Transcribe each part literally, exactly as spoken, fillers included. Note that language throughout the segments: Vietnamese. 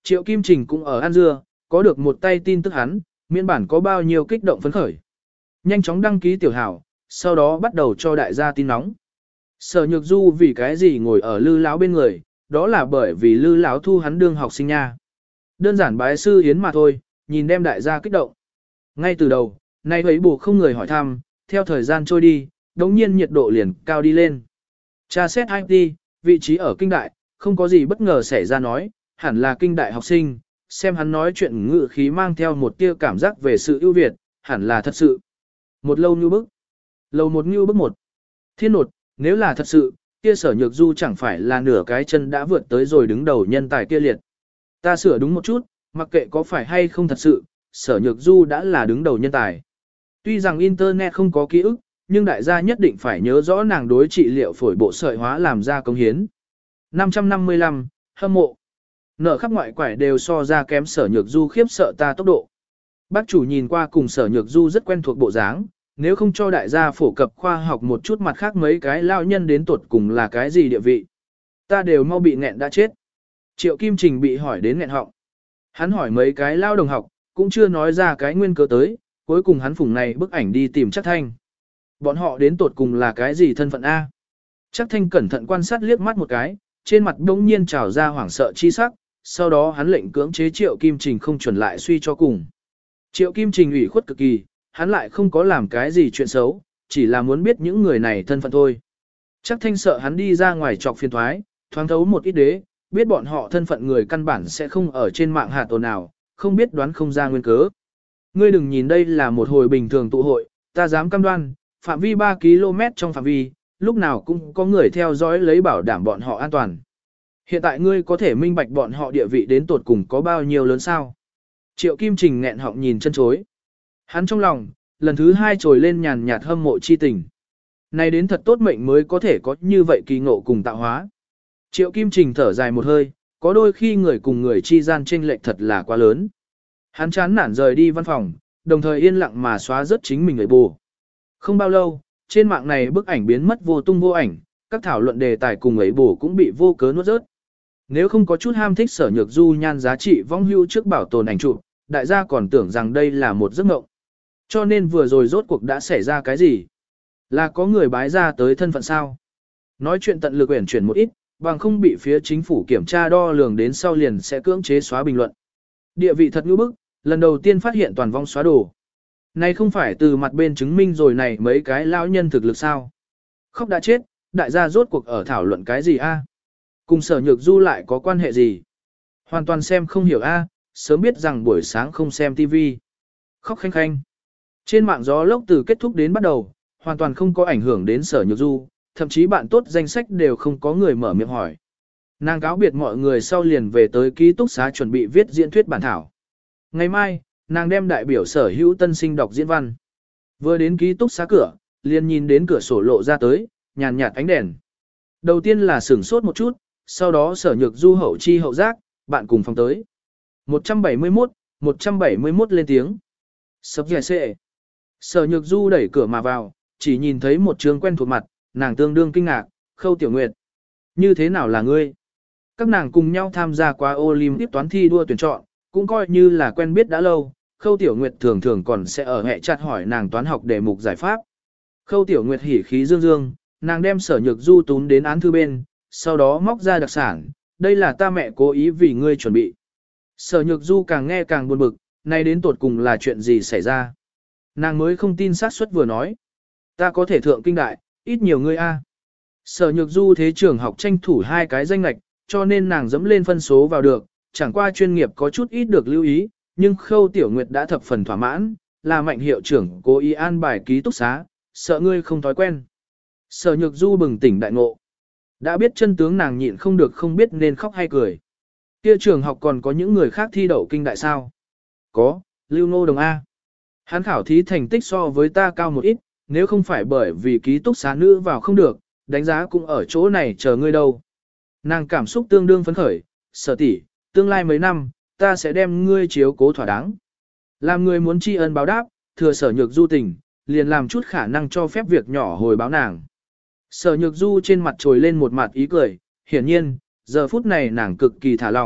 Triệu Kim Trình cũng ở ăn dưa, có được một tay tin tức hắn, miễn bản có bao nhiêu kích động phấn khởi. Nhanh chóng đăng ký tiểu hảo, sau đó bắt đầu cho đại gia tin nóng. Sở Nhược Du vì cái gì ngồi ở Lư lão bên người, đó là bởi vì Lư lão thu hắn đương học sinh nha. Đơn giản bái sư yến mà thôi, nhìn đem đại gia kích động. Ngay từ đầu, nay ấy bù không người hỏi thăm, theo thời gian trôi đi, đống nhiên nhiệt độ liền cao đi lên. Tra xét i tê, vị trí ở kinh đại, không có gì bất ngờ xảy ra nói, hẳn là kinh đại học sinh, xem hắn nói chuyện ngự khí mang theo một tia cảm giác về sự ưu việt, hẳn là thật sự. Một lâu như bức. Lâu một như bức một. Thiên nột, nếu là thật sự, kia Sở Nhược Du chẳng phải là nửa cái chân đã vượt tới rồi đứng đầu nhân tài kia liệt. Ta sửa đúng một chút, mặc kệ có phải hay không thật sự, Sở Nhược Du đã là đứng đầu nhân tài. Tuy rằng Internet không có ký ức, nhưng đại gia nhất định phải nhớ rõ nàng đối trị liệu phổi bộ sợi hóa làm ra công hiến. năm trăm năm mươi lăm, hâm mộ. Nợ khắp ngoại quải đều so ra kém Sở Nhược Du khiếp sợ ta tốc độ. Bác chủ nhìn qua cùng Sở Nhược Du rất quen thuộc bộ dáng, nếu không cho đại gia phổ cập khoa học một chút mặt khác mấy cái lao nhân đến tuột cùng là cái gì địa vị. Ta đều mau bị nghẹn đã chết. Triệu Kim Trình bị hỏi đến nghẹn họng. Hắn hỏi mấy cái lao đồng học, cũng chưa nói ra cái nguyên cớ tới, cuối cùng hắn phủng này bức ảnh đi tìm Chắc Thanh. Bọn họ đến tuột cùng là cái gì thân phận A? Chắc Thanh cẩn thận quan sát liếc mắt một cái, trên mặt bỗng nhiên trào ra hoảng sợ chi sắc, sau đó hắn lệnh cưỡng chế Triệu Kim Trình không chuẩn lại suy cho cùng. Triệu Kim Trình ủy khuất cực kỳ, hắn lại không có làm cái gì chuyện xấu, chỉ là muốn biết những người này thân phận thôi. Chắc Thanh sợ hắn đi ra ngoài trọc phiền thoái, thoáng thấu một ít đế, biết bọn họ thân phận người căn bản sẽ không ở trên mạng hạt ồn nào, không biết đoán không ra nguyên cớ. Ngươi đừng nhìn đây là một hồi bình thường tụ hội, ta dám cam đoan, phạm vi ba ki lô mét trong phạm vi, lúc nào cũng có người theo dõi lấy bảo đảm bọn họ an toàn. Hiện tại ngươi có thể minh bạch bọn họ địa vị đến tột cùng có bao nhiêu lớn sao? Triệu Kim Trình nghẹn họng nhìn chân chối. Hắn trong lòng, lần thứ hai trồi lên nhàn nhạt hâm mộ chi tình. Này đến thật tốt mệnh mới có thể có như vậy kỳ ngộ cùng tạo hóa. Triệu Kim Trình thở dài một hơi, có đôi khi người cùng người chi gian chênh lệch thật là quá lớn. Hắn chán nản rời đi văn phòng, đồng thời yên lặng mà xóa rất chính mình người bù. Không bao lâu, trên mạng này bức ảnh biến mất vô tung vô ảnh, các thảo luận đề tài cùng ấy bù cũng bị vô cớ nuốt rớt. Nếu không có chút ham thích Sở Nhược Du nhan giá trị vong hưu trước bảo tồn ảnh chụp, đại gia còn tưởng rằng đây là một giấc mộng. Cho nên vừa rồi rốt cuộc đã xảy ra cái gì? Là có người bái ra tới thân phận sao? Nói chuyện tận lực uyển chuyển một ít, bằng không bị phía chính phủ kiểm tra đo lường đến sau liền sẽ cưỡng chế xóa bình luận. Địa vị thật ngữ bức, lần đầu tiên phát hiện toàn vong xóa đồ. Này không phải từ mặt bên chứng minh rồi này mấy cái lão nhân thực lực sao? Khóc đã chết, đại gia rốt cuộc ở thảo luận cái gì a? Cùng Sở Nhược Du lại có quan hệ gì? Hoàn toàn xem không hiểu a, sớm biết rằng buổi sáng không xem tivi. Khóc khanh khanh. Trên mạng gió lốc từ kết thúc đến bắt đầu, hoàn toàn không có ảnh hưởng đến Sở Nhược Du, thậm chí bạn tốt danh sách đều không có người mở miệng hỏi. Nàng cáo biệt mọi người sau liền về tới ký túc xá chuẩn bị viết diễn thuyết bản thảo. Ngày mai, nàng đem đại biểu Sở Hữu tân sinh đọc diễn văn. Vừa đến ký túc xá cửa, liền nhìn đến cửa sổ lộ ra tới, nhàn nhạt ánh đèn. Đầu tiên là sửng sốt một chút, sau đó Sở Nhược Du hậu chi hậu giác, bạn cùng phòng tới. một trăm bảy mươi mốt, một trăm bảy mươi mốt lên tiếng. Sập dẻ xệ. Sở Nhược Du đẩy cửa mà vào, chỉ nhìn thấy một trường quen thuộc mặt, nàng tương đương kinh ngạc, Khâu Tiểu Nguyệt. Như thế nào là ngươi? Các nàng cùng nhau tham gia qua Olympic toán thi đua tuyển chọn, cũng coi như là quen biết đã lâu, Khâu Tiểu Nguyệt thường thường còn sẽ ở hệ chặt hỏi nàng toán học đề mục giải pháp. Khâu Tiểu Nguyệt hỉ khí dương dương, nàng đem Sở Nhược Du tún đến án thư bên, sau đó móc ra đặc sản, đây là ta mẹ cố ý vì ngươi chuẩn bị. Sở Nhược Du càng nghe càng buồn bực, nay đến tột cùng là chuyện gì xảy ra. Nàng mới không tin xác suất vừa nói. Ta có thể thượng kinh đại, ít nhiều ngươi a. Sở Nhược Du thế trường học tranh thủ hai cái danh lệch, cho nên nàng dẫm lên phân số vào được, chẳng qua chuyên nghiệp có chút ít được lưu ý, nhưng Khâu Tiểu Nguyệt đã thập phần thỏa mãn, là Mạnh hiệu trưởng cố ý an bài ký túc xá, sợ ngươi không thói quen. Sở Nhược Du bừng tỉnh đại ngộ. Đã biết chân tướng nàng nhịn không được không biết nên khóc hay cười. Kia trường học còn có những người khác thi đậu kinh đại sao? Có, Lưu Ngô Đồng A. Hắn khảo thí thành tích so với ta cao một ít, nếu không phải bởi vì ký túc xá nữ vào không được, đánh giá cũng ở chỗ này chờ ngươi đâu. Nàng cảm xúc tương đương phấn khởi, Sở tỷ, tương lai mấy năm, ta sẽ đem ngươi chiếu cố thỏa đáng. Làm người muốn tri ân báo đáp, thừa Sở Nhược Du tình, liền làm chút khả năng cho phép việc nhỏ hồi báo nàng. Sở Nhược Du trên mặt trồi lên một mặt ý cười, hiển nhiên, giờ phút này nàng cực kỳ thả lỏng,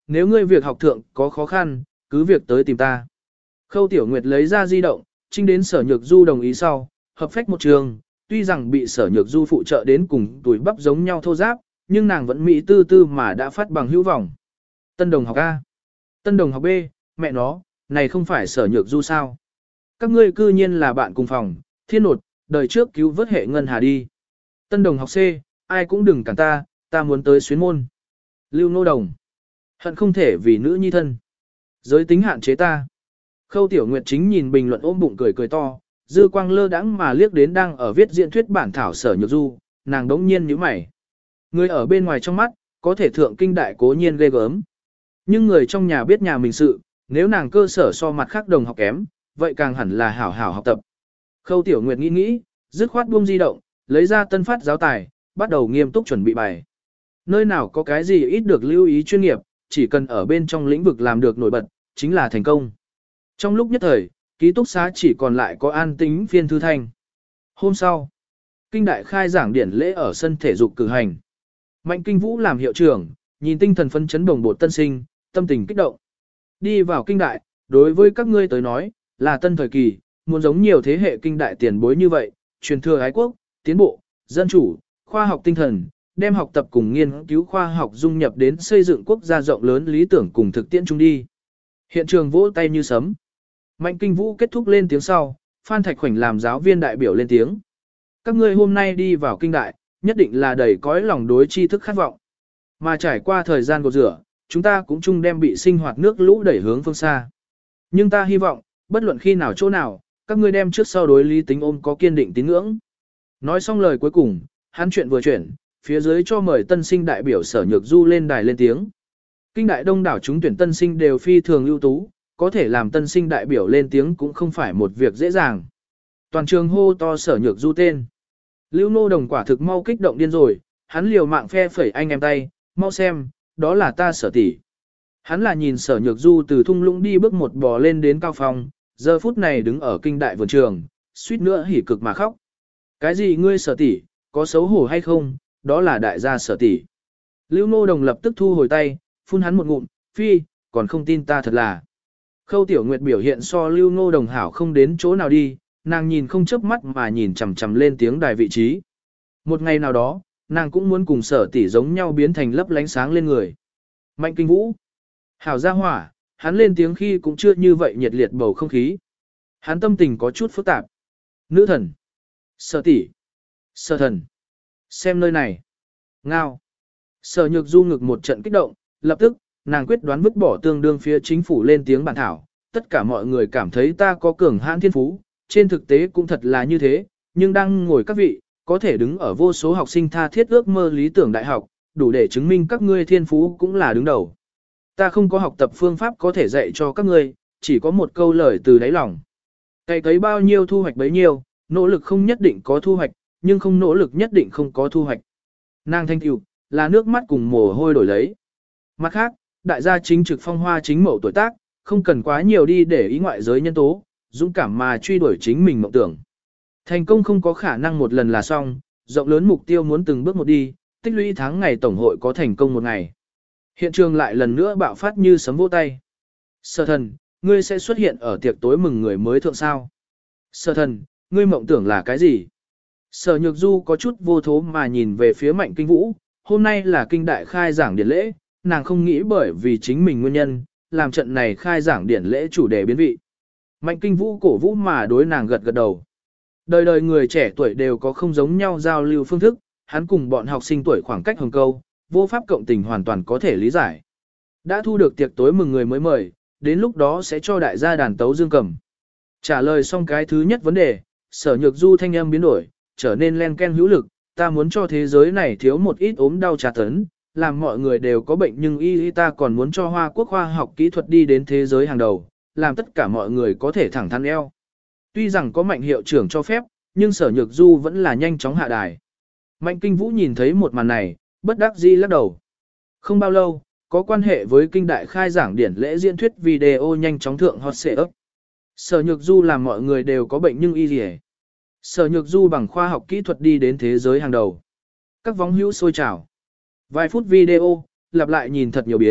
nếu ngươi việc học thượng có khó khăn, cứ việc tới tìm ta. Khâu Tiểu Nguyệt lấy ra di động, trinh đến Sở Nhược Du đồng ý sau, hợp phách một trường, tuy rằng bị Sở Nhược Du phụ trợ đến cùng tuổi bắp giống nhau thô giáp, nhưng nàng vẫn mỹ tư tư mà đã phát bằng hữu vọng. Tân đồng học A. Tân đồng học B, mẹ nó, này không phải Sở Nhược Du sao? Các ngươi cư nhiên là bạn cùng phòng, thiên nột, đời trước cứu vớt hệ ngân hà đi. Tân đồng học C, ai cũng đừng cản ta, ta muốn tới xuyến môn. Lưu Nô Đồng. Hận không thể vì nữ nhi thân. Giới tính hạn chế ta. Khâu Tiểu Nguyệt chính nhìn bình luận ôm bụng cười cười to, dư quang lơ đãng mà liếc đến đang ở viết diễn thuyết bản thảo Sở Nhược Du, nàng đống nhiên nhíu mày. Người ở bên ngoài trong mắt, có thể thượng kinh đại cố nhiên ghê gớm. Nhưng người trong nhà biết nhà mình sự, nếu nàng cơ sở so mặt khác đồng học kém, vậy càng hẳn là hảo hảo học tập. Khâu Tiểu Nguyệt nghĩ nghĩ, dứt khoát buông di động, lấy ra tân phát giáo tài, bắt đầu nghiêm túc chuẩn bị bài. Nơi nào có cái gì ít được lưu ý chuyên nghiệp, chỉ cần ở bên trong lĩnh vực làm được nổi bật, chính là thành công. Trong lúc nhất thời, ký túc xá chỉ còn lại có an tính phiên thư thanh. Hôm sau, kinh đại khai giảng điển lễ ở sân thể dục cử hành. Mạnh Kinh Vũ làm hiệu trưởng, nhìn tinh thần phấn chấn bồng bột tân sinh, tâm tình kích động. Đi vào kinh đại, đối với các ngươi tới nói, là tân thời kỳ, muốn giống nhiều thế hệ kinh đại tiền bối như vậy, truyền thừa ái quốc, tiến bộ, dân chủ, khoa học tinh thần, đem học tập cùng nghiên cứu khoa học dung nhập đến xây dựng quốc gia rộng lớn lý tưởng cùng thực tiễn chung đi. Hiện trường vỗ tay như sấm. Mạnh Kinh Vũ kết thúc lên tiếng sau, Phan Thạch Khoảnh làm giáo viên đại biểu lên tiếng. Các ngươi hôm nay đi vào kinh đại, nhất định là đầy cõi lòng đối tri thức khát vọng. Mà trải qua thời gian gột rửa, chúng ta cũng chung đem bị sinh hoạt nước lũ đẩy hướng phương xa. Nhưng ta hy vọng, bất luận khi nào chỗ nào, các ngươi đem trước sau đối lý tính ôm có kiên định tín ngưỡng. Nói xong lời cuối cùng, hắn chuyện vừa chuyển, phía dưới cho mời tân sinh đại biểu Sở Nhược Du lên đài lên tiếng. Kinh đại đông đảo chúng tuyển tân sinh đều phi thường ưu tú, có thể làm tân sinh đại biểu lên tiếng cũng không phải một việc dễ dàng. Toàn trường hô to Sở Nhược Du tên. Lưu Nô Đồng quả thực mau kích động điên rồi, hắn liều mạng phe phẩy anh em tay, mau xem, đó là ta Sở tỷ. Hắn là nhìn Sở Nhược Du từ thung lũng đi bước một bò lên đến cao phong, giờ phút này đứng ở kinh đại vườn trường, suýt nữa hỉ cực mà khóc. Cái gì ngươi Sở tỷ, có xấu hổ hay không, đó là đại gia Sở tỷ. Lưu Nô Đồng lập tức thu hồi tay, phun hắn một ngụm, phi, còn không tin ta thật là. Khâu Tiểu Nguyệt biểu hiện so Lưu Nô Đồng hảo không đến chỗ nào đi, nàng nhìn không chớp mắt mà nhìn chằm chằm lên tiếng đài vị trí. Một ngày nào đó, nàng cũng muốn cùng Sở tỷ giống nhau biến thành lấp lánh sáng lên người. Mạnh Kinh Vũ. Hảo gia hỏa, hắn lên tiếng khi cũng chưa như vậy nhiệt liệt bầu không khí. Hắn tâm tình có chút phức tạp. Nữ thần. Sở tỷ. Sở thần. Xem nơi này. Ngao. Sở Nhược Du ngực một trận kích động, lập tức, nàng quyết đoán vứt bỏ tương đương phía chính phủ lên tiếng bản thảo. Tất cả mọi người cảm thấy ta có cường hãn thiên phú, trên thực tế cũng thật là như thế, nhưng đang ngồi các vị, có thể đứng ở vô số học sinh tha thiết ước mơ lý tưởng đại học, đủ để chứng minh các ngươi thiên phú cũng là đứng đầu. Ta không có học tập phương pháp có thể dạy cho các ngươi, chỉ có một câu lời từ đáy lòng. Cày cấy bao nhiêu thu hoạch bấy nhiêu, nỗ lực không nhất định có thu hoạch, nhưng không nỗ lực nhất định không có thu hoạch. Nàng thanh tựu là nước mắt cùng mồ hôi đổi lấy. Mặt khác, đại gia chính trực phong hoa chính mẫu tuổi tác, không cần quá nhiều đi để ý ngoại giới nhân tố, dũng cảm mà truy đuổi chính mình mộng tưởng. Thành công không có khả năng một lần là xong, rộng lớn mục tiêu muốn từng bước một đi, tích lũy tháng ngày tổng hội có thành công một ngày. Hiện trường lại lần nữa bạo phát như sấm vỗ tay. Sở thần, ngươi sẽ xuất hiện ở tiệc tối mừng người mới thượng sao? Sở thần, ngươi mộng tưởng là cái gì? Sở Nhược Du có chút vô thố mà nhìn về phía Mạnh Kinh Vũ, hôm nay là kinh đại khai giảng điển lễ, nàng không nghĩ bởi vì chính mình nguyên nhân, làm trận này khai giảng điển lễ chủ đề biến vị. Mạnh Kinh Vũ cổ vũ mà đối nàng gật gật đầu. Đời đời người trẻ tuổi đều có không giống nhau giao lưu phương thức, hắn cùng bọn học sinh tuổi khoảng cách hồng câu, vô pháp cộng tình hoàn toàn có thể lý giải. Đã thu được tiệc tối mừng người mới mời, đến lúc đó sẽ cho đại gia đàn tấu dương cầm. Trả lời xong cái thứ nhất vấn đề, Sở Nhược Du thanh âm biến đổi, trở nên len ken hữu lực, ta muốn cho thế giới này thiếu một ít ốm đau trà tấn, làm mọi người đều có bệnh nhưng y y ta còn muốn cho Hoa Quốc khoa học kỹ thuật đi đến thế giới hàng đầu, làm tất cả mọi người có thể thẳng thắn eo. Tuy rằng có Mạnh hiệu trưởng cho phép, nhưng Sở Nhược Du vẫn là nhanh chóng hạ đài. Mạnh Kinh Vũ nhìn thấy một màn này, bất đắc dĩ lắc đầu. Không bao lâu, có quan hệ với kinh đại khai giảng điển lễ diễn thuyết video nhanh chóng thượng hot xệ ấp. Sở Nhược Du làm mọi người đều có bệnh nhưng y gì hết. Sở Nhược Du bằng khoa học kỹ thuật đi đến thế giới hàng đầu. Các vong hữu sôi trào. Vài phút video, lặp lại nhìn thật nhiều biến,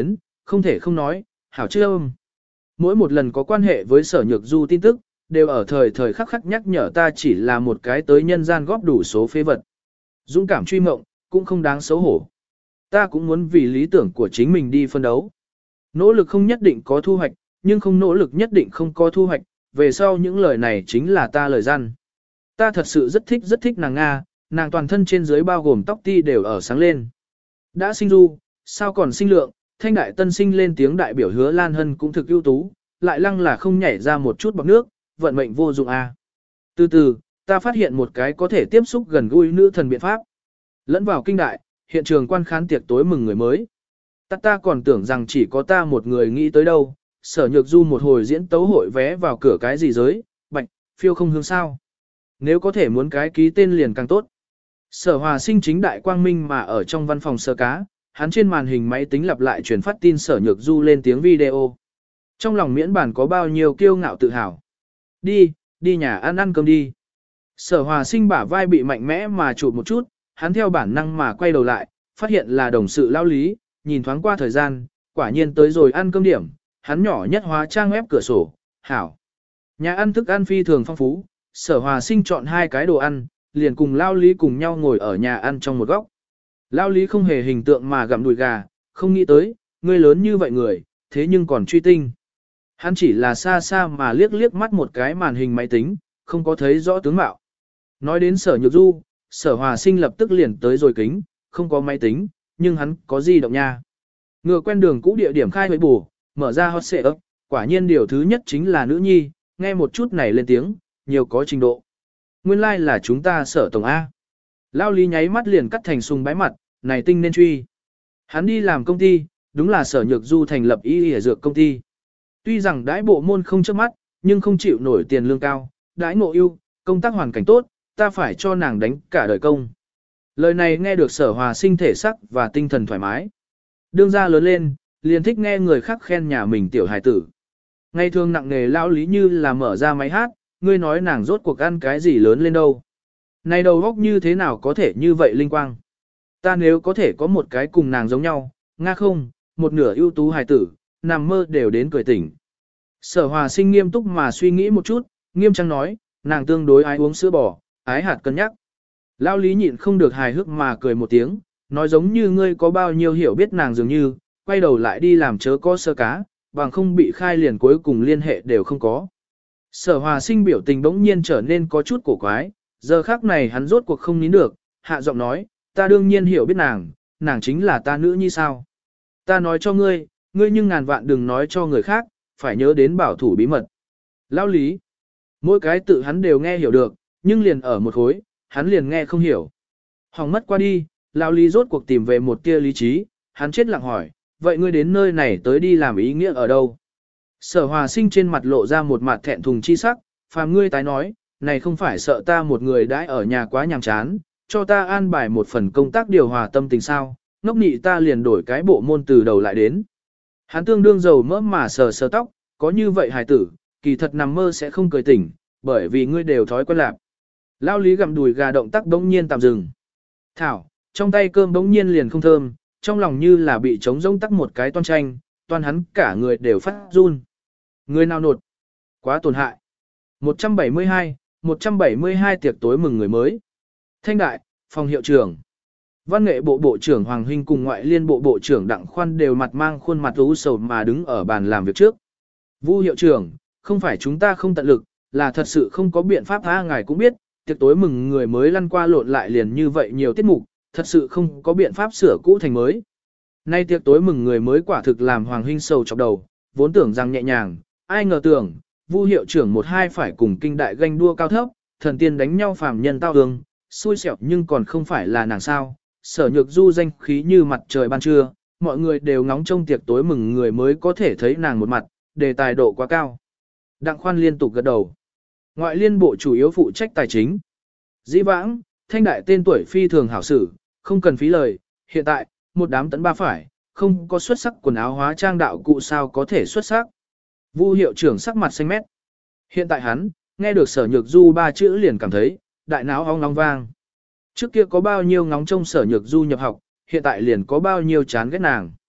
không thể không nói, hảo chưa âm. Mỗi một lần có quan hệ với sở nhược du tin tức, đều ở thời thời khắc khắc nhắc nhở ta chỉ là một cái tới nhân gian góp đủ số phế vật. Dũng cảm truy mộng, cũng không đáng xấu hổ. Ta cũng muốn vì lý tưởng của chính mình đi phân đấu. Nỗ lực không nhất định có thu hoạch, nhưng không nỗ lực nhất định không có thu hoạch, về sau những lời này chính là ta lời gian. Ta thật sự rất thích rất thích nàng Nga, nàng toàn thân trên dưới bao gồm tóc ti đều ở sáng lên. Đã sinh du, sao còn sinh lượng, thanh đại tân sinh lên tiếng đại biểu Hứa Lan Hân cũng thực ưu tú, lại lăng là không nhảy ra một chút bọt nước, vận mệnh vô dụng a. Từ từ, ta phát hiện một cái có thể tiếp xúc gần gũi nữ thần biện pháp. Lẫn vào kinh đại, hiện trường quan khán tiệc tối mừng người mới. Ta ta còn tưởng rằng chỉ có ta một người nghĩ tới đâu, sở nhược du một hồi diễn tấu hội vé vào cửa cái gì giới, bạch, phiêu không hướng sao. Nếu có thể muốn cái ký tên liền càng tốt. Sở Hòa Sinh chính đại quang minh mà ở trong văn phòng sơ cá, hắn trên màn hình máy tính lặp lại truyền phát tin sở nhược du lên tiếng video. Trong lòng miễn bản có bao nhiêu kiêu ngạo tự hào. Đi, đi nhà ăn ăn cơm đi. Sở Hòa Sinh bả vai bị mạnh mẽ mà chụp một chút, hắn theo bản năng mà quay đầu lại, phát hiện là đồng sự lao lý, nhìn thoáng qua thời gian, quả nhiên tới rồi ăn cơm điểm, hắn nhỏ nhất hóa trang ép cửa sổ, hảo. Nhà ăn thức ăn phi thường phong phú, Sở Hòa Sinh chọn hai cái đồ ăn, liền cùng lao lý cùng nhau ngồi ở nhà ăn trong một góc. Lao lý không hề hình tượng mà gặm đùi gà, không nghĩ tới, ngươi lớn như vậy người, thế nhưng còn truy tinh. Hắn chỉ là xa xa mà liếc liếc mắt một cái màn hình máy tính, không có thấy rõ tướng mạo. Nói đến sở nhược du, sở Hòa Sinh lập tức liền tới rồi kính, không có máy tính, nhưng hắn có di động nha. Ngựa quen đường cũ địa điểm khai với bù, mở ra hot xệ ấp, quả nhiên điều thứ nhất chính là nữ nhi, nghe một chút này lên tiếng, nhiều có trình độ. Nguyên lai like là chúng ta sở tổng A. Lao lý nháy mắt liền cắt thành sùng bái mặt, này tinh nên truy. Hắn đi làm công ty, đúng là sở nhược du thành lập y y dược công ty. Tuy rằng đãi bộ môn không trước mắt, nhưng không chịu nổi tiền lương cao, đãi ngộ ưu, công tác hoàn cảnh tốt, ta phải cho nàng đánh cả đời công. Lời này nghe được sở Hòa Sinh thể sắc và tinh thần thoải mái. Đương ra lớn lên, liền thích nghe người khác khen nhà mình tiểu hài tử. Ngày thường nặng nghề lao lý như là mở ra máy hát, ngươi nói nàng rốt cuộc ăn cái gì lớn lên đâu. Này đầu óc như thế nào có thể như vậy linh quang. Ta nếu có thể có một cái cùng nàng giống nhau, nga không, một nửa ưu tú hài tử, nằm mơ đều đến cười tỉnh. Sở Hòa Sinh nghiêm túc mà suy nghĩ một chút, nghiêm trang nói, nàng tương đối ái uống sữa bò, ái hạt cân nhắc. Lao lý nhịn không được hài hước mà cười một tiếng, nói giống như ngươi có bao nhiêu hiểu biết nàng dường như, quay đầu lại đi làm chớ có sơ cá, bằng không bị khai liền cuối cùng liên hệ đều không có. Sở Hòa Sinh biểu tình bỗng nhiên trở nên có chút cổ quái, giờ khác này hắn rốt cuộc không nín được, hạ giọng nói, ta đương nhiên hiểu biết nàng, nàng chính là ta nữ nhi sao. Ta nói cho ngươi, ngươi nhưng ngàn vạn đừng nói cho người khác, phải nhớ đến bảo thủ bí mật. Lao lý, mỗi cái tự hắn đều nghe hiểu được, nhưng liền ở một khối, hắn liền nghe không hiểu. Hòng mất qua đi, Lao lý rốt cuộc tìm về một tia lý trí, hắn chết lặng hỏi, vậy ngươi đến nơi này tới đi làm ý nghĩa ở đâu? Sở Hòa Sinh trên mặt lộ ra một mặt thẹn thùng chi sắc, phàm ngươi tái nói, này không phải sợ ta một người đãi ở nhà quá nhàm chán, cho ta an bài một phần công tác điều hòa tâm tình sao, ngốc nị ta liền đổi cái bộ môn từ đầu lại đến. Hắn tương đương dầu mỡ mà sờ sờ tóc, có như vậy hài tử, kỳ thật nằm mơ sẽ không cười tỉnh, bởi vì ngươi đều thói quen lạc. Lao lý gặm đùi gà động tác bỗng nhiên tạm dừng. Thảo, trong tay cơm bỗng nhiên liền không thơm, trong lòng như là bị trống rỗng tắc một cái toan tranh, toan hắn cả người đều phát run. Người nào nột? Quá tổn hại. một trăm bảy mươi hai, một trăm bảy mươi hai tiệc tối mừng người mới. Thanh đại, phòng hiệu trưởng. Văn nghệ bộ bộ trưởng Hoàng Hinh cùng ngoại liên bộ bộ trưởng Đặng Khoan đều mặt mang khuôn mặt u sầu mà đứng ở bàn làm việc trước. Vu hiệu trưởng, không phải chúng ta không tận lực, là thật sự không có biện pháp tha ngài cũng biết, tiệc tối mừng người mới lăn qua lộn lại liền như vậy nhiều tiết mục, thật sự không có biện pháp sửa cũ thành mới. Nay tiệc tối mừng người mới quả thực làm Hoàng Hinh sầu chọc đầu, vốn tưởng rằng nhẹ nhàng, ai ngờ tưởng, Vu hiệu trưởng một hai phải cùng kinh đại ganh đua cao thấp, thần tiên đánh nhau phàm nhân tao hương, xui xẻo nhưng còn không phải là nàng sao. Sở nhược du danh khí như mặt trời ban trưa, mọi người đều ngóng trông tiệc tối mừng người mới có thể thấy nàng một mặt, đề tài độ quá cao. Đặng Khoan liên tục gật đầu. Ngoại liên bộ chủ yếu phụ trách tài chính. Dĩ vãng, thanh đại tên tuổi phi thường hảo sử, không cần phí lời, hiện tại, một đám tấn ba phải, không có xuất sắc quần áo hóa trang đạo cụ sao có thể xuất sắc. Vu hiệu trưởng sắc mặt xanh mét. Hiện tại hắn, nghe được sở nhược du ba chữ liền cảm thấy, đại não ong long vang. Trước kia có bao nhiêu ngóng trông sở nhược du nhập học, hiện tại liền có bao nhiêu chán ghét nàng.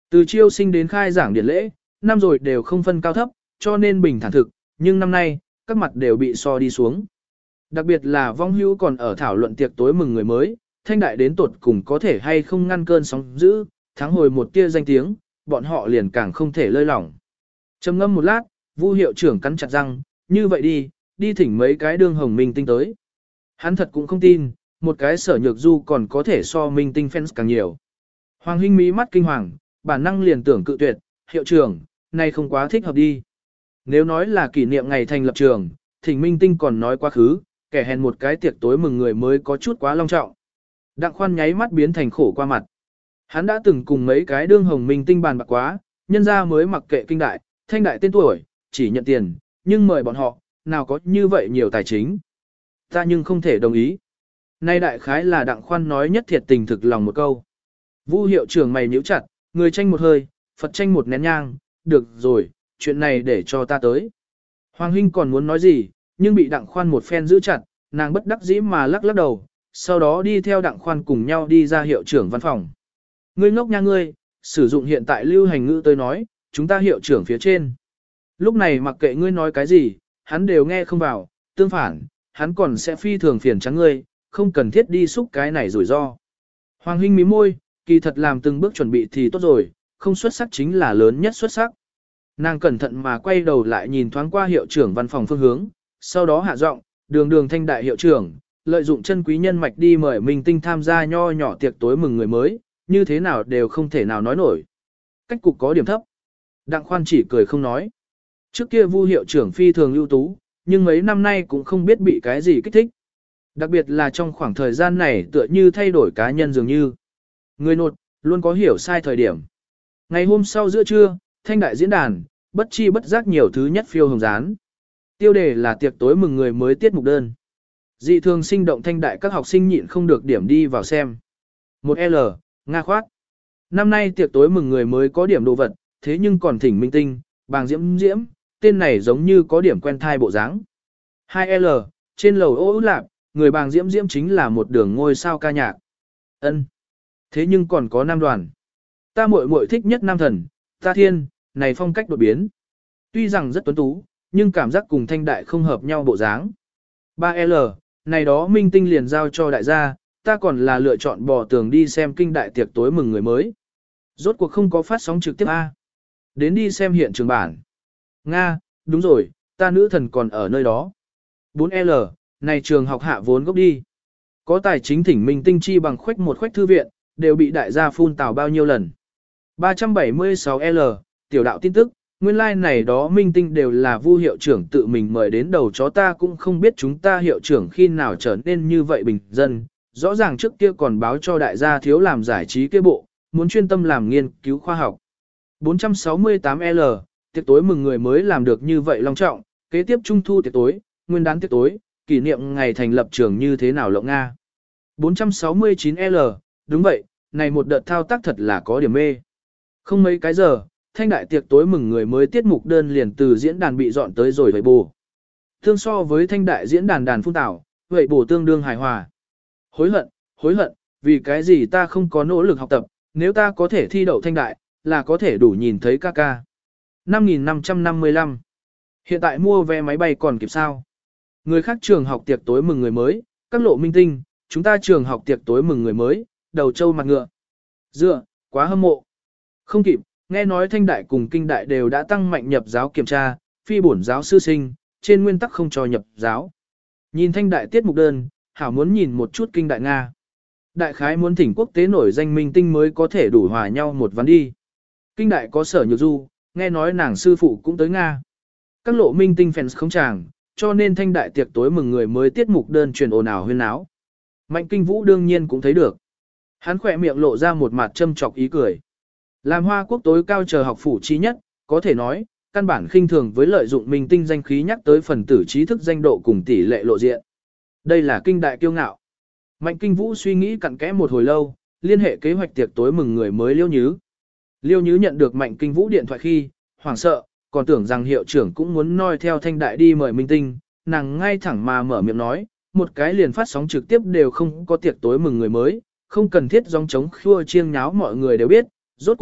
Từ chiêu sinh đến khai giảng điển lễ, năm rồi đều không phân cao thấp, cho nên bình thản thực, nhưng năm nay, các mặt đều bị so đi xuống. Đặc biệt là vong hữu còn ở thảo luận tiệc tối mừng người mới, thanh đại đến tột cùng có thể hay không ngăn cơn sóng dữ, thắng hồi một tia danh tiếng, bọn họ liền càng không thể lơi lỏng. Trầm ngâm một lát, Vu hiệu trưởng cắn chặt răng, như vậy đi, đi thỉnh mấy cái đương hồng minh tinh tới. Hắn thật cũng không tin, một cái sở nhược du còn có thể so minh tinh fans càng nhiều. Hoàng Hinh mí mắt kinh hoàng, bản năng liền tưởng cự tuyệt, hiệu trưởng, này không quá thích hợp đi. Nếu nói là kỷ niệm ngày thành lập trường, thỉnh minh tinh còn nói quá khứ, kẻ hèn một cái tiệc tối mừng người mới có chút quá long trọng. Đặng Khoan nháy mắt biến thành khổ qua mặt. Hắn đã từng cùng mấy cái đương hồng minh tinh bàn bạc quá, nhân ra mới mặc kệ kinh đại, thanh đại tên tuổi, chỉ nhận tiền, nhưng mời bọn họ, nào có như vậy nhiều tài chính. Ta nhưng không thể đồng ý. Nay đại khái là Đặng Khoan nói nhất thiệt tình thực lòng một câu. Vu hiệu trưởng mày nhíu chặt, người tranh một hơi, Phật tranh một nén nhang, được rồi, chuyện này để cho ta tới. Hoàng Hinh còn muốn nói gì, nhưng bị Đặng Khoan một phen giữ chặt, nàng bất đắc dĩ mà lắc lắc đầu, sau đó đi theo Đặng Khoan cùng nhau đi ra hiệu trưởng văn phòng. Ngươi ngốc nha ngươi, sử dụng hiện tại lưu hành ngữ tới nói, chúng ta hiệu trưởng phía trên. Lúc này mặc kệ ngươi nói cái gì, hắn đều nghe không vào, tương phản, hắn còn sẽ phi thường phiền trắng ngươi, không cần thiết đi xúc cái này rủi ro. Hoàng Hinh mím môi, kỳ thật làm từng bước chuẩn bị thì tốt rồi, không xuất sắc chính là lớn nhất xuất sắc. Nàng cẩn thận mà quay đầu lại nhìn thoáng qua hiệu trưởng văn phòng phương hướng, sau đó hạ giọng, đường đường thanh đại hiệu trưởng, lợi dụng chân quý nhân mạch đi mời minh tinh tham gia nho nhỏ tiệc tối mừng người mới, như thế nào đều không thể nào nói nổi. Cách cục có điểm thấp. Đặng Khoan chỉ cười không nói. Trước kia Vu hiệu trưởng phi thường ưu tú, nhưng mấy năm nay cũng không biết bị cái gì kích thích. Đặc biệt là trong khoảng thời gian này tựa như thay đổi cá nhân dường như. Người nột, luôn có hiểu sai thời điểm. Ngày hôm sau giữa trưa, thanh đại diễn đàn, bất chi bất giác nhiều thứ nhất phiêu hồng dán. Tiêu đề là tiệc tối mừng người mới tiết mục đơn. Dị thường sinh động thanh đại các học sinh nhịn không được điểm đi vào xem. một L, Nga khoát. Năm nay tiệc tối mừng người mới có điểm đồ vật, thế nhưng còn thỉnh minh tinh, bàng diễm diễm, tên này giống như có điểm quen thai bộ dáng. hai L, trên lầu ô út lạp, người bàng diễm diễm chính là một đường ngôi sao ca nhạc. Ân. Thế nhưng còn có nam đoàn. Ta muội muội thích nhất nam thần, ta thiên, này phong cách đột biến. Tuy rằng rất tuấn tú, nhưng cảm giác cùng thanh đại không hợp nhau bộ dáng. ba L, này đó minh tinh liền giao cho đại gia, ta còn là lựa chọn bò tường đi xem kinh đại tiệc tối mừng người mới. Rốt cuộc không có phát sóng trực tiếp A. Đến đi xem hiện trường bản. Nga, đúng rồi, ta nữ thần còn ở nơi đó. bốn L, này trường học hạ vốn gốc đi. Có tài chính thỉnh minh tinh chi bằng khoách một khoách thư viện, đều bị đại gia phun tào bao nhiêu lần. ba trăm bảy mươi sáu L, tiểu đạo tin tức, nguyên lai like này đó minh tinh đều là Vu hiệu trưởng tự mình mời đến đầu chó, ta cũng không biết chúng ta hiệu trưởng khi nào trở nên như vậy bình dân. Rõ ràng trước kia còn báo cho đại gia thiếu làm giải trí kia bộ, muốn chuyên tâm làm nghiên cứu khoa học. bốn trăm sáu mươi tám L, tiệc tối mừng người mới làm được như vậy long trọng, kế tiếp trung thu tiệc tối, nguyên đán tiệc tối, kỷ niệm ngày thành lập trường như thế nào lộng Nga. bốn trăm sáu mươi chín L, đúng vậy, này một đợt thao tác thật là có điểm mê. Không mấy cái giờ, thanh đại tiệc tối mừng người mới tiết mục đơn liền từ diễn đàn bị dọn tới rồi vậy bù. Tương so với thanh đại diễn đàn đàn phun tảo, vậy bù tương đương hài hòa. Hối hận, hối hận, vì cái gì ta không có nỗ lực học tập, nếu ta có thể thi đậu thanh đại, là có thể đủ nhìn thấy ca ca. năm nghìn năm trăm năm mươi lăm. Hiện tại mua vé máy bay còn kịp sao? Người khác trường học tiệc tối mừng người mới, các lộ minh tinh, chúng ta trường học tiệc tối mừng người mới, đầu trâu mặt ngựa. Dựa, quá hâm mộ. Không kịp, nghe nói thanh đại cùng kinh đại đều đã tăng mạnh nhập giáo kiểm tra, phi bổn giáo sư sinh, trên nguyên tắc không cho nhập giáo. Nhìn thanh đại tiết mục đơn, hảo muốn nhìn một chút kinh đại Nga. Đại khái muốn thỉnh quốc tế nổi danh minh tinh mới có thể đủ hòa nhau một ván đi. Kinh đại có sở nhược du, nghe nói nàng sư phụ cũng tới Nga. Các lộ minh tinh fans không chàng, cho nên thanh đại tiệc tối mừng người mới tiết mục đơn truyền ồn ào huyên náo. Mạnh Kinh Vũ đương nhiên cũng thấy được. Hắn khỏe miệng lộ ra một mặt châm chọc ý cười. Làm Hoa Quốc tối cao chờ học phủ chi nhất, có thể nói, căn bản khinh thường với lợi dụng minh tinh danh khí nhắc tới phần tử trí thức danh độ cùng tỷ lệ lộ diện. Đây là kinh đại kiêu ngạo. Mạnh Kinh Vũ suy nghĩ cặn kẽ một hồi lâu, liên hệ kế hoạch tiệc tối mừng người mới Liêu Nhứ. Liêu Nhứ nhận được Mạnh Kinh Vũ điện thoại khi, hoảng sợ, còn tưởng rằng hiệu trưởng cũng muốn noi theo thanh đại đi mời minh tinh, nàng ngay thẳng mà mở miệng nói, một cái liền phát sóng trực tiếp đều không có tiệc tối mừng người mới, không cần thiết gióng trống khua chiêng nháo mọi người đều biết, rốt cuộc,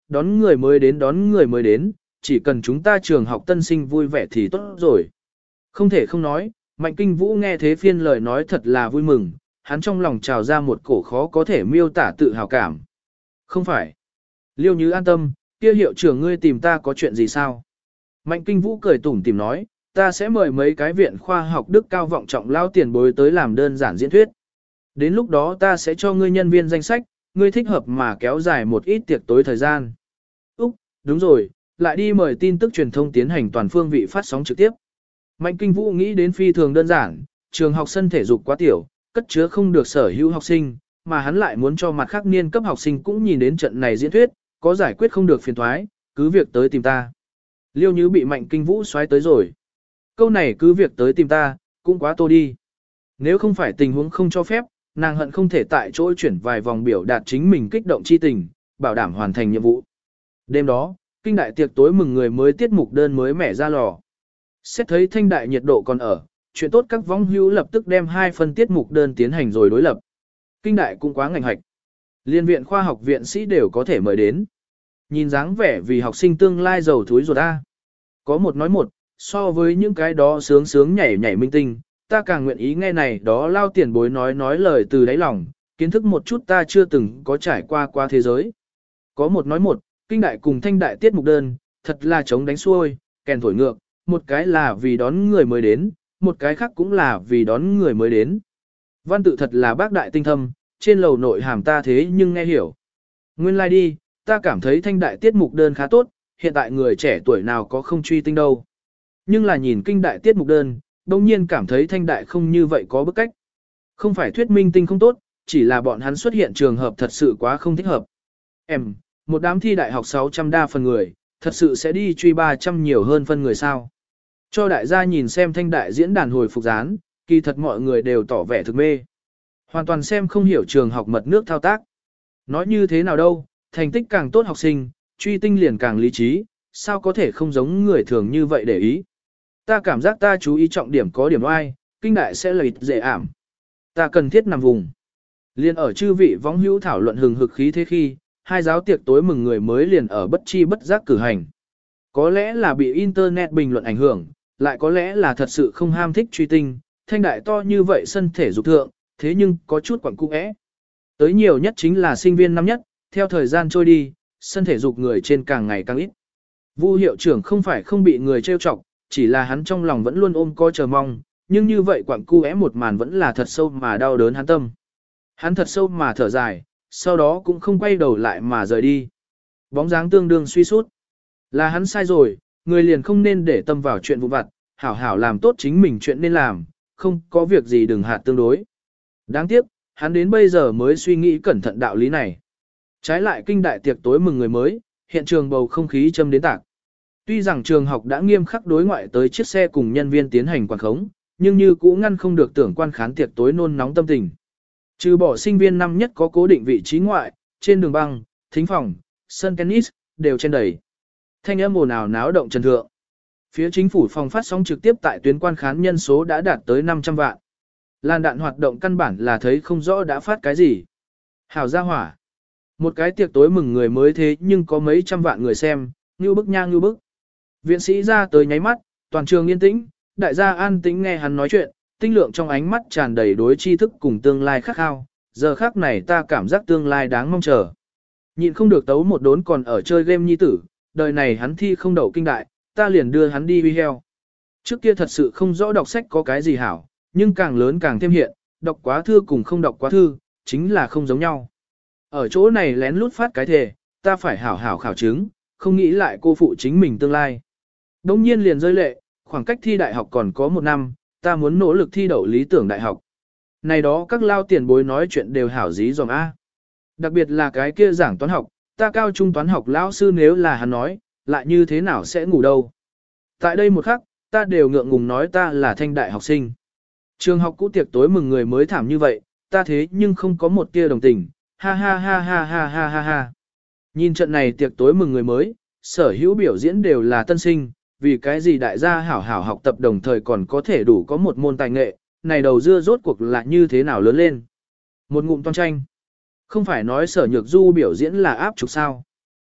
đón người mới đến đón người mới đến, chỉ cần chúng ta trường học tân sinh vui vẻ thì tốt rồi. Không thể không nói, Mạnh Kinh Vũ nghe thế phiên lời nói thật là vui mừng, hắn trong lòng trào ra một cổ khó có thể miêu tả tự hào cảm. Không phải. Liêu Như an tâm, kia hiệu trưởng ngươi tìm ta có chuyện gì sao? Mạnh Kinh Vũ cười tủm tìm nói, ta sẽ mời mấy cái viện khoa học đức cao vọng trọng lao tiền bối tới làm đơn giản diễn thuyết. Đến lúc đó ta sẽ cho ngươi nhân viên danh sách, ngươi thích hợp mà kéo dài một ít tiệc tối thời gian. Úc, đúng rồi, lại đi mời tin tức truyền thông tiến hành toàn phương vị phát sóng trực tiếp. Mạnh Kinh Vũ nghĩ đến phi thường đơn giản, trường học sân thể dục quá tiểu, cất chứa không được sở hữu học sinh, mà hắn lại muốn cho mặt khác niên cấp học sinh cũng nhìn đến trận này diễn thuyết, có giải quyết không được phiền thoái, cứ việc tới tìm ta. Liêu Như bị Mạnh Kinh Vũ xoáy tới rồi. Câu này cứ việc tới tìm ta, cũng quá tô đi. Nếu không phải tình huống không cho phép, nàng hận không thể tại chỗ chuyển vài vòng biểu đạt chính mình kích động chi tình, bảo đảm hoàn thành nhiệm vụ. Đêm đó, kinh đại tiệc tối mừng người mới tiết mục đơn mới mẻ ra lò. Xét thấy thanh đại nhiệt độ còn ở, chuyện tốt các vong hữu lập tức đem hai phần tiết mục đơn tiến hành rồi đối lập. Kinh đại cũng quá ngành hạch. Liên viện khoa học viện sĩ đều có thể mời đến. Nhìn dáng vẻ vì học sinh tương lai giàu thúi ruột ta. Có một nói một, so với những cái đó sướng sướng nhảy nhảy minh tinh, ta càng nguyện ý nghe này đó lao tiền bối nói nói lời từ đáy lòng, kiến thức một chút ta chưa từng có trải qua qua thế giới. Có một nói một, kinh đại cùng thanh đại tiết mục đơn, thật là chống đánh xuôi, kèn thổi ngược, một cái là vì đón người mới đến, một cái khác cũng là vì đón người mới đến. Văn tự thật là bác đại tinh thâm, trên lầu nội hàm ta thế nhưng nghe hiểu. Nguyên lai like đi, ta cảm thấy thanh đại tiết mục đơn khá tốt, hiện tại người trẻ tuổi nào có không truy tinh đâu. Nhưng là nhìn kinh đại tiết mục đơn, đồng nhiên cảm thấy thanh đại không như vậy có bức cách. Không phải thuyết minh tinh không tốt, chỉ là bọn hắn xuất hiện trường hợp thật sự quá không thích hợp. Em, một đám thi đại học sáu trăm đa phần người, thật sự sẽ đi truy ba trăm nhiều hơn phân người sao. Cho đại gia nhìn xem thanh đại diễn đàn hồi phục gián, kỳ thật mọi người đều tỏ vẻ thực mê. Hoàn toàn xem không hiểu trường học mật nước thao tác. Nói như thế nào đâu, thành tích càng tốt học sinh, truy tinh liền càng lý trí, sao có thể không giống người thường như vậy để ý. Ta cảm giác ta chú ý trọng điểm có điểm oai, kinh đại sẽ lợi dễ ảm. Ta cần thiết nằm vùng. Liên ở chư vị võng hữu thảo luận hừng hực khí thế khi, hai giáo tiệc tối mừng người mới liền ở bất chi bất giác cử hành. Có lẽ là bị internet bình luận ảnh hưởng, lại có lẽ là thật sự không ham thích truy tinh, thanh đại to như vậy sân thể dục thượng, thế nhưng có chút quẩn cung ẽ. Tới nhiều nhất chính là sinh viên năm nhất, theo thời gian trôi đi, sân thể dục người trên càng ngày càng ít. Vu hiệu trưởng không phải không bị người trêu chọc, chỉ là hắn trong lòng vẫn luôn ôm coi chờ mong, nhưng như vậy quặng cu é một màn vẫn là thật sâu mà đau đớn hắn tâm. Hắn thật sâu mà thở dài, sau đó cũng không quay đầu lại mà rời đi. Bóng dáng tương đương suy sút. Là hắn sai rồi, người liền không nên để tâm vào chuyện vụn vặt, hảo hảo làm tốt chính mình chuyện nên làm, không có việc gì đừng hạt tương đối. Đáng tiếc, hắn đến bây giờ mới suy nghĩ cẩn thận đạo lý này. Trái lại kinh đại tiệc tối mừng người mới, hiện trường bầu không khí châm đến tạc. Tuy rằng trường học đã nghiêm khắc đối ngoại tới chiếc xe cùng nhân viên tiến hành quản khống, nhưng như cũ ngăn không được tưởng quan khán tiệc tối nôn nóng tâm tình. Trừ bỏ sinh viên năm nhất có cố định vị trí ngoại, trên đường băng, thính phòng, sân tennis, đều trên đầy. Thanh âm ồn ào náo động trần thượng. Phía chính phủ phòng phát sóng trực tiếp tại tuyến quan khán nhân số đã đạt tới năm trăm vạn. Làn đạn hoạt động căn bản là thấy không rõ đã phát cái gì. Hảo gia hỏa. Một cái tiệc tối mừng người mới thế nhưng có mấy trăm vạn người xem, như bức nha như bức. Viện sĩ ra tới nháy mắt, toàn trường yên tĩnh, đại gia an tĩnh nghe hắn nói chuyện, tinh lượng trong ánh mắt tràn đầy đối tri thức cùng tương lai khắc khao. Giờ khắc này ta cảm giác tương lai đáng mong chờ. Nhịn không được tấu một đốn còn ở chơi game nhi tử, đời này hắn thi không đậu kinh đại, ta liền đưa hắn đi huy heo. Trước kia thật sự không rõ đọc sách có cái gì hảo, nhưng càng lớn càng thêm hiện, đọc quá thư cùng không đọc quá thư, chính là không giống nhau. Ở chỗ này lén lút phát cái thể, ta phải hảo hảo khảo chứng, không nghĩ lại cô phụ chính mình tương lai. Đông nhiên liền rơi lệ, khoảng cách thi đại học còn có một năm, ta muốn nỗ lực thi đậu lý tưởng đại học. Này đó các lao tiền bối nói chuyện đều hảo dí dòm A. Đặc biệt là cái kia giảng toán học, ta cao trung toán học lão sư nếu là hắn nói, lại như thế nào sẽ ngủ đâu. Tại đây một khắc, ta đều ngượng ngùng nói ta là thanh đại học sinh. Trường học cũ tiệc tối mừng người mới thảm như vậy, ta thế nhưng không có một tia đồng tình, ha ha ha ha ha ha ha ha. Nhìn trận này tiệc tối mừng người mới, sở hữu biểu diễn đều là tân sinh, vì cái gì đại gia hảo hảo học tập đồng thời còn có thể đủ có một môn tài nghệ, này đầu dưa rốt cuộc là như thế nào lớn lên. Một ngụm toan tranh. Không phải nói sở nhược du biểu diễn là áp trục sao.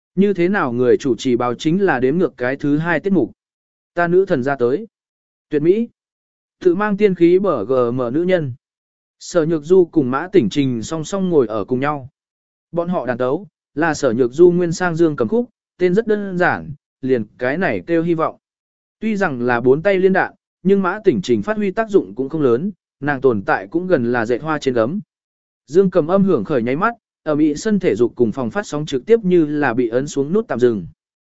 Như thế nào người chủ trì báo chính là đếm ngược cái thứ hai tiết mục. Ta nữ thần ra tới. Tuyệt mỹ. Tự mang tiên khí bở gờ mở nữ nhân. Sở Nhược Du cùng Mã Tỉnh Trình song song ngồi ở cùng nhau. Bọn họ đàn tấu, là Sở Nhược Du nguyên sang dương cầm khúc, tên rất đơn giản, liền cái này kêu hy vọng. Tuy rằng là bốn tay liên đạn, nhưng Mã Tỉnh Trình phát huy tác dụng cũng không lớn, nàng tồn tại cũng gần là dệt hoa trên gấm. Dương cầm âm hưởng khởi nháy mắt, ở bị sân thể dục cùng phòng phát sóng trực tiếp như là bị ấn xuống nút tạm dừng.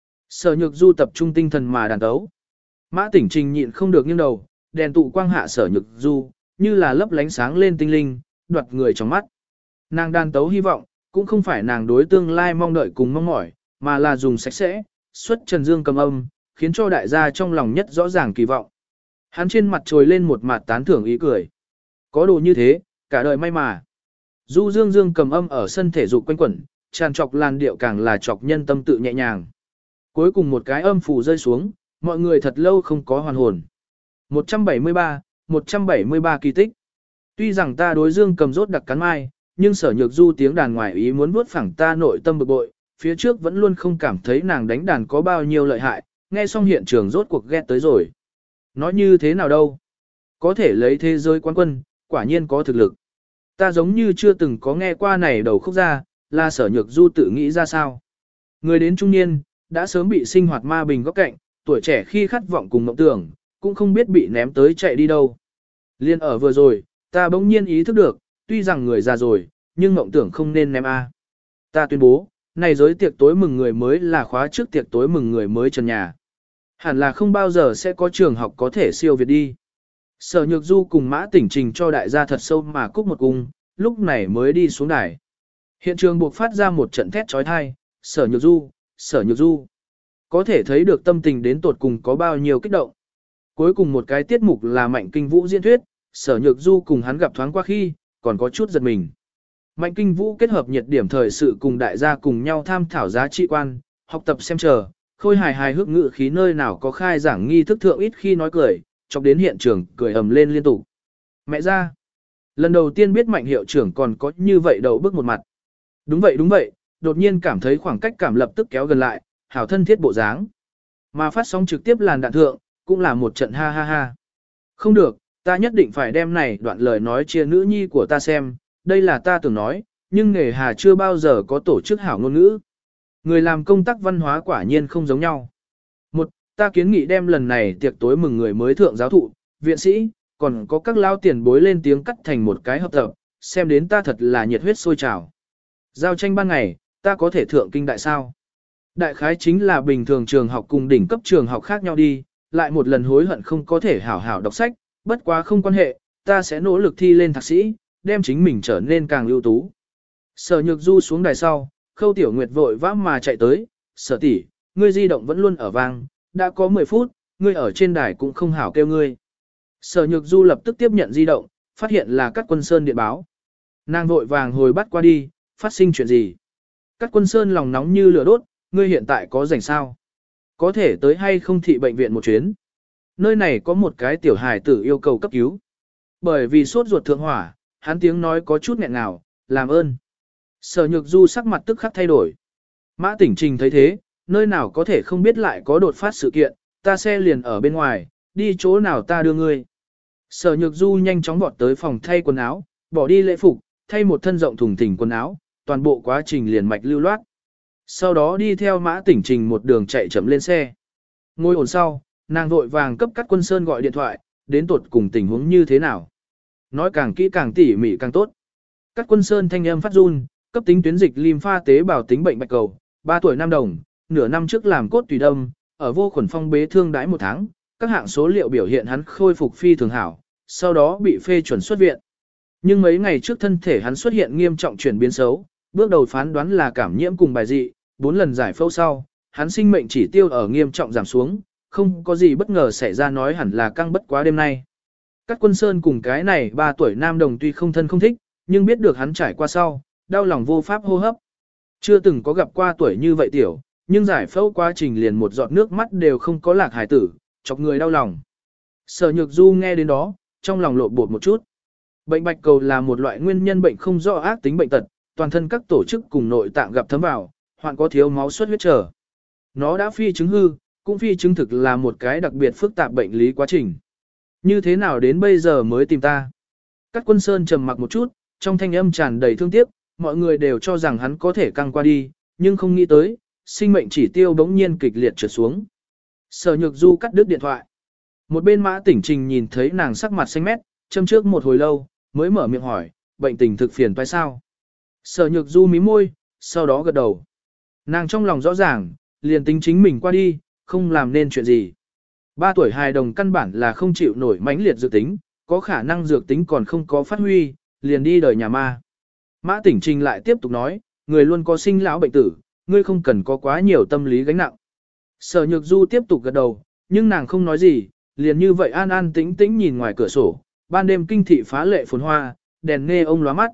Sở Nhược Du tập trung tinh thần mà đàn tấu. Mã Tỉnh Trình nhịn không được nghiêng đầu, đèn tụ quang hạ Sở Nhược Du, như là lấp lánh sáng lên tinh linh, đoạt người trong mắt. Nàng đàn tấu hy vọng, cũng không phải nàng đối tương lai mong đợi cùng mong mỏi, mà là dùng sạch sẽ, xuất trần dương cầm âm, khiến cho đại gia trong lòng nhất rõ ràng kỳ vọng. Hắn trên mặt trồi lên một mặt tán thưởng ý cười. Có đồ như thế, cả đời may mà. Du dương dương cầm âm ở sân thể dục quanh quẩn, tràn trọc làn điệu càng là chọc nhân tâm tự nhẹ nhàng. Cuối cùng một cái âm phủ rơi xuống, mọi người thật lâu không có hoàn hồn. một trăm bảy mươi ba, một trăm bảy mươi ba kỳ tích. Tuy rằng ta đối dương cầm rốt đặc cắn mai, nhưng Sở Nhược Du tiếng đàn ngoài ý muốn vuốt phẳng ta nội tâm bực bội, phía trước vẫn luôn không cảm thấy nàng đánh đàn có bao nhiêu lợi hại, nghe xong hiện trường rốt cuộc ghét tới rồi. Nói như thế nào đâu? Có thể lấy thế giới quán quân, quả nhiên có thực lực. Ta giống như chưa từng có nghe qua này đầu khúc ra, là Sở Nhược Du tự nghĩ ra sao. Người đến trung niên, đã sớm bị sinh hoạt ma bình góc cạnh, tuổi trẻ khi khát vọng cùng mộng tưởng, cũng không biết bị ném tới chạy đi đâu. Liên ở vừa rồi, ta bỗng nhiên ý thức được, tuy rằng người già rồi, nhưng mộng tưởng không nên ném a. Ta tuyên bố, này giới tiệc tối mừng người mới là khóa trước tiệc tối mừng người mới trần nhà. Hẳn là không bao giờ sẽ có trường học có thể siêu việt đi. Sở Nhược Du cùng Mã Tỉnh Trình cho đại gia thật sâu mà cúc một cung, lúc này mới đi xuống đài. Hiện trường buộc phát ra một trận thét trói thai, Sở Nhược Du, Sở Nhược Du. Có thể thấy được tâm tình đến tột cùng có bao nhiêu kích động. Cuối cùng một cái tiết mục là Mạnh Kinh Vũ diễn thuyết, Sở Nhược Du cùng hắn gặp thoáng qua khi, còn có chút giật mình. Mạnh Kinh Vũ kết hợp nhiệt điểm thời sự cùng đại gia cùng nhau tham thảo giá trị quan, học tập xem chờ, khôi hài hài hước ngự khí nơi nào có khai giảng nghi thức thượng ít khi nói cười, chọc đến hiện trường cười ầm lên liên tục. Mẹ ra, lần đầu tiên biết Mạnh hiệu trưởng còn có như vậy đầu bước một mặt. Đúng vậy đúng vậy, đột nhiên cảm thấy khoảng cách cảm lập tức kéo gần lại, hảo thân thiết bộ dáng. Mà phát sóng trực tiếp làn đạn thượng, cũng là một trận ha ha ha. Không được, ta nhất định phải đem này đoạn lời nói chia nữ nhi của ta xem, đây là ta tưởng nói, nhưng nghề hà chưa bao giờ có tổ chức hảo ngôn ngữ. Người làm công tác văn hóa quả nhiên không giống nhau. Một, ta kiến nghị đem lần này tiệc tối mừng người mới thượng giáo thụ, viện sĩ, còn có các lao tiền bối lên tiếng cắt thành một cái hợp tập, xem đến ta thật là nhiệt huyết sôi trào. Giao tranh ban ngày, ta có thể thượng kinh đại sao? Đại khái chính là bình thường trường học cùng đỉnh cấp trường học khác nhau đi, lại một lần hối hận không có thể hảo hảo đọc sách, bất quá không quan hệ, ta sẽ nỗ lực thi lên thạc sĩ, đem chính mình trở nên càng ưu tú. Sở Nhược Du xuống đài sau, Khâu Tiểu Nguyệt vội vã mà chạy tới, Sở tỷ, ngươi di động vẫn luôn ở vang, đã có mười phút, ngươi ở trên đài cũng không hảo kêu ngươi. Sở Nhược Du lập tức tiếp nhận di động, phát hiện là Cát Quân Sơn điện báo. Nàng vội vàng hồi bắt qua đi, phát sinh chuyện gì? Cát Quân Sơn lòng nóng như lửa đốt, ngươi hiện tại có rảnh sao? Có thể tới hay không thị bệnh viện một chuyến? Nơi này có một cái tiểu hài tử yêu cầu cấp cứu. Bởi vì sốt ruột thượng hỏa, hắn tiếng nói có chút nghẹn ngào, làm ơn. Sở Nhược Du sắc mặt tức khắc thay đổi. Mã Tỉnh Trình thấy thế, nơi nào có thể không biết lại có đột phát sự kiện, ta xe liền ở bên ngoài, đi chỗ nào ta đưa ngươi. Sở Nhược Du nhanh chóng vọt tới phòng thay quần áo, bỏ đi lễ phục, thay một thân rộng thùng thình quần áo, toàn bộ quá trình liền mạch lưu loát. Sau đó đi theo Mã Tỉnh Trình một đường chạy chậm lên xe. Ngồi ổn sau, nàng vội vàng cấp Cát Quân Sơn gọi điện thoại, đến tột cùng tình huống như thế nào. Nói càng kỹ càng tỉ mỉ càng tốt. Cát Quân Sơn thanh âm phát run, cấp tính tuyến dịch lympha tế bào tính bệnh bạch cầu, ba tuổi nam đồng, nửa năm trước làm cốt tùy đâm, ở vô khuẩn phong bế thương đãi một tháng, các hạng số liệu biểu hiện hắn khôi phục phi thường hảo, sau đó bị phê chuẩn xuất viện. Nhưng mấy ngày trước thân thể hắn xuất hiện nghiêm trọng chuyển biến xấu, bước đầu phán đoán là cảm nhiễm cùng bài dị, bốn lần giải phẫu sau, hắn sinh mệnh chỉ tiêu ở nghiêm trọng giảm xuống, không có gì bất ngờ xảy ra nói hẳn là căng bất quá đêm nay. Cát Quân Sơn cùng cái này ba tuổi nam đồng tuy không thân không thích, nhưng biết được hắn trải qua sau, đau lòng vô pháp hô hấp. Chưa từng có gặp qua tuổi như vậy tiểu, nhưng giải phẫu quá trình liền một giọt nước mắt đều không có lạc hải tử, chọc người đau lòng. Sở Nhược Du nghe đến đó, trong lòng lộn bột một chút. Bệnh bạch cầu là một loại nguyên nhân bệnh không rõ ác tính bệnh tật, toàn thân các tổ chức cùng nội tạng gặp thấm vào, hoạn có thiếu máu xuất huyết trở. Nó đã phi chứng hư, cũng phi chứng thực là một cái đặc biệt phức tạp bệnh lý quá trình. Như thế nào đến bây giờ mới tìm ta? Cát Quân Sơn trầm mặc một chút, trong thanh âm tràn đầy thương tiếc, mọi người đều cho rằng hắn có thể căng qua đi, nhưng không nghĩ tới, sinh mệnh chỉ tiêu bỗng nhiên kịch liệt trượt xuống. Sở Nhược Du cắt đứt điện thoại. Một bên Mã Tỉnh Trình nhìn thấy nàng sắc mặt xanh mét, châm trước một hồi lâu, mới mở miệng hỏi, bệnh tình thực phiền phải sao? Sở Nhược Du mím môi, sau đó gật đầu. Nàng trong lòng rõ ràng, liền tính chính mình qua đi, không làm nên chuyện gì. Ba tuổi hài đồng căn bản là không chịu nổi mãnh liệt dược tính, có khả năng dược tính còn không có phát huy, liền đi đời nhà ma. Mã Tỉnh Trình lại tiếp tục nói, người luôn có sinh lão bệnh tử, ngươi không cần có quá nhiều tâm lý gánh nặng. Sở Nhược Du tiếp tục gật đầu, nhưng nàng không nói gì, liền như vậy an an tĩnh tĩnh nhìn ngoài cửa sổ, ban đêm kinh thị phá lệ phồn hoa, đèn nghe ông lóa mắt.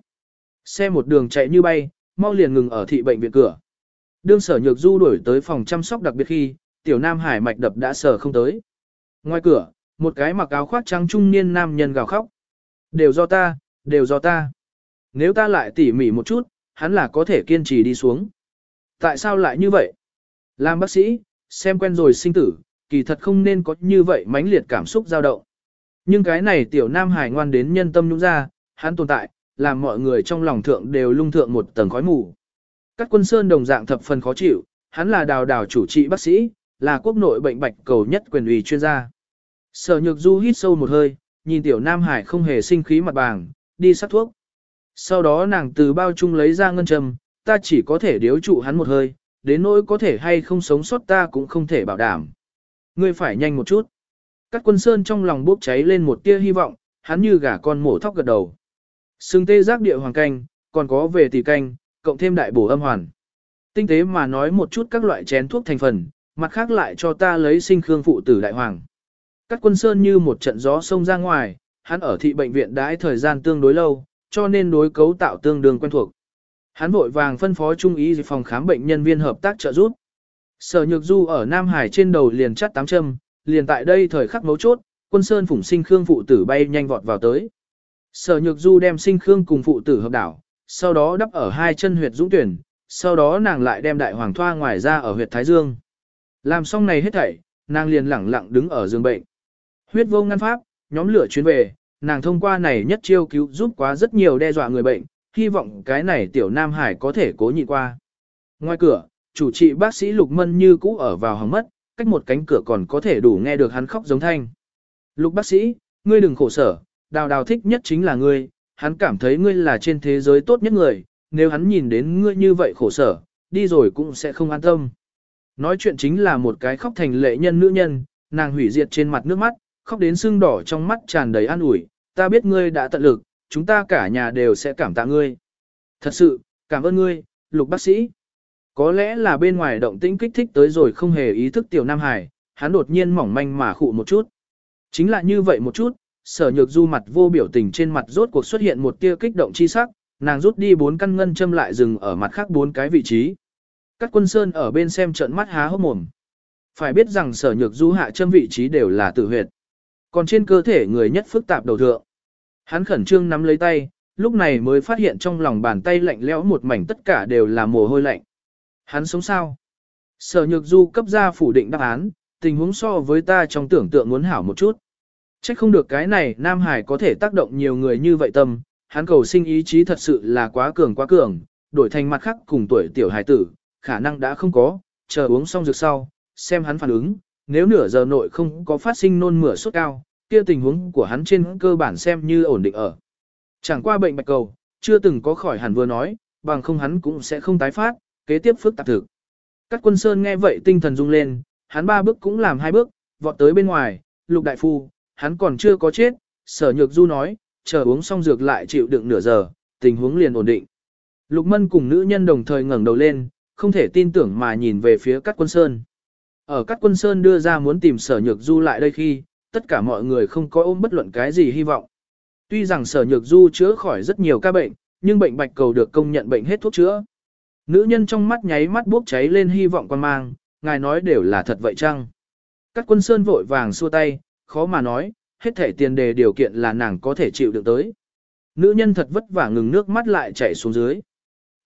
Xe một đường chạy như bay, mau liền ngừng ở thị bệnh viện cửa. Đương Sở Nhược Du đuổi tới phòng chăm sóc đặc biệt khi, tiểu Nam Hải mạch đập đã sờ không tới. Ngoài cửa, một cái mặc áo khoác trắng trung niên nam nhân gào khóc. Đều do ta, đều do ta. Nếu ta lại tỉ mỉ một chút, hắn là có thể kiên trì đi xuống. Tại sao lại như vậy? Làm bác sĩ, xem quen rồi sinh tử, kỳ thật không nên có như vậy mãnh liệt cảm xúc dao động. Nhưng cái này tiểu Nam Hải ngoan đến nhân tâm nhũ ra, hắn tồn tại, làm mọi người trong lòng thượng đều lung thượng một tầng khói mù. Cát Quân Sơn đồng dạng thập phần khó chịu, hắn là đào đào chủ trị bác sĩ, là quốc nội bệnh bạch cầu nhất quyền ủy chuyên gia. Sở Nhược Du hít sâu một hơi, nhìn tiểu Nam Hải không hề sinh khí mặt bàng, đi sắc thuốc. Sau đó nàng từ bao chung lấy ra ngân châm, ta chỉ có thể điếu trụ hắn một hơi, đến nỗi có thể hay không sống sót ta cũng không thể bảo đảm. Ngươi phải nhanh một chút. Cát Quân Sơn trong lòng bốc cháy lên một tia hy vọng, hắn như gà con mổ thóc gật đầu. Sừng tê giác địa hoàng canh, còn có về tỷ canh, cộng thêm đại bổ âm hoàn. Tinh tế mà nói một chút các loại chén thuốc thành phần, mặt khác lại cho ta lấy sinh khương phụ tử đại hoàng. Cát Quân Sơn như một trận gió xông ra ngoài, hắn ở thị bệnh viện đãi thời gian tương đối lâu, cho nên đối cấu tạo tương đương quen thuộc. Hắn vội vàng phân phó trung ý phòng khám bệnh nhân viên hợp tác trợ giúp. Sở Nhược Du ở Nam Hải trên đầu liền chắt tám châm, liền tại đây thời khắc mấu chốt, Quân Sơn phủng sinh khương phụ tử bay nhanh vọt vào tới. Sở Nhược Du đem sinh khương cùng phụ tử hợp đảo, sau đó đắp ở hai chân huyệt dũng tuyển, sau đó nàng lại đem đại hoàng thoa ngoài ra ở huyệt thái dương. Làm xong này hết thảy, nàng liền lẳng lặng đứng ở giường bệnh. Huyết vô ngăn pháp, nhóm lửa chuyến về, nàng thông qua này nhất chiêu cứu giúp quá rất nhiều đe dọa người bệnh, hy vọng cái này tiểu Nam Hải có thể cố nhịn qua. Ngoài cửa, chủ trị bác sĩ Lục Mân như cũ ở vào hỏng mất, cách một cánh cửa còn có thể đủ nghe được hắn khóc giống thanh. Lục bác sĩ, ngươi đừng khổ sở, đào đào thích nhất chính là ngươi, hắn cảm thấy ngươi là trên thế giới tốt nhất người, nếu hắn nhìn đến ngươi như vậy khổ sở, đi rồi cũng sẽ không an tâm. Nói chuyện chính là một cái khóc thành lệ nhân nữ nhân, nàng hủy diệt trên mặt nước mắt, khóc đến sưng đỏ trong mắt tràn đầy an ủi, ta biết ngươi đã tận lực, chúng ta cả nhà đều sẽ cảm tạ ngươi. Thật sự, cảm ơn ngươi, Lục bác sĩ. Có lẽ là bên ngoài động tĩnh kích thích tới rồi không hề ý thức tiểu Nam Hải, hắn đột nhiên mỏng manh mà khụ một chút. Chính là như vậy một chút, Sở Nhược Du mặt vô biểu tình trên mặt rốt cuộc xuất hiện một tia kích động chi sắc, nàng rút đi bốn căn ngân châm lại dừng ở mặt khác bốn cái vị trí. Cát Quân Sơn ở bên xem trợn mắt há hốc mồm. Phải biết rằng Sở Nhược Du hạ châm vị trí đều là tử huyệt. Còn trên cơ thể người nhất phức tạp đầu thượng. Hắn khẩn trương nắm lấy tay, lúc này mới phát hiện trong lòng bàn tay lạnh lẽo một mảnh tất cả đều là mồ hôi lạnh. Hắn sống sao? Sở Nhược Du cấp ra phủ định đáp án, tình huống so với ta trong tưởng tượng muốn hảo một chút. Trách không được cái này Nam Hải có thể tác động nhiều người như vậy tâm, hắn cầu sinh ý chí thật sự là quá cường quá cường, đổi thành mặt khác cùng tuổi tiểu hải tử, khả năng đã không có, chờ uống xong dược sau, xem hắn phản ứng, nếu nửa giờ nội không có phát sinh nôn mửa sốt cao, kia tình huống của hắn trên cơ bản xem như ổn định ở. Chẳng qua bệnh bạch cầu, chưa từng có khỏi hẳn vừa nói, bằng không hắn cũng sẽ không tái phát, kế tiếp phức tạp thực. Cát Quân Sơn nghe vậy tinh thần rung lên, hắn ba bước cũng làm hai bước, vọt tới bên ngoài, Lục đại phu, hắn còn chưa có chết, Sở Nhược Du nói, chờ uống xong dược lại chịu đựng nửa giờ, tình huống liền ổn định. Lục Mân cùng nữ nhân đồng thời ngẩng đầu lên, không thể tin tưởng mà nhìn về phía Cát Quân Sơn. Ở Cát Quân Sơn đưa ra muốn tìm Sở Nhược Du lại đây khi, tất cả mọi người không có ôm bất luận cái gì hy vọng. Tuy rằng Sở Nhược Du chữa khỏi rất nhiều ca bệnh, nhưng bệnh bạch cầu được công nhận bệnh hết thuốc chữa. Nữ nhân trong mắt nháy mắt bốc cháy lên hy vọng quan mang, ngài nói đều là thật vậy chăng? Cát Quân Sơn vội vàng xua tay, khó mà nói, hết thể tiền đề điều kiện là nàng có thể chịu được tới. Nữ nhân thật vất vả ngừng nước mắt lại chảy xuống dưới.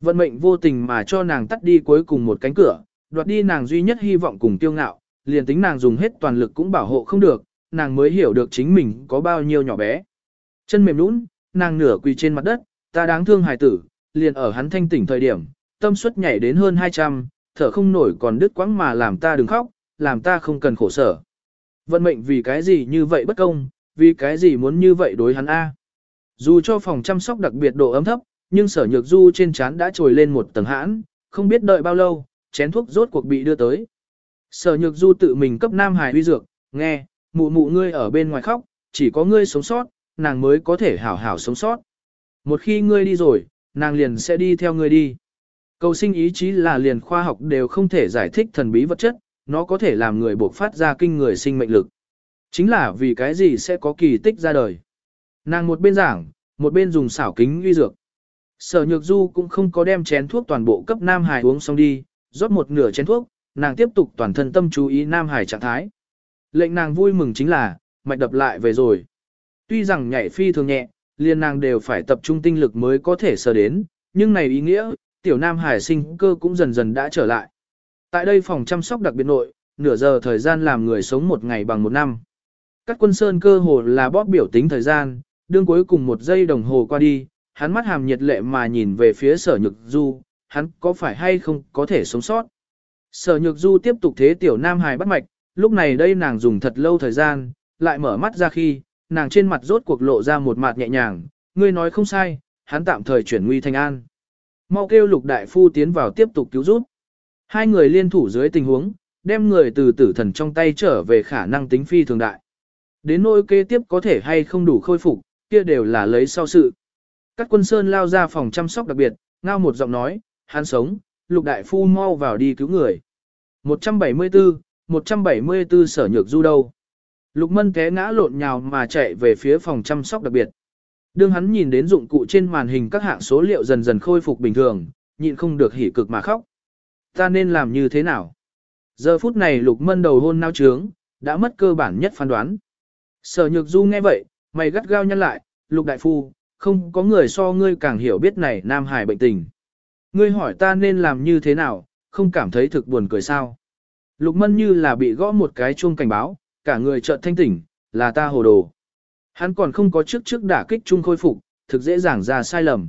Vận mệnh vô tình mà cho nàng tắt đi cuối cùng một cánh cửa, đoạt đi nàng duy nhất hy vọng cùng tiêu ngạo, liền tính nàng dùng hết toàn lực cũng bảo hộ không được, nàng mới hiểu được chính mình có bao nhiêu nhỏ bé. Chân mềm nũng, nàng nửa quỳ trên mặt đất, ta đáng thương hài tử, liền ở hắn thanh tỉnh thời điểm, tâm suất nhảy đến hơn hai trăm, thở không nổi còn đứt quãng mà làm ta đừng khóc, làm ta không cần khổ sở. Vận mệnh vì cái gì như vậy bất công, vì cái gì muốn như vậy đối hắn A. Dù cho phòng chăm sóc đặc biệt độ ấm thấp, nhưng sở nhược du trên trán đã trồi lên một tầng hãn, không biết đợi bao lâu, chén thuốc rốt cuộc bị đưa tới. Sở nhược du tự mình cấp Nam Hải uy dược, nghe, mụ mụ ngươi ở bên ngoài khóc, chỉ có ngươi sống sót, nàng mới có thể hảo hảo sống sót. Một khi ngươi đi rồi, nàng liền sẽ đi theo ngươi đi. Cầu sinh ý chí là liền khoa học đều không thể giải thích thần bí vật chất, nó có thể làm người buộc phát ra kinh người sinh mệnh lực. Chính là vì cái gì sẽ có kỳ tích ra đời. Nàng một bên giảng, một bên dùng xảo kính uy dược. Sở Nhược Du cũng không có đem chén thuốc toàn bộ cấp Nam Hải uống xong đi, rót một nửa chén thuốc, nàng tiếp tục toàn thân tâm chú ý Nam Hải trạng thái. Lệnh nàng vui mừng chính là, mạch đập lại về rồi. Tuy rằng nhảy phi thường nhẹ, liền nàng đều phải tập trung tinh lực mới có thể sờ đến, nhưng này ý nghĩa, tiểu Nam Hải sinh cơ cũng dần dần đã trở lại. Tại đây phòng chăm sóc đặc biệt nội, nửa giờ thời gian làm người sống một ngày bằng một năm. Các quân sơn cơ hồ là bóp biểu tính thời gian, đương cuối cùng một giây đồng hồ qua đi, hắn mắt hàm nhiệt lệ mà nhìn về phía sở nhược du, hắn có phải hay không có thể sống sót. Sở nhược du tiếp tục thế tiểu Nam Hải bắt mạch, lúc này đây nàng dùng thật lâu thời gian, lại mở mắt ra khi, nàng trên mặt rốt cuộc lộ ra một mặt nhẹ nhàng, ngươi nói không sai, hắn tạm thời chuyển nguy thành an. Mau kêu Lục đại phu tiến vào tiếp tục cứu giúp. Hai người liên thủ dưới tình huống, đem người từ tử thần trong tay trở về khả năng tính phi thường đại. Đến nỗi kế tiếp có thể hay không đủ khôi phục, kia đều là lấy sau sự. Các quân sơn lao ra phòng chăm sóc đặc biệt, ngao một giọng nói, hắn sống, Lục đại phu mau vào đi cứu người. một trăm bảy mươi tư, một trăm bảy mươi tư sở nhược du đâu. Lục Mân té ngã lộn nhào mà chạy về phía phòng chăm sóc đặc biệt. Đương hắn nhìn đến dụng cụ trên màn hình các hạng số liệu dần dần khôi phục bình thường, nhịn không được hỉ cực mà khóc. Ta nên làm như thế nào? Giờ phút này Lục Mân đầu hôn nao trướng, đã mất cơ bản nhất phán đoán. Sở Nhược Du nghe vậy, mày gắt gao nhăn lại, Lục đại phu, không có người so ngươi càng hiểu biết này Nam Hải bệnh tình. Ngươi hỏi ta nên làm như thế nào, không cảm thấy thực buồn cười sao? Lục Mân như là bị gõ một cái chuông cảnh báo, cả người chợt thanh tỉnh, là ta hồ đồ. Hắn còn không có trước trước đả kích chung khôi phục, thực dễ dàng ra sai lầm.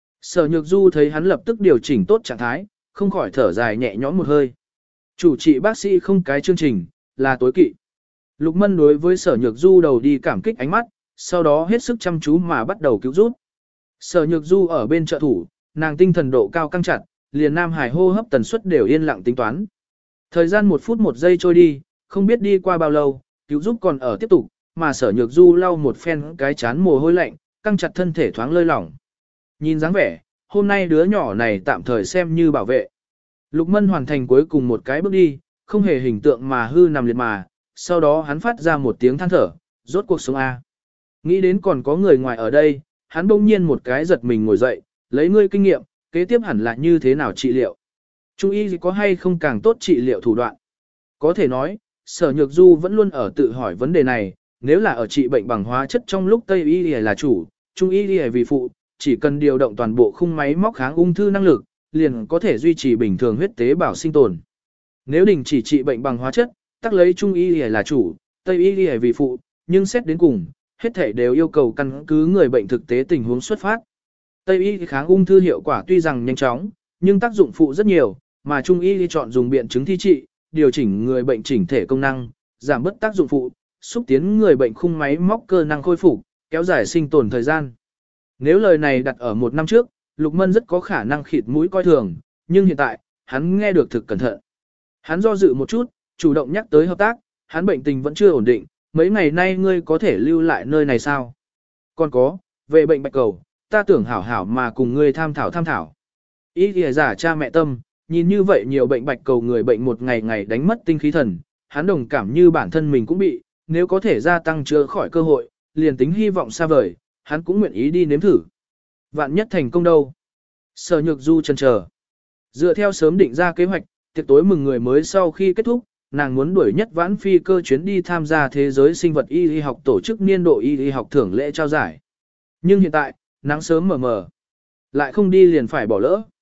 Sở Nhược Du thấy hắn lập tức điều chỉnh tốt trạng thái, không khỏi thở dài nhẹ nhõm một hơi. Chủ trị bác sĩ không cái chương trình, là tối kỵ. Lục Mân đối với Sở Nhược Du đầu đi cảm kích ánh mắt, sau đó hết sức chăm chú mà bắt đầu cứu giúp. Sở Nhược Du ở bên trợ thủ, nàng tinh thần độ cao căng chặt, liền Nam Hải hô hấp tần suất đều yên lặng tính toán. Thời gian một phút một giây trôi đi, không biết đi qua bao lâu, cứu giúp còn ở tiếp tục, mà Sở Nhược Du lau một phen cái chán mồ hôi lạnh, căng chặt thân thể thoáng lơi lỏng. Nhìn dáng vẻ, hôm nay đứa nhỏ này tạm thời xem như bảo vệ. Lục Mân hoàn thành cuối cùng một cái bước đi, không hề hình tượng mà hư nằm liệt mà, sau đó hắn phát ra một tiếng than thở, rốt cuộc sống A. Nghĩ đến còn có người ngoài ở đây, hắn bỗng nhiên một cái giật mình ngồi dậy, lấy ngươi kinh nghiệm, kế tiếp hẳn là như thế nào trị liệu. Trung y có hay không càng tốt trị liệu thủ đoạn? Có thể nói, Sở Nhược Du vẫn luôn ở tự hỏi vấn đề này, nếu là ở trị bệnh bằng hóa chất trong lúc Tây y là chủ, Trung y là vì phụ, chỉ cần điều động toàn bộ khung máy móc kháng ung thư năng lực, liền có thể duy trì bình thường huyết tế bào sinh tồn. Nếu đình chỉ trị bệnh bằng hóa chất, tắc lấy Trung y là chủ, Tây y là vì phụ, nhưng xét đến cùng, hết thể đều yêu cầu căn cứ người bệnh thực tế tình huống xuất phát. Tây y kháng ung thư hiệu quả tuy rằng nhanh chóng, nhưng tác dụng phụ rất nhiều, mà Trung y chọn dùng biện chứng thi trị, điều chỉnh người bệnh chỉnh thể công năng, giảm bớt tác dụng phụ, xúc tiến người bệnh khung máy móc cơ năng khôi phục, kéo dài sinh tồn thời gian. Nếu lời này đặt ở một năm trước, Lục Mân rất có khả năng khịt mũi coi thường, nhưng hiện tại, hắn nghe được thực cẩn thận. Hắn do dự một chút, chủ động nhắc tới hợp tác, hắn bệnh tình vẫn chưa ổn định, mấy ngày nay ngươi có thể lưu lại nơi này sao? Còn có, về bệnh bạch cầu, ta tưởng hảo hảo mà cùng ngươi tham thảo tham thảo. Ý kìa giả cha mẹ tâm, nhìn như vậy nhiều bệnh bạch cầu người bệnh một ngày ngày đánh mất tinh khí thần, hắn đồng cảm như bản thân mình cũng bị, nếu có thể gia tăng chữa khỏi cơ hội, liền tính hy vọng xa vời, hắn cũng nguyện ý đi nếm thử. Vạn nhất thành công đâu? Sở Nhược Du chần chờ. Dựa theo sớm định ra kế hoạch, tiệc tối mừng người mới sau khi kết thúc, nàng muốn đuổi nhất vãn phi cơ chuyến đi tham gia thế giới sinh vật y y học tổ chức niên độ y y học thưởng lễ trao giải. Nhưng hiện tại, nắng sớm mờ mờ, lại không đi liền phải bỏ lỡ.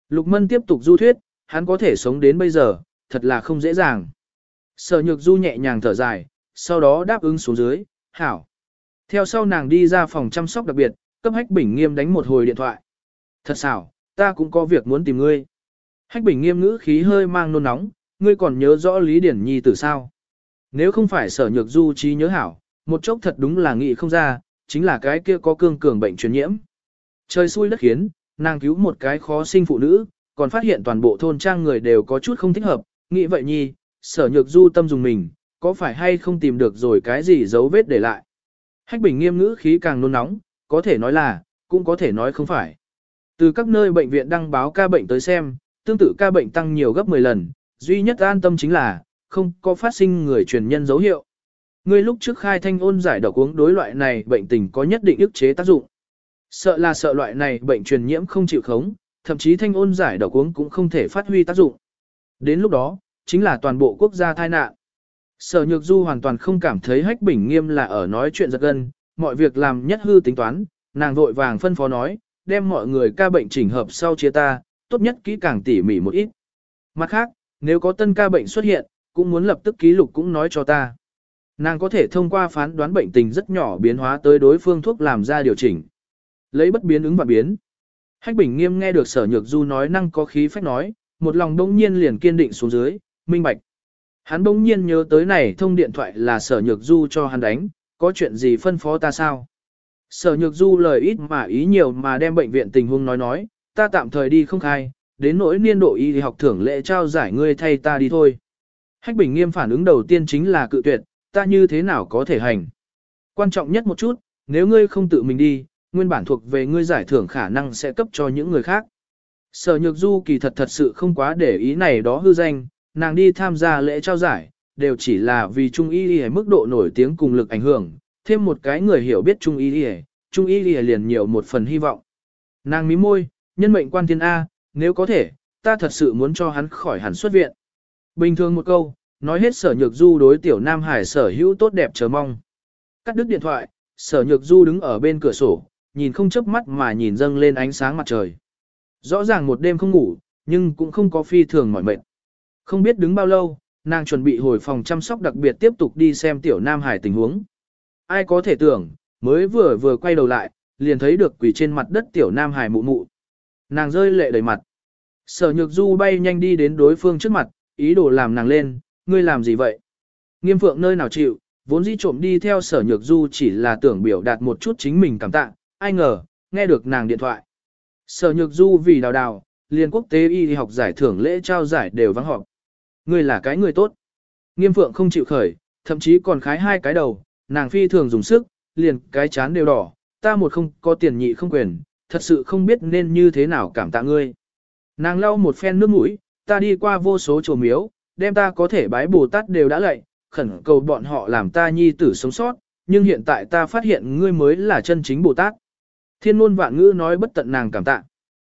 Lục Mân tiếp tục du thuyết, hắn có thể sống đến bây giờ, thật là không dễ dàng. Sở Nhược Du nhẹ nhàng thở dài, sau đó đáp ứng xuống dưới, hảo. Theo sau nàng đi ra phòng chăm sóc đặc biệt, cấp Hách Bình Nghiêm đánh một hồi điện thoại. Thật xảo, ta cũng có việc muốn tìm ngươi. Hách Bình Nghiêm ngữ khí hơi mang nôn nóng, ngươi còn nhớ rõ Lý Điển Nhi từ sao? Nếu không phải Sở Nhược Du trí nhớ hảo, một chốc thật đúng là nghĩ không ra, chính là cái kia có cương cường bệnh truyền nhiễm. Trời xui đất khiến, nàng cứu một cái khó sinh phụ nữ, còn phát hiện toàn bộ thôn trang người đều có chút không thích hợp, nghĩ vậy nhi, Sở Nhược Du tâm dùng mình, có phải hay không tìm được rồi cái gì dấu vết để lại. Hách Bình Nghiêm ngữ khí càng nôn nóng, có thể nói là, cũng có thể nói không phải. Từ các nơi bệnh viện đăng báo ca bệnh tới xem, tương tự ca bệnh tăng nhiều gấp mười lần, duy nhất an tâm chính là, không có phát sinh người truyền nhân dấu hiệu. Người lúc trước khai thanh ôn giải độc uống đối loại này bệnh tình có nhất định ức chế tác dụng. Sợ là sợ loại này bệnh truyền nhiễm không chịu khống, thậm chí thanh ôn giải độc uống cũng không thể phát huy tác dụng. Đến lúc đó, chính là toàn bộ quốc gia tai nạn. Sở Nhược Du hoàn toàn không cảm thấy Hách Bình Nghiêm là ở nói chuyện giật gân, mọi việc làm nhất hư tính toán, nàng vội vàng phân phó nói, đem mọi người ca bệnh chỉnh hợp sau chia ta, tốt nhất kỹ càng tỉ mỉ một ít. Mặt khác, nếu có tân ca bệnh xuất hiện, cũng muốn lập tức ký lục cũng nói cho ta. Nàng có thể thông qua phán đoán bệnh tình rất nhỏ biến hóa tới đối phương thuốc làm ra điều chỉnh. Lấy bất biến ứng và biến. Hách Bình Nghiêm nghe được Sở Nhược Du nói năng có khí phách nói, một lòng đông nhiên liền kiên định xuống dưới, minh bạch. Hắn bỗng nhiên nhớ tới này thông điện thoại là Sở Nhược Du cho hắn đánh, có chuyện gì phân phó ta sao? Sở Nhược Du lời ít mà ý nhiều mà đem bệnh viện tình huống nói nói, ta tạm thời đi không khai, đến nỗi niên độ y học thưởng lễ trao giải ngươi thay ta đi thôi. Hách Bình Nghiêm phản ứng đầu tiên chính là cự tuyệt, ta như thế nào có thể hành. Quan trọng nhất một chút, nếu ngươi không tự mình đi, nguyên bản thuộc về ngươi giải thưởng khả năng sẽ cấp cho những người khác. Sở Nhược Du kỳ thật thật sự không quá để ý này đó hư danh, nàng đi tham gia lễ trao giải, đều chỉ là vì Trung Y Y mức độ nổi tiếng cùng lực ảnh hưởng, thêm một cái người hiểu biết Trung Y Y, Trung Y Y liền nhiều một phần hy vọng. Nàng mím môi, nhân mệnh quan thiên A, nếu có thể, ta thật sự muốn cho hắn khỏi hẳn xuất viện. Bình thường một câu, nói hết Sở Nhược Du đối tiểu Nam Hải sở hữu tốt đẹp chờ mong. Cắt đứt điện thoại, Sở Nhược Du đứng ở bên cửa sổ, nhìn không chớp mắt mà nhìn dâng lên ánh sáng mặt trời. Rõ ràng một đêm không ngủ, nhưng cũng không có phi thường mỏi mệt. Không biết đứng bao lâu, nàng chuẩn bị hồi phòng chăm sóc đặc biệt tiếp tục đi xem tiểu Nam Hải tình huống. Ai có thể tưởng, mới vừa vừa quay đầu lại, liền thấy được quỳ trên mặt đất tiểu Nam Hải mụ mụ. Nàng rơi lệ đầy mặt. Sở Nhược Du bay nhanh đi đến đối phương trước mặt, ý đồ làm nàng lên, ngươi làm gì vậy? Nghiêm Phượng nơi nào chịu, vốn dĩ trộm đi theo Sở Nhược Du chỉ là tưởng biểu đạt một chút chính mình cảm tạ, ai ngờ, nghe được nàng điện thoại. Sở Nhược Du vì đào đào, liền quốc tế y học giải thưởng lễ trao giải đều vắng họp. Ngươi là cái người tốt. Nghiêm Phượng không chịu khởi, thậm chí còn khái hai cái đầu, nàng phi thường dùng sức, liền cái chán đều đỏ, ta một không có tiền nhị không quyền, thật sự không biết nên như thế nào cảm tạ ngươi. Nàng lau một phen nước mũi, ta đi qua vô số chùa miếu, đem ta có thể bái Bồ Tát đều đã lạy, khẩn cầu bọn họ làm ta nhi tử sống sót, nhưng hiện tại ta phát hiện ngươi mới là chân chính Bồ Tát. Thiên ngôn vạn ngữ nói bất tận nàng cảm tạ.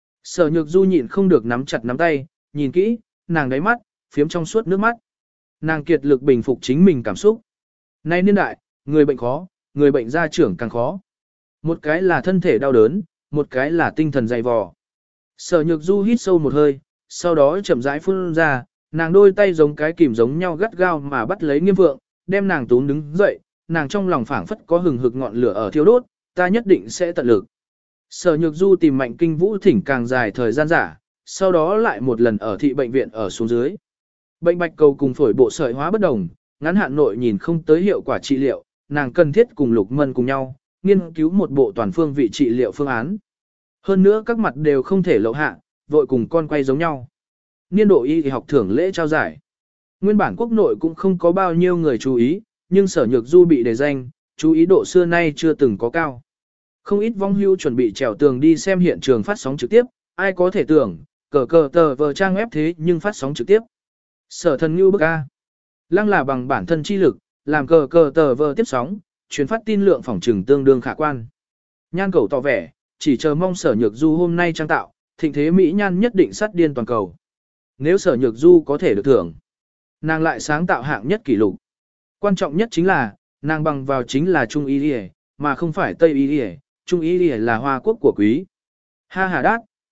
Sở Nhược Du nhịn không được nắm chặt nắm tay, nhìn kỹ, nàng đáy mắt, phiếm trong suốt nước mắt. Nàng kiệt lực bình phục chính mình cảm xúc. Nay niên đại, người bệnh khó, người bệnh gia trưởng càng khó. Một cái là thân thể đau đớn, một cái là tinh thần dày vò. Sở Nhược Du hít sâu một hơi, sau đó chậm rãi phun ra, nàng đôi tay giống cái kìm giống nhau gắt gao mà bắt lấy Nghiêm Phượng, đem nàng túm đứng dậy, nàng trong lòng phảng phất có hừng hực ngọn lửa ở thiêu đốt, ta nhất định sẽ tận lực. Sở Nhược Du tìm Mạnh Kinh Vũ thỉnh càng dài thời gian giả, sau đó lại một lần ở thị bệnh viện ở xuống dưới. Bệnh bạch cầu cùng phổi bộ sợi hóa bất đồng, ngắn hạn nội nhìn không tới hiệu quả trị liệu, nàng cần thiết cùng Lục Mân cùng nhau, nghiên cứu một bộ toàn phương vị trị liệu phương án. Hơn nữa các mặt đều không thể lậu hạ, vội cùng con quay giống nhau. Niên độ y học thưởng lễ trao giải. Nguyên bản quốc nội cũng không có bao nhiêu người chú ý, nhưng Sở Nhược Du bị đề danh, chú ý độ xưa nay chưa từng có cao. Không ít vong hưu chuẩn bị trèo tường đi xem hiện trường phát sóng trực tiếp, ai có thể tưởng, cờ cờ tờ vờ trang web thế nhưng phát sóng trực tiếp. Sở Thần Ngưu bức A. Lăng là bằng bản thân chi lực, làm cờ cờ tờ vờ tiếp sóng, truyền phát tin lượng phòng trừng tương đương khả quan. Nhan cầu tỏ vẻ, chỉ chờ mong Sở Nhược Du hôm nay trang tạo, thịnh thế Mỹ Nhan nhất định sát điên toàn cầu. Nếu Sở Nhược Du có thể được thưởng, nàng lại sáng tạo hạng nhất kỷ lục. Quan trọng nhất chính là, nàng bằng vào chính là Trung Y Y, mà không phải Tây Y Y, Trung Y Y là hoa quốc của quý. Ha ha đát,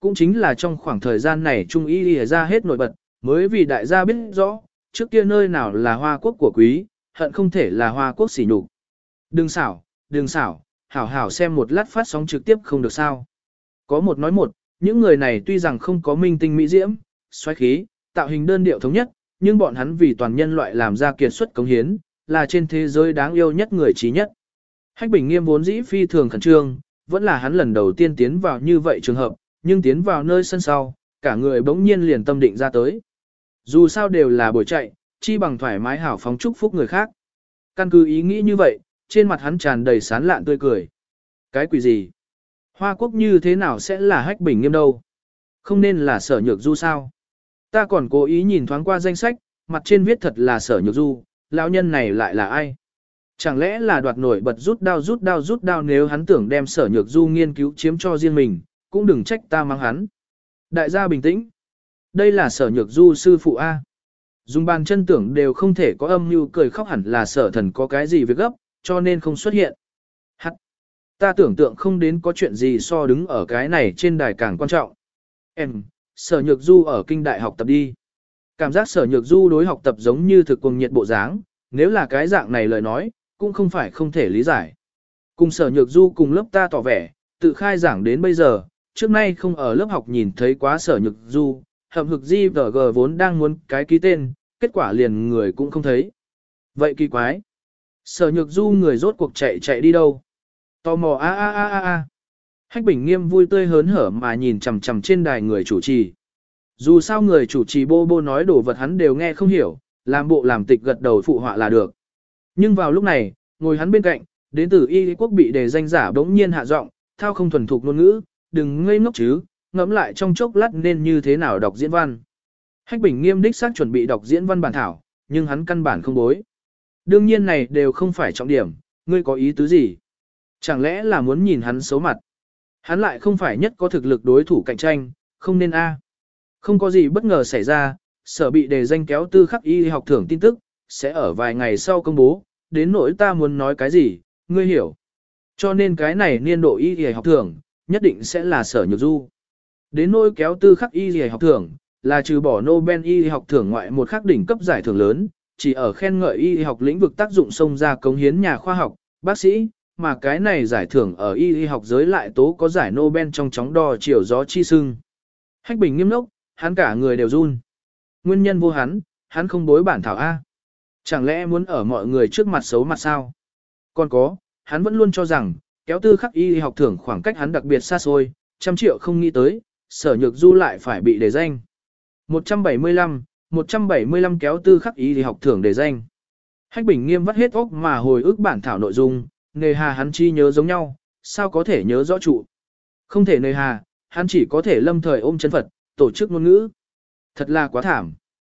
cũng chính là trong khoảng thời gian này Trung Y lìa ra hết nổi bật, mới vì đại gia biết rõ, trước kia nơi nào là Hoa Quốc của quý, hận không thể là Hoa Quốc xỉ nhục. Đừng xảo, đừng xảo, hảo hảo xem một lát phát sóng trực tiếp không được sao. Có một nói một, những người này tuy rằng không có minh tinh mỹ diễm, xoáy khí, tạo hình đơn điệu thống nhất, nhưng bọn hắn vì toàn nhân loại làm ra kiệt xuất cống hiến, là trên thế giới đáng yêu nhất người trí nhất. Hách Bình Nghiêm vốn dĩ phi thường khẩn trương, vẫn là hắn lần đầu tiên tiến vào như vậy trường hợp, nhưng tiến vào nơi sân sau, cả người bỗng nhiên liền tâm định ra tới. Dù sao đều là buổi chạy, chi bằng thoải mái hảo phóng chúc phúc người khác. Căn cứ ý nghĩ như vậy, trên mặt hắn tràn đầy sán lạn tươi cười. Cái quỷ gì? Hoa Quốc như thế nào sẽ là Hách Bình Nghiêm đâu? Không nên là Sở Nhược Du sao? Ta còn cố ý nhìn thoáng qua danh sách, mặt trên viết thật là Sở Nhược Du, lão nhân này lại là ai? Chẳng lẽ là đoạt nổi bật rút đao rút đao rút đao, nếu hắn tưởng đem Sở Nhược Du nghiên cứu chiếm cho riêng mình, cũng đừng trách ta mắng hắn. Đại gia bình tĩnh. Đây là Sở Nhược Du sư phụ A. Dùng bàn chân tưởng đều không thể có âm mưu cười khóc, hẳn là Sở Thần có cái gì việc gấp, cho nên không xuất hiện. Hắc. Ta tưởng tượng không đến có chuyện gì so đứng ở cái này trên đài càng quan trọng. Em, Sở Nhược Du ở kinh đại học tập đi. Cảm giác Sở Nhược Du đối học tập giống như thực cuồng nhiệt bộ dáng, nếu là cái dạng này lời nói, cũng không phải không thể lý giải. Cùng Sở Nhược Du cùng lớp ta tỏ vẻ, tự khai giảng đến bây giờ, trước nay không ở lớp học nhìn thấy quá Sở Nhược Du, hậm hực di vờ gờ vốn đang muốn cái ký tên, kết quả liền người cũng không thấy. Vậy kỳ quái. Sở Nhược Du người rốt cuộc chạy chạy đi đâu? Tò mò a a a a a. Hách Bình Nghiêm vui tươi hớn hở mà nhìn chằm chằm trên đài người chủ trì. Dù sao người chủ trì bô bô nói đồ vật hắn đều nghe không hiểu, làm bộ làm tịch gật đầu phụ họa là được. Nhưng vào lúc này, ngồi hắn bên cạnh, đến từ Y quốc bị đề danh giả bỗng nhiên hạ giọng, thao không thuần thục ngôn ngữ, đừng ngây ngốc chứ, ngẫm lại trong chốc lát nên như thế nào đọc diễn văn. Hách Bình Nghiêm đích xác chuẩn bị đọc diễn văn bản thảo, nhưng hắn căn bản không bối. Đương nhiên này đều không phải trọng điểm, ngươi có ý tứ gì? Chẳng lẽ là muốn nhìn hắn xấu mặt? Hắn lại không phải nhất có thực lực đối thủ cạnh tranh, không nên a. Không có gì bất ngờ xảy ra, sở bị đề danh kéo tư khắc y học thưởng tin tức, sẽ ở vài ngày sau công bố, đến nỗi ta muốn nói cái gì, ngươi hiểu. Cho nên cái này niên độ y y học thưởng, nhất định sẽ là Sở Nhược Du. Đến nỗi kéo tư khắc y y học thưởng, là trừ bỏ Nobel y học thưởng ngoại một khắc đỉnh cấp giải thưởng lớn, chỉ ở khen ngợi y học lĩnh vực tác dụng xông ra cống hiến nhà khoa học, bác sĩ, mà cái này giải thưởng ở y học giới lại tố có giải Nobel trong chóng đo chiều gió chi sưng. Hách Bình Nghiêm nốc, hắn cả người đều run. Nguyên nhân vô hắn, hắn không bối bản thảo A. Chẳng lẽ muốn ở mọi người trước mặt xấu mặt sao? Còn có, hắn vẫn luôn cho rằng, kéo tư khắc y học thưởng khoảng cách hắn đặc biệt xa xôi, trăm triệu không nghĩ tới, Sở Nhược Du lại phải bị đề danh. một trăm bảy mươi lăm, một trăm bảy mươi lăm kéo tư khắc y học thưởng đề danh. Hách Bình Nghiêm vắt hết óc mà hồi ức bản thảo nội dung, nề hà hắn chi nhớ giống nhau, sao có thể nhớ rõ trụ. Không thể nề hà, hắn chỉ có thể lâm thời ôm chân Phật, tổ chức ngôn ngữ. Thật là quá thảm.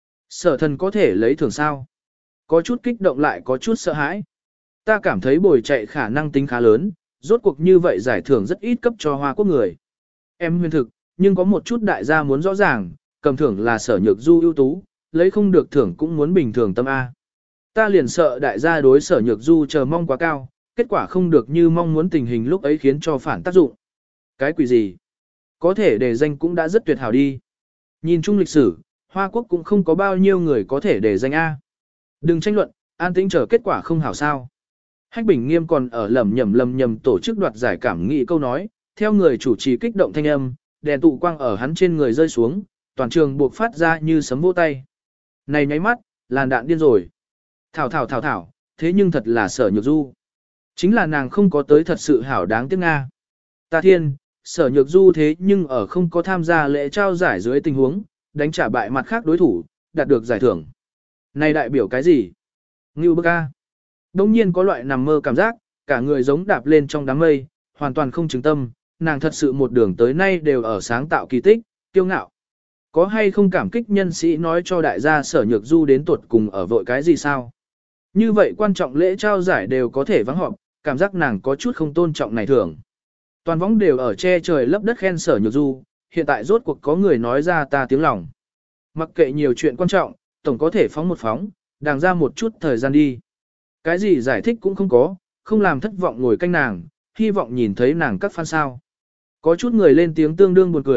Sở Thần có thể lấy thưởng sao? Có chút kích động lại có chút sợ hãi. Ta cảm thấy bồi chạy khả năng tính khá lớn, rốt cuộc như vậy giải thưởng rất ít cấp cho Hoa Quốc người. Em huyền thực, nhưng có một chút đại gia muốn rõ ràng, cầm thưởng là Sở Nhược Du ưu tú, lấy không được thưởng cũng muốn bình thường tâm A. Ta liền sợ đại gia đối Sở Nhược Du chờ mong quá cao, kết quả không được như mong muốn, tình hình lúc ấy khiến cho phản tác dụng. Cái quỷ gì? Có thể đề danh cũng đã rất tuyệt hảo đi. Nhìn chung lịch sử, Hoa Quốc cũng không có bao nhiêu người có thể đề danh A. Đừng tranh luận, an tĩnh chờ kết quả không hảo sao. Hách Bình Nghiêm còn ở lầm nhầm lầm nhầm tổ chức đoạt giải cảm nghị câu nói, theo người chủ trì kích động thanh âm, đèn tụ quang ở hắn trên người rơi xuống, toàn trường buộc phát ra như sấm vỗ tay. Này nháy mắt, làn đạn điên rồi. Thảo thảo thảo thảo, thế nhưng thật là Sở Nhược Du. Chính là nàng không có tới thật sự hảo đáng tiếc Nga. Ta thiên, Sở Nhược Du thế nhưng ở không có tham gia lễ trao giải dưới tình huống, đánh trả bại mặt khác đối thủ, đạt được giải thưởng. Này đại biểu cái gì? Ngưu bức a. Đông nhiên có loại nằm mơ cảm giác, cả người giống đạp lên trong đám mây, hoàn toàn không chứng tâm, nàng thật sự một đường tới nay đều ở sáng tạo kỳ tích, kiêu ngạo. Có hay không cảm kích nhân sĩ nói cho đại gia Sở Nhược Du đến tuột cùng ở vội cái gì sao? Như vậy quan trọng lễ trao giải đều có thể vắng họp, cảm giác nàng có chút không tôn trọng này thường. Toàn võng đều ở che trời lấp đất khen Sở Nhược Du, hiện tại rốt cuộc có người nói ra ta tiếng lòng. Mặc kệ nhiều chuyện quan trọng, tổng có thể phóng một phóng, đàng ra một chút thời gian đi. Cái gì giải thích cũng không có, không làm thất vọng ngồi canh nàng, hy vọng nhìn thấy nàng các fan sao. Có chút người lên tiếng tương đương buồn cười,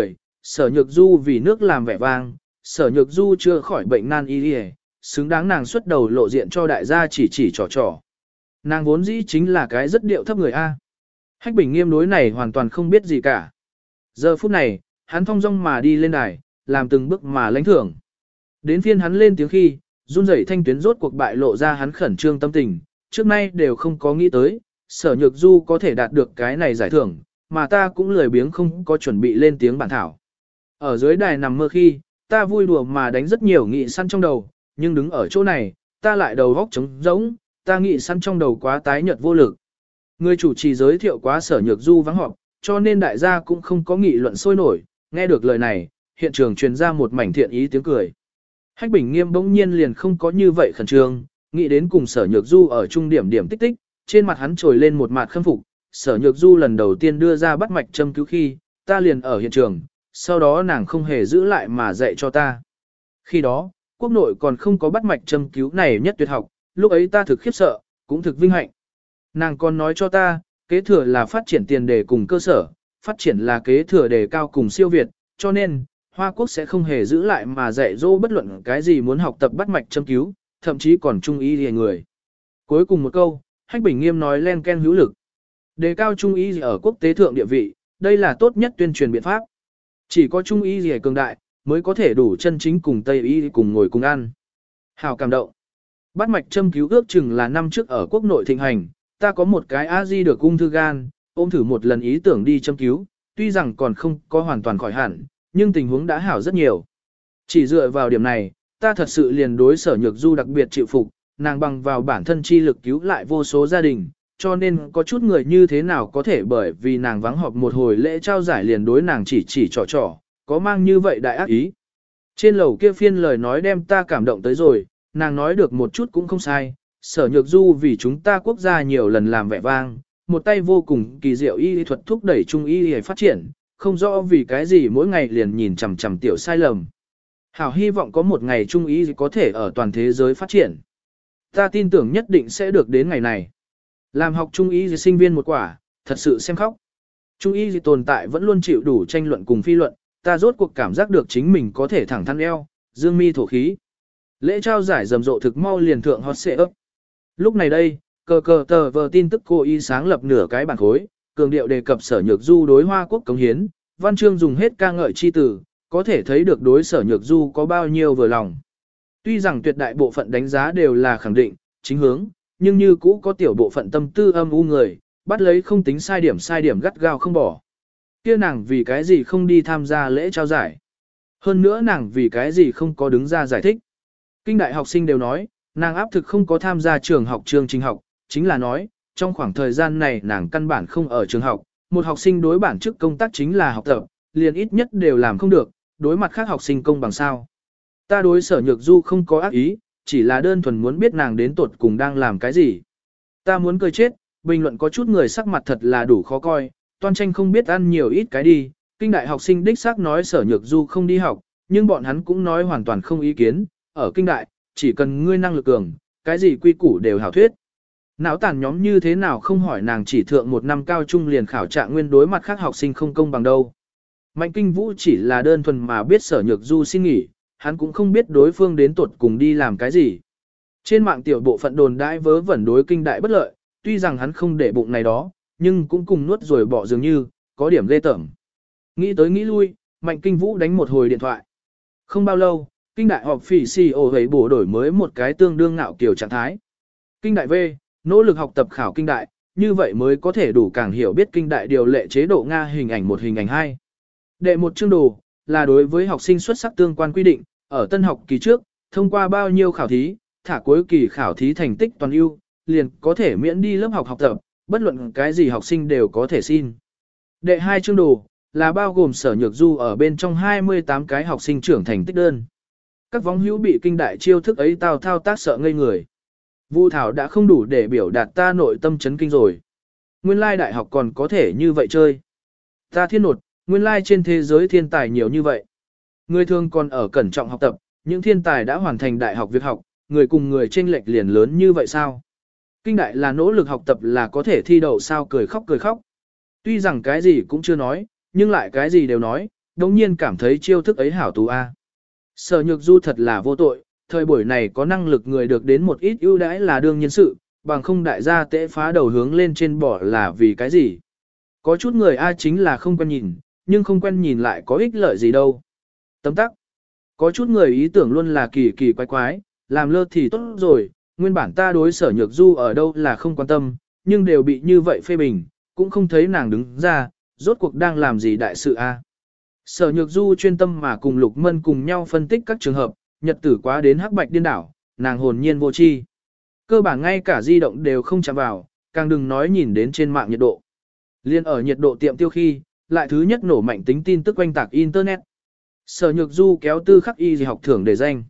Sở Nhược Du vì nước làm vẻ vang, Sở Nhược Du chưa khỏi bệnh nan y đi, xứng đáng nàng xuất đầu lộ diện cho đại gia chỉ chỉ trò trò. Nàng vốn dĩ chính là cái rất điệu thấp người A. Hách Bình Nghiêm đối này hoàn toàn không biết gì cả. Giờ phút này, hắn thong dong mà đi lên đài, làm từng bước mà lãnh thưởng. Đến phiên hắn lên tiếng khi, run rẩy thanh tuyến rốt cuộc bại lộ ra hắn khẩn trương tâm tình, trước nay đều không có nghĩ tới, Sở Nhược Du có thể đạt được cái này giải thưởng, mà ta cũng lười biếng không có chuẩn bị lên tiếng bản thảo. Ở dưới đài nằm mơ khi, ta vui đùa mà đánh rất nhiều nghị săn trong đầu, nhưng đứng ở chỗ này, ta lại đầu góc trống rỗng, ta nghị săn trong đầu quá tái nhợt vô lực. Người chủ trì giới thiệu quá Sở Nhược Du vắng họp, cho nên đại gia cũng không có nghị luận sôi nổi, nghe được lời này, hiện trường truyền ra một mảnh thiện ý tiếng cười. Hách Bình Nghiêm bỗng nhiên liền không có như vậy khẩn trương, nghĩ đến cùng Sở Nhược Du ở trung điểm điểm tích tích, trên mặt hắn trồi lên một mặt khâm phục. Sở Nhược Du lần đầu tiên đưa ra bắt mạch châm cứu khi, ta liền ở hiện trường, sau đó nàng không hề giữ lại mà dạy cho ta. Khi đó, quốc nội còn không có bắt mạch châm cứu này nhất tuyệt học, lúc ấy ta thực khiếp sợ, cũng thực vinh hạnh. Nàng còn nói cho ta, kế thừa là phát triển tiền đề cùng cơ sở, phát triển là kế thừa đề cao cùng siêu việt, cho nên, Hoa Quốc sẽ không hề giữ lại mà dạy dỗ bất luận cái gì muốn học tập bắt mạch châm cứu, thậm chí còn trung ý để người. Cuối cùng một câu, Hách Bình Nghiêm nói len ken hữu lực. Đề cao trung y ở quốc tế thượng địa vị, đây là tốt nhất tuyên truyền biện pháp. Chỉ có trung y gì cường đại, mới có thể đủ chân chính cùng Tây y cùng ngồi cùng ăn. Hào cảm động. Bắt mạch châm cứu ước chừng là năm trước ở quốc nội thịnh hành, ta có một cái a di được ung thư gan, ôm thử một lần ý tưởng đi châm cứu, tuy rằng còn không có hoàn toàn khỏi hẳn, nhưng tình huống đã hảo rất nhiều. Chỉ dựa vào điểm này, ta thật sự liền đối Sở Nhược Du đặc biệt chịu phục, nàng bằng vào bản thân chi lực cứu lại vô số gia đình, cho nên có chút người như thế nào có thể bởi vì nàng vắng họp một hồi lễ trao giải liền đối nàng chỉ chỉ trò trò, có mang như vậy đại ác ý. Trên lầu kia phiên lời nói đem ta cảm động tới rồi, nàng nói được một chút cũng không sai, Sở Nhược Du vì chúng ta quốc gia nhiều lần làm vẻ vang, một tay vô cùng kỳ diệu y thuật thúc đẩy trung y để phát triển, không rõ vì cái gì mỗi ngày liền nhìn chằm chằm tiểu sai lầm. Hảo hy vọng có một ngày trung y có thể ở toàn thế giới phát triển. Ta tin tưởng nhất định sẽ được đến ngày này. Làm học trung y sinh viên một quả, thật sự xem khóc. Trung y tồn tại vẫn luôn chịu đủ tranh luận cùng phi luận, ta rốt cuộc cảm giác được chính mình có thể thẳng thắn eo, dương mi thổ khí. Lễ trao giải rầm rộ thực mau liền thượng hot xệ ấp. Lúc này đây, cờ cờ tờ vờ tin tức cô y sáng lập nửa cái bản khối, cường điệu đề cập Sở Nhược Du đối Hoa Quốc cống hiến, văn chương dùng hết ca ngợi chi từ, có thể thấy được đối Sở Nhược Du có bao nhiêu vừa lòng. Tuy rằng tuyệt đại bộ phận đánh giá đều là khẳng định, chính hướng, nhưng như cũ có tiểu bộ phận tâm tư âm u người, bắt lấy không tính sai điểm sai điểm gắt gao không bỏ. Kia nàng vì cái gì không đi tham gia lễ trao giải? Hơn nữa nàng vì cái gì không có đứng ra giải thích? Kinh đại học sinh đều nói, nàng áp thực không có tham gia trường học chương trình học, chính là nói, trong khoảng thời gian này nàng căn bản không ở trường học, một học sinh đối bản chức công tác chính là học tập, liền ít nhất đều làm không được, đối mặt khác học sinh công bằng sao. Ta đối Sở Nhược Du không có ác ý, chỉ là đơn thuần muốn biết nàng đến tuột cùng đang làm cái gì. Ta muốn cười chết, bình luận có chút người sắc mặt thật là đủ khó coi, toan tranh không biết ăn nhiều ít cái đi, kinh đại học sinh đích xác nói Sở Nhược Du không đi học, nhưng bọn hắn cũng nói hoàn toàn không ý kiến, ở kinh đại, chỉ cần ngươi năng lực cường, cái gì quy củ đều hảo thuyết. Não tàn nhóm như thế nào không hỏi nàng chỉ thượng một năm cao trung liền khảo trạng nguyên đối mặt khác học sinh không công bằng đâu. Mạnh Kinh Vũ chỉ là đơn thuần mà biết Sở Nhược Du xin nghỉ, hắn cũng không biết đối phương đến tuột cùng đi làm cái gì. Trên mạng tiểu bộ phận đồn đãi vớ vẩn đối kinh đại bất lợi, tuy rằng hắn không để bụng này đó, nhưng cũng cùng nuốt rồi bỏ dường như, có điểm ghê tởm. Nghĩ tới nghĩ lui, Mạnh Kinh Vũ đánh một hồi điện thoại. Không bao lâu, kinh đại họp phỉ xì ổ hấy bổ đổi mới một cái tương đương ngạo kiểu trạng thái. Kinh đại V, nỗ lực học tập khảo kinh đại, như vậy mới có thể đủ càng hiểu biết kinh đại điều lệ chế độ Nga hình ảnh một hình ảnh hai. Đệ một chương đồ, là đối với học sinh xuất sắc tương quan quy định, ở tân học kỳ trước, thông qua bao nhiêu khảo thí, thả cuối kỳ khảo thí thành tích toàn ưu, liền có thể miễn đi lớp học học tập, bất luận cái gì học sinh đều có thể xin. Đệ hai chương đồ, là bao gồm Sở Nhược Du ở bên trong hai mươi tám cái học sinh trưởng thành tích đơn. Các vong hữu bị kinh đại chiêu thức ấy tao thao tác sợ ngây người. Vu Thảo đã không đủ để biểu đạt ta nội tâm chấn kinh rồi. Nguyên lai đại học còn có thể như vậy chơi. Ta thiên nột, nguyên lai trên thế giới thiên tài nhiều như vậy. Người thường còn ở cẩn trọng học tập, những thiên tài đã hoàn thành đại học việc học, người cùng người chênh lệch liền lớn như vậy sao? Kinh đại là nỗ lực học tập là có thể thi đậu sao cười khóc cười khóc. Tuy rằng cái gì cũng chưa nói, nhưng lại cái gì đều nói, đồng nhiên cảm thấy chiêu thức ấy hảo tú a. Sở Nhược Du thật là vô tội, thời buổi này có năng lực người được đến một ít ưu đãi là đương nhiên sự, bằng không đại gia tễ phá đầu hướng lên trên bỏ là vì cái gì. Có chút người A chính là không quen nhìn, nhưng không quen nhìn lại có ích lợi gì đâu. Tấm tắc. Có chút người ý tưởng luôn là kỳ kỳ quái quái, làm lơ thì tốt rồi, nguyên bản ta đối Sở Nhược Du ở đâu là không quan tâm, nhưng đều bị như vậy phê bình, cũng không thấy nàng đứng ra, rốt cuộc đang làm gì đại sự A. Sở Nhược Du chuyên tâm mà cùng Lục Mân cùng nhau phân tích các trường hợp, nhật tử quá đến hắc bạch điên đảo, nàng hồn nhiên vô tri. Cơ bản ngay cả di động đều không chạm vào, càng đừng nói nhìn đến trên mạng nhiệt độ. Liên ở nhiệt độ tiệm tiêu khi, lại thứ nhất nổ mạnh tính tin tức quanh tạc Internet. Sở Nhược Du kéo tư khắc y gì học thưởng để danh.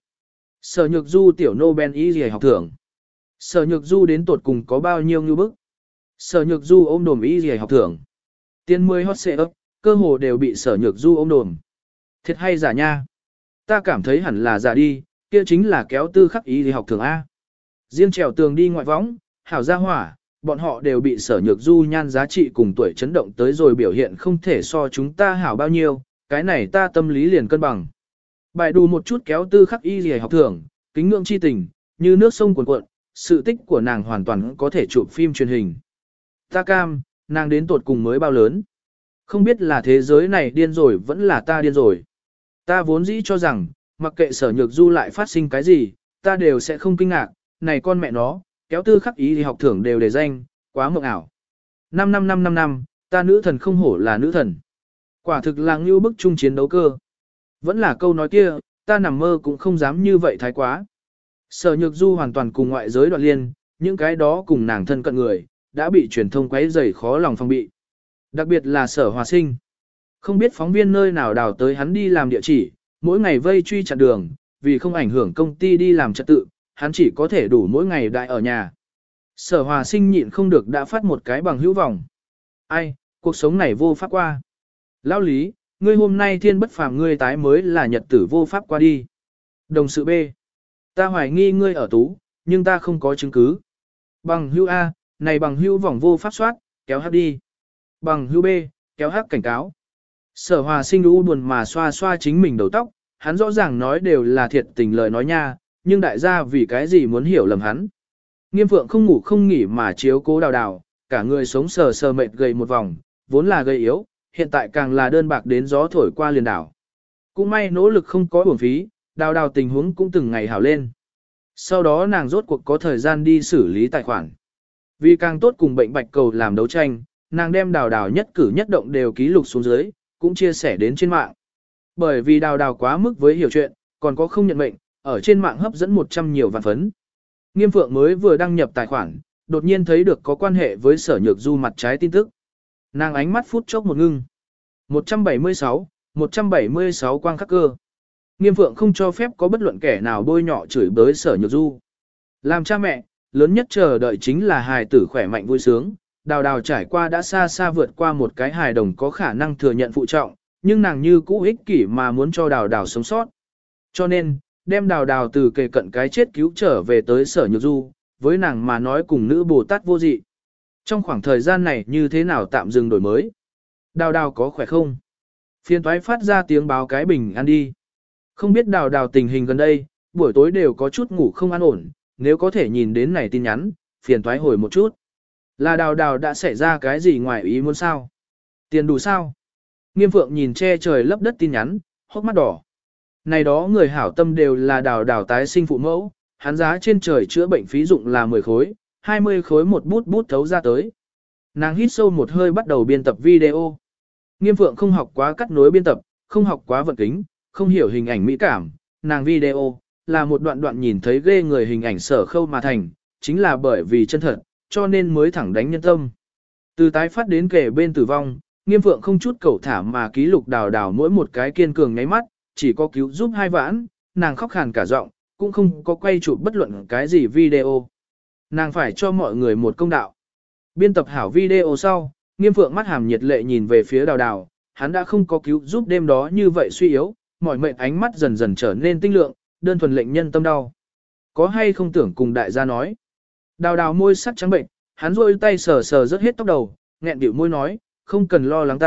Sở Nhược Du tiểu Nobel y gì học thưởng. Sở Nhược Du đến tột cùng có bao nhiêu như bức. Sở Nhược Du ôm đồm y gì học thưởng. Tiền mười hot xệ ấp, cơ hồ đều bị Sở Nhược Du ôm đồm. Thiệt hay giả nha? Ta cảm thấy hẳn là giả đi, kia chính là kéo tư khắc y gì học thưởng A. Riêng trèo tường đi ngoại võng, hảo gia hỏa, bọn họ đều bị Sở Nhược Du nhan giá trị cùng tuổi chấn động tới rồi biểu hiện không thể so chúng ta hảo bao nhiêu, cái này ta tâm lý liền cân bằng. Bài đù một chút kéo tư khắc y gì học thưởng, kính ngưỡng chi tình, như nước sông cuồn cuộn, sự tích của nàng hoàn toàn có thể chụp phim truyền hình. Ta cam, nàng đến tột cùng mới bao lớn. Không biết là thế giới này điên rồi vẫn là ta điên rồi. Ta vốn dĩ cho rằng, mặc kệ Sở Nhược Du lại phát sinh cái gì, ta đều sẽ không kinh ngạc, này con mẹ nó, kéo tư khắc ý thì học thưởng đều để danh, quá mộng ảo. Năm năm năm năm năm, ta nữ thần không hổ là nữ thần. Quả thực là ngưu bức chung chiến đấu cơ. Vẫn là câu nói kia, ta nằm mơ cũng không dám như vậy thái quá. Sở Nhược Du hoàn toàn cùng ngoại giới đoạn liên, những cái đó cùng nàng thân cận người, đã bị truyền thông quấy rầy khó lòng phòng bị. Đặc biệt là Sở Hòa Sinh. Không biết phóng viên nơi nào đào tới hắn đi làm địa chỉ, mỗi ngày vây truy chặn đường, vì không ảnh hưởng công ty đi làm trật tự, hắn chỉ có thể đủ mỗi ngày đại ở nhà. Sở Hòa Sinh nhịn không được đã phát một cái bằng hữu vọng. Ai, cuộc sống này vô pháp qua. Lão Lý, ngươi hôm nay thiên bất phàm ngươi tái mới là nhật tử vô pháp qua đi. Đồng sự B. Ta hoài nghi ngươi ở tú, nhưng ta không có chứng cứ. Bằng hữu A, này bằng hữu vòng vô pháp soát, kéo hát đi. Bằng hữu B, kéo hát cảnh cáo. Sở Hòa Sinh u buồn mà xoa xoa chính mình đầu tóc, hắn rõ ràng nói đều là thiệt tình lời nói nha, nhưng đại gia vì cái gì muốn hiểu lầm hắn. Nghiêm Phượng không ngủ không nghỉ mà chiếu cố đào đào, cả người sống sờ sờ mệt gầy một vòng, vốn là gầy yếu, hiện tại càng là đơn bạc đến gió thổi qua liền đảo. Cũng may nỗ lực không có uổng phí, đào đào tình huống cũng từng ngày hảo lên. Sau đó nàng rốt cuộc có thời gian đi xử lý tài khoản. Vì càng tốt cùng bệnh bạch cầu làm đấu tranh, nàng đem đào đào nhất cử nhất động đều ký lục xuống dưới, cũng chia sẻ đến trên mạng. Bởi vì đào đào quá mức với hiểu chuyện, còn có không nhận mệnh, ở trên mạng hấp dẫn một trăm nhiều vạn phấn. Nghiêm Phượng mới vừa đăng nhập tài khoản, đột nhiên thấy được có quan hệ với Sở Nhược Du mặt trái tin tức. Nàng ánh mắt phút chốc một ngưng. một trăm bảy mươi sáu, một trăm bảy mươi sáu quang khắc cơ. Nghiêm Phượng không cho phép có bất luận kẻ nào bôi nhọ chửi bới Sở Nhược Du. Làm cha mẹ, lớn nhất chờ đợi chính là hài tử khỏe mạnh vui sướng. Đào đào trải qua đã xa xa vượt qua một cái hài đồng có khả năng thừa nhận phụ trọng, nhưng nàng như cũ ích kỷ mà muốn cho đào đào sống sót. Cho nên, đem đào đào từ kề cận cái chết cứu trở về tới Sở Nhược Du, với nàng mà nói cùng nữ Bồ Tát vô dị. Trong khoảng thời gian này như thế nào tạm dừng đổi mới? Đào đào có khỏe không? Phiên toái phát ra tiếng báo cái bình an đi. Không biết đào đào tình hình gần đây, buổi tối đều có chút ngủ không an ổn, nếu có thể nhìn đến này tin nhắn, phiền toái hồi một chút. Là đào đào đã xảy ra cái gì ngoài ý muốn sao? Tiền đủ sao? Nghiêm Phượng nhìn che trời lấp đất tin nhắn, hốc mắt đỏ. Này đó người hảo tâm đều là đào đào tái sinh phụ mẫu, hắn giá trên trời chữa bệnh phí dụng là mười khối, hai mươi khối một bút bút thấu ra tới. Nàng hít sâu một hơi bắt đầu biên tập video. Nghiêm Phượng không học quá cắt nối biên tập, không học quá vận kính, không hiểu hình ảnh mỹ cảm, nàng video là một đoạn đoạn nhìn thấy ghê người hình ảnh sở khâu mà thành, chính là bởi vì chân thật, cho nên mới thẳng đánh nhân tâm. Từ tái phát đến kể bên tử vong, Nghiêm Phượng không chút cầu thả mà ký lục đào đào mỗi một cái kiên cường nháy mắt, chỉ có cứu giúp hai vãn, nàng khóc khàn cả giọng, cũng không có quay chụp bất luận cái gì video. Nàng phải cho mọi người một công đạo. Biên tập hảo video sau, Nghiêm Phượng mắt hàm nhiệt lệ nhìn về phía đào đào, hắn đã không có cứu giúp đêm đó như vậy suy yếu, mỏi mệt ánh mắt dần dần trở nên tinh lượng, đơn thuần lệnh nhân tâm đau. Có hay không tưởng cùng đại gia nói. Đào đào môi sắc trắng bệnh, hắn rôi tay sờ sờ rất hết tóc đầu, nghẹn điệu môi nói, không cần lo lắng ta,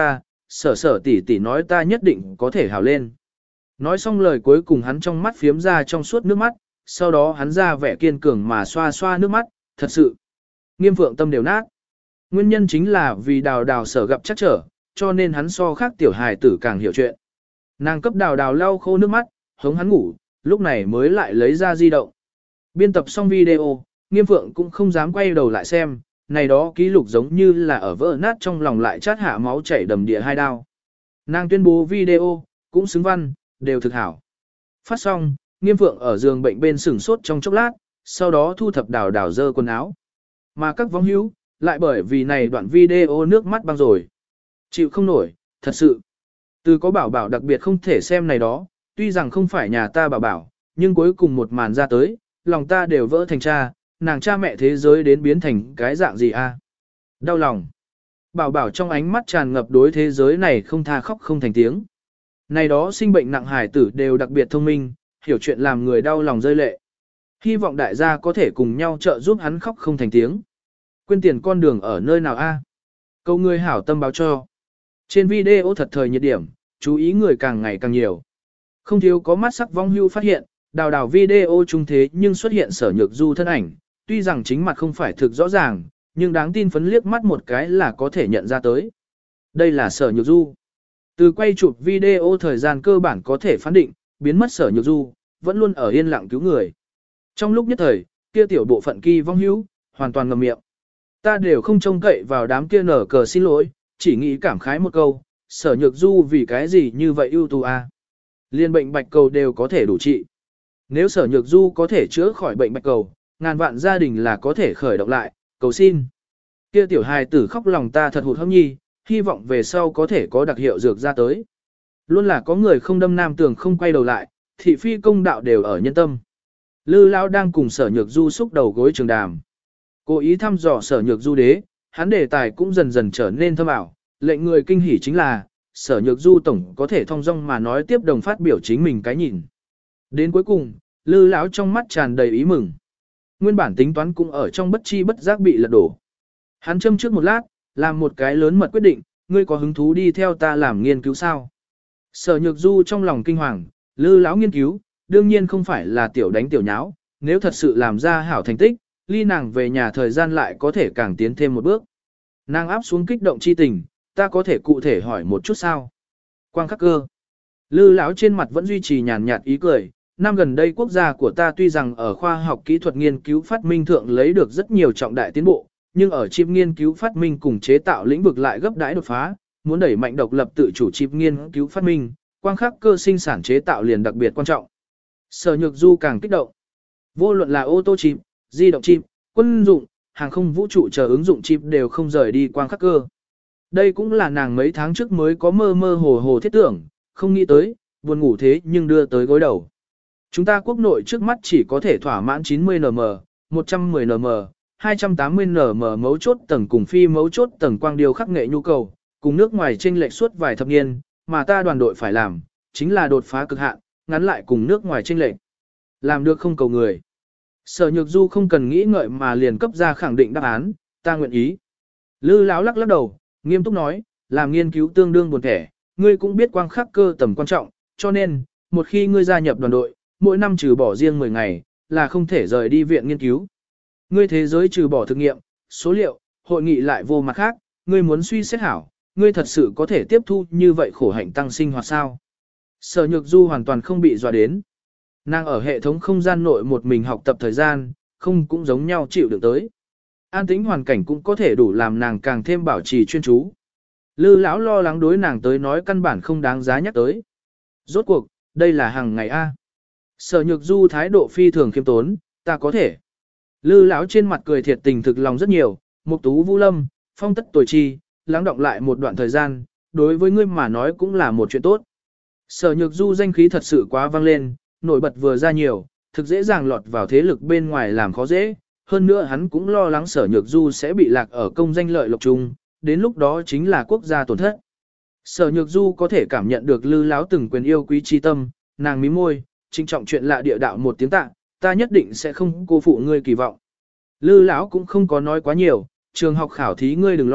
sở sở tỷ tỷ nói ta nhất định có thể hào lên. Nói xong lời cuối cùng hắn trong mắt phiếm ra trong suốt nước mắt, sau đó hắn ra vẻ kiên cường mà xoa xoa nước mắt, thật sự. Nghiêm Phượng tâm đều nát. Nguyên nhân chính là vì đào đào sở gặp chắc trở, cho nên hắn so khác tiểu hài tử càng hiểu chuyện. Nàng cấp đào đào lau khô nước mắt, hống hắn ngủ, lúc này mới lại lấy ra di động. Biên tập xong video, Nghiêm Phượng cũng không dám quay đầu lại xem, này đó ký lục giống như là ở vỡ nát trong lòng lại chát hạ máu chảy đầm địa hai đao. Nàng tuyên bố video, cũng xứng văn, đều thực hảo. Phát xong, Nghiêm Phượng ở giường bệnh bên sửng sốt trong chốc lát, sau đó thu thập đào đào dơ quần áo. Mà các vong hữu, lại bởi vì này đoạn video nước mắt băng rồi. Chịu không nổi, thật sự. Từ có bảo bảo đặc biệt không thể xem này đó, tuy rằng không phải nhà ta bảo bảo, nhưng cuối cùng một màn ra tới, lòng ta đều vỡ thành cha, nàng cha mẹ thế giới đến biến thành cái dạng gì a? Đau lòng. Bảo bảo trong ánh mắt tràn ngập đối thế giới này không tha khóc không thành tiếng. Này đó sinh bệnh nặng hài tử đều đặc biệt thông minh, hiểu chuyện làm người đau lòng rơi lệ. Hy vọng đại gia có thể cùng nhau trợ giúp hắn khóc không thành tiếng. Quên tiền con đường ở nơi nào a? Câu người hảo tâm báo cho. Trên video thật thời nhiệt điểm, chú ý người càng ngày càng nhiều. Không thiếu có mắt sắc vong hưu phát hiện, đào đào video chung thế nhưng xuất hiện sở nhược du thân ảnh, tuy rằng chính mặt không phải thực rõ ràng, nhưng đáng tin phấn liếc mắt một cái là có thể nhận ra tới. Đây là sở nhược du. Từ quay chụp video thời gian cơ bản có thể phán định, biến mất sở nhược du, vẫn luôn ở yên lặng cứu người. Trong lúc nhất thời, kia tiểu bộ phận kỳ vong hữu, hoàn toàn ngậm miệng. Ta đều không trông cậy vào đám kia nở cờ xin lỗi, chỉ nghĩ cảm khái một câu, sở nhược du vì cái gì như vậy ưu tú a? Liên bệnh bạch cầu đều có thể đủ trị. Nếu sở nhược du có thể chữa khỏi bệnh bạch cầu, ngàn vạn gia đình là có thể khởi động lại, cầu xin. Kia tiểu hài tử khóc lòng ta thật hụt hẫng nhi, hy vọng về sau có thể có đặc hiệu dược ra tới. Luôn là có người không đâm nam tường không quay đầu lại, thị phi công đạo đều ở nhân tâm. Lư Lão đang cùng sở nhược du xúc đầu gối trường đàm. Cố ý thăm dò sở nhược du đế, hắn đề tài cũng dần dần trở nên thâm ảo, lệnh người kinh hỉ chính là, sở nhược du tổng có thể thong dong mà nói tiếp đồng phát biểu chính mình cái nhìn. Đến cuối cùng, Lư Lão trong mắt tràn đầy ý mừng. Nguyên bản tính toán cũng ở trong bất chi bất giác bị lật đổ. Hắn châm trước một lát, làm một cái lớn mật quyết định, ngươi có hứng thú đi theo ta làm nghiên cứu sao? Sở nhược du trong lòng kinh hoàng, Lư Lão nghiên cứu, đương nhiên không phải là tiểu đánh tiểu nháo, nếu thật sự làm ra hảo thành tích, ly nàng về nhà thời gian lại có thể càng tiến thêm một bước. Nàng áp xuống kích động chi tình, ta có thể cụ thể hỏi một chút sao? Quang khắc cơ. Lư Lão trên mặt vẫn duy trì nhàn nhạt ý cười, năm gần đây quốc gia của ta tuy rằng ở khoa học kỹ thuật nghiên cứu phát minh thượng lấy được rất nhiều trọng đại tiến bộ, nhưng ở chip nghiên cứu phát minh cùng chế tạo lĩnh vực lại gấp đãi đột phá, muốn đẩy mạnh độc lập tự chủ chip nghiên cứu phát minh, quang khắc cơ sinh sản chế tạo liền đặc biệt quan trọng. Sở Nhược Du càng kích động. Vô luận là ô tô chip, di động chip, quân dụng, hàng không vũ trụ chờ ứng dụng chip đều không rời đi quang khắc cơ. Đây cũng là nàng mấy tháng trước mới có mơ mơ hồ hồ thiết tưởng, không nghĩ tới, buồn ngủ thế nhưng đưa tới gối đầu. Chúng ta quốc nội trước mắt chỉ có thể thỏa mãn chín mươi nm, một trăm mười nm, hai trăm tám mươi nm mấu chốt tầng cùng phi mấu chốt tầng quang điều khắc nghệ nhu cầu, cùng nước ngoài chênh lệch suốt vài thập niên, mà ta đoàn đội phải làm, chính là đột phá cực hạn, ngắn lại cùng nước ngoài chênh lệch. Làm được không cầu người. Sở Nhược Du không cần nghĩ ngợi mà liền cấp ra khẳng định đáp án, ta nguyện ý. Lư Lão lắc lắc đầu, nghiêm túc nói, làm nghiên cứu tương đương buồn thẻ, ngươi cũng biết quang khắc cơ tầm quan trọng, cho nên, một khi ngươi gia nhập đoàn đội, mỗi năm trừ bỏ riêng mười ngày, là không thể rời đi viện nghiên cứu. Ngươi thế giới trừ bỏ thực nghiệm, số liệu, hội nghị lại vô mặt khác, ngươi muốn suy xét hảo, ngươi thật sự có thể tiếp thu như vậy khổ hạnh tăng sinh hoạt sao? Sở Nhược Du hoàn toàn không bị dọa đến. Nàng ở hệ thống không gian nội một mình học tập thời gian, không cũng giống nhau chịu được tới. An tĩnh hoàn cảnh cũng có thể đủ làm nàng càng thêm bảo trì chuyên chú. Lư Lão lo lắng đối nàng tới nói căn bản không đáng giá nhắc tới. Rốt cuộc, đây là hàng ngày A. Sở Nhược Du thái độ phi thường khiêm tốn, ta có thể. Lư Lão trên mặt cười thiệt tình thực lòng rất nhiều, Mục Tú Vũ Lâm, phong tất tuổi chi, lắng động lại một đoạn thời gian, đối với ngươi mà nói cũng là một chuyện tốt. Sở Nhược Du danh khí thật sự quá vang lên, nổi bật vừa ra nhiều, thực dễ dàng lọt vào thế lực bên ngoài làm khó dễ, hơn nữa hắn cũng lo lắng Sở Nhược Du sẽ bị lạc ở công danh lợi lộc chung, đến lúc đó chính là quốc gia tổn thất. Sở Nhược Du có thể cảm nhận được Lư Lão từng quyền yêu quý chi tâm, nàng mím môi, trinh trọng chuyện lạ địa đạo một tiếng tạ, ta nhất định sẽ không cô phụ ngươi kỳ vọng. Lư Lão cũng không có nói quá nhiều, trường học khảo thí ngươi đừng lo,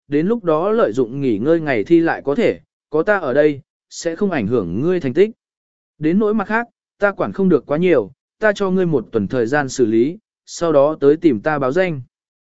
đến lúc đó lợi dụng nghỉ ngơi ngày thi lại có thể, có ta ở đây, sẽ không ảnh hưởng ngươi thành tích. Đến nỗi mặt khác, ta quản không được quá nhiều, ta cho ngươi một tuần thời gian xử lý, sau đó tới tìm ta báo danh.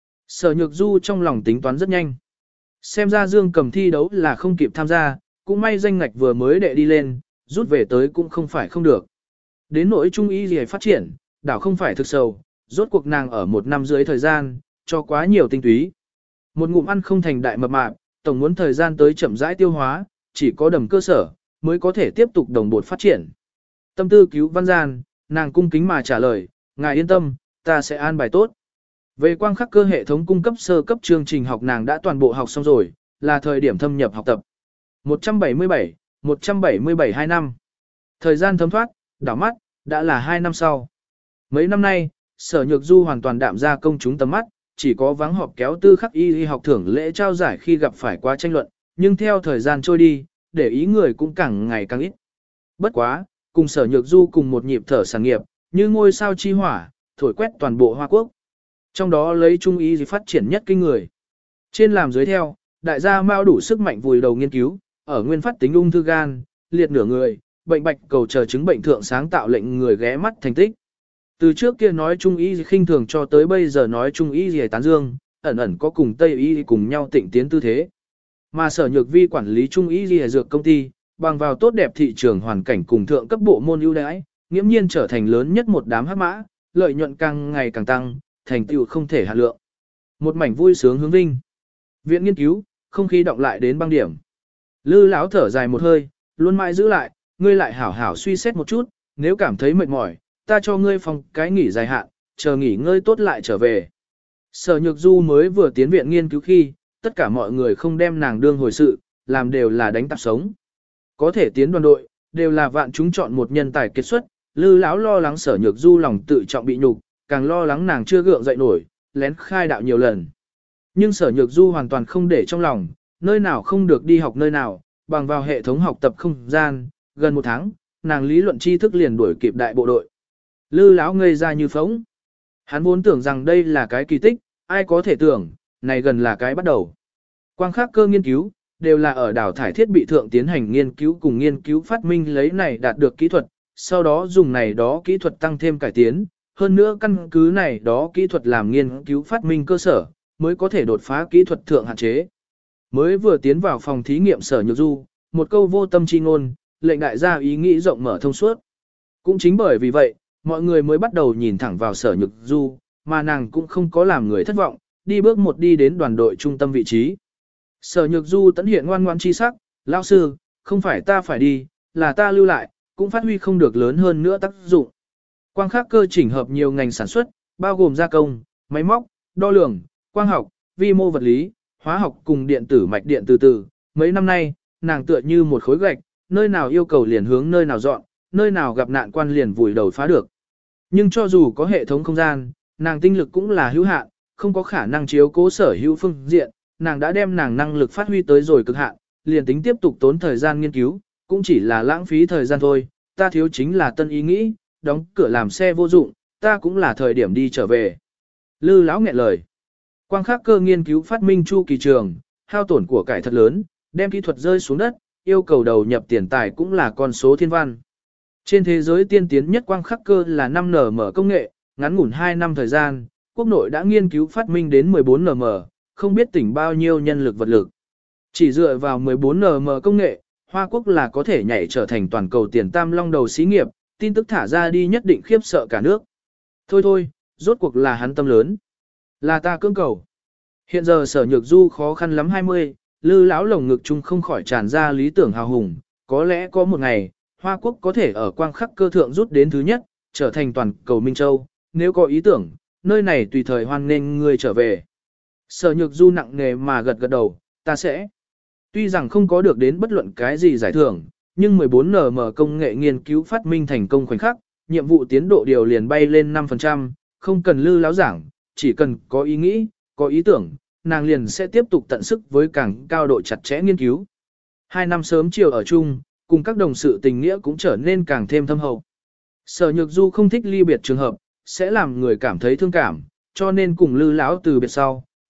Sở Nhược Du trong lòng tính toán rất nhanh. Xem ra Dương Cầm thi đấu là không kịp tham gia, cũng may danh ngạch vừa mới đệ đi lên, rút về tới cũng không phải không được. Đến nỗi trung y gì phát triển, đảo không phải thực sầu, rốt cuộc nàng ở một năm dưới thời gian, cho quá nhiều tinh túy. Một ngụm ăn không thành đại mập mạp, tổng muốn thời gian tới chậm rãi tiêu hóa, chỉ có đầm cơ sở, mới có thể tiếp tục đồng bộ phát triển. Tâm tư cứu văn gian, nàng cung kính mà trả lời, ngài yên tâm, ta sẽ an bài tốt. Về quang khắc cơ hệ thống cung cấp sơ cấp chương trình học nàng đã toàn bộ học xong rồi, là thời điểm thâm nhập học tập. một trăm bảy mươi bảy, một trăm bảy mươi bảy hai năm. Thời gian thấm thoát, đảo mắt, đã là hai năm sau. Mấy năm nay, Sở Nhược Du hoàn toàn đạm ra công chúng tầm mắt, chỉ có vắng họp kéo tư khắc y y học thưởng lễ trao giải khi gặp phải quá tranh luận, nhưng theo thời gian trôi đi, để ý người cũng càng ngày càng ít. Bất quá, cùng Sở Nhược Du cùng một nhịp thở sản nghiệp, như ngôi sao chi hỏa, thổi quét toàn bộ Hoa Quốc. Trong đó lấy trung y phát triển nhất kinh người. Trên làm dưới theo, đại gia Mao đủ sức mạnh vùi đầu nghiên cứu, ở nguyên phát tính ung thư gan, liệt nửa người, bệnh bạch cầu chờ chứng bệnh thượng sáng tạo lệnh người ghé mắt thành tích. Từ trước kia nói trung y khinh thường cho tới bây giờ nói trung y gì tán dương, ẩn ẩn có cùng Tây y cùng nhau tịnh tiến tư thế. Mà Sở Nhược Vi quản lý trung y gì dược công ty, bằng vào tốt đẹp thị trường hoàn cảnh cùng thượng cấp bộ môn ưu đãi, nghiễm nhiên trở thành lớn nhất một đám hắc mã, lợi nhuận càng ngày càng tăng, thành tựu không thể hạn lượng. Một mảnh vui sướng hướng vinh. Viện nghiên cứu, không khí động lại đến băng điểm. Lư lão thở dài một hơi, luôn mãi giữ lại, ngươi lại hảo hảo suy xét một chút, nếu cảm thấy mệt mỏi, ta cho ngươi phòng cái nghỉ dài hạn, chờ nghỉ ngơi tốt lại trở về. Sở Nhược Du mới vừa tiến viện nghiên cứu khi, tất cả mọi người không đem nàng đương hồi sự, làm đều là đánh tạp sống. Có thể tiến đoàn đội, đều là vạn chúng chọn một nhân tài kết xuất, Lư lão lo lắng Sở Nhược Du lòng tự trọng bị nhục, càng lo lắng nàng chưa gượng dậy nổi, lén khai đạo nhiều lần. Nhưng Sở Nhược Du hoàn toàn không để trong lòng, nơi nào không được đi học nơi nào, bằng vào hệ thống học tập không gian, gần một tháng, nàng lý luận tri thức liền đuổi kịp đại bộ đội. Lư lão ngây ra như phóng. Hắn vốn tưởng rằng đây là cái kỳ tích, ai có thể tưởng, này gần là cái bắt đầu. Quang khắc cơ nghiên cứu, đều là ở đào thải thiết bị thượng tiến hành nghiên cứu cùng nghiên cứu phát minh lấy này đạt được kỹ thuật, sau đó dùng này đó kỹ thuật tăng thêm cải tiến, hơn nữa căn cứ này đó kỹ thuật làm nghiên cứu phát minh cơ sở, mới có thể đột phá kỹ thuật thượng hạn chế. Mới vừa tiến vào phòng thí nghiệm Sở Nhược Du, một câu vô tâm chi ngôn, lệnh đại gia ý nghĩ rộng mở thông suốt. Cũng chính bởi vì vậy, mọi người mới bắt đầu nhìn thẳng vào Sở Nhược Du, mà nàng cũng không có làm người thất vọng, đi bước một đi đến đoàn đội trung tâm vị trí. Sở Nhược Du tận hiện ngoan ngoãn chi sắc, lão sư, không phải ta phải đi, là ta lưu lại, cũng phát huy không được lớn hơn nữa tác dụng. Quang khắc cơ chỉnh hợp nhiều ngành sản xuất, bao gồm gia công, máy móc, đo lường, quang học, vi mô vật lý, hóa học cùng điện tử mạch điện từ từ. Mấy năm nay, nàng tựa như một khối gạch, nơi nào yêu cầu liền hướng nơi nào dọn, nơi nào gặp nạn quan liền vùi đầu phá được. Nhưng cho dù có hệ thống không gian, nàng tinh lực cũng là hữu hạn, không có khả năng chiếu cố sở hữu phương diện, nàng đã đem nàng năng lực phát huy tới rồi cực hạn, liền tính tiếp tục tốn thời gian nghiên cứu, cũng chỉ là lãng phí thời gian thôi, ta thiếu chính là tân ý nghĩ, đóng cửa làm xe vô dụng, ta cũng là thời điểm đi trở về. Lư lão nghẹn lời. Quang khắc cơ nghiên cứu phát minh chu kỳ trường, hao tổn của cải thật lớn, đem kỹ thuật rơi xuống đất, yêu cầu đầu nhập tiền tài cũng là con số thiên văn. Trên thế giới tiên tiến nhất quang khắc cơ là năm nm công nghệ, ngắn ngủn hai năm thời gian, quốc nội đã nghiên cứu phát minh đến mười bốn nm, không biết tỉnh bao nhiêu nhân lực vật lực. Chỉ dựa vào mười bốn nm công nghệ, Hoa Quốc là có thể nhảy trở thành toàn cầu tiền tam long đầu xí nghiệp, tin tức thả ra đi nhất định khiếp sợ cả nước. Thôi thôi, rốt cuộc là hắn tâm lớn. Là ta cưỡng cầu. Hiện giờ Sở Nhược Du khó khăn lắm hai mươi, Lư lão lồng ngực chung không khỏi tràn ra lý tưởng hào hùng, có lẽ có một ngày, Hoa Quốc có thể ở quang khắc cơ thượng rút đến thứ nhất, trở thành toàn cầu Minh Châu, nếu có ý tưởng, nơi này tùy thời hoan nghênh người trở về. Sở Nhược Du nặng nề mà gật gật đầu, ta sẽ. Tuy rằng không có được đến bất luận cái gì giải thưởng, nhưng mười bốn nm công nghệ nghiên cứu phát minh thành công khoảnh khắc, nhiệm vụ tiến độ điều liền bay lên năm phần trăm, không cần Lư lão giảng, chỉ cần có ý nghĩ, có ý tưởng, nàng liền sẽ tiếp tục tận sức với càng cao độ chặt chẽ nghiên cứu. Hai năm sớm chiều ở chung, cùng các đồng sự tình nghĩa cũng trở nên càng thêm thâm hậu. Sở Nhược Du không thích ly biệt trường hợp, sẽ làm người cảm thấy thương cảm, cho nên cùng Lư lão từ biệt sau,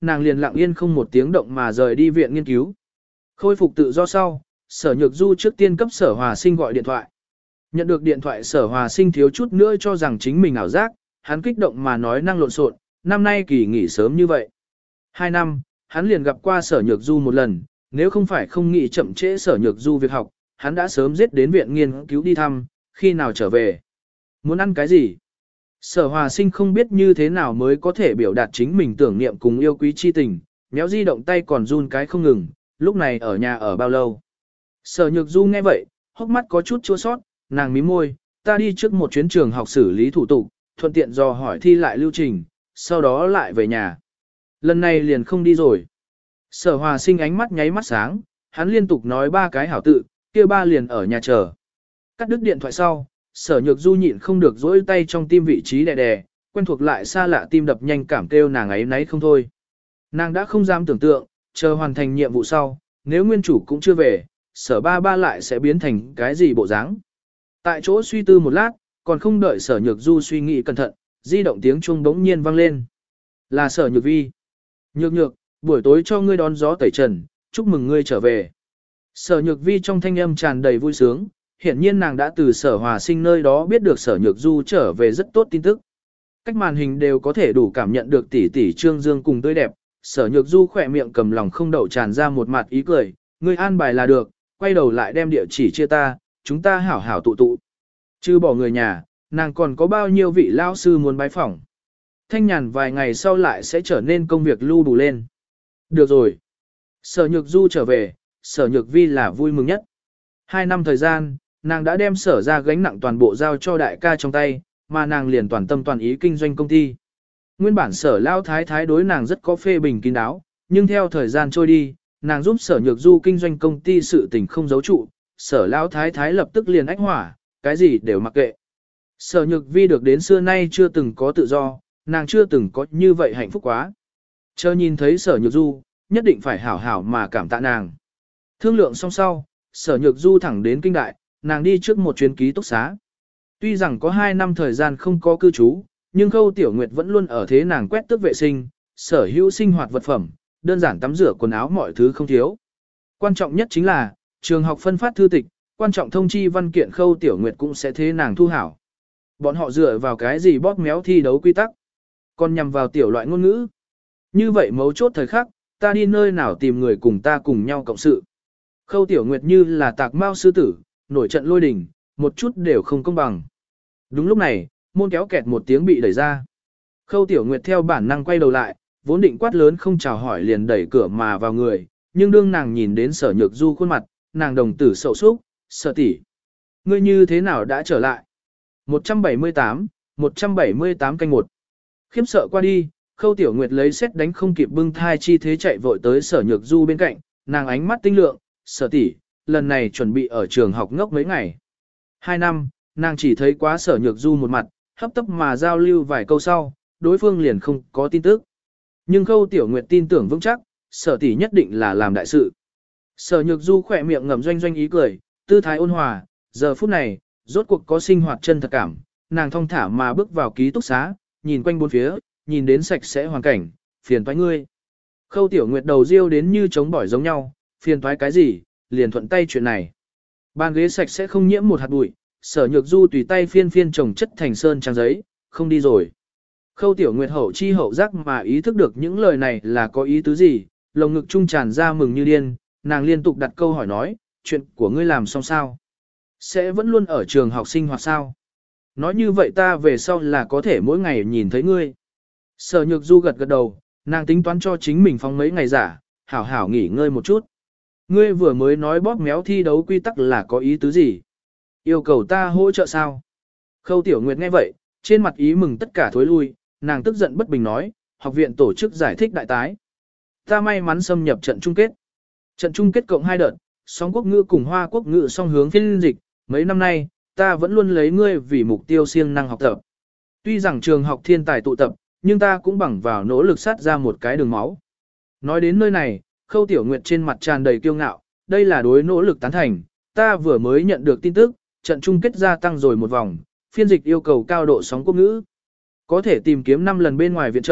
nàng liền lặng yên không một tiếng động mà rời đi viện nghiên cứu. Khôi phục tự do sau, Sở Nhược Du trước tiên cấp Sở Hòa Sinh gọi điện thoại. Nhận được điện thoại Sở Hòa Sinh thiếu chút nữa cho rằng chính mình ảo giác, hắn kích động mà nói năng lộn xộn, năm nay kỳ nghỉ sớm như vậy. Hai năm, hắn liền gặp qua Sở Nhược Du một lần, nếu không phải không nghĩ chậm trễ Sở Nhược Du việc học, hắn đã sớm giết đến viện nghiên cứu đi thăm, khi nào trở về. Muốn ăn cái gì? Sở Hòa Sinh không biết như thế nào mới có thể biểu đạt chính mình tưởng niệm cùng yêu quý chi tình, méo di động tay còn run cái không ngừng, lúc này ở nhà ở bao lâu. Sở Nhược Du nghe vậy, hốc mắt có chút chua sót, nàng mím môi, ta đi trước một chuyến trường học xử lý thủ tục, thuận tiện dò hỏi thi lại lưu trình, sau đó lại về nhà. Lần này liền không đi rồi. Sở Hòa Sinh ánh mắt nháy mắt sáng, hắn liên tục nói ba cái hảo tự, kia ba liền ở nhà chờ. Cắt đứt điện thoại sau, Sở Nhược Du nhịn không được dỗi tay trong tim vị trí đè đè, quen thuộc lại xa lạ tim đập nhanh cảm kêu nàng ấy nấy không thôi. Nàng đã không dám tưởng tượng, chờ hoàn thành nhiệm vụ sau, nếu nguyên chủ cũng chưa về, Sở ba ba lại sẽ biến thành cái gì bộ dáng. Tại chỗ suy tư một lát, còn không đợi Sở Nhược Du suy nghĩ cẩn thận, di động tiếng chuông bỗng nhiên vang lên. Là Sở Nhược Vi. Nhược nhược, buổi tối cho ngươi đón gió tẩy trần, chúc mừng ngươi trở về. Sở Nhược Vi trong thanh âm tràn đầy vui sướng, hiển nhiên nàng đã từ Sở Hòa Sinh nơi đó biết được Sở Nhược Du trở về rất tốt tin tức. Cách màn hình đều có thể đủ cảm nhận được tỷ tỷ Trương Dương cùng tươi đẹp, Sở Nhược Du khỏe miệng cầm lòng không đậu tràn ra một mặt ý cười, ngươi an bài là được, quay đầu lại đem địa chỉ chia ta, chúng ta hảo hảo tụ tụ. Chứ bỏ người nhà, nàng còn có bao nhiêu vị lao sư muốn bái phỏng. Thanh nhàn vài ngày sau lại sẽ trở nên công việc lưu đủ lên. Được rồi. Sở Nhược Du trở về, Sở Nhược Vi là vui mừng nhất. Hai năm thời gian, nàng đã đem sở ra gánh nặng toàn bộ giao cho đại ca trong tay, mà nàng liền toàn tâm toàn ý kinh doanh công ty. Nguyên bản sở lao thái thái đối nàng rất có phê bình kín đáo, nhưng theo thời gian trôi đi, nàng giúp Sở Nhược Du kinh doanh công ty sự tình không giấu trụ, sở lao thái thái lập tức liền ách hỏa, cái gì đều mặc kệ. Sở Nhược Vi được đến xưa nay chưa từng có tự do, nàng chưa từng có như vậy hạnh phúc quá. Chờ nhìn thấy Sở Nhược Du, nhất định phải hảo hảo mà cảm tạ nàng. Thương lượng xong sau, Sở Nhược Du thẳng đến kinh đại, nàng đi trước một chuyến ký túc xá. Tuy rằng có hai năm thời gian không có cư trú, nhưng Khâu Tiểu Nguyệt vẫn luôn ở thế nàng quét tước vệ sinh, sở hữu sinh hoạt vật phẩm, đơn giản tắm rửa quần áo mọi thứ không thiếu. Quan trọng nhất chính là, trường học phân phát thư tịch, quan trọng thông chi văn kiện Khâu Tiểu Nguyệt cũng sẽ thế nàng thu hảo. Bọn họ dựa vào cái gì bóp méo thi đấu quy tắc, còn nhằm vào tiểu loại ngôn ngữ. Như vậy mấu chốt thời khắc, ta đi nơi nào tìm người cùng ta cùng nhau cộng sự. Khâu Tiểu Nguyệt như là tạc mao sư tử, nổi trận lôi đình, một chút đều không công bằng. Đúng lúc này, môn kéo kẹt một tiếng bị đẩy ra. Khâu Tiểu Nguyệt theo bản năng quay đầu lại, vốn định quát lớn không chào hỏi liền đẩy cửa mà vào người, nhưng đương nàng nhìn đến Sở Nhược Du khuôn mặt, nàng đồng tử sầu súc, Sở tỷ, ngươi như thế nào đã trở lại? một trăm bảy mươi tám, một trăm bảy mươi tám canh một. Khiếp sợ qua đi, Khâu Tiểu Nguyệt lấy xét đánh không kịp bưng thai chi thế chạy vội tới Sở Nhược Du bên cạnh, nàng ánh mắt tinh lượng, Sở tỷ, lần này chuẩn bị ở trường học ngốc mấy ngày. Hai năm, nàng chỉ thấy quá Sở Nhược Du một mặt, hấp tấp mà giao lưu vài câu sau, đối phương liền không có tin tức. Nhưng Khâu Tiểu Nguyệt tin tưởng vững chắc, Sở tỷ nhất định là làm đại sự. Sở Nhược Du khỏe miệng ngậm doanh doanh ý cười, tư thái ôn hòa, giờ phút này, rốt cuộc có sinh hoạt chân thật cảm, nàng thong thả mà bước vào ký túc xá, nhìn quanh bốn phía, nhìn đến sạch sẽ hoàn cảnh, phiền toái ngươi. Khâu Tiểu Nguyệt đầu riêu đến như trống bỏi giống nhau, phiền toái cái gì, liền thuận tay chuyện này. Bàn ghế sạch sẽ không nhiễm một hạt bụi, Sở Nhược Du tùy tay phiên phiên chồng chất thành sơn trang giấy, không đi rồi. Khâu Tiểu Nguyệt hậu chi hậu giác mà ý thức được những lời này là có ý tứ gì, lồng ngực trung tràn ra mừng như điên, nàng liên tục đặt câu hỏi nói, chuyện của ngươi làm xong sao? Sẽ vẫn luôn ở trường học sinh hoạt sao? Nói như vậy ta về sau là có thể mỗi ngày nhìn thấy ngươi. Sở Nhược Du gật gật đầu, nàng tính toán cho chính mình phóng mấy ngày giả, hảo hảo nghỉ ngơi một chút. Ngươi vừa mới nói bóp méo thi đấu quy tắc là có ý tứ gì? Yêu cầu ta hỗ trợ sao? Khâu Tiểu Nguyệt nghe vậy, trên mặt ý mừng tất cả thối lui, nàng tức giận bất bình nói, học viện tổ chức giải thích đại tái. Ta may mắn xâm nhập trận chung kết. Trận chung kết cộng hai đợt, song quốc ngữ cùng hoa quốc ngữ song hướng phiên dịch, mấy năm nay, ta vẫn luôn lấy ngươi vì mục tiêu siêng năng học tập. Tuy rằng trường học thiên tài tụ tập, nhưng ta cũng bằng vào nỗ lực sát ra một cái đường máu. Nói đến nơi này, Khâu Tiểu Nguyệt trên mặt tràn đầy kiêu ngạo, đây là đối nỗ lực tán thành, ta vừa mới nhận được tin tức, trận chung kết gia tăng rồi một vòng, phiên dịch yêu cầu cao độ sóng quốc ngữ. Có thể tìm kiếm năm lần bên ngoài viện trợ,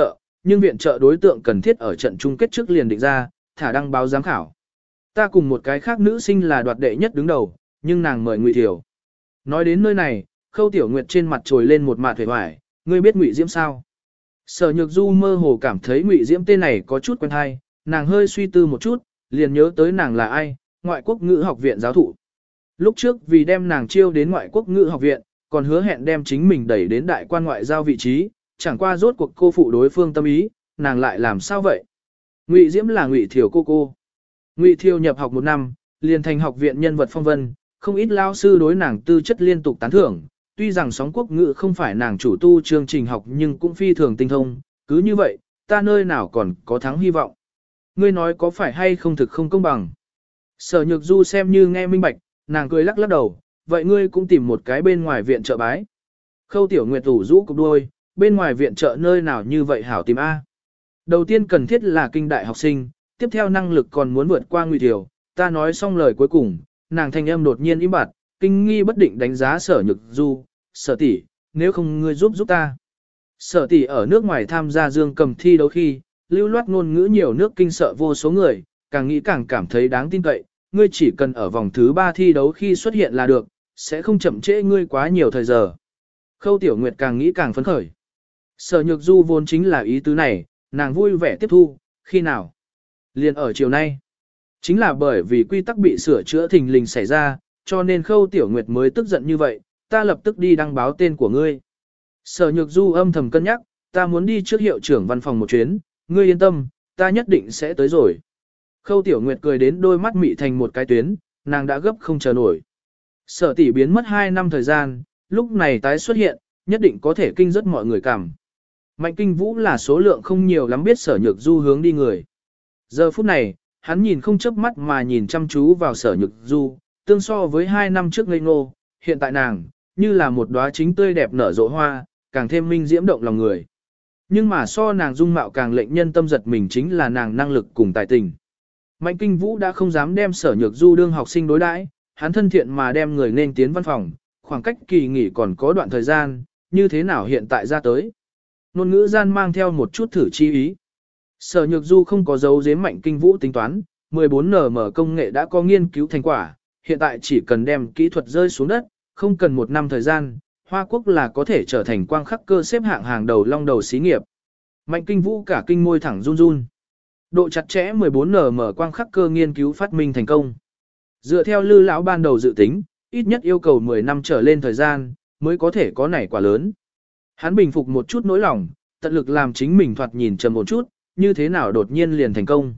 nhưng viện trợ đối tượng cần thiết ở trận chung kết trước liền định ra, thả đăng báo giám khảo. Ta cùng một cái khác nữ sinh là đoạt đệ nhất đứng đầu, nhưng nàng mời Ngụy Thiều. Nói đến nơi này, Khâu Tiểu Nguyệt trên mặt trồi lên một mạt vẻ hoài, ngươi biết Ngụy Diễm sao? Sở Nhược Du mơ hồ cảm thấy Ngụy Diễm tên này có chút quen hay, nàng hơi suy tư một chút, liền nhớ tới nàng là ai, ngoại quốc ngữ học viện giáo thụ. Lúc trước vì đem nàng chiêu đến ngoại quốc ngữ học viện, còn hứa hẹn đem chính mình đẩy đến đại quan ngoại giao vị trí, chẳng qua rốt cuộc cô phụ đối phương tâm ý, nàng lại làm sao vậy? Ngụy Diễm là Ngụy Thiều cô cô. Ngụy Thiều nhập học một năm, liền thành học viện nhân vật phong vân, không ít lao sư đối nàng tư chất liên tục tán thưởng, tuy rằng sóng quốc ngữ không phải nàng chủ tu chương trình học nhưng cũng phi thường tinh thông, cứ như vậy, ta nơi nào còn có thắng hy vọng. Ngươi nói có phải hay không thực không công bằng. Sở Nhược Du xem như nghe minh bạch, nàng cười lắc lắc đầu, vậy ngươi cũng tìm một cái bên ngoài viện trợ bái. Khâu Tiểu Nguyệt ủ rũ cục đuôi, bên ngoài viện trợ nơi nào như vậy hảo tìm A. Đầu tiên cần thiết là kinh đại học sinh, tiếp theo năng lực còn muốn vượt qua Ngụy Thiều, ta nói xong lời cuối cùng, nàng thanh âm đột nhiên im bặt, kinh nghi bất định đánh giá Sở Nhược Du, Sở tỷ, nếu không ngươi giúp giúp ta. Sở tỷ ở nước ngoài tham gia dương cầm thi đấu khi, lưu loát ngôn ngữ nhiều nước kinh sợ vô số người, càng nghĩ càng cảm thấy đáng tin cậy, ngươi chỉ cần ở vòng thứ ba thi đấu khi xuất hiện là được, sẽ không chậm trễ ngươi quá nhiều thời giờ. Khâu Tiểu Nguyệt càng nghĩ càng phấn khởi. Sở Nhược Du vốn chính là ý tứ này, nàng vui vẻ tiếp thu, khi nào? Liền ở chiều nay. Chính là bởi vì quy tắc bị sửa chữa thình lình xảy ra, cho nên Khâu Tiểu Nguyệt mới tức giận như vậy, ta lập tức đi đăng báo tên của ngươi. Sở Nhược Du âm thầm cân nhắc, ta muốn đi trước hiệu trưởng văn phòng một chuyến, ngươi yên tâm, ta nhất định sẽ tới rồi. Khâu Tiểu Nguyệt cười đến đôi mắt mị thành một cái tuyến, nàng đã gấp không chờ nổi. Sở tỷ biến mất hai năm thời gian, lúc này tái xuất hiện, nhất định có thể kinh rất mọi người cảm. Mạnh Kinh Vũ là số lượng không nhiều lắm biết Sở Nhược Du hướng đi người. Giờ phút này, hắn nhìn không chớp mắt mà nhìn chăm chú vào Sở Nhược Du, tương so với hai năm trước ngây ngô, hiện tại nàng, như là một đóa chính tươi đẹp nở rộ hoa, càng thêm minh diễm động lòng người. Nhưng mà so nàng dung mạo càng lệnh nhân tâm giật mình chính là nàng năng lực cùng tài tình. Mạnh Kinh Vũ đã không dám đem Sở Nhược Du đương học sinh đối đãi, hắn thân thiện mà đem người nên tiến văn phòng, khoảng cách kỳ nghỉ còn có đoạn thời gian, như thế nào hiện tại ra tới. Nôn ngữ gian mang theo một chút thử chi ý. Sở Nhược Du không có dấu giếm Mạnh Kinh Vũ tính toán, mười bốn en em công nghệ đã có nghiên cứu thành quả, hiện tại chỉ cần đem kỹ thuật rơi xuống đất, không cần một năm thời gian, Hoa Quốc là có thể trở thành quang khắc cơ xếp hạng hàng đầu long đầu xí nghiệp. Mạnh Kinh Vũ cả kinh môi thẳng run run. Độ chặt chẽ mười bốn en em quang khắc cơ nghiên cứu phát minh thành công. Dựa theo Lư lão ban đầu dự tính, ít nhất yêu cầu mười năm trở lên thời gian, mới có thể có nảy quả lớn. Hắn bình phục một chút nỗi lòng, tận lực làm chính mình thoạt nhìn trầm một chút, như thế nào đột nhiên liền thành công.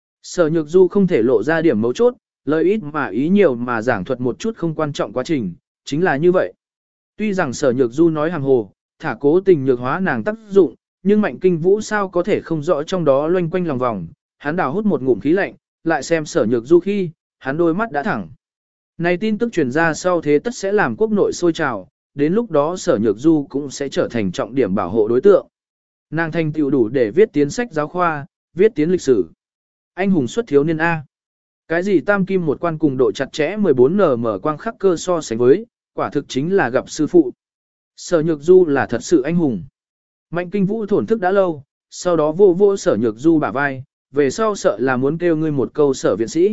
Sở Nhược Du không thể lộ ra điểm mấu chốt, lời ít mà ý nhiều mà giảng thuật một chút không quan trọng quá trình, chính là như vậy. Tuy rằng Sở Nhược Du nói hàng hồ, thả cố tình nhược hóa nàng tác dụng, nhưng Mạnh Kinh Vũ sao có thể không rõ trong đó loanh quanh lòng vòng, hắn đào hút một ngụm khí lạnh, lại xem Sở Nhược Du khi, hắn đôi mắt đã thẳng. Này tin tức truyền ra sau thế tất sẽ làm quốc nội sôi trào, đến lúc đó Sở Nhược Du cũng sẽ trở thành trọng điểm bảo hộ đối tượng. Nàng thành tựu đủ để viết tiến sách giáo khoa, viết tiến lịch sử. Anh hùng xuất thiếu niên A. Cái gì tam kim một quan cùng độ chặt chẽ mười bốn en em quang khắc cơ so sánh với, quả thực chính là gặp sư phụ. Sở Nhược Du là thật sự anh hùng. Mạnh Kinh Vũ thổn thức đã lâu, sau đó vô vô Sở Nhược Du bả vai, về sau sợ là muốn kêu ngươi một câu Sở viện sĩ.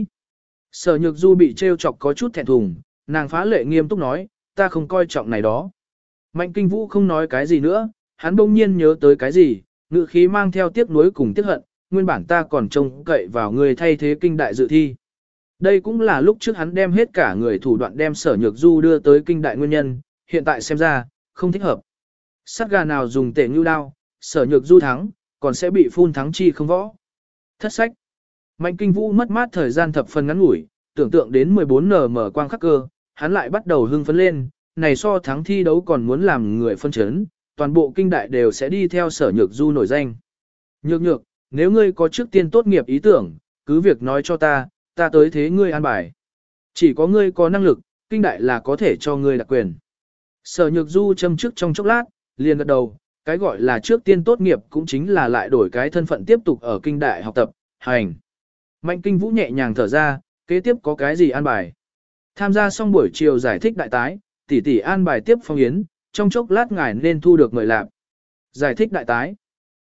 Sở Nhược Du bị trêu chọc có chút thẹn thùng, nàng phá lệ nghiêm túc nói, ta không coi trọng này đó. Mạnh Kinh Vũ không nói cái gì nữa, hắn bỗng nhiên nhớ tới cái gì, ngữ khí mang theo tiếc nuối cùng tiếc hận, nguyên bản ta còn trông cậy vào người thay thế kinh đại dự thi. Đây cũng là lúc trước hắn đem hết cả người thủ đoạn đem Sở Nhược Du đưa tới kinh đại nguyên nhân, hiện tại xem ra, không thích hợp. Sát gà nào dùng tể ngưu đao, Sở Nhược Du thắng, còn sẽ bị phun thắng chi không võ. Thất sách. Mạnh Kinh Vũ mất mát thời gian thập phần ngắn ngủi, tưởng tượng đến mười bốn en em quang khắc cơ, hắn lại bắt đầu hưng phấn lên, này so thắng thi đấu còn muốn làm người phân chấn, toàn bộ kinh đại đều sẽ đi theo Sở Nhược Du nổi danh. Nhược nhược, nếu ngươi có trước tiên tốt nghiệp ý tưởng, cứ việc nói cho ta, ta tới thế ngươi an bài. Chỉ có ngươi có năng lực, kinh đại là có thể cho ngươi đặc quyền. Sở Nhược Du châm trước trong chốc lát, liền gật đầu, cái gọi là trước tiên tốt nghiệp cũng chính là lại đổi cái thân phận tiếp tục ở kinh đại học tập, hành. Mạnh Kinh Vũ nhẹ nhàng thở ra, kế tiếp có cái gì an bài. Tham gia xong buổi chiều giải thích đại tái, tỷ tỷ an bài tiếp phong yến, trong chốc lát ngài nên thu được mời lạp. Giải thích đại tái.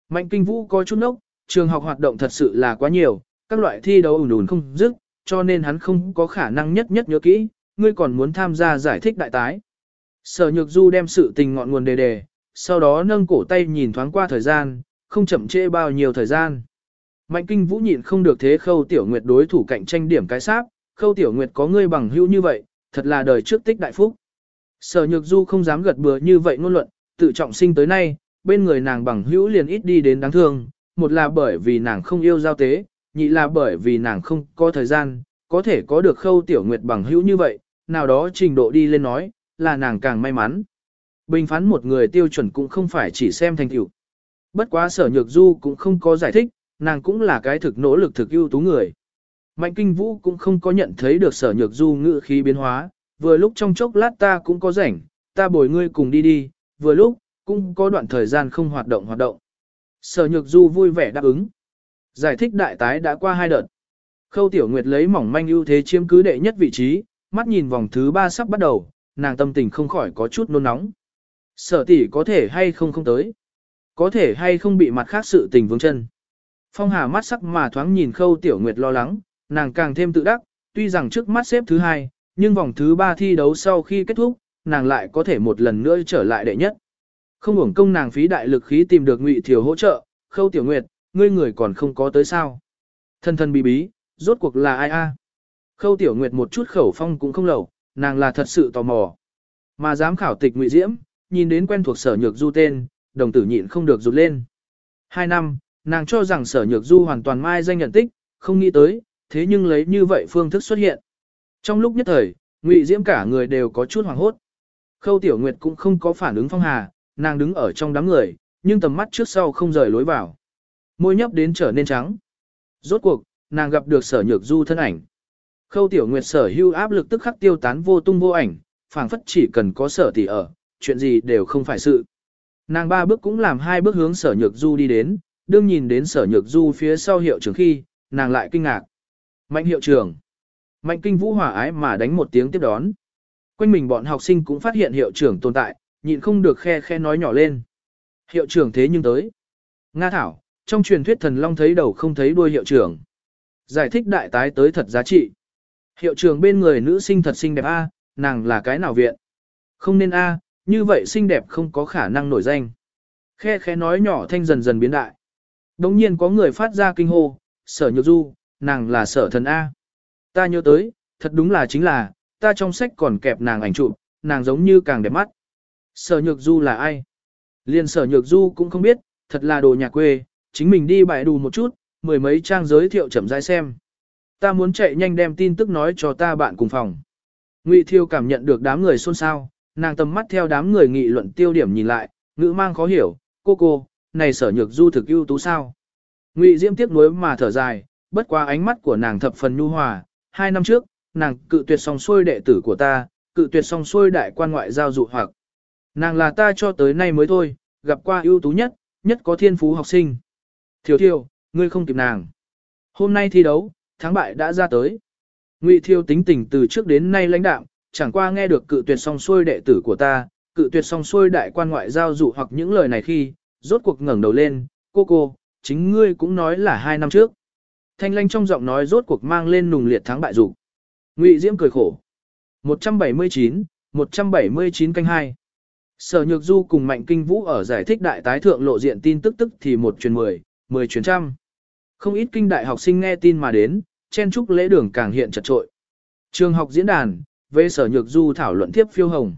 Mạnh Kinh Vũ có chút nốc, trường học hoạt động thật sự là quá nhiều, các loại thi đấu ùn ùn không dứt, cho nên hắn không có khả năng nhất nhất nhớ kỹ, ngươi còn muốn tham gia giải thích đại tái. Sở Nhược Du đem sự tình ngọn nguồn đề đề, sau đó nâng cổ tay nhìn thoáng qua thời gian, không chậm trễ bao nhiêu thời gian. Mạnh Kinh Vũ nhịn không được thế Khâu Tiểu Nguyệt đối thủ cạnh tranh điểm cái sáp, Khâu Tiểu Nguyệt có ngươi bằng hữu như vậy, thật là đời trước tích đại phúc. Sở Nhược Du không dám gật bừa như vậy ngôn luận, tự trọng sinh tới nay, bên người nàng bằng hữu liền ít đi đến đáng thương, một là bởi vì nàng không yêu giao tế, nhị là bởi vì nàng không có thời gian, có thể có được Khâu Tiểu Nguyệt bằng hữu như vậy, nào đó trình độ đi lên nói, là nàng càng may mắn. Bình phán một người tiêu chuẩn cũng không phải chỉ xem thành tựu. Bất quá Sở Nhược Du cũng không có giải thích, nàng cũng là cái thực nỗ lực thực ưu tú người. Mạnh Kinh Vũ cũng không có nhận thấy được Sở Nhược Du ngữ khí biến hóa, vừa lúc trong chốc lát ta cũng có rảnh, ta bồi ngươi cùng đi đi, vừa lúc, cũng có đoạn thời gian không hoạt động hoạt động. Sở Nhược Du vui vẻ đáp ứng. Giải thích đại tái đã qua hai đợt. Khâu Tiểu Nguyệt lấy mỏng manh ưu thế chiếm cứ đệ nhất vị trí, mắt nhìn vòng thứ ba sắp bắt đầu, nàng tâm tình không khỏi có chút nôn nóng. Sở tỷ có thể hay không không tới? Có thể hay không bị mặt khác sự tình vướng chân? Phong Hà mắt sắc mà thoáng nhìn Khâu Tiểu Nguyệt lo lắng, nàng càng thêm tự đắc, tuy rằng trước mắt xếp thứ hai, nhưng vòng thứ ba thi đấu sau khi kết thúc, nàng lại có thể một lần nữa trở lại đệ nhất. Không uổng công nàng phí đại lực khí tìm được Ngụy Thiều hỗ trợ, Khâu Tiểu Nguyệt, ngươi người còn không có tới sao? Thân thân bí bí, rốt cuộc là ai a? Khâu Tiểu Nguyệt một chút khẩu phong cũng không lẩu, nàng là thật sự tò mò. Mà giám khảo tịch Ngụy Diễm, nhìn đến quen thuộc Sở Nhược Du tên, đồng tử nhịn không được rụt lên. Hai năm, nàng cho rằng Sở Nhược Du hoàn toàn mai danh nhận tích, không nghĩ tới, thế nhưng lấy như vậy phương thức xuất hiện. Trong lúc nhất thời, Ngụy Diễm cả người đều có chút hoảng hốt. Khâu Tiểu Nguyệt cũng không có phản ứng Phong Hà, nàng đứng ở trong đám người, nhưng tầm mắt trước sau không rời lối vào. Môi nhấp đến trở nên trắng. Rốt cuộc, nàng gặp được Sở Nhược Du thân ảnh. Khâu Tiểu Nguyệt sở hưu áp lực tức khắc tiêu tán vô tung vô ảnh, phảng phất chỉ cần có Sở tỷ ở, chuyện gì đều không phải sự. Nàng ba bước cũng làm hai bước hướng Sở Nhược Du đi đến, đương nhìn đến Sở Nhược Du phía sau hiệu trưởng khi, nàng lại kinh ngạc. Mạnh hiệu trưởng. Mạnh Kinh Vũ hòa ái mà đánh một tiếng tiếp đón. Quanh mình bọn học sinh cũng phát hiện hiệu trưởng tồn tại, nhịn không được khe khe nói nhỏ lên. Hiệu trưởng thế nhưng tới. Nga Thảo, trong truyền thuyết thần long thấy đầu không thấy đuôi hiệu trưởng. Giải thích đại tái tới thật giá trị. Hiệu trưởng bên người nữ sinh thật xinh đẹp a, nàng là cái nào viện? Không nên a, như vậy xinh đẹp không có khả năng nổi danh. Khe khe nói nhỏ thanh dần dần biến đại. Đống nhiên có người phát ra kinh hô, Sở Nhược Du, nàng là Sở thần A. Ta nhớ tới, thật đúng là chính là, ta trong sách còn kẹp nàng ảnh chụp, nàng giống như càng đẹp mắt. Sở Nhược Du là ai? Liên Sở Nhược Du cũng không biết, thật là đồ nhà quê, chính mình đi bài đù một chút, mười mấy trang giới thiệu chậm rãi xem. Ta muốn chạy nhanh đem tin tức nói cho ta bạn cùng phòng. Ngụy Thiêu cảm nhận được đám người xôn xao, nàng tầm mắt theo đám người nghị luận tiêu điểm nhìn lại, ngữ mang khó hiểu, cô cô, này Sở Nhược Du thực ưu tú sao? Ngụy Diễm tiếc nuối mà thở dài, bất quá ánh mắt của nàng thập phần nhu hòa, hai năm trước, nàng cự tuyệt xong xuôi đệ tử của ta, cự tuyệt xong xuôi đại quan ngoại giao dụ hoặc. Nàng là ta cho tới nay mới thôi, gặp qua ưu tú nhất, nhất có thiên phú học sinh. Thiều Thiều, ngươi không kịp nàng. Hôm nay thi đấu, thắng bại đã ra tới. Ngụy Thiêu tính tình từ trước đến nay lãnh đạm, chẳng qua nghe được cự tuyệt xong xuôi đệ tử của ta, cự tuyệt xong xuôi đại quan ngoại giao dụ hoặc những lời này khi, rốt cuộc ngẩng đầu lên, cô cô, chính ngươi cũng nói là hai năm trước. Thanh lanh trong giọng nói rốt cuộc mang lên nùng liệt thắng bại dục. Ngụy Diễm cười khổ. một trăm bảy mươi chín, một trăm bảy mươi chín canh hai. Sở Nhược Du cùng Mạnh Kinh Vũ ở giải thích đại tái thượng lộ diện tin tức tức thì một truyền mười, mười truyền trăm. Không ít kinh đại học sinh nghe tin mà đến, chen chúc lễ đường càng hiện chật trội. Trường học diễn đàn, về Sở Nhược Du thảo luận tiếp phiêu hồng.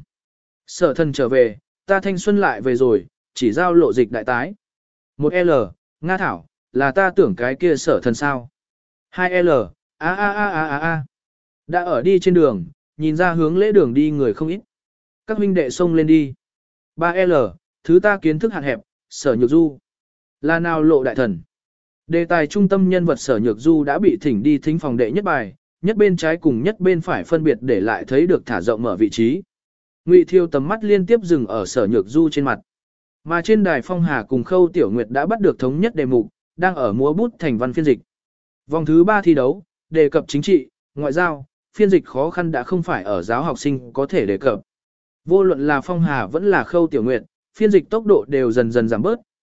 Sở thần trở về, ta thanh xuân lại về rồi, chỉ giao lộ dịch đại tái. một L, Nga Thảo, là ta tưởng cái kia sở thần sao. hai L, a a a a a a. Đã ở đi trên đường, nhìn ra hướng lễ đường đi người không ít. Các huynh đệ xông lên đi. ba L, thứ ta kiến thức hạn hẹp, Sở Nhược Du. Là nào lộ đại thần. Đề tài trung tâm nhân vật Sở Nhược Du đã bị thỉnh đi thính phòng đệ nhất bài, nhất bên trái cùng nhất bên phải phân biệt để lại thấy được thả rộng mở vị trí. Ngụy Thiêu tầm mắt liên tiếp dừng ở Sở Nhược Du trên mặt. Mà trên đài Phong Hà cùng Khâu Tiểu Nguyệt đã bắt được thống nhất đề mục, đang ở múa bút thành văn phiên dịch. Vòng thứ ba thi đấu, đề cập chính trị, ngoại giao, phiên dịch khó khăn đã không phải ở giáo học sinh có thể đề cập. Vô luận là Phong Hà vẫn là Khâu Tiểu Nguyệt, phiên dịch tốc độ đều dần dần giảm bớt,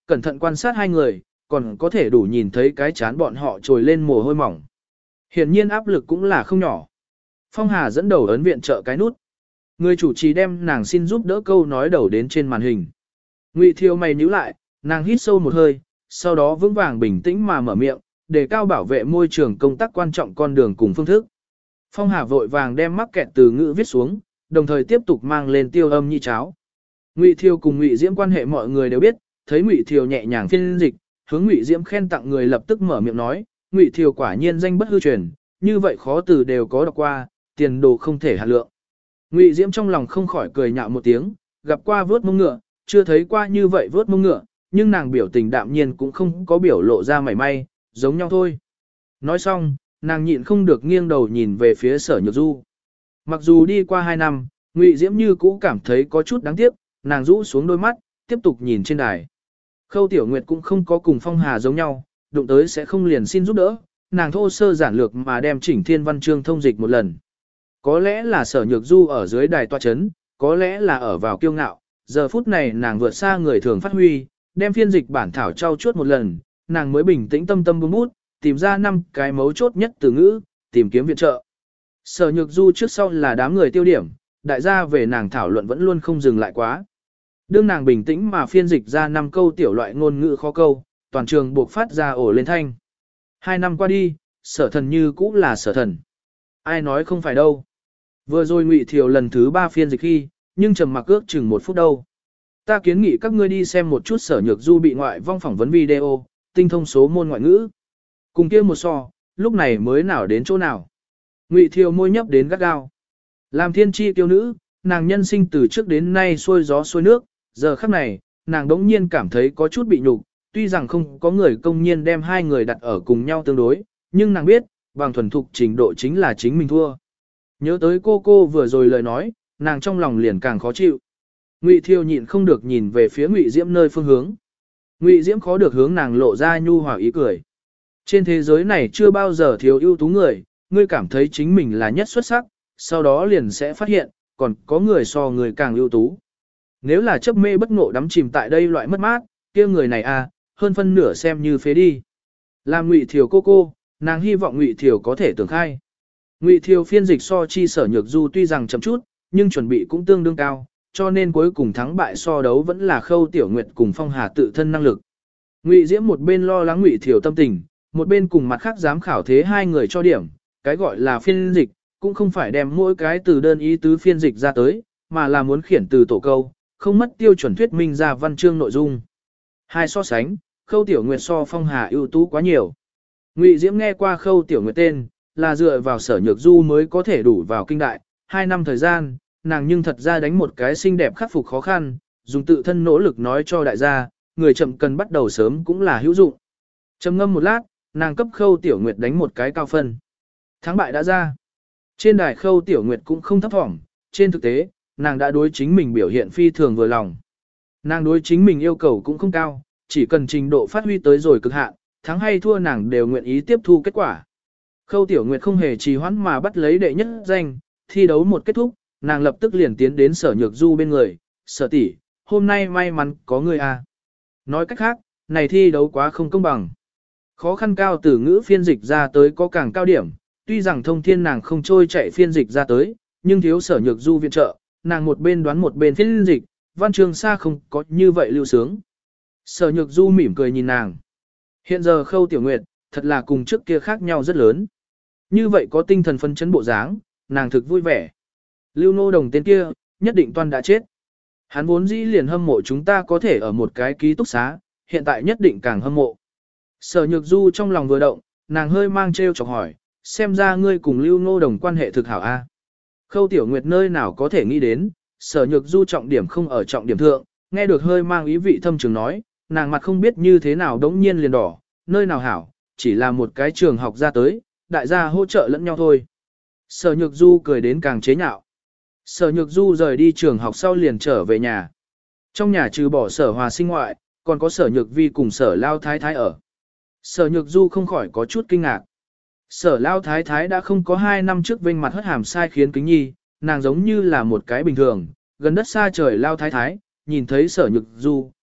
cẩn thận quan sát hai người, còn có thể đủ nhìn thấy cái chán bọn họ trồi lên mồ hôi mỏng. Hiển nhiên áp lực cũng là không nhỏ. Phong Hà dẫn đầu ấn viện trợ cái nút. Người chủ trì đem nàng xin giúp đỡ câu nói đầu đến trên màn hình. Ngụy Thiều mày nhíu lại, nàng hít sâu một hơi, sau đó vững vàng bình tĩnh mà mở miệng, đề cao bảo vệ môi trường công tác quan trọng con đường cùng phương thức. Phong Hà vội vàng đem mắc kẹt từ ngữ viết xuống, đồng thời tiếp tục mang lên tiêu âm nhi cháo. Ngụy Thiều cùng Ngụy Diễm quan hệ mọi người đều biết, thấy Ngụy Thiều nhẹ nhàng phiên dịch, hướng Ngụy Diễm khen tặng người lập tức mở miệng nói, Ngụy Thiều quả nhiên danh bất hư truyền, như vậy khó từ đều có đọc qua, tiền đồ không thể hạt lượng. Ngụy Diễm trong lòng không khỏi cười nhạo một tiếng, gặp qua vớt mông ngựa, chưa thấy qua như vậy vớt mông ngựa, nhưng nàng biểu tình đạm nhiên cũng không có biểu lộ ra mảy may, giống nhau thôi. Nói xong, nàng nhịn không được nghiêng đầu nhìn về phía Sở Nhược Du. Mặc dù đi qua hai năm, Ngụy Diễm như cũ cảm thấy có chút đáng tiếc, nàng rũ xuống đôi mắt, tiếp tục nhìn trên đài. Khâu Tiểu Nguyệt cũng không có cùng Phong Hà giống nhau, đụng tới sẽ không liền xin giúp đỡ, nàng thô sơ giản lược mà đem chỉnh thiên văn chương thông dịch một lần. Có lẽ là Sở Nhược Du ở dưới đài tọa chấn, có lẽ là ở vào kiêu ngạo, giờ phút này nàng vượt xa người thường phát huy, đem phiên dịch bản thảo trau chuốt một lần, nàng mới bình tĩnh tâm tâm bút bút, tìm ra năm cái mấu chốt nhất từ ngữ, tìm kiếm viện trợ. Sở Nhược Du trước sau là đám người tiêu điểm, đại gia về nàng thảo luận vẫn luôn không dừng lại quá. Đương nàng bình tĩnh mà phiên dịch ra năm câu tiểu loại ngôn ngữ khó câu, toàn trường buộc phát ra ổ lên thanh. Hai năm qua đi, Sở Thần như cũ là Sở Thần. Ai nói không phải đâu. Vừa rồi Ngụy Thiều lần thứ ba phiên dịch khi, nhưng trầm mặc ước chừng một phút đâu. Ta kiến nghị các ngươi đi xem một chút Sở Nhược Du bị ngoại vong phỏng vấn video, tinh thông số môn ngoại ngữ. Cùng kia một so, lúc này mới nào đến chỗ nào. Ngụy Thiều môi nhấp đến gắt gao. Làm thiên tri tiêu nữ, nàng nhân sinh từ trước đến nay xuôi gió xuôi nước, giờ khắc này, nàng đống nhiên cảm thấy có chút bị nhục, tuy rằng không có người công nhiên đem hai người đặt ở cùng nhau tương đối, nhưng nàng biết, bằng thuần thục trình độ chính là chính mình thua. Nhớ tới cô cô vừa rồi lời nói, nàng trong lòng liền càng khó chịu. Ngụy Thiều nhịn không được nhìn về phía Ngụy Diễm nơi phương hướng. Ngụy Diễm khó được hướng nàng lộ ra nhu hòa ý cười. Trên thế giới này chưa bao giờ thiếu ưu tú người, ngươi cảm thấy chính mình là nhất xuất sắc, sau đó liền sẽ phát hiện, còn có người so người càng ưu tú. Nếu là chấp mê bất ngộ đắm chìm tại đây loại mất mát, kia người này à, hơn phân nửa xem như phế đi. Làm Ngụy Thiều cô cô, nàng hy vọng Ngụy Thiều có thể tưởng khai. Ngụy Thiều phiên dịch so chi Sở Nhược Du tuy rằng chậm chút, nhưng chuẩn bị cũng tương đương cao, cho nên cuối cùng thắng bại so đấu vẫn là Khâu Tiểu Nguyệt cùng Phong Hà tự thân năng lực. Ngụy Diễm một bên lo lắng Ngụy Thiều tâm tình, một bên cùng mặt khác giám khảo thế hai người cho điểm, cái gọi là phiên dịch, cũng không phải đem mỗi cái từ đơn ý tứ phiên dịch ra tới, mà là muốn khiển từ tổ câu, không mất tiêu chuẩn thuyết minh ra văn chương nội dung. Hai so sánh, Khâu Tiểu Nguyệt so Phong Hà ưu tú quá nhiều. Ngụy Diễm nghe qua Khâu Tiểu Nguyệt tên, là dựa vào Sở Nhược Du mới có thể đủ vào kinh đại, hai năm thời gian, nàng nhưng thật ra đánh một cái xinh đẹp khắc phục khó khăn, dùng tự thân nỗ lực nói cho đại gia, người chậm cần bắt đầu sớm cũng là hữu dụng. Trầm ngâm một lát, nàng cấp Khâu Tiểu Nguyệt đánh một cái cao phân. Thắng bại đã ra. Trên đài Khâu Tiểu Nguyệt cũng không thấp thỏm, trên thực tế, nàng đã đối chính mình biểu hiện phi thường vừa lòng. Nàng đối chính mình yêu cầu cũng không cao, chỉ cần trình độ phát huy tới rồi cực hạn, thắng hay thua nàng đều nguyện ý tiếp thu kết quả. Khâu Tiểu Nguyệt không hề trì hoãn mà bắt lấy đệ nhất danh, thi đấu một kết thúc, nàng lập tức liền tiến đến Sở Nhược Du bên người, Sở tỷ, hôm nay may mắn có người à. Nói cách khác, này thi đấu quá không công bằng. Khó khăn cao từ ngữ phiên dịch ra tới có càng cao điểm, tuy rằng thông thiên nàng không trôi chạy phiên dịch ra tới, nhưng thiếu Sở Nhược Du viện trợ, nàng một bên đoán một bên phiên dịch, văn chương xa không có như vậy lưu sướng. Sở Nhược Du mỉm cười nhìn nàng. Hiện giờ Khâu Tiểu Nguyệt, thật là cùng trước kia khác nhau rất lớn. Như vậy có tinh thần phấn chấn bộ dáng, nàng thực vui vẻ. Lưu Nô Đồng tên kia, nhất định toan đã chết. Hắn vốn dĩ liền hâm mộ chúng ta có thể ở một cái ký túc xá, hiện tại nhất định càng hâm mộ. Sở Nhược Du trong lòng vừa động, nàng hơi mang trêu chọc hỏi, xem ra ngươi cùng Lưu Nô Đồng quan hệ thực hảo a. Khâu Tiểu Nguyệt nơi nào có thể nghĩ đến, Sở Nhược Du trọng điểm không ở trọng điểm thượng, nghe được hơi mang ý vị thâm trường nói, nàng mặt không biết như thế nào đống nhiên liền đỏ, nơi nào hảo, chỉ là một cái trường học ra tới, đại gia hỗ trợ lẫn nhau thôi. Sở Nhược Du cười đến càng chế nhạo. Sở Nhược Du rời đi trường học sau liền trở về nhà. Trong nhà trừ bỏ Sở Hòa Sinh ngoại, còn có Sở Nhược Vi cùng Sở Lao Thái Thái ở. Sở Nhược Du không khỏi có chút kinh ngạc. Sở Lao Thái Thái đã không có hai năm trước vênh mặt hất hàm sai khiến kính nhi, nàng giống như là một cái bình thường, gần đất xa trời Lao Thái Thái, nhìn thấy Sở Nhược Du,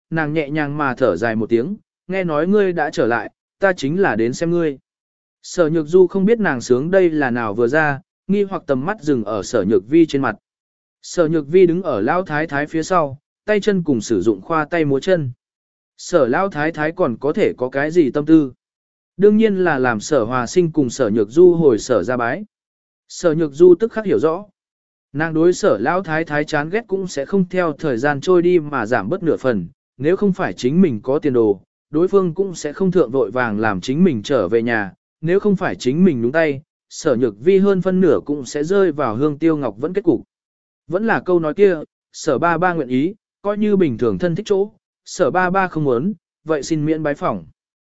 nàng nhẹ nhàng mà thở dài một tiếng, nghe nói ngươi đã trở lại, ta chính là đến xem ngươi. Sở Nhược Du không biết nàng sướng đây là nào vừa ra, nghi hoặc tầm mắt dừng ở Sở Nhược Vi trên mặt. Sở Nhược Vi đứng ở Lão Thái Thái phía sau, tay chân cùng sử dụng khoa tay múa chân. Sở Lão Thái Thái còn có thể có cái gì tâm tư? Đương nhiên là làm Sở Hòa Sinh cùng Sở Nhược Du hồi sở ra bái. Sở Nhược Du tức khắc hiểu rõ. Nàng đối Sở Lão Thái Thái chán ghét cũng sẽ không theo thời gian trôi đi mà giảm bớt nửa phần, nếu không phải chính mình có tiền đồ, đối phương cũng sẽ không thượng vội vàng làm chính mình trở về nhà, nếu không phải chính mình nhúng tay, Sở Nhược Vi hơn phân nửa cũng sẽ rơi vào Hương Tiêu Ngọc vẫn kết cục. Vẫn là câu nói kia, Sở ba ba nguyện ý, coi như bình thường thân thích chỗ, Sở ba ba không muốn, vậy xin miễn bái phỏng.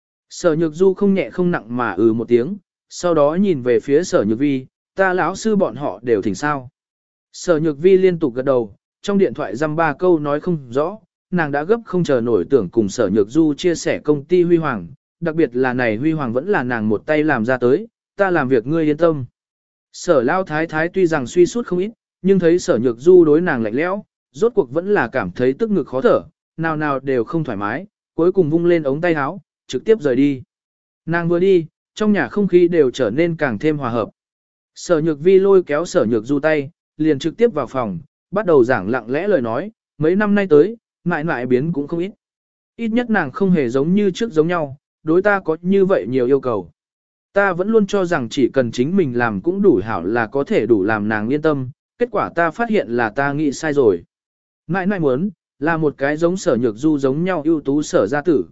Sở Nhược Du không nhẹ không nặng mà ừ một tiếng, sau đó nhìn về phía Sở Nhược Vi, ta lão sư bọn họ đều thỉnh sao. Sở Nhược Vi liên tục gật đầu, trong điện thoại dăm ba câu nói không rõ, nàng đã gấp không chờ nổi tưởng cùng Sở Nhược Du chia sẻ công ty huy hoàng, đặc biệt là này huy hoàng vẫn là nàng một tay làm ra tới, ta làm việc ngươi yên tâm. Sở Lao Thái Thái tuy rằng suy sút không ít, nhưng thấy Sở Nhược Du đối nàng lạnh lẽo, rốt cuộc vẫn là cảm thấy tức ngực khó thở, nào nào đều không thoải mái, cuối cùng vung lên ống tay áo, trực tiếp rời đi. Nàng vừa đi, trong nhà không khí đều trở nên càng thêm hòa hợp. Sở Nhược Vi lôi kéo Sở Nhược Du tay, liền trực tiếp vào phòng, bắt đầu giảng lặng lẽ lời nói, mấy năm nay tới, mãi mãi biến cũng không ít. Ít nhất nàng không hề giống như trước giống nhau, đối ta có như vậy nhiều yêu cầu. Ta vẫn luôn cho rằng chỉ cần chính mình làm cũng đủ hảo là có thể đủ làm nàng yên tâm, kết quả ta phát hiện là ta nghĩ sai rồi. Mãi mãi muốn, là một cái giống Sở Nhược Du giống nhau ưu tú Sở gia tử.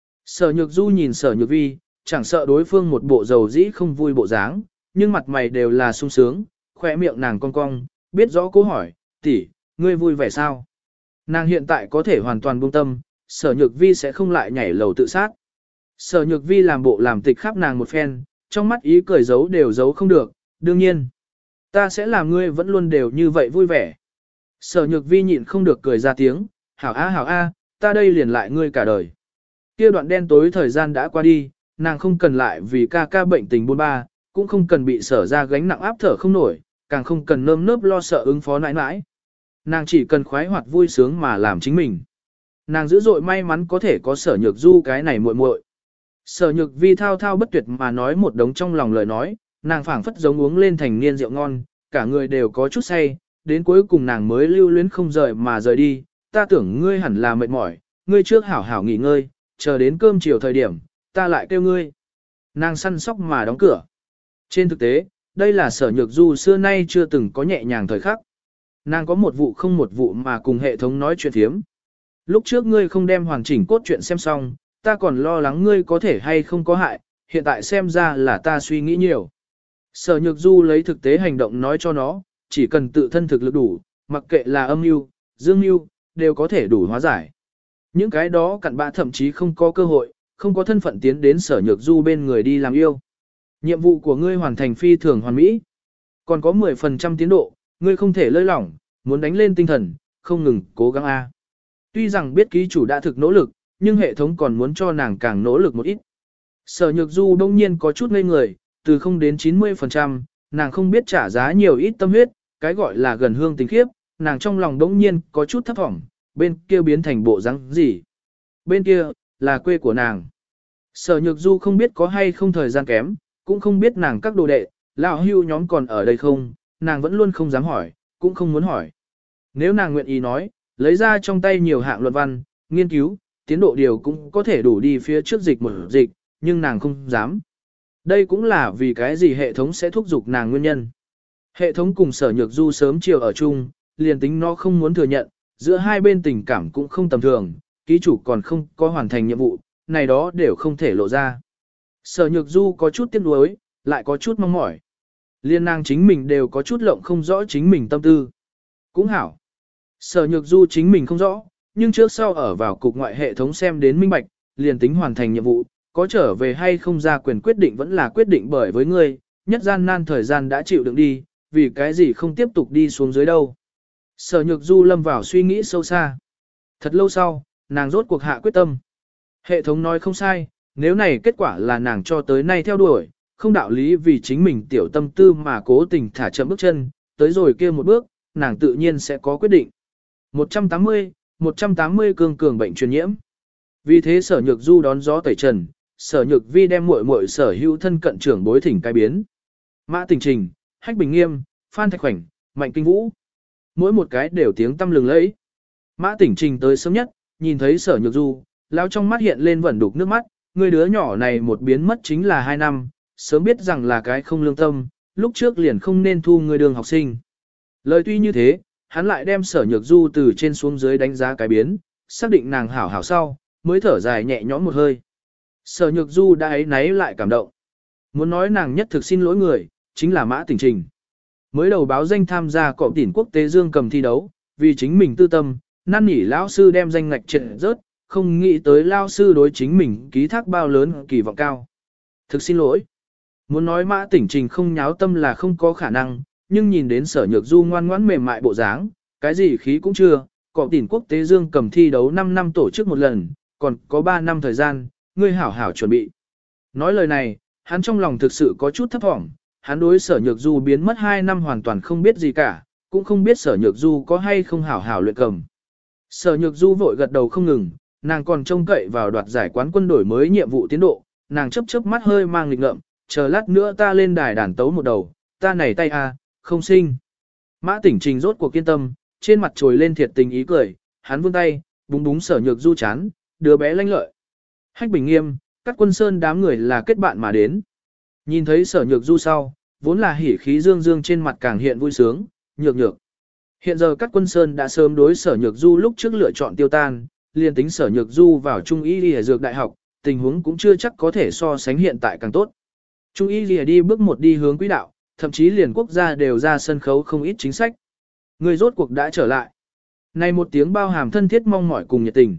Sở Nhược Du nhìn Sở Nhược Vi, chẳng sợ đối phương một bộ dầu dĩ không vui bộ dáng, nhưng mặt mày đều là sung sướng, khỏe miệng nàng cong cong, biết rõ câu hỏi, tỷ, ngươi vui vẻ sao? Nàng hiện tại có thể hoàn toàn buông tâm, Sở Nhược Vi sẽ không lại nhảy lầu tự sát. Sở Nhược Vi làm bộ làm tịch khắp nàng một phen, trong mắt ý cười giấu đều giấu không được, đương nhiên. Ta sẽ làm ngươi vẫn luôn đều như vậy vui vẻ. Sở Nhược Vi nhịn không được cười ra tiếng, hảo a hảo a, ta đây liền lại ngươi cả đời. Kia đoạn đen tối thời gian đã qua đi, nàng không cần lại vì ca ca bệnh tình buôn ba, cũng không cần bị sở ra gánh nặng áp thở không nổi, càng không cần nơm nớp lo sợ ứng phó nãi nãi. Nàng chỉ cần khoái hoạt vui sướng mà làm chính mình. Nàng dữ dội may mắn có thể có Sở Nhược Du cái này muội muội. Sở Nhược Vi thao thao bất tuyệt mà nói một đống trong lòng lời nói, nàng phảng phất giống uống lên thành niên rượu ngon, cả người đều có chút say, đến cuối cùng nàng mới lưu luyến không rời mà rời đi, ta tưởng ngươi hẳn là mệt mỏi, ngươi trước hảo hảo nghỉ ngơi, chờ đến cơm chiều thời điểm, ta lại kêu ngươi. Nàng săn sóc mà đóng cửa. Trên thực tế, đây là Sở Nhược Du xưa nay chưa từng có nhẹ nhàng thời khắc. Nàng có một vụ không một vụ mà cùng hệ thống nói chuyện thiếm. Lúc trước ngươi không đem hoàn chỉnh cốt truyện xem xong, ta còn lo lắng ngươi có thể hay không có hại, hiện tại xem ra là ta suy nghĩ nhiều. Sở Nhược Du lấy thực tế hành động nói cho nó, chỉ cần tự thân thực lực đủ, mặc kệ là âm mưu, dương mưu, đều có thể đủ hóa giải. Những cái đó cặn bã thậm chí không có cơ hội, không có thân phận tiến đến Sở Nhược Du bên người đi làm yêu. Nhiệm vụ của ngươi hoàn thành phi thường hoàn mỹ. Còn có mười phần trăm tiến độ, ngươi không thể lơi lỏng, muốn đánh lên tinh thần, không ngừng cố gắng a. Tuy rằng biết ký chủ đã thực nỗ lực, nhưng hệ thống còn muốn cho nàng càng nỗ lực một ít. Sở Nhược Du đông nhiên có chút ngây người, từ không đến chín mươi phần trăm, nàng không biết trả giá nhiều ít tâm huyết, cái gọi là gần hương tình khiếp, nàng trong lòng đông nhiên có chút thấp thỏm, bên kia biến thành bộ rắn gì. Bên kia, là quê của nàng. Sở Nhược Du không biết có hay không thời gian kém, cũng không biết nàng các đồ đệ, lão hưu nhóm còn ở đây không, nàng vẫn luôn không dám hỏi, cũng không muốn hỏi. Nếu nàng nguyện ý nói, lấy ra trong tay nhiều hạng luận văn, nghiên cứu, tiến độ điều cũng có thể đủ đi phía trước dịch một dịch, nhưng nàng không dám. Đây cũng là vì cái gì hệ thống sẽ thúc giục nàng nguyên nhân. Hệ thống cùng Sở Nhược Du sớm chiều ở chung, liền tính nó không muốn thừa nhận, giữa hai bên tình cảm cũng không tầm thường, ký chủ còn không có hoàn thành nhiệm vụ, này đó đều không thể lộ ra. Sở Nhược Du có chút tiếc nuối, lại có chút mong mỏi. Liên nàng chính mình đều có chút lộng không rõ chính mình tâm tư. Cũng hảo. Sở Nhược Du chính mình không rõ, nhưng trước sau ở vào cục ngoại hệ thống xem đến minh bạch, liền tính hoàn thành nhiệm vụ, có trở về hay không ra quyền quyết định vẫn là quyết định bởi với ngươi, nhất gian nan thời gian đã chịu đựng đi, vì cái gì không tiếp tục đi xuống dưới đâu. Sở Nhược Du lâm vào suy nghĩ sâu xa. Thật lâu sau, nàng rốt cuộc hạ quyết tâm. Hệ thống nói không sai, nếu này kết quả là nàng cho tới nay theo đuổi, không đạo lý vì chính mình tiểu tâm tư mà cố tình thả chậm bước chân, tới rồi kia một bước, nàng tự nhiên sẽ có quyết định. một trăm tám mươi, một trăm tám mươi cương cường bệnh truyền nhiễm. Vì thế Sở Nhược Du đón gió tẩy trần, Sở Nhược Vi đem muội muội Sở Hữu thân cận trưởng bối thỉnh cai biến. Mã Tình Trình, Hách Bình Nghiêm, Phan Thạch Khoảnh, Mạnh Kinh Vũ. Mỗi một cái đều tiếng tăm lừng lẫy. Mã Tỉnh Trình tới sớm nhất, nhìn thấy Sở Nhược Du, lao trong mắt hiện lên vẩn đục nước mắt, người đứa nhỏ này một biến mất chính là hai năm, sớm biết rằng là cái không lương tâm, lúc trước liền không nên thu người đường học sinh. Lời tuy như thế, hắn lại đem Sở Nhược Du từ trên xuống dưới đánh giá cái biến, xác định nàng hảo hảo sau, mới thở dài nhẹ nhõm một hơi. Sở Nhược Du đã ấy náy lại cảm động. Muốn nói nàng nhất thực xin lỗi người, chính là Mã Tỉnh Trình. Mới đầu báo danh tham gia cọp tỉnh quốc tế dương cầm thi đấu, vì chính mình tư tâm, năn nỉ lão sư đem danh ngạch triệt rớt, không nghĩ tới lão sư đối chính mình ký thác bao lớn kỳ vọng cao. Thực xin lỗi. Muốn nói Mã Tỉnh Trình không nháo tâm là không có khả năng, nhưng nhìn đến Sở Nhược Du ngoan ngoãn mềm mại bộ dáng, cái gì khí cũng chưa, cọp tỉnh quốc tế dương cầm thi đấu năm năm tổ chức một lần, còn có ba năm thời gian, ngươi hảo hảo chuẩn bị. Nói lời này, hắn trong lòng thực sự có chút thấp thỏm, hắn đối Sở Nhược Du biến mất hai năm hoàn toàn không biết gì cả, cũng không biết Sở Nhược Du có hay không hảo hảo luyện cầm. Sở Nhược Du vội gật đầu không ngừng, nàng còn trông cậy vào đoạt giải quán quân đổi mới nhiệm vụ tiến độ, nàng chớp chớp mắt hơi mang nghịch ngợm, chờ lát nữa ta lên đài đàn tấu một đầu, ta này tay a, không sinh. Mã Tỉnh Trình rốt cuộc kiên tâm, trên mặt trồi lên thiệt tình ý cười, hắn vươn tay, búng búng Sở Nhược Du chán, đứa bé lanh lợi. Hách Bình Nghiêm, các quân sơn đám người là kết bạn mà đến. Nhìn thấy Sở Nhược Du sau, vốn là hỉ khí dương dương trên mặt càng hiện vui sướng, nhược nhược. Hiện giờ các quân sơn đã sớm đối Sở Nhược Du lúc trước lựa chọn tiêu tan, liền tính Sở Nhược Du vào Trung Y Lìa Dược Đại học, tình huống cũng chưa chắc có thể so sánh hiện tại càng tốt. Trung Y Lìa đi bước một đi hướng quỹ đạo, thậm chí liền quốc gia đều ra sân khấu không ít chính sách. Người rốt cuộc đã trở lại. Này một tiếng bao hàm thân thiết mong mỏi cùng nhiệt tình.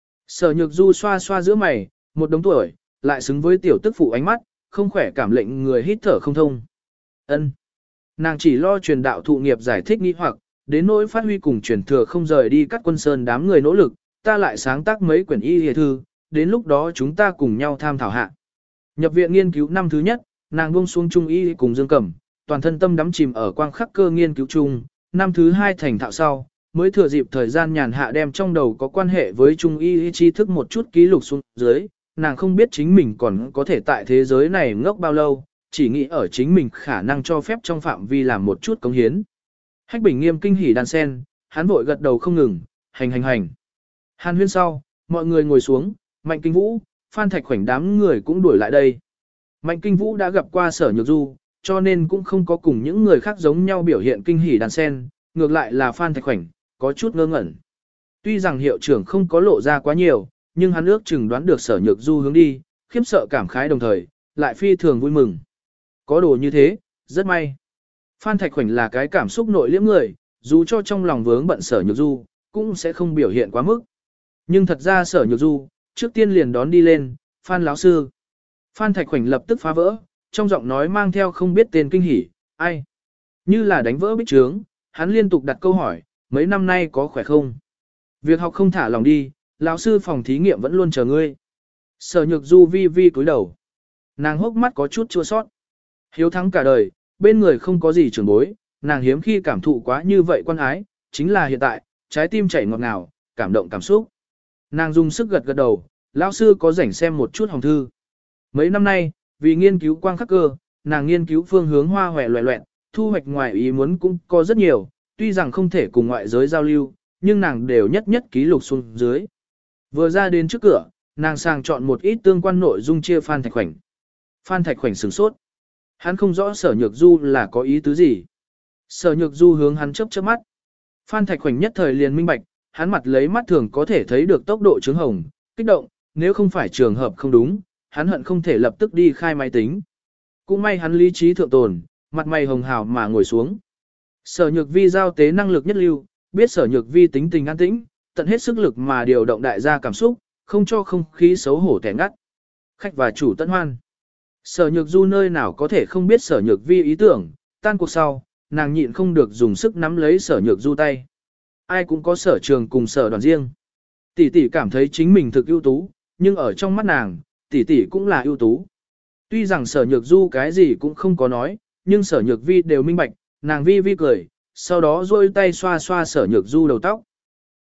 Sở Nhược Du xoa xoa giữa mày, một đống tuổi, lại xứng với tiểu tức phụ ánh mắt, không khỏe cảm lệnh người hít thở không thông. Ân. Nàng chỉ lo truyền đạo thụ nghiệp giải thích nghi hoặc, đến nỗi phát huy cùng truyền thừa không rời đi các quân sơn đám người nỗ lực, ta lại sáng tác mấy quyển y y thư, đến lúc đó chúng ta cùng nhau tham thảo hạ. Nhập viện nghiên cứu năm thứ nhất, nàng buông xuống trung y cùng Dương Cẩm, toàn thân tâm đắm chìm ở quang khắc cơ nghiên cứu chung, năm thứ hai thành thạo sau, mới thừa dịp thời gian nhàn hạ đem trong đầu có quan hệ với trung y tri thức một chút ký lục xuống dưới, nàng không biết chính mình còn có thể tại thế giới này ngốc bao lâu, chỉ nghĩ ở chính mình khả năng cho phép trong phạm vi làm một chút cống hiến. Hách Bình Nghiêm kinh hỉ đan sen, hắn vội gật đầu không ngừng, hành hành hành. Hàn huyên sau, mọi người ngồi xuống, Mạnh Kinh Vũ, Phan Thạch Khoảnh đám người cũng đuổi lại đây. Mạnh Kinh Vũ đã gặp qua Sở Nhược Du, cho nên cũng không có cùng những người khác giống nhau biểu hiện kinh hỉ đan sen, ngược lại là Phan Thạch Khoảnh, có chút ngơ ngẩn. Tuy rằng hiệu trưởng không có lộ ra quá nhiều, nhưng hắn ước chừng đoán được Sở Nhược Du hướng đi, khiếp sợ cảm khái đồng thời, lại phi thường vui mừng. Có đồ như thế, rất may. Phan Thạch Khoảnh là cái cảm xúc nội liễm người, dù cho trong lòng vướng bận Sở Nhược Du, cũng sẽ không biểu hiện quá mức. Nhưng thật ra Sở Nhược Du, trước tiên liền đón đi lên, Phan lão sư. Phan Thạch Khoảnh lập tức phá vỡ, trong giọng nói mang theo không biết tên kinh hỉ, ai? Như là đánh vỡ bích trướng, hắn liên tục đặt câu hỏi, mấy năm nay có khỏe không? Việc học không thả lòng đi, lão sư phòng thí nghiệm vẫn luôn chờ ngươi. Sở Nhược Du vi vi cúi đầu. Nàng hốc mắt có chút chua sót. Hiếu thắng cả đời, bên người không có gì trưởng bối, nàng hiếm khi cảm thụ quá như vậy quan ái, chính là hiện tại, trái tim chảy ngọt ngào, cảm động cảm xúc. Nàng dùng sức gật gật đầu, lão sư có rảnh xem một chút hồng thư. Mấy năm nay, vì nghiên cứu quang khắc cơ, nàng nghiên cứu phương hướng hoa hòe loẹ loẹn, thu hoạch ngoài ý muốn cũng có rất nhiều, tuy rằng không thể cùng ngoại giới giao lưu, nhưng nàng đều nhất nhất ký lục xuống dưới. Vừa ra đến trước cửa, nàng sàng chọn một ít tương quan nội dung chia Phan Thạch Khoảnh. Phan Thạch Khoảnh sửng sốt. Hắn không rõ Sở Nhược Du là có ý tứ gì. Sở Nhược Du hướng hắn chớp chớp mắt. Phan Thạch Khoảnh nhất thời liền minh bạch, hắn mặt lấy mắt thường có thể thấy được tốc độ trướng hồng, kích động, nếu không phải trường hợp không đúng, hắn hận không thể lập tức đi khai máy tính. Cũng may hắn lý trí thượng tồn, mặt mày hồng hào mà ngồi xuống. Sở Nhược Vi giao tế năng lực nhất lưu, biết Sở Nhược Vi tính tình an tĩnh, tận hết sức lực mà điều động đại gia cảm xúc, không cho không khí xấu hổ tẻ ngắt. Khách và chủ tận hoan. Sở Nhược Du nơi nào có thể không biết Sở Nhược Vi ý tưởng, tan cuộc sau, nàng nhịn không được dùng sức nắm lấy Sở Nhược Du tay. Ai cũng có sở trường cùng sở đoàn riêng. Tỷ tỷ cảm thấy chính mình thực ưu tú, nhưng ở trong mắt nàng, tỷ tỷ cũng là ưu tú. Tuy rằng Sở Nhược Du cái gì cũng không có nói, nhưng Sở Nhược Vi đều minh bạch, nàng vi vi cười, sau đó duỗi tay xoa xoa Sở Nhược Du đầu tóc.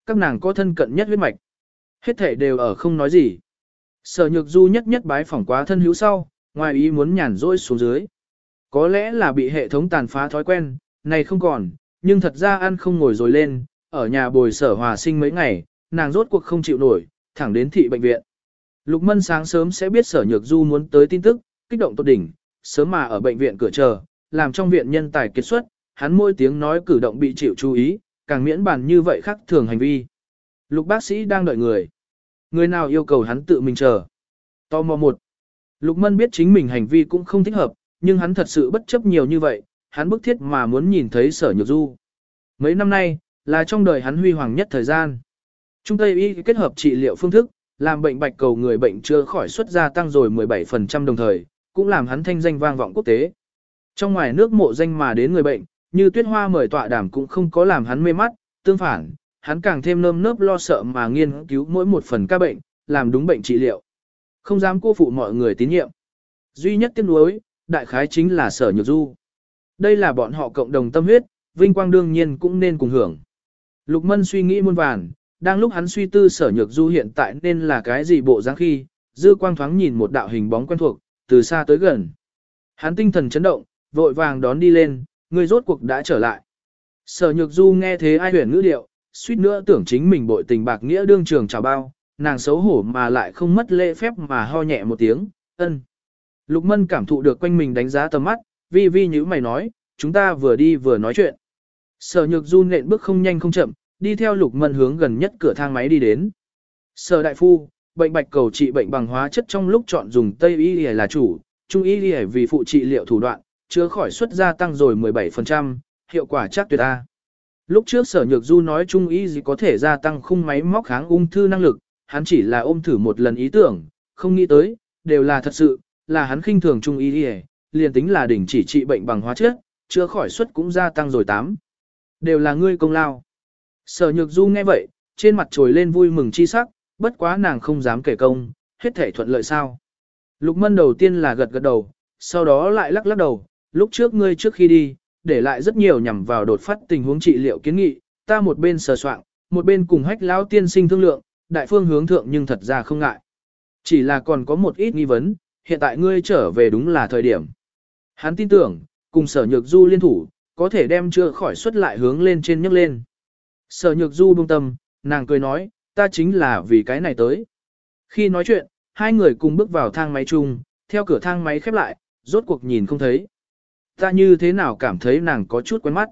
các nàng có thân cận nhất huyết mạch. Hết thể đều ở không nói gì. Sở Nhược Du nhất nhất bái phỏng quá thân hữu sau, ngoài ý muốn nhàn rỗi xuống dưới. Có lẽ là bị hệ thống tàn phá thói quen, này không còn, nhưng thật ra ăn không ngồi rồi lên, ở nhà bồi Sở Hòa Sinh mấy ngày, nàng rốt cuộc không chịu nổi, thẳng đến thị bệnh viện. Lục Mân sáng sớm sẽ biết Sở Nhược Du muốn tới tin tức, kích động tột đỉnh, sớm mà ở bệnh viện cửa chờ, làm trong viện nhân tài kết xuất, hắn môi tiếng nói cử động bị chịu chú ý, càng miễn bàn như vậy khác thường hành vi. Lục bác sĩ đang đợi người. Người nào yêu cầu hắn tự mình chờ. Tò mò một. Lục Mân biết chính mình hành vi cũng không thích hợp, nhưng hắn thật sự bất chấp nhiều như vậy, hắn bức thiết mà muốn nhìn thấy Sở Nhược Du. Mấy năm nay, là trong đời hắn huy hoàng nhất thời gian. Trung Tây y kết hợp trị liệu phương thức, làm bệnh bạch cầu người bệnh chưa khỏi xuất gia tăng rồi mười bảy phần trăm đồng thời, cũng làm hắn thanh danh vang vọng quốc tế. Trong ngoài nước mộ danh mà đến người bệnh, như Tuyết Hoa mời tọa đàm cũng không có làm hắn mê mắt, tương phản, hắn càng thêm nơm nớp lo sợ mà nghiên cứu mỗi một phần ca bệnh, làm đúng bệnh trị liệu. Không dám cô phụ mọi người tín nhiệm. Duy nhất tiếc nuối, đại khái chính là Sở Nhược Du. Đây là bọn họ cộng đồng tâm huyết, vinh quang đương nhiên cũng nên cùng hưởng. Lục Mân suy nghĩ muôn vàn, đang lúc hắn suy tư Sở Nhược Du hiện tại nên là cái gì bộ dáng khi, dư quang thoáng nhìn một đạo hình bóng quen thuộc, từ xa tới gần. Hắn tinh thần chấn động, vội vàng đón đi lên, người rốt cuộc đã trở lại. Sở Nhược Du nghe thế ai huyền ngữ điệu, suýt nữa tưởng chính mình bội tình bạc nghĩa đương trường chào bao, nàng xấu hổ mà lại không mất lễ phép mà ho nhẹ một tiếng, ân. Lục Mân cảm thụ được quanh mình đánh giá tầm mắt, vi vi như mày nói, chúng ta vừa đi vừa nói chuyện. Sở Nhược Du nện bước không nhanh không chậm, đi theo Lục Mân hướng gần nhất cửa thang máy đi đến. Sở đại phu, bệnh bạch cầu trị bệnh bằng hóa chất trong lúc chọn dùng Tây y là chủ, Trung y vì phụ trị liệu thủ đoạn, chữa khỏi xuất gia tăng rồi mười bảy phần trăm, hiệu quả chắc tuyệt a. Lúc trước Sở Nhược Du nói Trung y gì có thể gia tăng khung máy móc kháng ung thư năng lực, hắn chỉ là ôm thử một lần ý tưởng, không nghĩ tới, đều là thật sự, là hắn khinh thường Trung y liền tính là đỉnh chỉ trị bệnh bằng hóa chất, chữa khỏi suất cũng gia tăng rồi tám. Đều là ngươi công lao. Sở Nhược Du nghe vậy, trên mặt trồi lên vui mừng chi sắc, bất quá nàng không dám kể công, hết thể thuận lợi sao. Lục Mân đầu tiên là gật gật đầu, sau đó lại lắc lắc đầu, lúc trước ngươi trước khi đi, để lại rất nhiều nhằm vào đột phát tình huống trị liệu kiến nghị, ta một bên sờ soạn, một bên cùng Hách lão tiên sinh thương lượng, đại phương hướng thượng nhưng thật ra không ngại. Chỉ là còn có một ít nghi vấn, hiện tại ngươi trở về đúng là thời điểm. Hắn tin tưởng, cùng Sở Nhược Du liên thủ, có thể đem chữa khỏi xuất lại hướng lên trên nhấc lên. Sở Nhược Du buông tâm, nàng cười nói, ta chính là vì cái này tới. Khi nói chuyện, hai người cùng bước vào thang máy chung, theo cửa thang máy khép lại, rốt cuộc nhìn không thấy. Ta như thế nào cảm thấy nàng có chút quen mắt.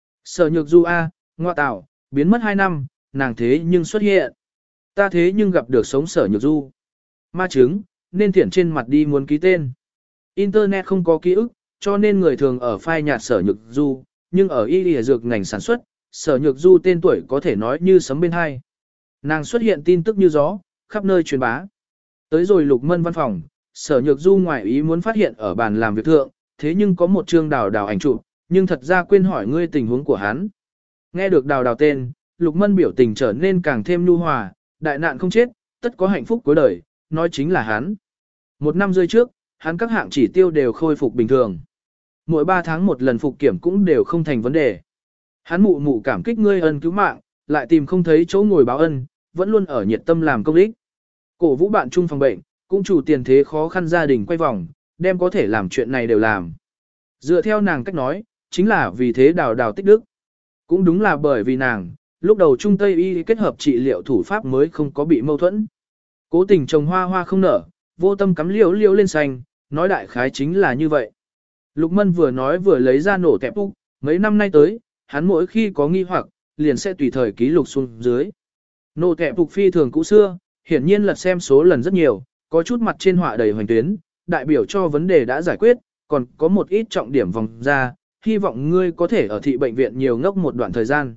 Sở Nhược Du a, ngoa tạo, biến mất hai năm, nàng thế nhưng xuất hiện. Ta thế nhưng gặp được sống Sở Nhược Du. Ma chứng, nên thiển trên mặt đi muốn ký tên. Internet không có ký ức, cho nên người thường ở phai nhạt Sở Nhược Du, nhưng ở y lìa dược ngành sản xuất, Sở Nhược Du tên tuổi có thể nói như sấm bên hai. Nàng xuất hiện tin tức như gió, khắp nơi truyền bá. Tới rồi Lục Mân văn phòng, Sở Nhược Du ngoài ý muốn phát hiện ở bàn làm việc thượng, thế nhưng có một chương đào đào ảnh chụp, nhưng thật ra quên hỏi ngươi tình huống của hắn. Nghe được đào đào tên, Lục Mân biểu tình trở nên càng thêm nhu hòa, đại nạn không chết, tất có hạnh phúc cuối đời, nói chính là hắn. Một năm rơi trước, hắn các hạng chỉ tiêu đều khôi phục bình thường. Mỗi ba tháng một lần phục kiểm cũng đều không thành vấn đề. Hắn mụ mụ cảm kích ngươi ân cứu mạng, lại tìm không thấy chỗ ngồi báo ân, vẫn luôn ở nhiệt tâm làm công ích. Cổ vũ bạn chung phòng bệnh, cũng chủ tiền thế khó khăn gia đình quay vòng, đem có thể làm chuyện này đều làm. Dựa theo nàng cách nói, chính là vì thế đào đào tích đức. Cũng đúng là bởi vì nàng, lúc đầu Trung Tây y kết hợp trị liệu thủ pháp mới không có bị mâu thuẫn. Cố tình trồng hoa hoa không nở, vô tâm cắm liễu liễu lên xanh, nói đại khái chính là như vậy. Lục Mân vừa nói vừa lấy ra nổ tẹp úc, mấy năm nay tới, hắn mỗi khi có nghi hoặc, liền sẽ tùy thời ký lục xuống dưới. Nổ tẹp úc phi thường cũ xưa, hiển nhiên lật xem số lần rất nhiều, có chút mặt trên họa đầy hoành tuyến, đại biểu cho vấn đề đã giải quyết, còn có một ít trọng điểm vòng ra, hy vọng ngươi có thể ở thị bệnh viện nhiều ngốc một đoạn thời gian.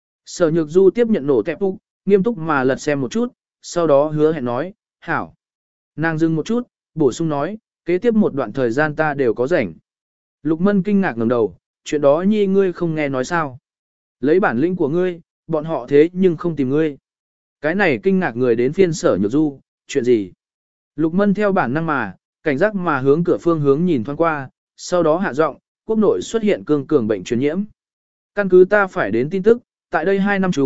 Sở Nhược Du tiếp nhận nổ tẹp úc, nghiêm túc mà lật xem một chút, sau đó hứa hẹn nói, hảo. Nàng dừng một chút, bổ sung nói, kế tiếp một đoạn thời gian ta đều có rảnh. Lục Mân kinh ngạc ngẩng đầu, chuyện đó nhi ngươi không nghe nói sao. Lấy bản lĩnh của ngươi, bọn họ thế nhưng không tìm ngươi. Cái này kinh ngạc người đến phiên Sở Nhược Du, chuyện gì? Lục Mân theo bản năng mà, cảnh giác mà hướng cửa phương hướng nhìn thoáng qua, sau đó hạ giọng, quốc nội xuất hiện cương cường bệnh truyền nhiễm. Căn cứ ta phải đến tin tức, tại đây hai năm chung,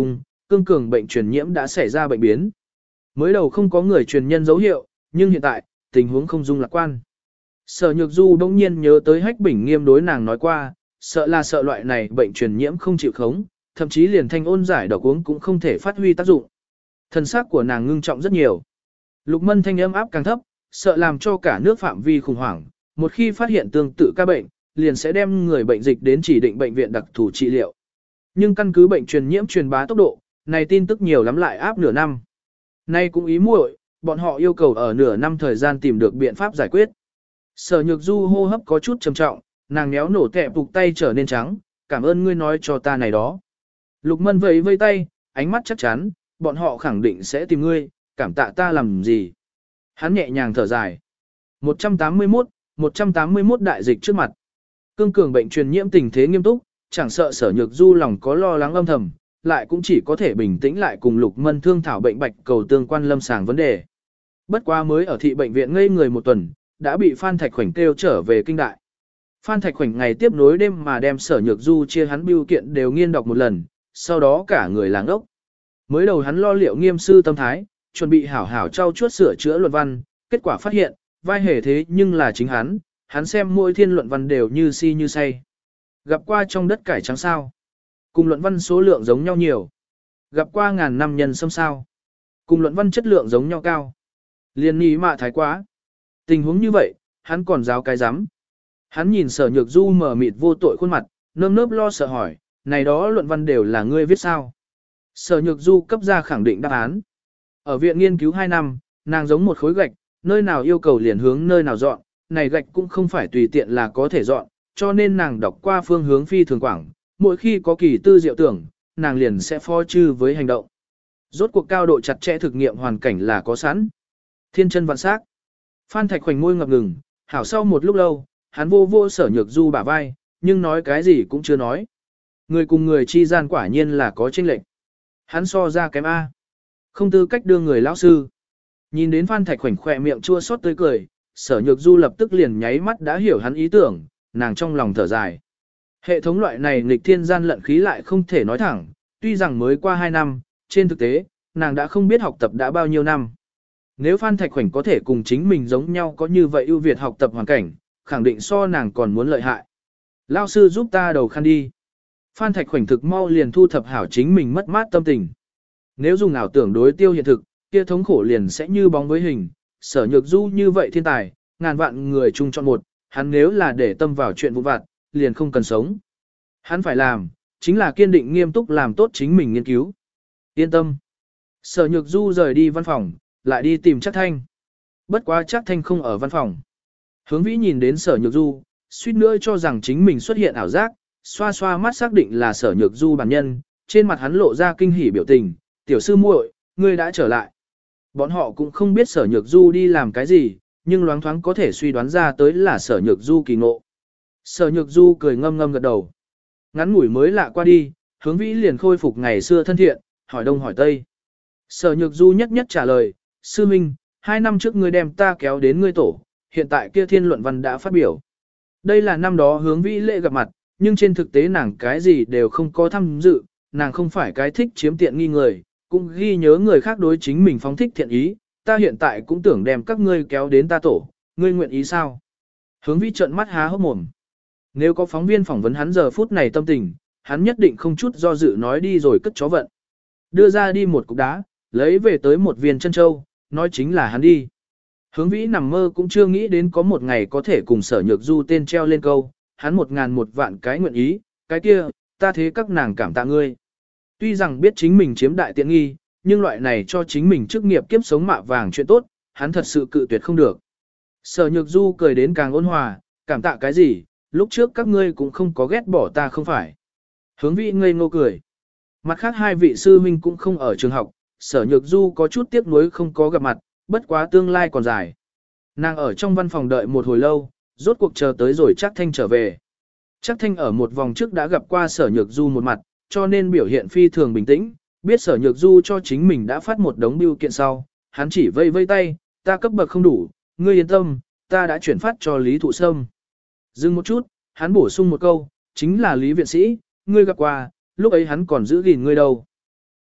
cương cường bệnh truyền nhiễm đã xảy ra bệnh biến. Mới đầu không có người truyền nhân dấu hiệu, nhưng hiện tại, tình huống không dung lạc quan. Sở Nhược Du bỗng nhiên nhớ tới Hách Bình Nghiêm đối nàng nói qua, sợ là sợ loại này bệnh truyền nhiễm không chịu khống, thậm chí liền thanh ôn giải độc uống cũng không thể phát huy tác dụng. Thần sắc của nàng ngưng trọng rất nhiều. Lục Mân thanh âm áp càng thấp, sợ làm cho cả nước phạm vi khủng hoảng, một khi phát hiện tương tự ca bệnh, liền sẽ đem người bệnh dịch đến chỉ định bệnh viện đặc thù trị liệu. Nhưng căn cứ bệnh truyền nhiễm truyền bá tốc độ, này tin tức nhiều lắm lại áp nửa năm. Nay cũng ý muội, bọn họ yêu cầu ở nửa năm thời gian tìm được biện pháp giải quyết. Sở Nhược Du hô hấp có chút trầm trọng, nàng méo nổ kẹp phục tay trở nên trắng, cảm ơn ngươi nói cho ta này đó. Lục Mân vẫy vây tay, ánh mắt chắc chắn, bọn họ khẳng định sẽ tìm ngươi, cảm tạ ta làm gì. Hắn nhẹ nhàng thở dài. một trăm tám mươi mốt, một trăm tám mươi mốt đại dịch trước mặt. Cương cường bệnh truyền nhiễm tình thế nghiêm túc, chẳng sợ Sở Nhược Du lòng có lo lắng âm thầm, lại cũng chỉ có thể bình tĩnh lại cùng Lục Mân thương thảo bệnh bạch cầu tương quan lâm sàng vấn đề. Bất quá mới ở thị bệnh viện ngây người một tuần, đã bị Phan Thạch Khoảnh kêu trở về kinh đại. Phan Thạch Khoảnh ngày tiếp nối đêm mà đem Sở Nhược Du chia hắn bưu kiện đều nghiên đọc một lần, sau đó cả người làng ốc. Mới đầu hắn lo liệu nghiêm sư tâm thái, chuẩn bị hảo hảo trau chuốt sửa chữa luận văn, kết quả phát hiện, vai hề thế nhưng là chính hắn, hắn xem mỗi thiên luận văn đều như si như say. Gặp qua trong đất cải trắng sao? Cùng luận văn số lượng giống nhau nhiều. Gặp qua ngàn năm nhân xâm sao? Cùng luận văn chất lượng giống nhau cao. Liên ní mạ thái quá. Tình huống như vậy, hắn còn giáo cái rắm. Hắn nhìn Sở Nhược Du mờ mịt vô tội khuôn mặt, nơm nớp lo sợ hỏi, này đó luận văn đều là ngươi viết sao? Sở Nhược Du cấp ra khẳng định đáp án. Ở viện nghiên cứu hai năm, nàng giống một khối gạch, nơi nào yêu cầu liền hướng nơi nào dọn, này gạch cũng không phải tùy tiện là có thể dọn, cho nên nàng đọc qua phương hướng phi thường quảng, mỗi khi có kỳ tư diệu tưởng, nàng liền sẽ phó chư với hành động. Rốt cuộc cao độ chặt chẽ thực nghiệm hoàn cảnh là có sẵn. Thiên chân vạn sắc. Phan Thạch Khoảnh môi ngập ngừng, hảo sau một lúc lâu, hắn vô vô Sở Nhược Du bả vai, nhưng nói cái gì cũng chưa nói. Người cùng người chi gian quả nhiên là có chênh lệch. Hắn so ra kém A. Không tư cách đưa người lão sư. Nhìn đến Phan Thạch Khoảnh khỏe miệng chua xót tươi cười, Sở Nhược Du lập tức liền nháy mắt đã hiểu hắn ý tưởng, nàng trong lòng thở dài. Hệ thống loại này nghịch thiên gian lận khí lại không thể nói thẳng, tuy rằng mới qua hai năm, trên thực tế, nàng đã không biết học tập đã bao nhiêu năm. Nếu Phan Thạch Khoảnh có thể cùng chính mình giống nhau có như vậy ưu việt học tập hoàn cảnh, khẳng định so nàng còn muốn lợi hại. Lao sư giúp ta đầu khăn đi. Phan Thạch Khoảnh thực mau liền thu thập hảo chính mình mất mát tâm tình. Nếu dùng ảo tưởng đối tiêu hiện thực, kia thống khổ liền sẽ như bóng với hình. Sở Nhược Du như vậy thiên tài, ngàn vạn người chung chọn một, hắn nếu là để tâm vào chuyện vụ vặt, liền không cần sống. Hắn phải làm, chính là kiên định nghiêm túc làm tốt chính mình nghiên cứu. Yên tâm. Sở Nhược Du rời đi văn phòng, lại đi tìm Trác Thanh. Bất quá Trác Thanh không ở văn phòng. Hướng Vĩ nhìn đến Sở Nhược Du, suýt nữa cho rằng chính mình xuất hiện ảo giác, xoa xoa mắt xác định là Sở Nhược Du bản nhân, trên mặt hắn lộ ra kinh hỉ biểu tình, "Tiểu sư muội, ngươi đã trở lại." Bọn họ cũng không biết Sở Nhược Du đi làm cái gì, nhưng loáng thoáng có thể suy đoán ra tới là Sở Nhược Du kỳ ngộ. Sở Nhược Du cười ngâm ngâm gật đầu. Ngắn ngủi mới lạ qua đi, Hướng Vĩ liền khôi phục ngày xưa thân thiện, hỏi đông hỏi tây. Sở Nhược Du nhất nhất trả lời, "Sư Minh, hai năm trước ngươi đem ta kéo đến ngươi tổ, hiện tại kia thiên luận văn đã phát biểu." Đây là năm đó Hướng Vĩ lễ gặp mặt, nhưng trên thực tế nàng cái gì đều không có tham dự, nàng không phải cái thích chiếm tiện nghi người, cũng ghi nhớ người khác đối chính mình phóng thích thiện ý, ta hiện tại cũng tưởng đem các ngươi kéo đến ta tổ, ngươi nguyện ý sao? Hướng Vĩ trợn mắt há hốc mồm. Nếu có phóng viên phỏng vấn hắn giờ phút này tâm tình, hắn nhất định không chút do dự nói đi rồi cất chó vận. Đưa ra đi một cục đá, lấy về tới một viên chân châu, nói chính là hắn đi. Hướng Vĩ nằm mơ cũng chưa nghĩ đến có một ngày có thể cùng Sở Nhược Du tên treo lên câu, hắn một ngàn một vạn cái nguyện ý, cái kia, ta thế các nàng cảm tạ ngươi. Tuy rằng biết chính mình chiếm đại tiện nghi, nhưng loại này cho chính mình chức nghiệp kiếp sống mạ vàng chuyện tốt, hắn thật sự cự tuyệt không được. Sở Nhược Du cười đến càng ôn hòa, cảm tạ cái gì, lúc trước các ngươi cũng không có ghét bỏ ta không phải. Hướng Vĩ ngây ngô cười. Mặt khác hai vị sư huynh cũng không ở trường học, Sở Nhược Du có chút tiếc nuối không có gặp mặt, bất quá tương lai còn dài. Nàng ở trong văn phòng đợi một hồi lâu, rốt cuộc chờ tới rồi Trác Thanh trở về. Trác Thanh ở một vòng trước đã gặp qua Sở Nhược Du một mặt, cho nên biểu hiện phi thường bình tĩnh, biết Sở Nhược Du cho chính mình đã phát một đống bưu kiện sau, hắn chỉ vây vây tay, ta cấp bậc không đủ, ngươi yên tâm, ta đã chuyển phát cho Lý Thụ Sâm. Dừng một chút, hắn bổ sung một câu, chính là Lý viện sĩ, ngươi gặp qua, lúc ấy hắn còn giữ gìn ngươi đâu.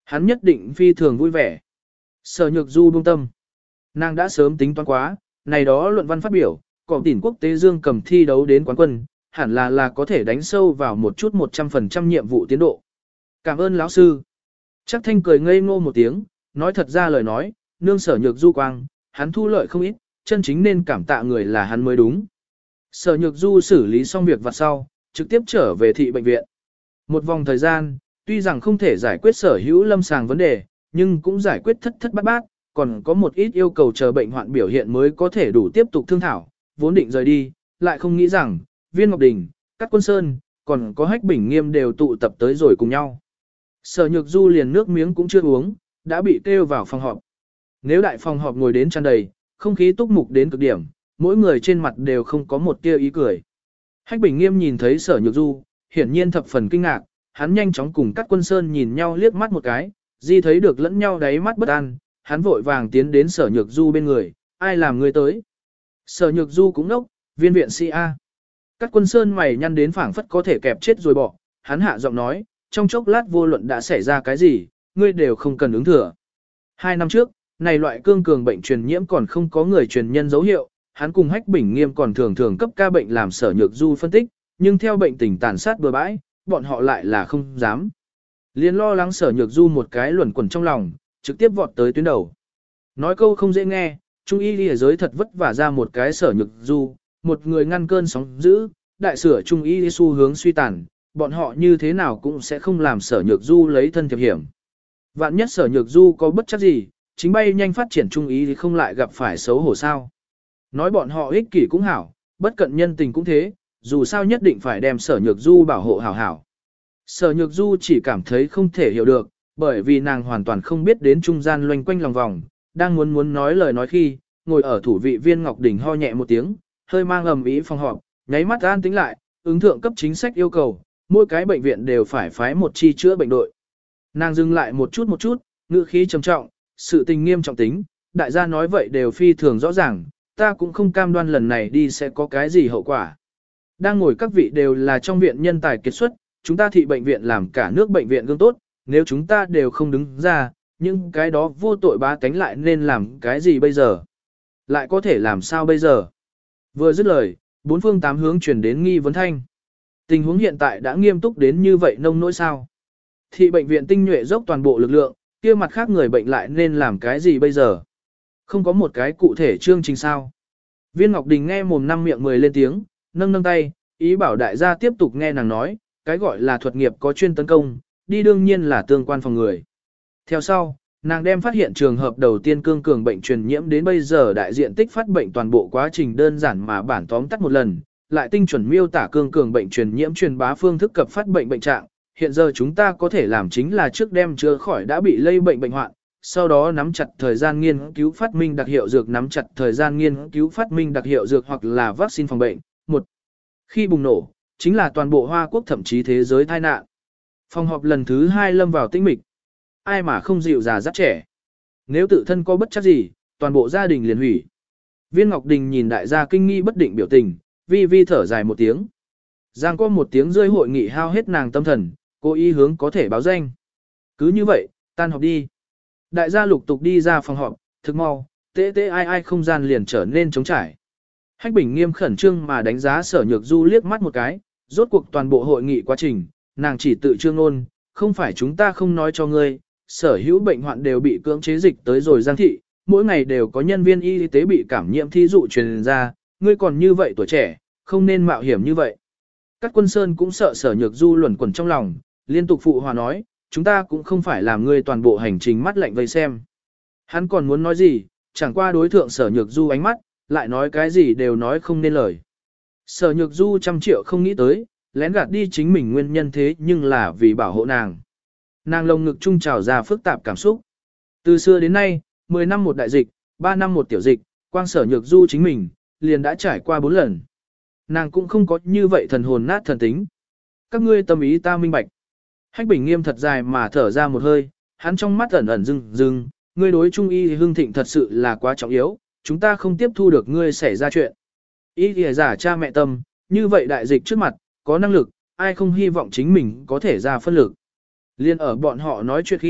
Hắn nhất định phi thường vui vẻ. Sở Nhược Du buông tâm. Nàng đã sớm tính toán quá, này đó luận văn phát biểu, cỏ tỉnh quốc tế dương cầm thi đấu đến quán quân, hẳn là là có thể đánh sâu vào một chút một trăm phần trăm nhiệm vụ tiến độ. Cảm ơn lão sư. Chắc Thanh cười ngây ngô một tiếng, nói thật ra lời nói, nương Sở Nhược Du quang, hắn thu lợi không ít, chân chính nên cảm tạ người là hắn mới đúng. Sở Nhược Du xử lý xong việc vặt sau, trực tiếp trở về thị bệnh viện. Một vòng thời gian, tuy rằng không thể giải quyết sở hữu lâm sàng vấn đề, nhưng cũng giải quyết thất thất bát bát, còn có một ít yêu cầu chờ bệnh hoạn biểu hiện mới có thể đủ tiếp tục thương thảo, vốn định rời đi, lại không nghĩ rằng, Viên Ngọc Đình, Cát Quân Sơn, còn có Hách Bình Nghiêm đều tụ tập tới rồi cùng nhau. Sở Nhược Du liền nước miếng cũng chưa uống, đã bị kêu vào phòng họp. Nếu đại phòng họp ngồi đến tràn đầy, không khí túc mục đến cực điểm, mỗi người trên mặt đều không có một tia ý cười. Hách Bình Nghiêm nhìn thấy Sở Nhược Du, hiển nhiên thập phần kinh ngạc, hắn nhanh chóng cùng Cát Quân Sơn nhìn nhau liếc mắt một cái, di thấy được lẫn nhau đáy mắt bất an, hắn vội vàng tiến đến Sở Nhược Du bên người, ai làm người tới. Sở Nhược Du cũng nốc, viên viện sĩ A. Cát Quân Sơn mày nhăn đến phảng phất có thể kẹp chết rồi bỏ, hắn hạ giọng nói, trong chốc lát vô luận đã xảy ra cái gì, ngươi đều không cần ứng thừa. Hai năm trước, này loại cương cường bệnh truyền nhiễm còn không có người truyền nhân dấu hiệu, hắn cùng Hách Bình Nghiêm còn thường thường cấp ca bệnh làm Sở Nhược Du phân tích, nhưng theo bệnh tình tàn sát bừa bãi, bọn họ lại là không dám. Liên lo lắng Sở Nhược Du một cái luẩn quẩn trong lòng, trực tiếp vọt tới tuyến đầu. Nói câu không dễ nghe, Trung y y giới thật vất vả ra một cái Sở Nhược Du, một người ngăn cơn sóng dữ, đại sửa Trung y xu hướng suy tàn, bọn họ như thế nào cũng sẽ không làm Sở Nhược Du lấy thân thiệp hiểm. Vạn nhất Sở Nhược Du có bất chắc gì, chính bay nhanh phát triển Trung y thì không lại gặp phải xấu hổ sao. Nói bọn họ ích kỷ cũng hảo, bất cận nhân tình cũng thế, dù sao nhất định phải đem Sở Nhược Du bảo hộ hảo hảo. Sở Nhược Du chỉ cảm thấy không thể hiểu được, bởi vì nàng hoàn toàn không biết đến trung gian loanh quanh lòng vòng, đang muốn muốn nói lời nói khi, ngồi ở thủ vị Viên Ngọc Đình ho nhẹ một tiếng, hơi mang ầm ĩ phòng họp, nháy mắt an tĩnh lại, ứng thượng cấp chính sách yêu cầu, mỗi cái bệnh viện đều phải phái một chi chữa bệnh đội. Nàng dừng lại một chút một chút, ngữ khí trầm trọng, sự tình nghiêm trọng tính, đại gia nói vậy đều phi thường rõ ràng, ta cũng không cam đoan lần này đi sẽ có cái gì hậu quả. Đang ngồi các vị đều là trong viện nhân tài kiệt xuất, chúng ta thị bệnh viện làm cả nước bệnh viện gương tốt, nếu chúng ta đều không đứng ra, nhưng cái đó vô tội bá tánh lại nên làm cái gì bây giờ? Lại có thể làm sao bây giờ? Vừa dứt lời, bốn phương tám hướng chuyển đến nghi vấn thanh. Tình huống hiện tại đã nghiêm túc đến như vậy nông nỗi sao? Thị bệnh viện tinh nhuệ dốc toàn bộ lực lượng, kia mặt khác người bệnh lại nên làm cái gì bây giờ? Không có một cái cụ thể chương trình sao? Viên Ngọc Đình nghe mồm năm miệng mười lên tiếng, nâng nâng tay, ý bảo đại gia tiếp tục nghe nàng nói, cái gọi là thuật nghiệp có chuyên tấn công, đi đương nhiên là tương quan phòng người. Theo sau, nàng đem phát hiện trường hợp đầu tiên cương cường bệnh truyền nhiễm đến bây giờ đại diện tích phát bệnh toàn bộ quá trình đơn giản mà bản tóm tắt một lần, lại tinh chuẩn miêu tả cương cường bệnh truyền nhiễm truyền bá phương thức cập phát bệnh bệnh trạng. Hiện giờ chúng ta có thể làm chính là trước đem chữa khỏi đã bị lây bệnh bệnh hoạn, sau đó nắm chặt thời gian nghiên cứu phát minh đặc hiệu dược nắm chặt thời gian nghiên cứu phát minh đặc hiệu dược hoặc là vaccine phòng bệnh. Một, khi bùng nổ, chính là toàn bộ Hoa Quốc thậm chí thế giới tai nạn. Phòng họp lần thứ hai lâm vào tĩnh mịch. Ai mà không dịu già dắt trẻ. Nếu tự thân có bất chắc gì, toàn bộ gia đình liền hủy. Viên Ngọc Đình nhìn đại gia kinh nghi bất định biểu tình, vi vi thở dài một tiếng. Giang có một tiếng rơi hội nghị hao hết nàng tâm thần, cố ý hướng có thể báo danh. Cứ như vậy, tan họp đi. Đại gia lục tục đi ra phòng họp, thực mau, tê tê ai ai không gian liền trở nên trống trải. Hách Bình Nghiêm khẩn trương mà đánh giá Sở Nhược Du liếc mắt một cái, rốt cuộc toàn bộ hội nghị quá trình, nàng chỉ tự trương ngôn, không phải chúng ta không nói cho ngươi, sở hữu bệnh hoạn đều bị cưỡng chế dịch tới rồi Giang thị, mỗi ngày đều có nhân viên y tế bị cảm nhiễm thí dụ truyền ra, ngươi còn như vậy tuổi trẻ, không nên mạo hiểm như vậy. Cát Quân Sơn cũng sợ Sở Nhược Du luẩn quẩn trong lòng, liên tục phụ hòa nói, chúng ta cũng không phải làm ngươi toàn bộ hành trình mắt lạnh vây xem. Hắn còn muốn nói gì, chẳng qua đối thượng Sở Nhược Du ánh mắt, lại nói cái gì đều nói không nên lời. Sở Nhược Du trăm triệu không nghĩ tới, lén gạt đi chính mình nguyên nhân thế nhưng là vì bảo hộ nàng. Nàng lồng ngực trung trào ra phức tạp cảm xúc. Từ xưa đến nay, mười năm một đại dịch, ba năm một tiểu dịch, quang Sở Nhược Du chính mình, liền đã trải qua bốn lần. Nàng cũng không có như vậy thần hồn nát thần tính. Các ngươi tâm ý ta minh bạch. Hách Bình Nghiêm thật dài mà thở ra một hơi, hắn trong mắt ẩn ẩn rưng rưng, ngươi đối trung y hương thịnh thật sự là quá trọng yếu, chúng ta không tiếp thu được ngươi xảy ra chuyện. Y kìa giả cha mẹ tâm, như vậy đại dịch trước mặt, có năng lực, ai không hy vọng chính mình có thể ra phân lực. Liên ở bọn họ nói chuyện khi,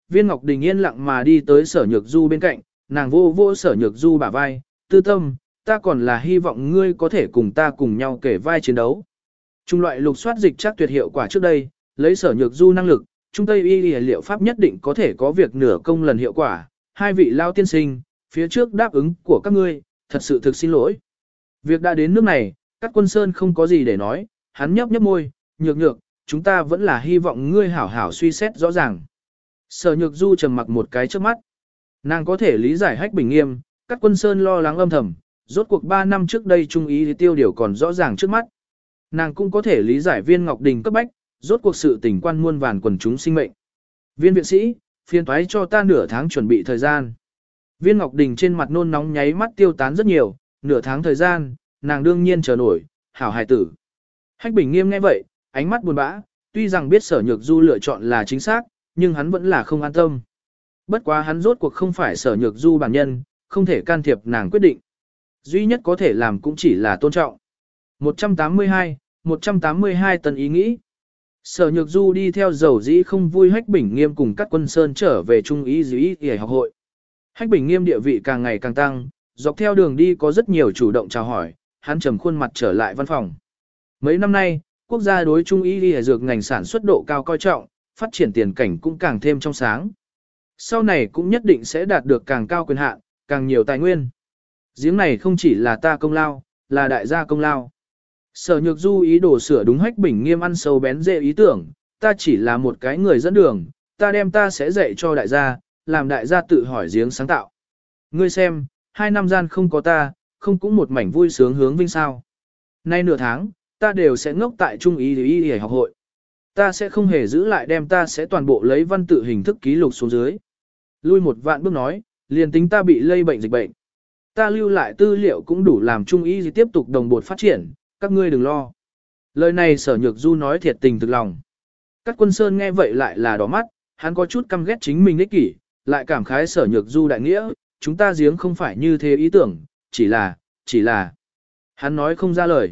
Viên Ngọc Đình yên lặng mà đi tới Sở Nhược Du bên cạnh, nàng vô vô Sở Nhược Du bả vai, tư tâm, ta còn là hy vọng ngươi có thể cùng ta cùng nhau kể vai chiến đấu. Trung loại lục soát dịch chắc tuyệt hiệu quả trước đây, lấy Sở Nhược Du năng lực, Trung Tây y liệu pháp nhất định có thể có việc nửa công lần hiệu quả, hai vị lao tiên sinh, phía trước đáp ứng của các ngươi, thật sự thực xin lỗi. Việc đã đến nước này, các quân sơn không có gì để nói, hắn nhấp nhấp môi, nhược nhược, chúng ta vẫn là hy vọng ngươi hảo hảo suy xét rõ ràng. Sở Nhược Du trầm mặc một cái trước mắt. Nàng có thể lý giải Hách Bình Nghiêm, các quân sơn lo lắng âm thầm, rốt cuộc ba năm trước đây trung ý tiêu điều còn rõ ràng trước mắt. Nàng cũng có thể lý giải Viên Ngọc Đình cấp bách, rốt cuộc sự tình quan muôn vàn quần chúng sinh mệnh. Viên viện sĩ, phiền toái cho ta nửa tháng chuẩn bị thời gian. Viên Ngọc Đình trên mặt nôn nóng nháy mắt tiêu tán rất nhiều, nửa tháng thời gian, nàng đương nhiên chờ nổi, hảo hài tử. Hách Bình Nghiêm nghe vậy, ánh mắt buồn bã, tuy rằng biết Sở Nhược Du lựa chọn là chính xác, nhưng hắn vẫn là không an tâm. Bất quá hắn rốt cuộc không phải Sở Nhược Du bản nhân, không thể can thiệp nàng quyết định. Duy nhất có thể làm cũng chỉ là tôn trọng. một trăm tám mươi hai, một trăm tám mươi hai tần ý nghĩ. Sở Nhược Du đi theo dầu dĩ không vui Hách Bình Nghiêm cùng các quân sơn trở về Trung ý dĩ y học hội. Hách Bình Nghiêm địa vị càng ngày càng tăng, dọc theo đường đi có rất nhiều chủ động chào hỏi, hắn trầm khuôn mặt trở lại văn phòng. Mấy năm nay, quốc gia đối Trung y y dược ngành sản xuất độ cao coi trọng, phát triển tiền cảnh cũng càng thêm trong sáng. Sau này cũng nhất định sẽ đạt được càng cao quyền hạn, càng nhiều tài nguyên. Giếng này không chỉ là ta công lao, là đại gia công lao. Sở Nhược Du ý đồ sửa đúng Hách Bình Nghiêm ăn sâu bén dễ ý tưởng, ta chỉ là một cái người dẫn đường, ta đem ta sẽ dạy cho đại gia, làm đại gia tự hỏi giếng sáng tạo. Ngươi xem, hai năm gian không có ta, không cũng một mảnh vui sướng hướng vinh sao. Nay nửa tháng, ta đều sẽ ngốc tại Trung y y y học hội. Ta sẽ không hề giữ lại đem ta sẽ toàn bộ lấy văn tự hình thức ký lục xuống dưới. Lui một vạn bước nói, liền tính ta bị lây bệnh dịch bệnh. Ta lưu lại tư liệu cũng đủ làm Trung y tiếp tục đồng bộ phát triển, các ngươi đừng lo. Lời này Sở Nhược Du nói thiệt tình thực lòng. Các quân sơn nghe vậy lại là đỏ mắt, hắn có chút căm ghét chính mình ích kỷ, lại cảm khái Sở Nhược Du đại nghĩa, chúng ta giếng không phải như thế ý tưởng, chỉ là, chỉ là. Hắn nói không ra lời.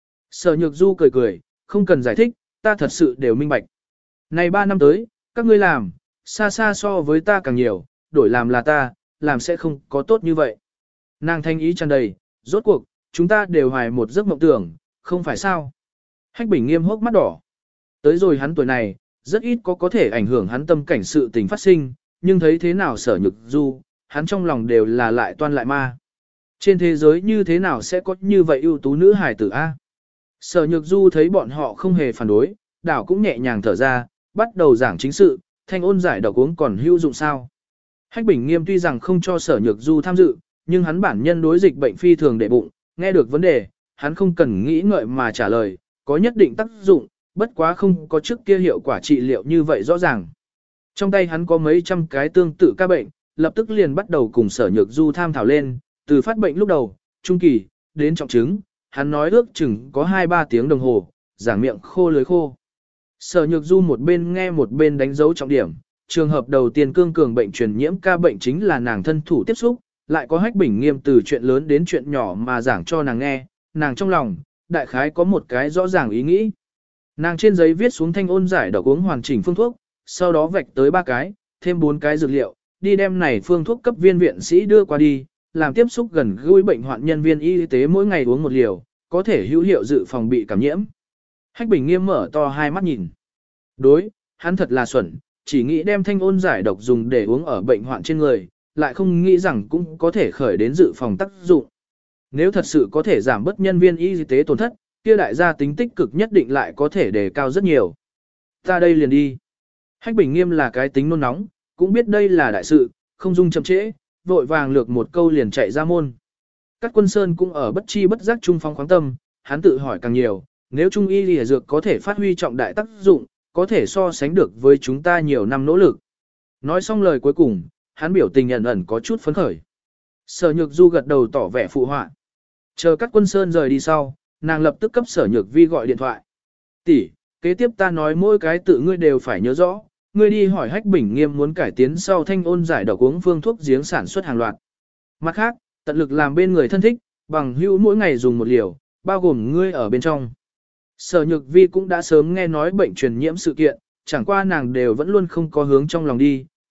Sở Nhược Du cười cười, không cần giải thích, ta thật sự đều minh bạch. Này ba năm tới, các ngươi làm, xa xa so với ta càng nhiều, đổi làm là ta, làm sẽ không có tốt như vậy. Nàng thanh ý tràn đầy, rốt cuộc, chúng ta đều hoài một giấc mộng tưởng, không phải sao. Hách Bình Nghiêm hốc mắt đỏ. Tới rồi hắn tuổi này, rất ít có có thể ảnh hưởng hắn tâm cảnh sự tình phát sinh, nhưng thấy thế nào Sở Nhược Du, hắn trong lòng đều là lại toan lại ma. Trên thế giới như thế nào sẽ có như vậy ưu tú nữ hài tử A? Sở Nhược Du thấy bọn họ không hề phản đối, đảo cũng nhẹ nhàng thở ra, bắt đầu giảng chính sự, thanh ôn giải độc uống còn hữu dụng sao. Hách Bình Nghiêm tuy rằng không cho Sở Nhược Du tham dự, nhưng hắn bản nhân đối dịch bệnh phi thường để bụng, nghe được vấn đề, hắn không cần nghĩ ngợi mà trả lời, có nhất định tác dụng, bất quá không có trước kia hiệu quả trị liệu như vậy rõ ràng. Trong tay hắn có mấy trăm cái tương tự ca bệnh, lập tức liền bắt đầu cùng Sở Nhược Du tham thảo lên, từ phát bệnh lúc đầu, trung kỳ, đến trọng chứng, hắn nói ước chừng có hai ba tiếng đồng hồ, giảng miệng khô lưới khô. Sở Nhược Du một bên nghe một bên đánh dấu trọng điểm, trường hợp đầu tiên cương cường bệnh truyền nhiễm ca bệnh chính là nàng thân thủ tiếp xúc, lại có Hách Bình Nghiêm từ chuyện lớn đến chuyện nhỏ mà giảng cho nàng nghe, nàng trong lòng, đại khái có một cái rõ ràng ý nghĩ. Nàng trên giấy viết xuống thanh ôn giải độc uống hoàn chỉnh phương thuốc, sau đó vạch tới ba cái, thêm bốn cái dược liệu, đi đem này phương thuốc cấp viên viện sĩ đưa qua đi, làm tiếp xúc gần gũi bệnh hoạn nhân viên y tế mỗi ngày uống một liều, có thể hữu hiệu dự phòng bị cảm nhiễm. Hách Bình Nghiêm mở to hai mắt nhìn. Đối, hắn thật là xuẩn, chỉ nghĩ đem thanh ôn giải độc dùng để uống ở bệnh hoạn trên người, lại không nghĩ rằng cũng có thể khởi đến dự phòng tác dụng. Nếu thật sự có thể giảm bớt nhân viên y tế tổn thất, kia đại gia tính tích cực nhất định lại có thể đề cao rất nhiều. Ta đây liền đi. Hách Bình Nghiêm là cái tính nôn nóng, cũng biết đây là đại sự, không dung chậm trễ, vội vàng lược một câu liền chạy ra môn. Các quân sơn cũng ở bất chi bất giác trung phong khoáng tâm, hắn tự hỏi càng nhiều, nếu trung y lìa dược có thể phát huy trọng đại tác dụng, có thể so sánh được với chúng ta nhiều năm nỗ lực. Nói xong lời cuối cùng, hắn biểu tình ẩn ẩn có chút phấn khởi. Sở Nhược Du gật đầu tỏ vẻ phụ họa. Chờ các quân sơn rời đi sau, nàng lập tức cấp Sở Nhược Vi gọi điện thoại. Tỷ, kế tiếp ta nói mỗi cái tự ngươi đều phải nhớ rõ, ngươi đi hỏi Hách Bình Nghiêm muốn cải tiến sau thanh ôn giải độc uống phương thuốc giếng sản xuất hàng loạt. Mặt khác, tận lực làm bên người thân thích, bằng hữu mỗi ngày dùng một liều, bao gồm ngươi ở bên trong. Sở Nhược Vi cũng đã sớm nghe nói bệnh truyền nhiễm sự kiện, chẳng qua nàng đều vẫn luôn không có hướng trong lòng đi,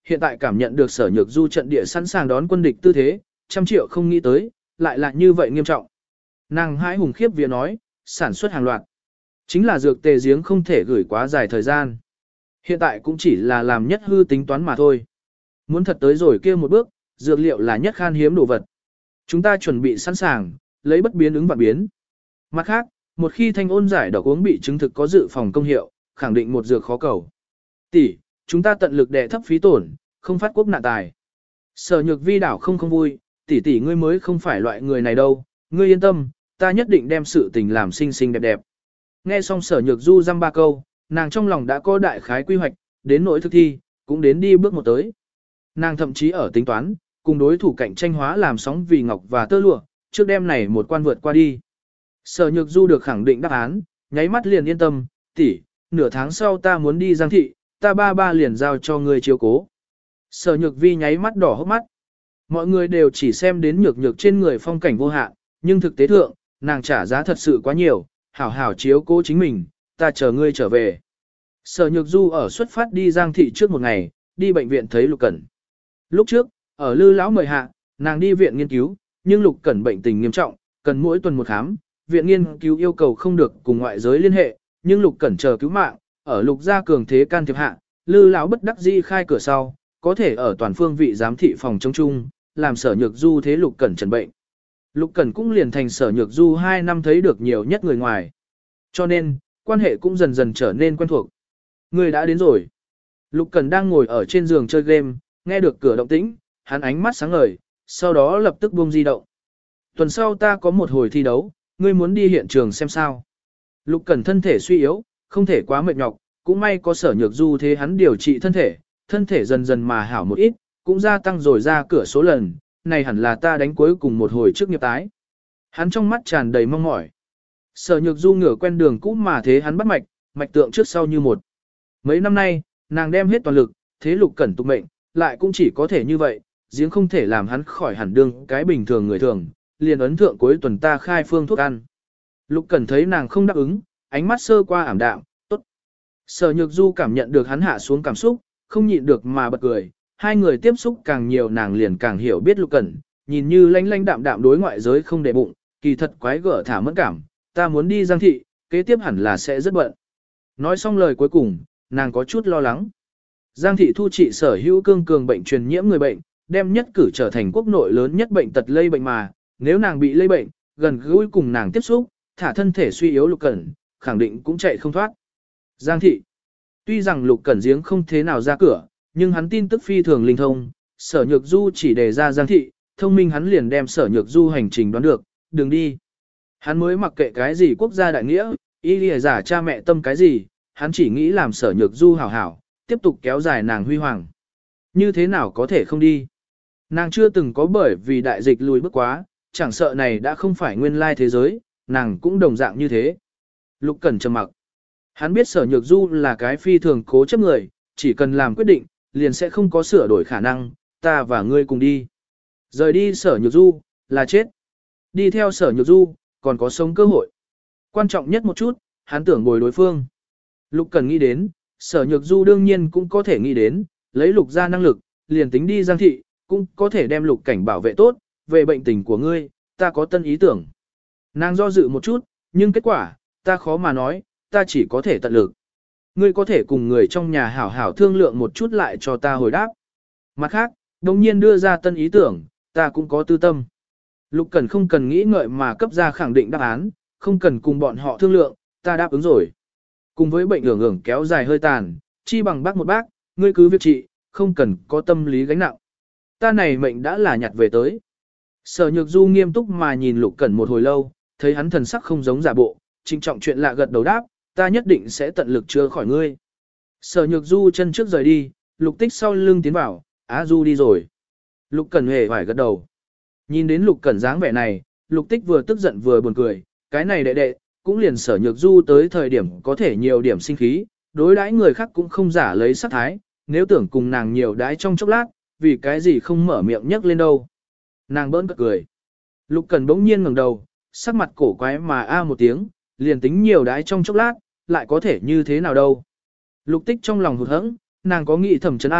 hiện tại cảm nhận được Sở Nhược Du trận địa sẵn sàng đón quân địch tư thế, trăm triệu không nghĩ tới, lại là như vậy nghiêm trọng. Nàng hãi hùng khiếp vía nói, sản xuất hàng loạt. Chính là dược tề giếng không thể gửi quá dài thời gian. Hiện tại cũng chỉ là làm nhất hư tính toán mà thôi. Muốn thật tới rồi kia một bước, dược liệu là nhất khan hiếm đồ vật. Chúng ta chuẩn bị sẵn sàng, lấy bất biến ứng vạn biến. Mặt khác, một khi thanh ôn giải độc uống bị chứng thực có dự phòng công hiệu, khẳng định một dược khó cầu. Tỷ, chúng ta tận lực đè thấp phí tổn, không phát quốc nạn tài. Sở Nhược Vi đảo không không vui, tỷ tỷ ngươi mới không phải loại người này đâu, ngươi yên tâm, ta nhất định đem sự tình làm xinh xinh đẹp đẹp. Nghe xong Sở Nhược Du dăm ba câu, nàng trong lòng đã có đại khái quy hoạch, đến nỗi thực thi, cũng đến đi bước một tới. Nàng thậm chí ở tính toán, cùng đối thủ cạnh tranh hóa làm sóng vì ngọc và tơ lụa, trước đêm này một quan vượt qua đi. Sở Nhược Du được khẳng định đáp án, nháy mắt liền yên tâm, tỷ, nửa tháng sau ta muốn đi Giang thị, ta ba ba liền giao cho ngươi chiếu cố. Sở Nhược Vi nháy mắt đỏ hốc mắt. Mọi người đều chỉ xem đến nhược nhược trên người phong cảnh vô hạn, nhưng thực tế thượng, nàng trả giá thật sự quá nhiều, hảo hảo chiếu cố chính mình, ta chờ ngươi trở về. Sở Nhược Du ở xuất phát đi Giang thị trước một ngày, đi bệnh viện thấy Lục Cẩn. Lúc trước, ở Lư lão mời hạ, nàng đi viện nghiên cứu, nhưng Lục Cẩn bệnh tình nghiêm trọng, cần mỗi tuần một khám, viện nghiên cứu yêu cầu không được cùng ngoại giới liên hệ, nhưng Lục Cẩn chờ cứu mạng, ở Lục gia cường thế can thiệp hạ, Lư lão bất đắc dĩ khai cửa sau, có thể ở toàn phương vị giám thị phòng chống chung, làm Sở Nhược Du thế Lục Cẩn trần bệnh. Lục Cẩn cũng liền thành Sở Nhược Du hai năm thấy được nhiều nhất người ngoài. Cho nên, quan hệ cũng dần dần trở nên quen thuộc. Người đã đến rồi. Lục Cẩn đang ngồi ở trên giường chơi game, nghe được cửa động tĩnh, hắn ánh mắt sáng ngời, sau đó lập tức buông di động. Tuần sau ta có một hồi thi đấu, ngươi muốn đi hiện trường xem sao. Lục Cẩn thân thể suy yếu, không thể quá mệt nhọc, cũng may có Sở Nhược Du thế hắn điều trị thân thể, thân thể dần dần mà hảo một ít, cũng gia tăng rồi ra cửa số lần, này hẳn là ta đánh cuối cùng một hồi trước nghiệp tái. Hắn trong mắt tràn đầy mong mỏi. Sở Nhược Du ngửa quen đường cũ mà thế hắn bắt mạch, mạch tượng trước sau như một. Mấy năm nay, nàng đem hết toàn lực, thế Lục Cẩn tục mệnh, lại cũng chỉ có thể như vậy, giếng không thể làm hắn khỏi hẳn đương cái bình thường người thường, liền ấn thượng cuối tuần ta khai phương thuốc ăn. Lục Cẩn thấy nàng không đáp ứng, ánh mắt sơ qua ảm đạm, tốt. Sở Nhược Du cảm nhận được hắn hạ xuống cảm xúc, không nhịn được mà bật cười, hai người tiếp xúc càng nhiều nàng liền càng hiểu biết Lục Cẩn, nhìn như lanh lanh đạm đạm đối ngoại giới không để bụng, kỳ thật quái gở thả mẫn cảm, ta muốn đi Giang thị, kế tiếp hẳn là sẽ rất bận. Nói xong lời cuối cùng, nàng có chút lo lắng. Giang thị thu trị sở hữu cương cường bệnh truyền nhiễm người bệnh, đem nhất cử trở thành quốc nội lớn nhất bệnh tật lây bệnh mà, nếu nàng bị lây bệnh, gần gũi cùng nàng tiếp xúc, thả thân thể suy yếu Lục Cẩn, khẳng định cũng chạy không thoát. Giang thị. Tuy rằng Lục Cẩn giếng không thế nào ra cửa, nhưng hắn tin tức phi thường linh thông, Sở Nhược Du chỉ đề ra Giang thị, thông minh hắn liền đem Sở Nhược Du hành trình đoán được, đừng đi. Hắn mới mặc kệ cái gì quốc gia đại nghĩa, y lìa giả cha mẹ tâm cái gì, hắn chỉ nghĩ làm Sở Nhược Du hảo hảo, tiếp tục kéo dài nàng huy hoàng. Như thế nào có thể không đi? Nàng chưa từng có bởi vì đại dịch lùi bước quá, chẳng sợ này đã không phải nguyên lai thế giới, nàng cũng đồng dạng như thế. Lục Cẩn trầm mặc. Hắn biết Sở Nhược Du là cái phi thường cố chấp người, chỉ cần làm quyết định, liền sẽ không có sửa đổi khả năng, ta và ngươi cùng đi. Rời đi Sở Nhược Du, là chết. Đi theo Sở Nhược Du, còn có sống cơ hội. Quan trọng nhất một chút, hắn tưởng bồi đối phương. Lục Cẩn nghĩ đến, Sở Nhược Du đương nhiên cũng có thể nghĩ đến, lấy Lục ra năng lực, liền tính đi Giang thị, cũng có thể đem Lục Cảnh bảo vệ tốt, về bệnh tình của ngươi, ta có tân ý tưởng. Nàng do dự một chút, nhưng kết quả, ta khó mà nói, ta chỉ có thể tận lực. Ngươi có thể cùng người trong nhà hảo hảo thương lượng một chút lại cho ta hồi đáp. Mặt khác, đồng nhiên đưa ra tân ý tưởng, ta cũng có tư tâm. Lục Cẩn không cần nghĩ ngợi mà cấp ra khẳng định đáp án, không cần cùng bọn họ thương lượng, ta đáp ứng rồi. Cùng với bệnh ưởng ưởng kéo dài hơi tàn, chi bằng bác một bác, ngươi cứ việc trị, không cần có tâm lý gánh nặng. Ta này mệnh đã là nhặt về tới. Sở Nhược Du nghiêm túc mà nhìn Lục Cẩn một hồi lâu, thấy hắn thần sắc không giống giả bộ, trinh trọng chuyện lạ gật đầu đáp, ta nhất định sẽ tận lực chữa khỏi ngươi. Sở Nhược Du chân trước rời đi, Lục Tích sau lưng tiến vào, Á Du đi rồi. Lục Cẩn hề phải gật đầu. Nhìn đến Lục Cẩn dáng vẻ này, Lục Tích vừa tức giận vừa buồn cười, cái này đệ đệ, cũng liền Sở Nhược Du tới thời điểm có thể nhiều điểm sinh khí, đối đãi người khác cũng không giả lấy sắc thái, nếu tưởng cùng nàng nhiều đãi trong chốc lát, vì cái gì không mở miệng nhắc lên đâu. Nàng bỡn cợt cười. Lục Cẩn bỗng nhiên ngẩng đầu, sắc mặt cổ quái mà a một tiếng, liền tính nhiều đãi trong chốc lát, lại có thể như thế nào đâu. Lục Tích trong lòng hụt hẫng, nàng có nghĩ thầm trấn an,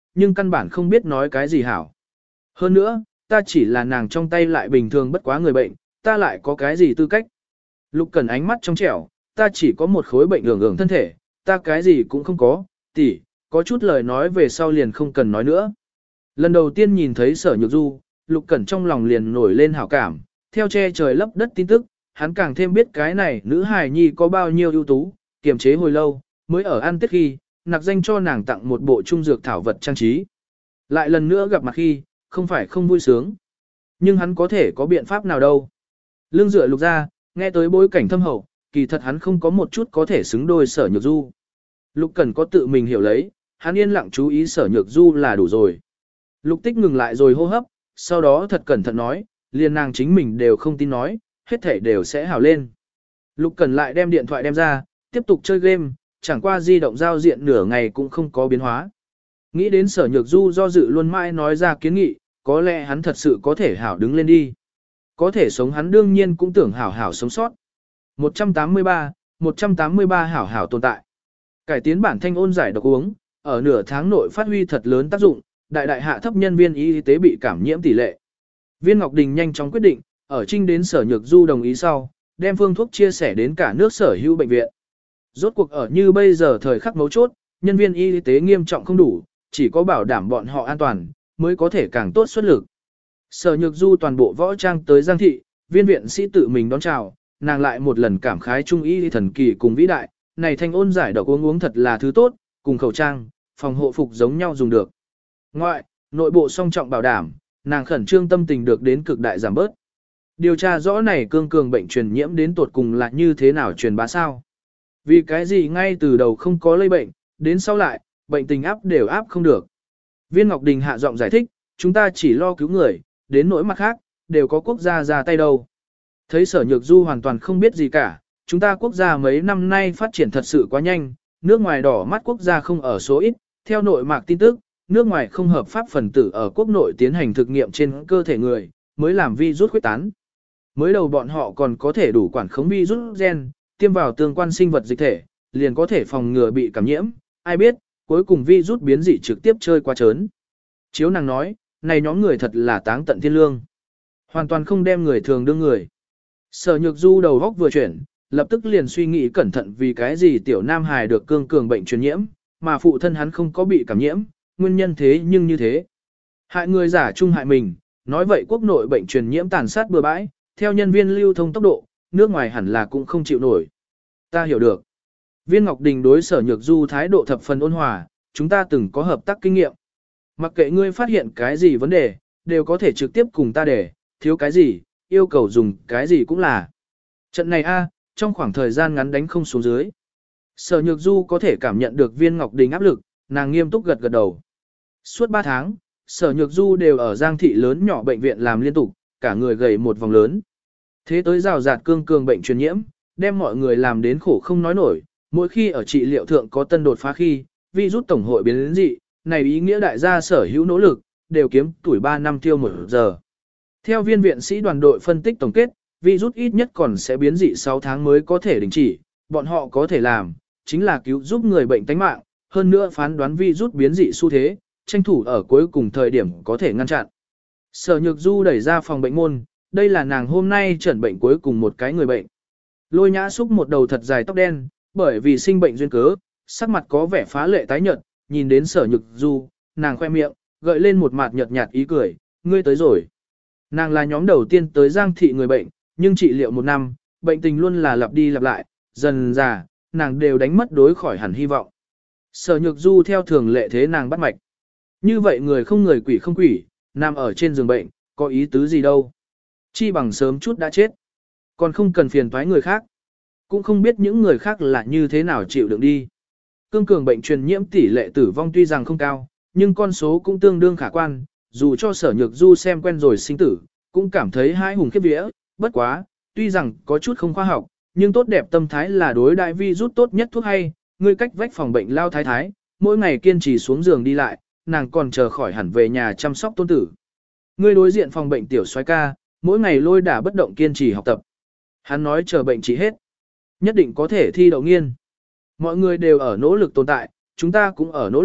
nhưng căn bản không biết nói cái gì hảo. Hơn nữa, ta chỉ là nàng trong tay lại bình thường bất quá người bệnh, ta lại có cái gì tư cách. Lục Cẩn ánh mắt trong trẻo, ta chỉ có một khối bệnh ưởng ưởng thân thể, ta cái gì cũng không có, tỷ, có chút lời nói về sau liền không cần nói nữa. Lần đầu tiên nhìn thấy Sở Nhược Du, Lục Cẩn trong lòng liền nổi lên hảo cảm, theo che trời lấp đất tin tức, hắn càng thêm biết cái này nữ hài nhi có bao nhiêu ưu tú, kiềm chế hồi lâu, mới ở ăn tết khi, nặc danh cho nàng tặng một bộ trung dược thảo vật trang trí. Lại lần nữa gặp mặt khi, không phải không vui sướng. Nhưng hắn có thể có biện pháp nào đâu. Lưng dựa Lục ra, nghe tới bối cảnh thâm hậu, kỳ thật hắn không có một chút có thể xứng đôi Sở Nhược Du. Lục Cẩn có tự mình hiểu lấy, hắn yên lặng chú ý Sở Nhược Du là đủ rồi. Lục Tích ngừng lại rồi hô hấp, sau đó thật cẩn thận nói, liền nàng chính mình đều không tin nói, hết thể đều sẽ hảo lên. Lục Cẩn lại đem điện thoại đem ra, tiếp tục chơi game, chẳng qua di động giao diện nửa ngày cũng không có biến hóa. Nghĩ đến Sở Nhược Du do dự luôn mãi nói ra kiến nghị, có lẽ hắn thật sự có thể hảo đứng lên đi. Có thể sống hắn đương nhiên cũng tưởng hảo hảo sống sót. một trăm tám mươi ba, một trăm tám mươi ba hảo hảo tồn tại. Cải tiến bản thanh ôn giải độc uống, ở nửa tháng nội phát huy thật lớn tác dụng, đại đại hạ thấp nhân viên y tế bị cảm nhiễm tỷ lệ. Viên Ngọc Đình nhanh chóng quyết định, ở trinh đến Sở Nhược Du đồng ý sau, đem phương thuốc chia sẻ đến cả nước sở hữu bệnh viện. Rốt cuộc ở như bây giờ thời khắc mấu chốt, nhân viên y tế nghiêm trọng không đủ, chỉ có bảo đảm bọn họ an toàn, mới có thể càng tốt xuất lực. Sở Nhược Du toàn bộ võ trang tới Giang thị, viên viện sĩ tự mình đón chào, nàng lại một lần cảm khái trung y thần kỳ cùng vĩ đại, này thanh ôn giải độc uống uống thật là thứ tốt, cùng khẩu trang, phòng hộ phục giống nhau dùng được. Ngoại, nội bộ song trọng bảo đảm, nàng khẩn trương tâm tình được đến cực đại giảm bớt. Điều tra rõ này cương cường bệnh truyền nhiễm đến tột cùng là như thế nào truyền bá sao? Vì cái gì ngay từ đầu không có lây bệnh, đến sau lại, bệnh tình áp đều áp không được. Viên Ngọc Đình hạ giọng giải thích, chúng ta chỉ lo cứu người, đến nỗi mặt khác, đều có quốc gia ra tay đâu. Thấy Sở Nhược Du hoàn toàn không biết gì cả, chúng ta quốc gia mấy năm nay phát triển thật sự quá nhanh, nước ngoài đỏ mắt quốc gia không ở số ít, theo nội mạc tin tức, nước ngoài không hợp pháp phần tử ở quốc nội tiến hành thực nghiệm trên cơ thể người, mới làm virus khuếch tán. Mới đầu bọn họ còn có thể đủ quản khống virus gen, tiêm vào tương quan sinh vật dịch thể, liền có thể phòng ngừa bị cảm nhiễm, ai biết, cuối cùng virus biến dị trực tiếp chơi qua trớn. Chiếu nàng nói, này nhóm người thật là táng tận thiên lương. Hoàn toàn không đem người thường đương người. Sở Nhược Du đầu góc vừa chuyển, lập tức liền suy nghĩ cẩn thận vì cái gì tiểu nam hài được cương cường bệnh truyền nhiễm, mà phụ thân hắn không có bị cảm nhiễm, nguyên nhân thế nhưng như thế. Hại người giả chung hại mình, nói vậy quốc nội bệnh truyền nhiễm tàn sát bừa bãi, theo nhân viên lưu thông tốc độ, nước ngoài hẳn là cũng không chịu nổi. Ta hiểu được. Viên Ngọc Đình đối Sở Nhược Du thái độ thập phần ôn hòa, chúng ta từng có hợp tác kinh nghiệm. Mặc kệ ngươi phát hiện cái gì vấn đề, đều có thể trực tiếp cùng ta để, thiếu cái gì, yêu cầu dùng cái gì cũng là. Trận này a, trong khoảng thời gian ngắn đánh không xuống dưới. Sở Nhược Du có thể cảm nhận được Viên Ngọc Đình áp lực, nàng nghiêm túc gật gật đầu. Suốt ba tháng, Sở Nhược Du đều ở Giang thị lớn nhỏ bệnh viện làm liên tục, cả người gầy một vòng lớn. Thế tới rào rạt cương cường bệnh truyền nhiễm, đem mọi người làm đến khổ không nói nổi, mỗi khi ở trị liệu thượng có tân đột phá khi, virus tổng hội biến đến dị, này ý nghĩa đại gia sở hữu nỗ lực, đều kiếm tuổi ba năm tiêu một giờ. Theo viên viện sĩ đoàn đội phân tích tổng kết, virus ít nhất còn sẽ biến dị sáu tháng mới có thể đình chỉ, bọn họ có thể làm, chính là cứu giúp người bệnh tánh mạng, hơn nữa phán đoán virus biến dị xu thế, tranh thủ ở cuối cùng thời điểm có thể ngăn chặn. Sở Nhược Du đẩy ra phòng bệnh môn, đây là nàng hôm nay chẩn bệnh cuối cùng một cái người bệnh. Lôi Nhã xúc một đầu thật dài tóc đen, bởi vì sinh bệnh duyên cớ, sắc mặt có vẻ phá lệ tái nhợt, nhìn đến Sở Nhược Du, nàng khoe miệng, gợi lên một mặt nhợt nhạt ý cười, ngươi tới rồi. Nàng là nhóm đầu tiên tới Giang thị người bệnh, nhưng trị liệu một năm, bệnh tình luôn là lặp đi lặp lại, dần dà, nàng đều đánh mất đối khỏi hẳn hy vọng. Sở Nhược Du theo thường lệ thế nàng bắt mạch. Như vậy người không người quỷ không quỷ, nằm ở trên giường bệnh, có ý tứ gì đâu. Chi bằng sớm chút đã chết. Còn không cần phiền toái người khác. Cũng không biết những người khác là như thế nào chịu đựng đi. Cương cường bệnh truyền nhiễm tỷ lệ tử vong tuy rằng không cao, nhưng con số cũng tương đương khả quan, dù cho Sở Nhược Du xem quen rồi sinh tử, cũng cảm thấy hai hùng khiếp vía, bất quá, tuy rằng có chút không khoa học, nhưng tốt đẹp tâm thái là đối đại virus tốt nhất thuốc hay, ngươi cách vách phòng bệnh lao thái thái, mỗi ngày kiên trì xuống giường đi lại, nàng còn chờ khỏi hẳn về nhà chăm sóc tôn tử. Ngươi đối diện phòng bệnh tiểu soái ca, mỗi ngày lôi đả bất động kiên trì học tập. Hắn nói chờ bệnh trị hết, nhất định có thể thi đậu nghiên. Mọi người đều ở nỗ lực tồn tại, chúng ta cũng ở nỗ lực,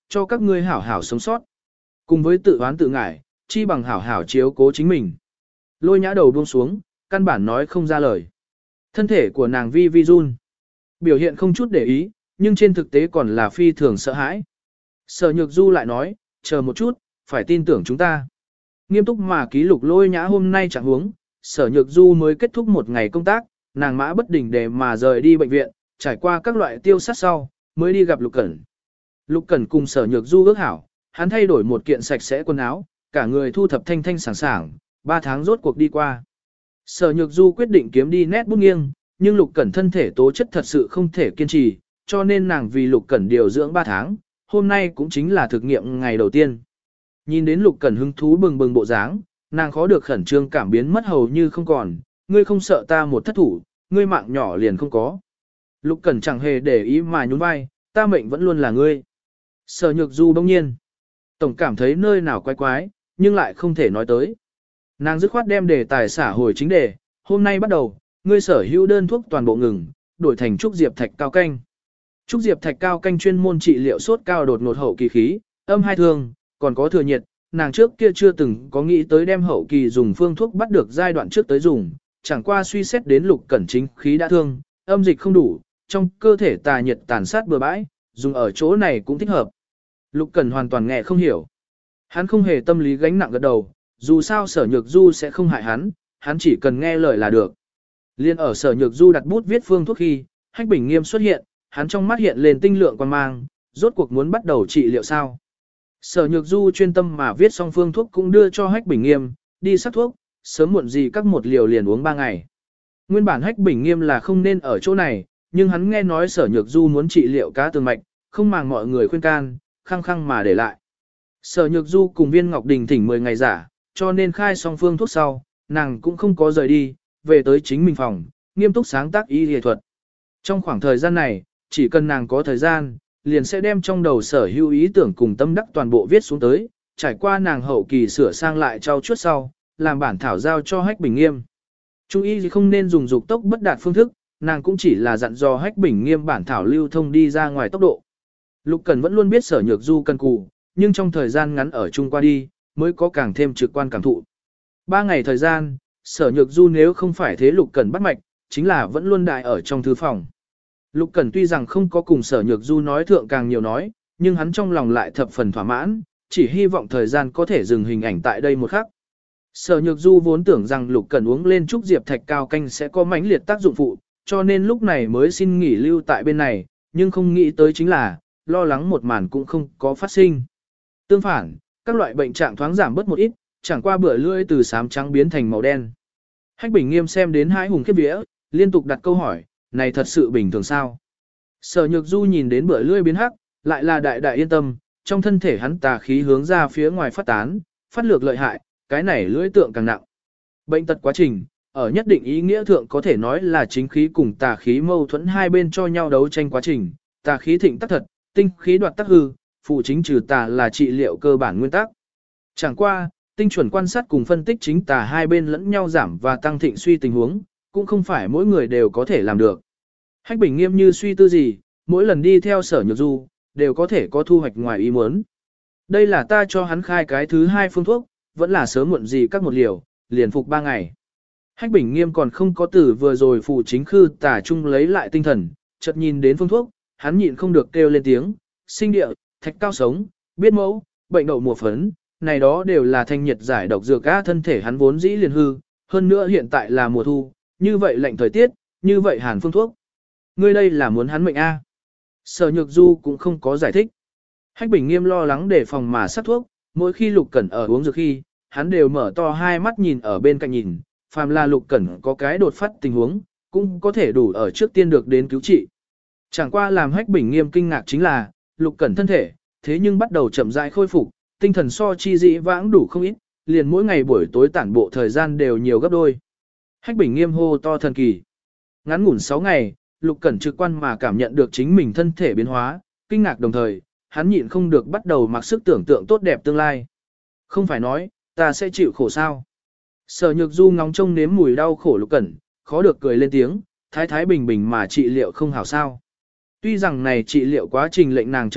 cho các ngươi hảo hảo sống sót. Cùng với tự oán tự ngại, chi bằng hảo hảo chiếu cố chính mình. Lôi nhã đầu buông xuống, căn bản nói không ra lời. Thân thể của nàng vi vi run. Biểu hiện không chút để ý, nhưng trên thực tế còn là phi thường sợ hãi. Sở Nhược Du lại nói, chờ một chút, phải tin tưởng chúng ta. Nghiêm túc mà ký lục lôi nhã hôm nay chẳng huống, Sở Nhược Du mới kết thúc một ngày công tác, nàng mã bất đình để mà rời đi bệnh viện, trải qua các loại tiêu sát sau, mới đi gặp Lục Cẩn. Lục Cẩn cùng Sở Nhược Du ước hảo, hắn thay đổi một kiện sạch sẽ quần áo, cả người thu thập thanh thanh sảng sảng, ba tháng rốt cuộc đi qua. Sở Nhược Du quyết định kiếm đi nét bút nghiêng, nhưng Lục Cẩn thân thể tố chất thật sự không thể kiên trì, cho nên nàng vì Lục Cẩn điều dưỡng ba tháng, hôm nay cũng chính là thực nghiệm ngày đầu tiên. Nhìn đến Lục Cẩn hứng thú bừng bừng bộ dáng, nàng khó được khẩn trương cảm biến mất hầu như không còn, ngươi không sợ ta một thất thủ, ngươi mạng nhỏ liền không có. Lục Cẩn chẳng hề để ý mà nhún vai, ta mệnh vẫn luôn là ngươi. Sở Nhược Du bỗng nhiên, tổng cảm thấy nơi nào quái quái, nhưng lại không thể nói tới. Nàng dứt khoát đem đề tài xả hồi chính đề, hôm nay bắt đầu, ngươi sở hữu đơn thuốc toàn bộ ngừng, đổi thành trúc diệp thạch cao canh. Trúc diệp thạch cao canh chuyên môn trị liệu sốt cao đột ngột hậu kỳ khí, âm hai thương, còn có thừa nhiệt, nàng trước kia chưa từng có nghĩ tới đem hậu kỳ dùng phương thuốc bắt được giai đoạn trước tới dùng, chẳng qua suy xét đến Lục Cẩn chính khí đã thương, âm dịch không đủ, trong cơ thể tà nhiệt tàn sát bừa bãi, dùng ở chỗ này cũng thích hợp. Lục Cẩn hoàn toàn nghe không hiểu. Hắn không hề tâm lý gánh nặng gật đầu, dù sao Sở Nhược Du sẽ không hại hắn, hắn chỉ cần nghe lời là được. Liên ở Sở Nhược Du đặt bút viết phương thuốc khi, Hách Bình Nghiêm xuất hiện, hắn trong mắt hiện lên tinh lượng quan mang, rốt cuộc muốn bắt đầu trị liệu sao. Sở Nhược Du chuyên tâm mà viết xong phương thuốc cũng đưa cho Hách Bình Nghiêm, đi sắc thuốc, sớm muộn gì các một liều liền uống ba ngày. Nguyên bản Hách Bình Nghiêm là không nên ở chỗ này, nhưng hắn nghe nói Sở Nhược Du muốn trị liệu cá tường mạch, không màng mọi người khuyên can, khăng khăng mà để lại. Sở Nhược Du cùng Viên Ngọc Đình thỉnh mười ngày giả, cho nên khai xong phương thuốc sau, nàng cũng không có rời đi, về tới chính mình phòng, nghiêm túc sáng tác y y thuật. Trong khoảng thời gian này, chỉ cần nàng có thời gian, liền sẽ đem trong đầu sở hữu ý tưởng cùng tâm đắc toàn bộ viết xuống tới, trải qua nàng hậu kỳ sửa sang lại trao chuốt sau, làm bản thảo giao cho Hách Bình Nghiêm. Trung y không nên dùng dục tốc bất đạt phương thức, nàng cũng chỉ là dặn dò Hách Bình Nghiêm bản thảo lưu thông đi ra ngoài tốc độ. Lục Cẩn vẫn luôn biết Sở Nhược Du cần cù, nhưng trong thời gian ngắn ở chung qua đi, mới có càng thêm trực quan cảm thụ. Ba ngày thời gian, Sở Nhược Du nếu không phải thế Lục Cẩn bắt mạch, chính là vẫn luôn đại ở trong thư phòng. Lục Cẩn tuy rằng không có cùng Sở Nhược Du nói thượng càng nhiều nói, nhưng hắn trong lòng lại thập phần thỏa mãn, chỉ hy vọng thời gian có thể dừng hình ảnh tại đây một khắc. Sở Nhược Du vốn tưởng rằng Lục Cẩn uống lên trúc diệp thạch cao canh sẽ có mãnh liệt tác dụng phụ, cho nên lúc này mới xin nghỉ lưu tại bên này, nhưng không nghĩ tới chính là, lo lắng một màn cũng không có phát sinh. Tương phản, các loại bệnh trạng thoáng giảm bớt một ít, chẳng qua bữa lưỡi từ xám trắng biến thành màu đen. Hách Bình Nghiêm xem đến hai hùng khiếp vía, liên tục đặt câu hỏi, này thật sự bình thường sao? Sở Nhược Du nhìn đến bữa lưỡi biến hắc, lại là đại đại yên tâm, trong thân thể hắn tà khí hướng ra phía ngoài phát tán, phát lược lợi hại, cái này lưỡi tượng càng nặng. Bệnh tật quá trình, ở nhất định ý nghĩa thượng có thể nói là chính khí cùng tà khí mâu thuẫn hai bên cho nhau đấu tranh quá trình, tà khí thịnh tắc thật, tinh khí đoạt tắc hư, phụ chính trừ tà là trị liệu cơ bản nguyên tắc. Chẳng qua, tinh chuẩn quan sát cùng phân tích chính tà hai bên lẫn nhau giảm và tăng thịnh suy tình huống, cũng không phải mỗi người đều có thể làm được. Hách Bình Nghiêm như suy tư gì, mỗi lần đi theo Sở Nhược Du, đều có thể có thu hoạch ngoài ý muốn. Đây là ta cho hắn khai cái thứ hai phương thuốc, vẫn là sớm muộn gì các một liều, liền phục ba ngày. Hách Bình Nghiêm còn không có tử vừa rồi phụ chính khư tà chung lấy lại tinh thần, chợt nhìn đến phương thuốc, hắn nhịn không được kêu lên tiếng, sinh địa, thạch cao sống, biết mẫu, bệnh đậu mùa phấn, này đó đều là thanh nhiệt giải độc dược á, thân thể hắn vốn dĩ liền hư, hơn nữa hiện tại là mùa thu, như vậy lạnh thời tiết, như vậy hàn phương thuốc. Ngươi đây là muốn hắn mệnh a? Sở Nhược Du cũng không có giải thích. Hách Bình Nghiêm lo lắng để phòng mà sát thuốc, mỗi khi Lục Cẩn ở uống dược khi, hắn đều mở to hai mắt nhìn ở bên cạnh nhìn, phàm là Lục Cẩn có cái đột phát tình huống, cũng có thể đủ ở trước tiên được đến cứu trị. Chẳng qua làm Hách Bình Nghiêm kinh ngạc chính là, Lục Cẩn thân thể, thế nhưng bắt đầu chậm rãi khôi phục, tinh thần so chi dĩ vãng đủ không ít, liền mỗi ngày buổi tối tản bộ thời gian đều nhiều gấp đôi. Hách Bình Nghiêm hô to thần kỳ. Ngắn ngủn sáu ngày, Lục Cẩn trực quan mà cảm nhận được chính mình thân thể biến hóa, kinh ngạc đồng thời, hắn nhịn không được bắt đầu mặc sức tưởng tượng tốt đẹp tương lai. Không phải nói, ta sẽ chịu khổ sao? Sở Nhược Du ngóng trông nếm mùi đau khổ Lục Cẩn, khó được cười lên tiếng, thái thái bình bình mà trị liệu không hảo sao. Tuy rằng này trị liệu quá trình lệnh nàng chấn động,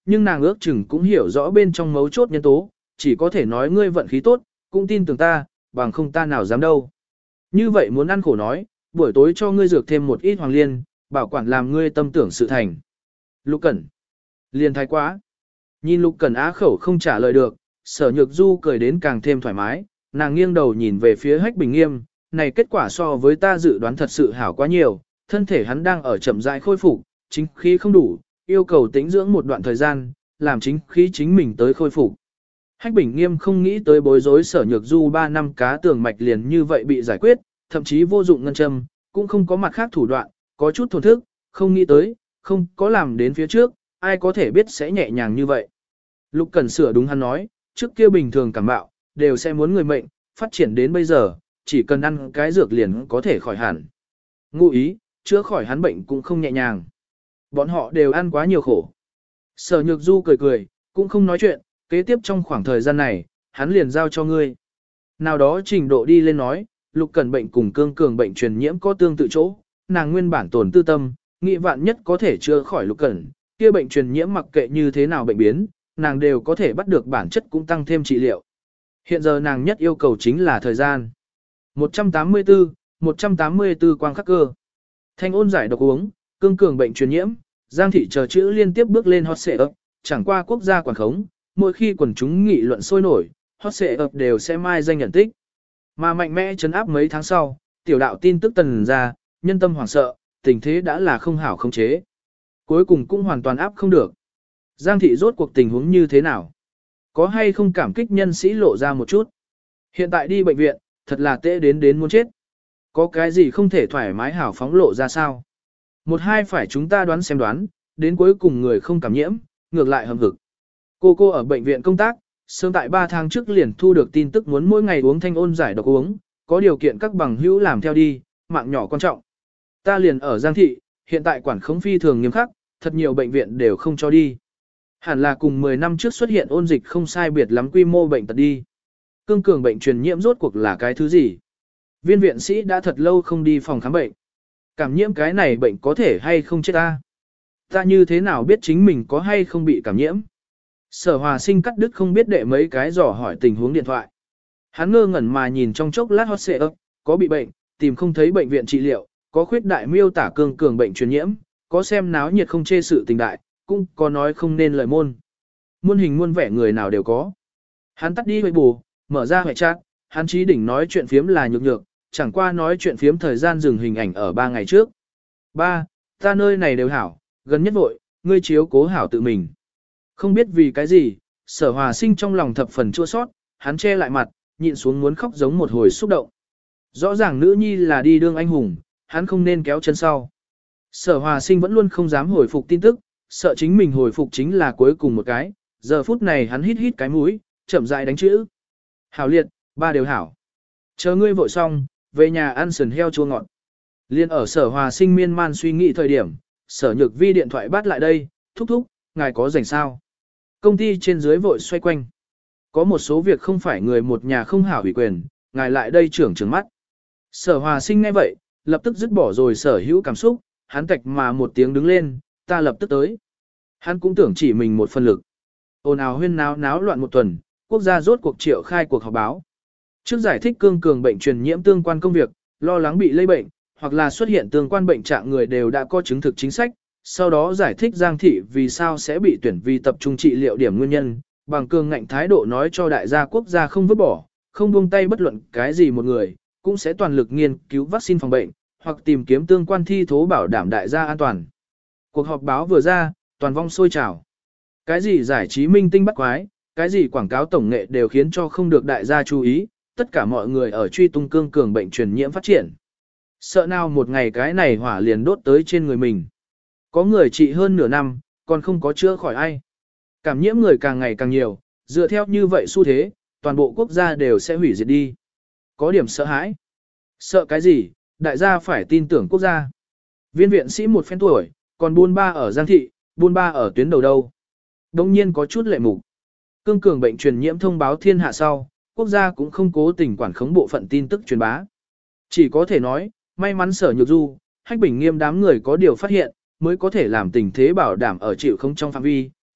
nhưng nàng ước chừng cũng hiểu rõ bên trong mấu chốt nhân tố, chỉ có thể nói ngươi vận khí tốt, cũng tin tưởng ta, bằng không ta nào dám đâu. Như vậy muốn ăn khổ nói, buổi tối cho ngươi dược thêm một ít hoàng liên, bảo quản làm ngươi tâm tưởng sự thành. Lục Cẩn. Liên thái quá. Nhìn Lục Cẩn á khẩu không trả lời được, Sở Nhược Du cười đến càng thêm thoải mái, nàng nghiêng đầu nhìn về phía Hách Bình Nghiêm, này kết quả so với ta dự đoán thật sự hảo quá nhiều, thân thể hắn đang ở chậm rãi khôi phục, chính khí không đủ, yêu cầu tĩnh dưỡng một đoạn thời gian, làm chính khí chính mình tới khôi phục. Hách Bình Nghiêm không nghĩ tới bối rối Sở Nhược Du ba năm cá tường mạch liền như vậy bị giải quyết, thậm chí vô dụng ngân châm, cũng không có mặt khác thủ đoạn, có chút thổn thức, không nghĩ tới, không có làm đến phía trước, ai có thể biết sẽ nhẹ nhàng như vậy. Lục Cẩn sửa đúng hắn nói, trước kia bình thường cảm bạo, đều sẽ muốn người mệnh, phát triển đến bây giờ, chỉ cần ăn cái dược liền có thể khỏi hẳn. Ngụ ý, chữa khỏi hắn bệnh cũng không nhẹ nhàng. Bọn họ đều ăn quá nhiều khổ. Sở Nhược Du cười cười, cũng không nói chuyện, kế tiếp trong khoảng thời gian này, hắn liền giao cho ngươi. Nào đó trình độ đi lên nói, Lục Cẩn bệnh cùng cương cường bệnh truyền nhiễm có tương tự chỗ, nàng nguyên bản tổn tư tâm, nghĩ vạn nhất có thể chữa khỏi Lục Cẩn, kia bệnh truyền nhiễm mặc kệ như thế nào bệnh biến, nàng đều có thể bắt được bản chất cũng tăng thêm trị liệu. Hiện giờ nàng nhất yêu cầu chính là thời gian. một trăm tám mươi tư, một trăm tám mươi tư quang khắc cơ. Thanh ôn giải độc uống, cương cường bệnh truyền nhiễm, Giang thị chờ chữ liên tiếp bước lên hot xệ ấp, chẳng qua quốc gia quản khống, mỗi khi quần chúng nghị luận sôi nổi, hot xệ ấp đều sẽ mai danh nhận tích. Mà mạnh mẽ chấn áp mấy tháng sau, tiểu đạo tin tức tần ra, nhân tâm hoảng sợ, tình thế đã là không hảo khống chế. Cuối cùng cũng hoàn toàn áp không được. Giang thị rốt cuộc tình huống như thế nào? Có hay không cảm kích nhân sĩ lộ ra một chút? Hiện tại đi bệnh viện, thật là tệ đến đến muốn chết. Có cái gì không thể thoải mái hảo phóng lộ ra sao? Một hai phải chúng ta đoán xem đoán, đến cuối cùng người không cảm nhiễm, ngược lại hầm hực. Cô cô ở bệnh viện công tác, sớm tại ba tháng trước liền thu được tin tức muốn mỗi ngày uống thanh ôn giải độc uống, có điều kiện các bằng hữu làm theo đi, mạng nhỏ quan trọng. Ta liền ở Giang thị, hiện tại quản khống phi thường nghiêm khắc, thật nhiều bệnh viện đều không cho đi. Hẳn là cùng mười năm trước xuất hiện ôn dịch không sai biệt lắm quy mô bệnh tật đi. Cương cường bệnh truyền nhiễm rốt cuộc là cái thứ gì? Viên viện sĩ đã thật lâu không đi phòng khám bệnh. Cảm nhiễm cái này bệnh có thể hay không chết ta? Ta như thế nào biết chính mình có hay không bị cảm nhiễm? Sở Hòa Sinh cắt đứt không biết đệ mấy cái dò hỏi tình huống điện thoại. Hắn ngơ ngẩn mà nhìn trong chốc lát hot xệ ấp, có bị bệnh, tìm không thấy bệnh viện trị liệu, có khuyết đại miêu tả cương cường bệnh truyền nhiễm, có xem náo nhiệt không chê sự tình đại, cũng có nói không nên lời môn. Muôn hình muôn vẻ người nào đều có. Hắn tắt đi huệ bù, mở ra huệ chat, hắn chí đỉnh nói chuyện phiếm là nhược nhược, chẳng qua nói chuyện phiếm thời gian dừng hình ảnh ở ba ngày trước. Ba, ta nơi này đều hảo, gần nhất vội, ngươi chiếu cố hảo tự mình. Không biết vì cái gì, Sở Hòa Sinh trong lòng thập phần chua sót, hắn che lại mặt, nhịn xuống muốn khóc giống một hồi xúc động. Rõ ràng nữ nhi là đi đương anh hùng, hắn không nên kéo chân sau. Sở Hòa Sinh vẫn luôn không dám hồi phục tin tức, sợ chính mình hồi phục chính là cuối cùng một cái, giờ phút này hắn hít hít cái mũi, chậm rãi đánh chữ. Hảo liệt, ba đều hảo. Chờ ngươi vội xong, về nhà ăn sườn heo chua ngọt. Liên ở Sở Hòa Sinh miên man suy nghĩ thời điểm, Sở Nhược Vi điện thoại bắt lại đây, thúc thúc, ngài có rảnh sao? Công ty trên dưới vội xoay quanh. Có một số việc không phải người một nhà không hảo ủy quyền, ngài lại đây trưởng trừng mắt. Sở Hòa Sinh nghe vậy, lập tức dứt bỏ rồi sở hữu cảm xúc, hắn tạch mà một tiếng đứng lên, ta lập tức tới. Hắn cũng tưởng chỉ mình một phần lực. Ồn ào huyên náo náo loạn một tuần, quốc gia rốt cuộc triệu khai cuộc họp báo. Trước giải thích cương cường bệnh truyền nhiễm tương quan công việc, lo lắng bị lây bệnh, hoặc là xuất hiện tương quan bệnh trạng người đều đã có chứng thực chính sách, sau đó giải thích Giang thị vì sao sẽ bị tuyển vì tập trung trị liệu điểm nguyên nhân, bằng cường ngạnh thái độ nói cho đại gia quốc gia không vứt bỏ, không buông tay bất luận cái gì một người, cũng sẽ toàn lực nghiên cứu vaccine phòng bệnh, hoặc tìm kiếm tương quan thi thố bảo đảm đại gia an toàn. Cuộc họp báo vừa ra, toàn vong sôi trào. Cái gì giải trí minh tinh bắt quái, cái gì quảng cáo tổng nghệ đều khiến cho không được đại gia chú ý, tất cả mọi người ở truy tung cương cường bệnh truyền nhiễm phát triển. Sợ nào một ngày cái này hỏa liền đốt tới trên người mình. Có người trị hơn nửa năm, còn không có chữa khỏi ai. Cảm nhiễm người càng ngày càng nhiều, dựa theo như vậy xu thế, toàn bộ quốc gia đều sẽ hủy diệt đi. Có điểm sợ hãi. Sợ cái gì, đại gia phải tin tưởng quốc gia. Viên viện sĩ một phen tuổi, còn buôn ba ở Giang thị, buôn ba ở tuyến đầu đâu. Đông nhiên có chút lệ mục. Cương cường bệnh truyền nhiễm thông báo thiên hạ sau, quốc gia cũng không cố tình quản khống bộ phận tin tức truyền bá. Chỉ có thể nói, may mắn Sở Nhược Du, Hách Bình Nghiêm đám người có điều phát hiện, mới có thể làm tình thế bảo đảm ở chịu không trong phạm vi,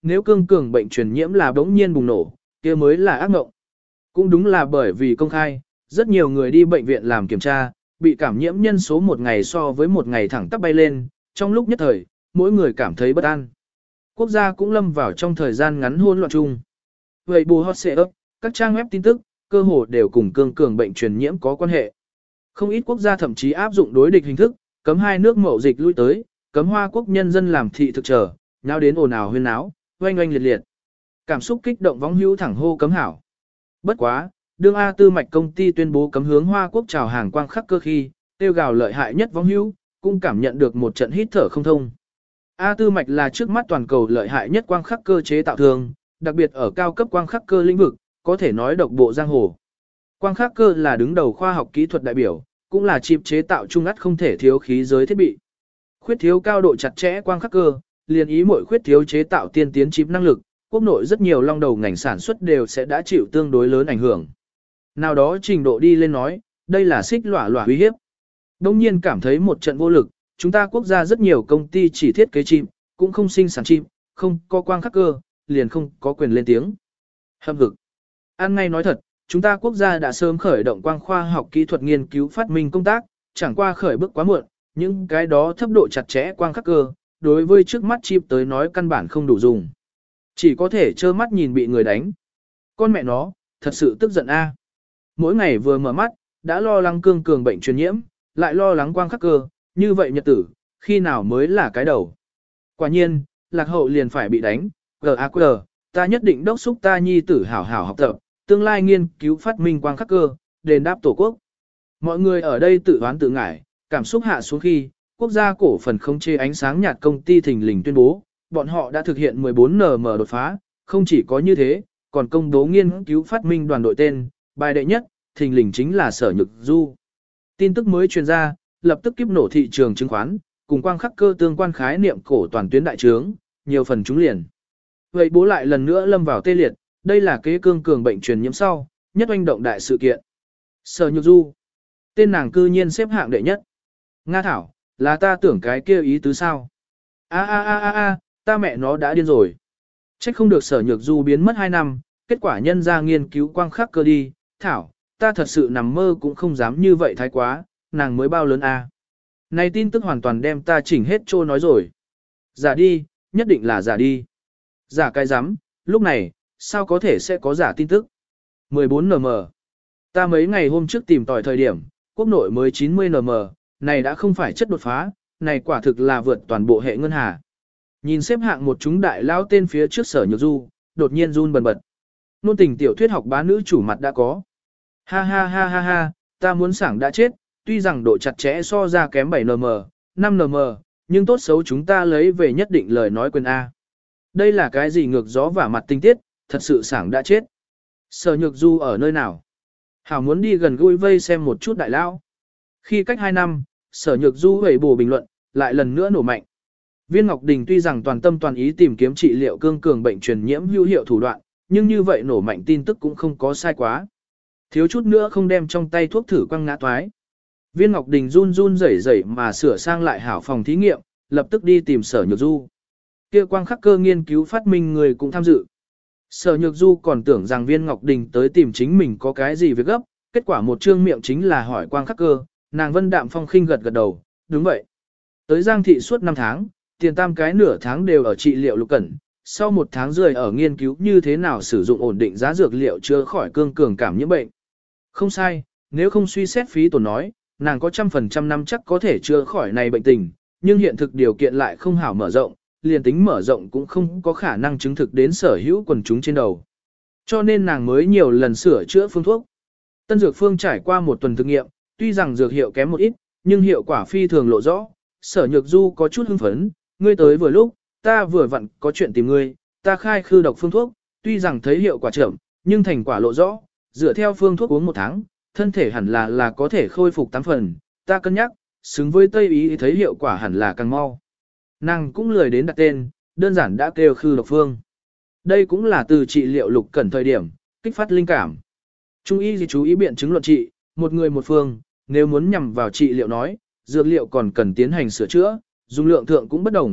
nếu cương cường bệnh truyền nhiễm là bỗng nhiên bùng nổ, kia mới là ác mộng. Cũng đúng là bởi vì công khai, rất nhiều người đi bệnh viện làm kiểm tra, bị cảm nhiễm nhân số một ngày so với một ngày thẳng tắp bay lên, trong lúc nhất thời, mỗi người cảm thấy bất an. Quốc gia cũng lâm vào trong thời gian ngắn hỗn loạn chung. Vậy bù hot xệ ấp, các trang web tin tức, cơ hồ đều cùng cương cường bệnh truyền nhiễm có quan hệ. Không ít quốc gia thậm chí áp dụng đối địch hình thức, cấm hai nước mậu dịch lui tới, cấm Hoa Quốc nhân dân làm thị thực trở, nháo đến ồn ào huyên náo, oanh oanh liệt liệt. Cảm xúc kích động võng hữu thẳng hô cấm hảo. Bất quá, đương A Tư Mạch công ty tuyên bố cấm hướng Hoa Quốc chào hàng quang khắc cơ khi, tiêu gào lợi hại nhất võng hữu, cũng cảm nhận được một trận hít thở không thông. A Tư Mạch là trước mắt toàn cầu lợi hại nhất quang khắc cơ chế tạo thường, đặc biệt ở cao cấp quang khắc cơ lĩnh vực, có thể nói độc bộ giang hồ. Quang khắc cơ là đứng đầu khoa học kỹ thuật đại biểu, cũng là chip chế tạo trung ắt không thể thiếu khí giới thiết bị. Khuyết thiếu cao độ chặt chẽ quang khắc cơ, liền ý mỗi khuyết thiếu chế tạo tiên tiến chip năng lực, quốc nội rất nhiều long đầu ngành sản xuất đều sẽ đã chịu tương đối lớn ảnh hưởng. Nào đó trình độ đi lên nói, đây là xích lỏa lỏa uy hiếp. Đông nhiên cảm thấy một trận vô lực, chúng ta quốc gia rất nhiều công ty chỉ thiết kế chip, cũng không sinh sản chip, không có quang khắc cơ, liền không có quyền lên tiếng. Hâm hực. Ăn ngay nói thật, chúng ta quốc gia đã sớm khởi động quang khoa học kỹ thuật nghiên cứu phát minh công tác, chẳng qua khởi bước quá muộn, những cái đó thấp độ chặt chẽ quang khắc cơ, đối với trước mắt chip tới nói căn bản không đủ dùng. Chỉ có thể trơ mắt nhìn bị người đánh. Con mẹ nó, thật sự tức giận a. Mỗi ngày vừa mở mắt, đã lo lắng cương cường bệnh truyền nhiễm, lại lo lắng quang khắc cơ, như vậy nhật tử, khi nào mới là cái đầu. Quả nhiên, lạc hậu liền phải bị đánh, gờ a quờ, ta nhất định đốc xúc ta nhi tử hảo hảo học tập, tương lai nghiên cứu phát minh quang khắc cơ, đền đáp tổ quốc. Mọi người ở đây tự đoán tự ngại, cảm xúc hạ xuống khi, quốc gia cổ phần không chê ánh sáng nhạt công ty thình lình tuyên bố, bọn họ đã thực hiện mười bốn en em đột phá, không chỉ có như thế, còn công bố nghiên cứu phát minh đoàn đội tên, bài đệ nhất, thình lình chính là Sở Nhược Du. Tin tức mới truyền ra, lập tức kiếp nổ thị trường chứng khoán, cùng quang khắc cơ tương quan khái niệm cổ toàn tuyến đại trướng, nhiều phần trúng liền. Vậy bố lại lần nữa lâm vào tê liệt, đây là kế cương cường bệnh truyền nhiễm sau, nhất oanh động đại sự kiện. Sở Nhược Du, tên nàng cư nhiên xếp hạng đệ nhất. Nga Thảo, là ta tưởng cái kia ý tứ sao? A a a a a, ta mẹ nó đã điên rồi. Trách không được Sở Nhược Du biến mất hai năm, kết quả nhân ra nghiên cứu quang khắc cơ đi, Thảo, ta thật sự nằm mơ cũng không dám như vậy thái quá, nàng mới bao lớn a. Này tin tức hoàn toàn đem ta chỉnh hết trô nói rồi. Giả đi, nhất định là giả đi. Giả cái rắm, lúc này, sao có thể sẽ có giả tin tức? mười bốn en em. Ta mấy ngày hôm trước tìm tòi thời điểm, quốc nội mới chín mươi en em, này đã không phải chất đột phá, này quả thực là vượt toàn bộ hệ ngân hà. Nhìn xếp hạng một chúng đại lao tên phía trước Sở Nhược Du, đột nhiên run bần bật. Nôn tình tiểu thuyết học bá nữ chủ mặt đã có. Ha ha ha ha ha, ta muốn sảng đã chết, tuy rằng độ chặt chẽ so ra kém bảy en em, năm en em, nhưng tốt xấu chúng ta lấy về nhất định lời nói quyền A. Đây là cái gì ngược gió và mặt tinh tiết, thật sự sảng đã chết. Sở Nhược Du ở nơi nào? Hảo muốn đi gần gũi vây xem một chút đại lao. Khi cách hai năm, Sở Nhược Du hủy bổ bình luận, lại lần nữa nổ mạnh. Viên Ngọc Đình tuy rằng toàn tâm toàn ý tìm kiếm trị liệu cương cường bệnh truyền nhiễm hữu hiệu thủ đoạn, nhưng như vậy nổ mạnh tin tức cũng không có sai quá. Thiếu chút nữa không đem trong tay thuốc thử quăng ngã toái. Viên Ngọc Đình run run rẩy rẩy mà sửa sang lại hảo phòng thí nghiệm, lập tức đi tìm Sở Nhược Du. Kia quang khắc cơ nghiên cứu phát minh người cũng tham dự. Sở Nhược Du còn tưởng rằng Viên Ngọc Đình tới tìm chính mình có cái gì việc gấp, kết quả một trương miệng chính là hỏi quang khắc cơ, nàng Vân Đạm Phong khinh gật gật đầu, đúng vậy. Tới Giang thị suốt năm tháng, tiền tam cái nửa tháng đều ở trị liệu lục cẩn, sau một tháng rưỡi ở nghiên cứu như thế nào sử dụng ổn định giá dược liệu chữa khỏi cương cường cảm nhiễm bệnh. Không sai, nếu không suy xét phí tổn nói, nàng có trăm phần trăm năm chắc có thể chữa khỏi này bệnh tình, nhưng hiện thực điều kiện lại không hảo mở rộng, liền tính mở rộng cũng không có khả năng chứng thực đến sở hữu quần chúng trên đầu. Cho nên nàng mới nhiều lần sửa chữa phương thuốc. Tân dược phương trải qua một tuần thực nghiệm, tuy rằng dược hiệu kém một ít, nhưng hiệu quả phi thường lộ rõ. Sở Nhược Du có chút hưng phấn, ngươi tới vừa lúc, ta vừa vặn có chuyện tìm ngươi, ta khai khư độc phương thuốc, tuy rằng thấy hiệu quả chậm, nhưng thành quả lộ rõ, dựa theo phương thuốc uống một tháng, thân thể hẳn là là có thể khôi phục tám phần, ta cân nhắc, xứng với Tây ý thấy hiệu quả hẳn là càng mau. Nàng cũng lười đến đặt tên, đơn giản đã kêu khư độc phương. Đây cũng là từ trị liệu lục cẩn thời điểm, kích phát linh cảm. Trung y gì chú ý biện chứng luận trị, một người một phương, nếu muốn nhằm vào trị liệu nói, dược liệu còn cần tiến hành sửa chữa, dung lượng thượng cũng bất đồng,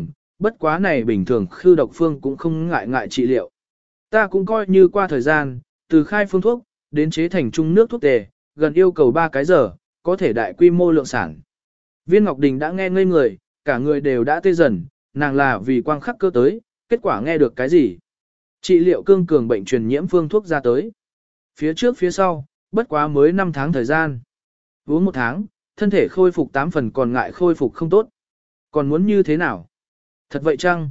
bất quá này bình thường khư độc phương cũng không ngại ngại trị liệu. Ta cũng coi như qua thời gian, từ khai phương thuốc, đến chế thành trung nước thuốc tề, gần yêu cầu ba cái giờ, có thể đại quy mô lượng sản. Viên Ngọc Đình đã nghe ngây người, cả người đều đã tê dần, nàng là vì quang khắc cơ tới, kết quả nghe được cái gì? Trị liệu cương cường bệnh truyền nhiễm phương thuốc ra tới. Phía trước phía sau, bất quá mới năm tháng thời gian. Uống một tháng, thân thể khôi phục tám phần còn ngại khôi phục không tốt. Còn muốn như thế nào? Thật vậy chăng?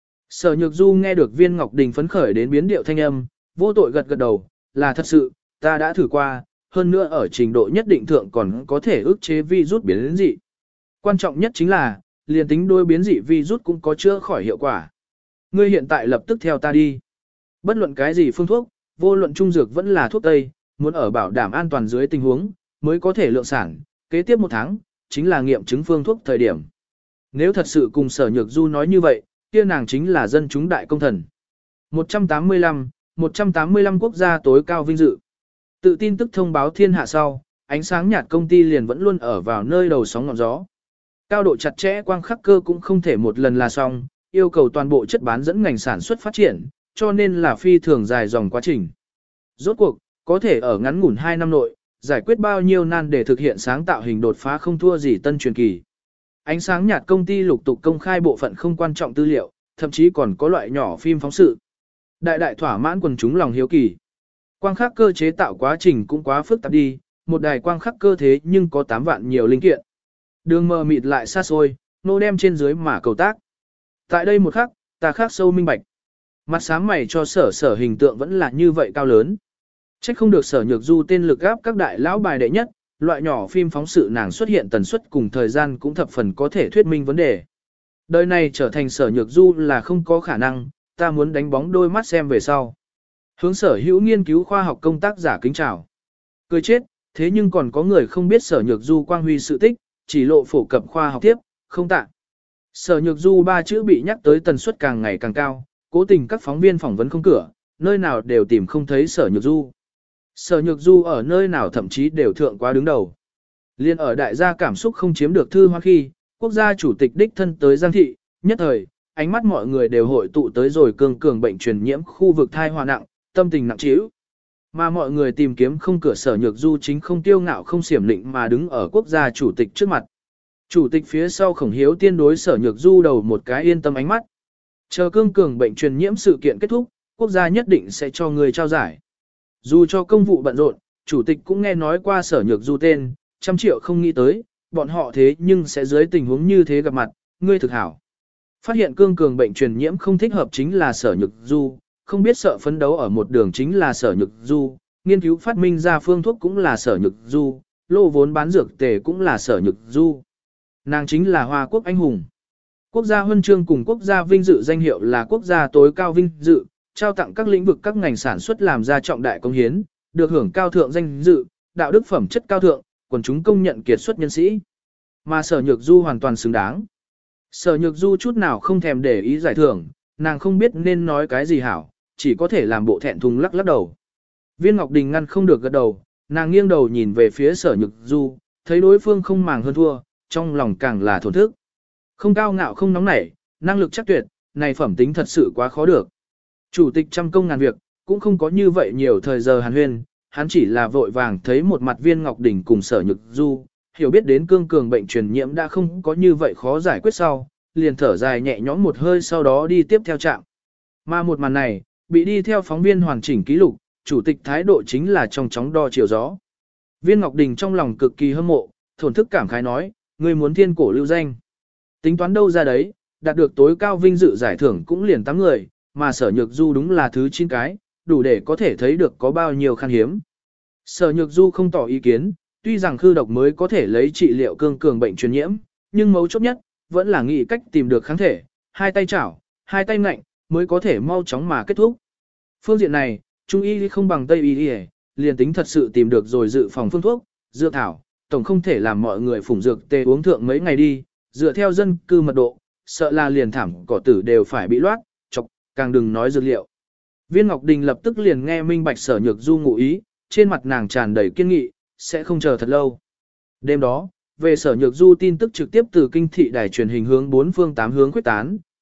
Sở Nhược Du nghe được Viên Ngọc Đình phấn khởi đến biến điệu thanh âm, vô tội gật gật đầu, là thật sự, ta đã thử qua, hơn nữa ở trình độ nhất định thượng còn có thể ức chế virus biến dị. Quan trọng nhất chính là, liền tính đôi biến dị virus cũng có chữa khỏi hiệu quả. Ngươi hiện tại lập tức theo ta đi. Bất luận cái gì phương thuốc, vô luận trung dược vẫn là thuốc tây, muốn ở bảo đảm an toàn dưới tình huống, mới có thể lượng sản, kế tiếp một tháng, chính là nghiệm chứng phương thuốc thời điểm. Nếu thật sự cùng Sở Nhược Du nói như vậy, kia nàng chính là dân chúng đại công thần. một trăm tám mươi lăm, một trăm tám mươi lăm quốc gia tối cao vinh dự. Tự tin tức thông báo thiên hạ sau, ánh sáng nhạt công ty liền vẫn luôn ở vào nơi đầu sóng ngọn gió. Cao độ chặt chẽ quang khắc cơ cũng không thể một lần là xong, yêu cầu toàn bộ chất bán dẫn ngành sản xuất phát triển, cho nên là phi thường dài dòng quá trình. Rốt cuộc, có thể ở ngắn ngủn hai năm nội, giải quyết bao nhiêu nan để thực hiện sáng tạo hình đột phá không thua gì tân truyền kỳ. Ánh sáng nhạt công ty lục tục công khai bộ phận không quan trọng tư liệu, thậm chí còn có loại nhỏ phim phóng sự. Đại đại thỏa mãn quần chúng lòng hiếu kỳ. Quang khắc cơ chế tạo quá trình cũng quá phức tạp đi, một đài quang khắc cơ thế nhưng có tám vạn nhiều linh kiện. Đường mờ mịt lại xa xôi, nô đem trên dưới mà cầu tác. Tại đây một khắc, ta khắc sâu minh bạch. Mặt sáng mày cho sở sở hình tượng vẫn là như vậy cao lớn. Trách không được Sở Nhược Du tên lực gáp các đại lão bài đệ nhất, loại nhỏ phim phóng sự nàng xuất hiện tần suất cùng thời gian cũng thập phần có thể thuyết minh vấn đề. Đời này trở thành Sở Nhược Du là không có khả năng, ta muốn đánh bóng đôi mắt xem về sau. Hướng Sở Hữu nghiên cứu khoa học công tác giả kính chào. Cười chết, thế nhưng còn có người không biết Sở Nhược Du quang huy sự tích, chỉ lộ phổ cập khoa học tiếp, không tạ. Sở Nhược Du ba chữ bị nhắc tới tần suất càng ngày càng cao, cố tình các phóng viên phỏng vấn không cửa, nơi nào đều tìm không thấy Sở Nhược Du. Sở Nhược Du ở nơi nào thậm chí đều thượng quá đứng đầu. Liên ở đại gia cảm xúc không chiếm được thư hoa khi, quốc gia chủ tịch đích thân tới Giang thị, nhất thời, ánh mắt mọi người đều hội tụ tới rồi cương cường bệnh truyền nhiễm khu vực thai hoa nặng, tâm tình nặng trĩu. Mà mọi người tìm kiếm không cửa Sở Nhược Du chính không tiêu ngạo không xiểm lịnh mà đứng ở quốc gia chủ tịch trước mặt. Chủ tịch phía sau Khổng Hiếu tiên đối Sở Nhược Du đầu một cái yên tâm ánh mắt. Chờ cương cường bệnh truyền nhiễm sự kiện kết thúc, quốc gia nhất định sẽ cho người trao giải. Dù cho công vụ bận rộn, chủ tịch cũng nghe nói qua Sở Nhược Du tên, trăm triệu không nghĩ tới, bọn họ thế nhưng sẽ dưới tình huống như thế gặp mặt, ngươi thực hảo. Phát hiện cương cường bệnh truyền nhiễm không thích hợp chính là Sở Nhược Du, không biết sợ phấn đấu ở một đường chính là Sở Nhược Du, nghiên cứu phát minh ra phương thuốc cũng là Sở Nhược Du, lô vốn bán dược tề cũng là Sở Nhược Du. Nàng chính là Hoa Quốc anh hùng. Quốc gia huân chương cùng quốc gia vinh dự danh hiệu là quốc gia tối cao vinh dự, trao tặng các lĩnh vực các ngành sản xuất làm ra trọng đại công hiến, được hưởng cao thượng danh dự, đạo đức phẩm chất cao thượng, quần chúng công nhận kiệt xuất nhân sĩ. Mà Sở Nhược Du hoàn toàn xứng đáng. Sở Nhược Du chút nào không thèm để ý giải thưởng, nàng không biết nên nói cái gì hảo, chỉ có thể làm bộ thẹn thùng lắc lắc đầu. Viên Ngọc Đình ngăn không được gật đầu, nàng nghiêng đầu nhìn về phía Sở Nhược Du, thấy đối phương không màng hơn thua, trong lòng càng là thổn thức. Không cao ngạo không nóng nảy, năng lực chắc tuyệt, này phẩm tính thật sự quá khó được. Chủ tịch trăm công ngàn việc, cũng không có như vậy nhiều thời giờ hàn huyên, hắn chỉ là vội vàng thấy một mặt Viên Ngọc Đình cùng Sở Nhược Du, hiểu biết đến cương cường bệnh truyền nhiễm đã không có như vậy khó giải quyết sau, liền thở dài nhẹ nhõm một hơi sau đó đi tiếp theo trạm. Mà một màn này, bị đi theo phóng viên hoàn chỉnh ký lục, chủ tịch thái độ chính là trong chóng đo chiều gió. Viên Ngọc Đình trong lòng cực kỳ hâm mộ, thổn thức cảm khái nói, người muốn thiên cổ lưu danh. Tính toán đâu ra đấy, đạt được tối cao vinh dự giải thưởng cũng liền tám người, mà Sở Nhược Du đúng là thứ chín cái, đủ để có thể thấy được có bao nhiêu khan hiếm. Sở Nhược Du không tỏ ý kiến, tuy rằng khư độc mới có thể lấy trị liệu cương cường bệnh truyền nhiễm, nhưng mấu chốt nhất, vẫn là nghĩ cách tìm được kháng thể, hai tay chảo, hai tay ngạnh, mới có thể mau chóng mà kết thúc. Phương diện này, Trung y không bằng Tây y, liền tính thật sự tìm được rồi dự phòng phương thuốc, dược thảo, tổng không thể làm mọi người phủng dược tê uống thượng mấy ngày đi, dựa theo dân cư mật độ, sợ là liền thảm cỏ tử đều phải bị loát, chọc, càng đừng nói dược liệu. Viên Ngọc Đình lập tức liền nghe minh bạch Sở Nhược Du ngụ ý, trên mặt nàng tràn đầy kiên nghị, sẽ không chờ thật lâu. Đêm đó, về Sở Nhược Du tin tức trực tiếp từ kinh thị đài truyền hình hướng bốn phương tám hướng quyết tán,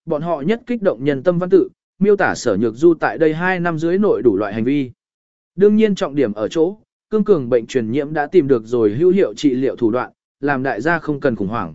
bọn họ nhất kích động nhân tâm văn tự, miêu tả Sở Nhược Du tại đây hai năm dưới nội đủ loại hành vi. Đương nhiên trọng điểm ở chỗ, cương cường bệnh truyền nhiễm đã tìm được rồi hữu hiệu trị liệu thủ đoạn, làm đại gia không cần khủng hoảng.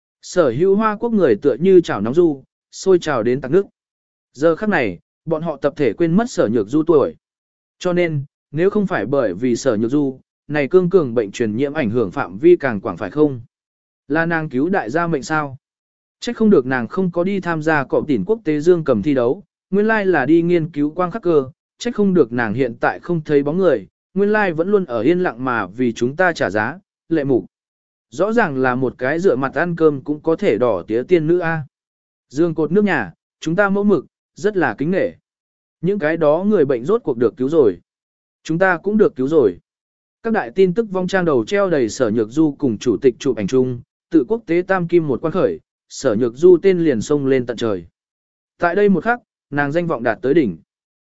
Sở hữu Hoa Quốc người tựa như chảo nóng du, sôi trào đến tắc nước. Giờ khắc này, bọn họ tập thể quên mất Sở Nhược Du tuổi. Cho nên, nếu không phải bởi vì Sở Nhược Du, này cương cường bệnh truyền nhiễm ảnh hưởng phạm vi càng quảng phải không? Là nàng cứu đại gia mệnh sao? Trách không được nàng không có đi tham gia cọp tỉnh quốc tế dương cầm thi đấu, nguyên lai là đi nghiên cứu quang khắc cơ, trách không được nàng hiện tại không thấy bóng người, nguyên lai vẫn luôn ở yên lặng mà vì chúng ta trả giá, lệ mục. Rõ ràng là một cái dựa mặt ăn cơm cũng có thể đỏ tía tiên nữ a. Dương cột nước nhà, chúng ta mẫu mực, rất là kính nể. Những cái đó người bệnh rốt cuộc được cứu rồi. Chúng ta cũng được cứu rồi. Các đại tin tức vong trang đầu treo đầy Sở Nhược Du cùng chủ tịch chụp ảnh chung, tự quốc tế tam kim một quan khởi, Sở Nhược Du tên liền sông lên tận trời. Tại đây một khắc, nàng danh vọng đạt tới đỉnh.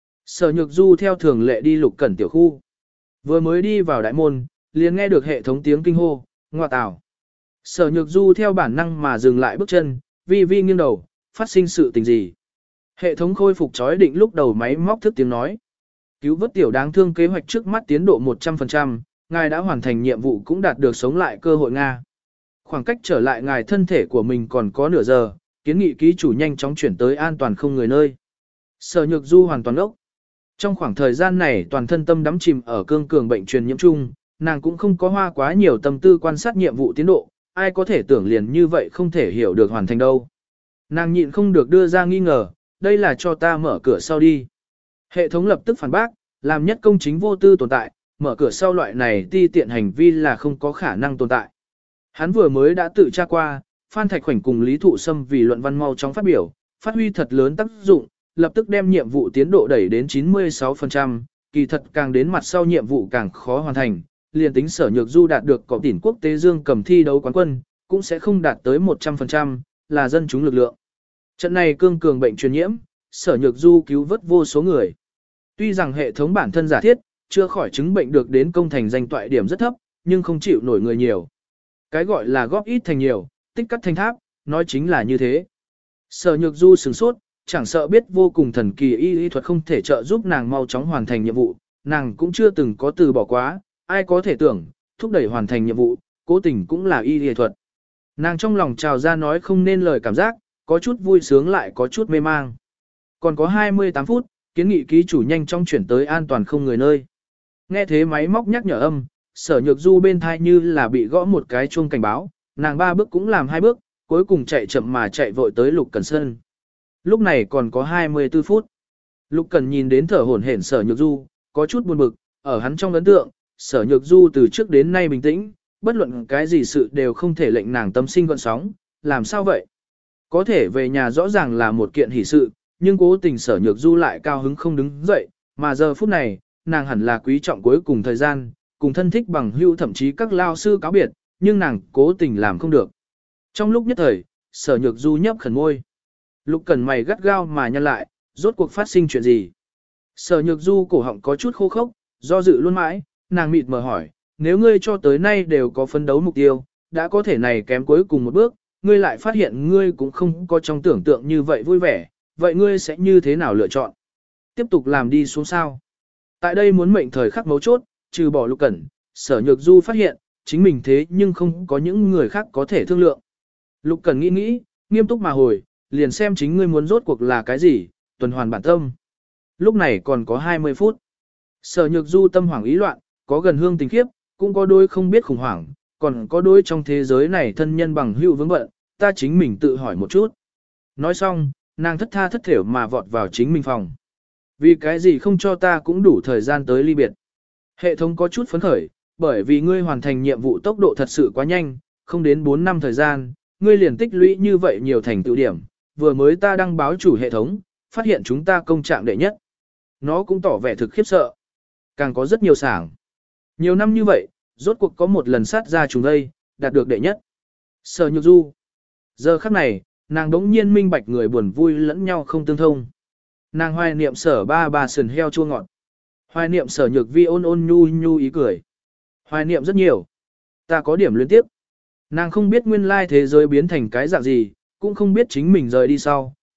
Sở Nhược Du theo thường lệ đi Lục Cẩn tiểu khu. Vừa mới đi vào đại môn, liền nghe được hệ thống tiếng kinh hô, ngoa tào. Sở Nhược Du theo bản năng mà dừng lại bước chân, vi vi nghiêng đầu, phát sinh sự tình gì. Hệ thống khôi phục chói định lúc đầu máy móc thức tiếng nói. Cứu vớt tiểu đáng thương kế hoạch trước mắt tiến độ một trăm phần trăm, ngài đã hoàn thành nhiệm vụ cũng đạt được sống lại cơ hội Nga. Khoảng cách trở lại ngài thân thể của mình còn có nửa giờ, kiến nghị ký chủ nhanh chóng chuyển tới an toàn không người nơi. Sở Nhược Du hoàn toàn ốc. Trong khoảng thời gian này toàn thân tâm đắm chìm ở cương cường bệnh truyền nhiễm chung, nàng cũng không có hoa quá nhiều tâm tư quan sát nhiệm vụ tiến độ, ai có thể tưởng liền như vậy không thể hiểu được hoàn thành đâu. Nàng nhịn không được đưa ra nghi ngờ, đây là cho ta mở cửa sau đi. Hệ thống lập tức phản bác, làm nhất công chính vô tư tồn tại, mở cửa sau loại này ti tiện hành vi là không có khả năng tồn tại. Hắn vừa mới đã tự tra qua, Phan Thạch Khoảnh cùng Lý Thụ Sâm vì luận văn mau chóng phát biểu, phát huy thật lớn tác dụng, lập tức đem nhiệm vụ tiến độ đẩy đến chín mươi sáu phần trăm, kỳ thật càng đến mặt sau nhiệm vụ càng khó hoàn thành, liền tính Sở Nhược Du đạt được cọp tỉnh quốc tế dương cầm thi đấu quán quân, cũng sẽ không đạt tới một trăm phần trăm, là dân chúng lực lượng. Trận này cương cường bệnh truyền nhiễm, Sở Nhược Du cứu vớt vô số người. Tuy rằng hệ thống bản thân giả thiết, chưa khỏi chứng bệnh được đến công thành danh toại điểm rất thấp, nhưng không chịu nổi người nhiều. Cái gọi là góp ít thành nhiều, tích cắt thành tháp, nói chính là như thế. Sở Nhược Du sửng sốt, chẳng sợ biết vô cùng thần kỳ y y thuật không thể trợ giúp nàng mau chóng hoàn thành nhiệm vụ, nàng cũng chưa từng có từ bỏ quá, ai có thể tưởng, thúc đẩy hoàn thành nhiệm vụ, cố tình cũng là y y thuật. Nàng trong lòng trào ra nói không nên lời cảm giác, có chút vui sướng lại có chút mê mang. Còn có hai mươi tám phút, kiến nghị ký chủ nhanh chóng chuyển tới an toàn không người nơi. Nghe thế máy móc nhắc nhở âm, Sở Nhược Du bên thai như là bị gõ một cái chuông cảnh báo, nàng ba bước cũng làm hai bước, cuối cùng chạy chậm mà chạy vội tới Lục Cẩn Sơn. Lúc này còn có hai mươi tư phút. Lục Cẩn nhìn đến thở hổn hển Sở Nhược Du, có chút buồn bực, ở hắn trong ấn tượng, Sở Nhược Du từ trước đến nay bình tĩnh, bất luận cái gì sự đều không thể lệnh nàng tâm sinh gợn sóng, làm sao vậy? Có thể về nhà rõ ràng là một kiện hỷ sự, nhưng cố tình Sở Nhược Du lại cao hứng không đứng dậy, mà giờ phút này, nàng hẳn là quý trọng cuối cùng thời gian, cùng thân thích bằng hữu thậm chí các lao sư cáo biệt, nhưng nàng cố tình làm không được. Trong lúc nhất thời, Sở Nhược Du nhấp khẩn môi. Lục Cẩn mày gắt gao mà nhăn lại, rốt cuộc phát sinh chuyện gì? Sở Nhược Du cổ họng có chút khô khốc, do dự luôn mãi, nàng mịt mờ hỏi, nếu ngươi cho tới nay đều có phấn đấu mục tiêu, đã có thể này kém cuối cùng một bước, ngươi lại phát hiện ngươi cũng không có trong tưởng tượng như vậy vui vẻ, vậy ngươi sẽ như thế nào lựa chọn? Tiếp tục làm đi xuống sao? Tại đây muốn mệnh thời khắc mấu chốt, trừ bỏ Lục Cẩn, Sở Nhược Du phát hiện, chính mình thế nhưng không có những người khác có thể thương lượng. Lục Cẩn nghĩ nghĩ, nghiêm túc mà hồi, liền xem chính ngươi muốn rốt cuộc là cái gì, tuần hoàn bản tâm. Lúc này còn có hai mươi phút. Sở Nhược Du tâm hoảng ý loạn, có gần hương tình khiếp, cũng có đôi không biết khủng hoảng, còn có đôi trong thế giới này thân nhân bằng hữu vướng bận, ta chính mình tự hỏi một chút. Nói xong, nàng thất tha thất thểu mà vọt vào chính mình phòng. Vì cái gì không cho ta cũng đủ thời gian tới ly biệt. Hệ thống có chút phấn khởi, bởi vì ngươi hoàn thành nhiệm vụ tốc độ thật sự quá nhanh, không đến bốn năm thời gian, ngươi liền tích lũy như vậy nhiều thành tựu điểm, vừa mới ta đăng báo chủ hệ thống, phát hiện chúng ta công trạng đệ nhất. Nó cũng tỏ vẻ thực khiếp sợ. Càng có rất nhiều sảng. Nhiều năm như vậy, rốt cuộc có một lần sát ra chúng đây, đạt được đệ nhất. Sở Nhược Du. Giờ khắc này, nàng đống nhiên minh bạch người buồn vui lẫn nhau không tương thông. Nàng hoài niệm Sở ba ba sườn heo chua ngọt. Hoài niệm Sở Nhược Vi ôn ôn nhu nhu ý cười. Hoài niệm rất nhiều. Ta có điểm liên tiếp. Nàng không biết nguyên lai thế giới biến thành cái dạng gì, cũng không biết chính mình rời đi sau,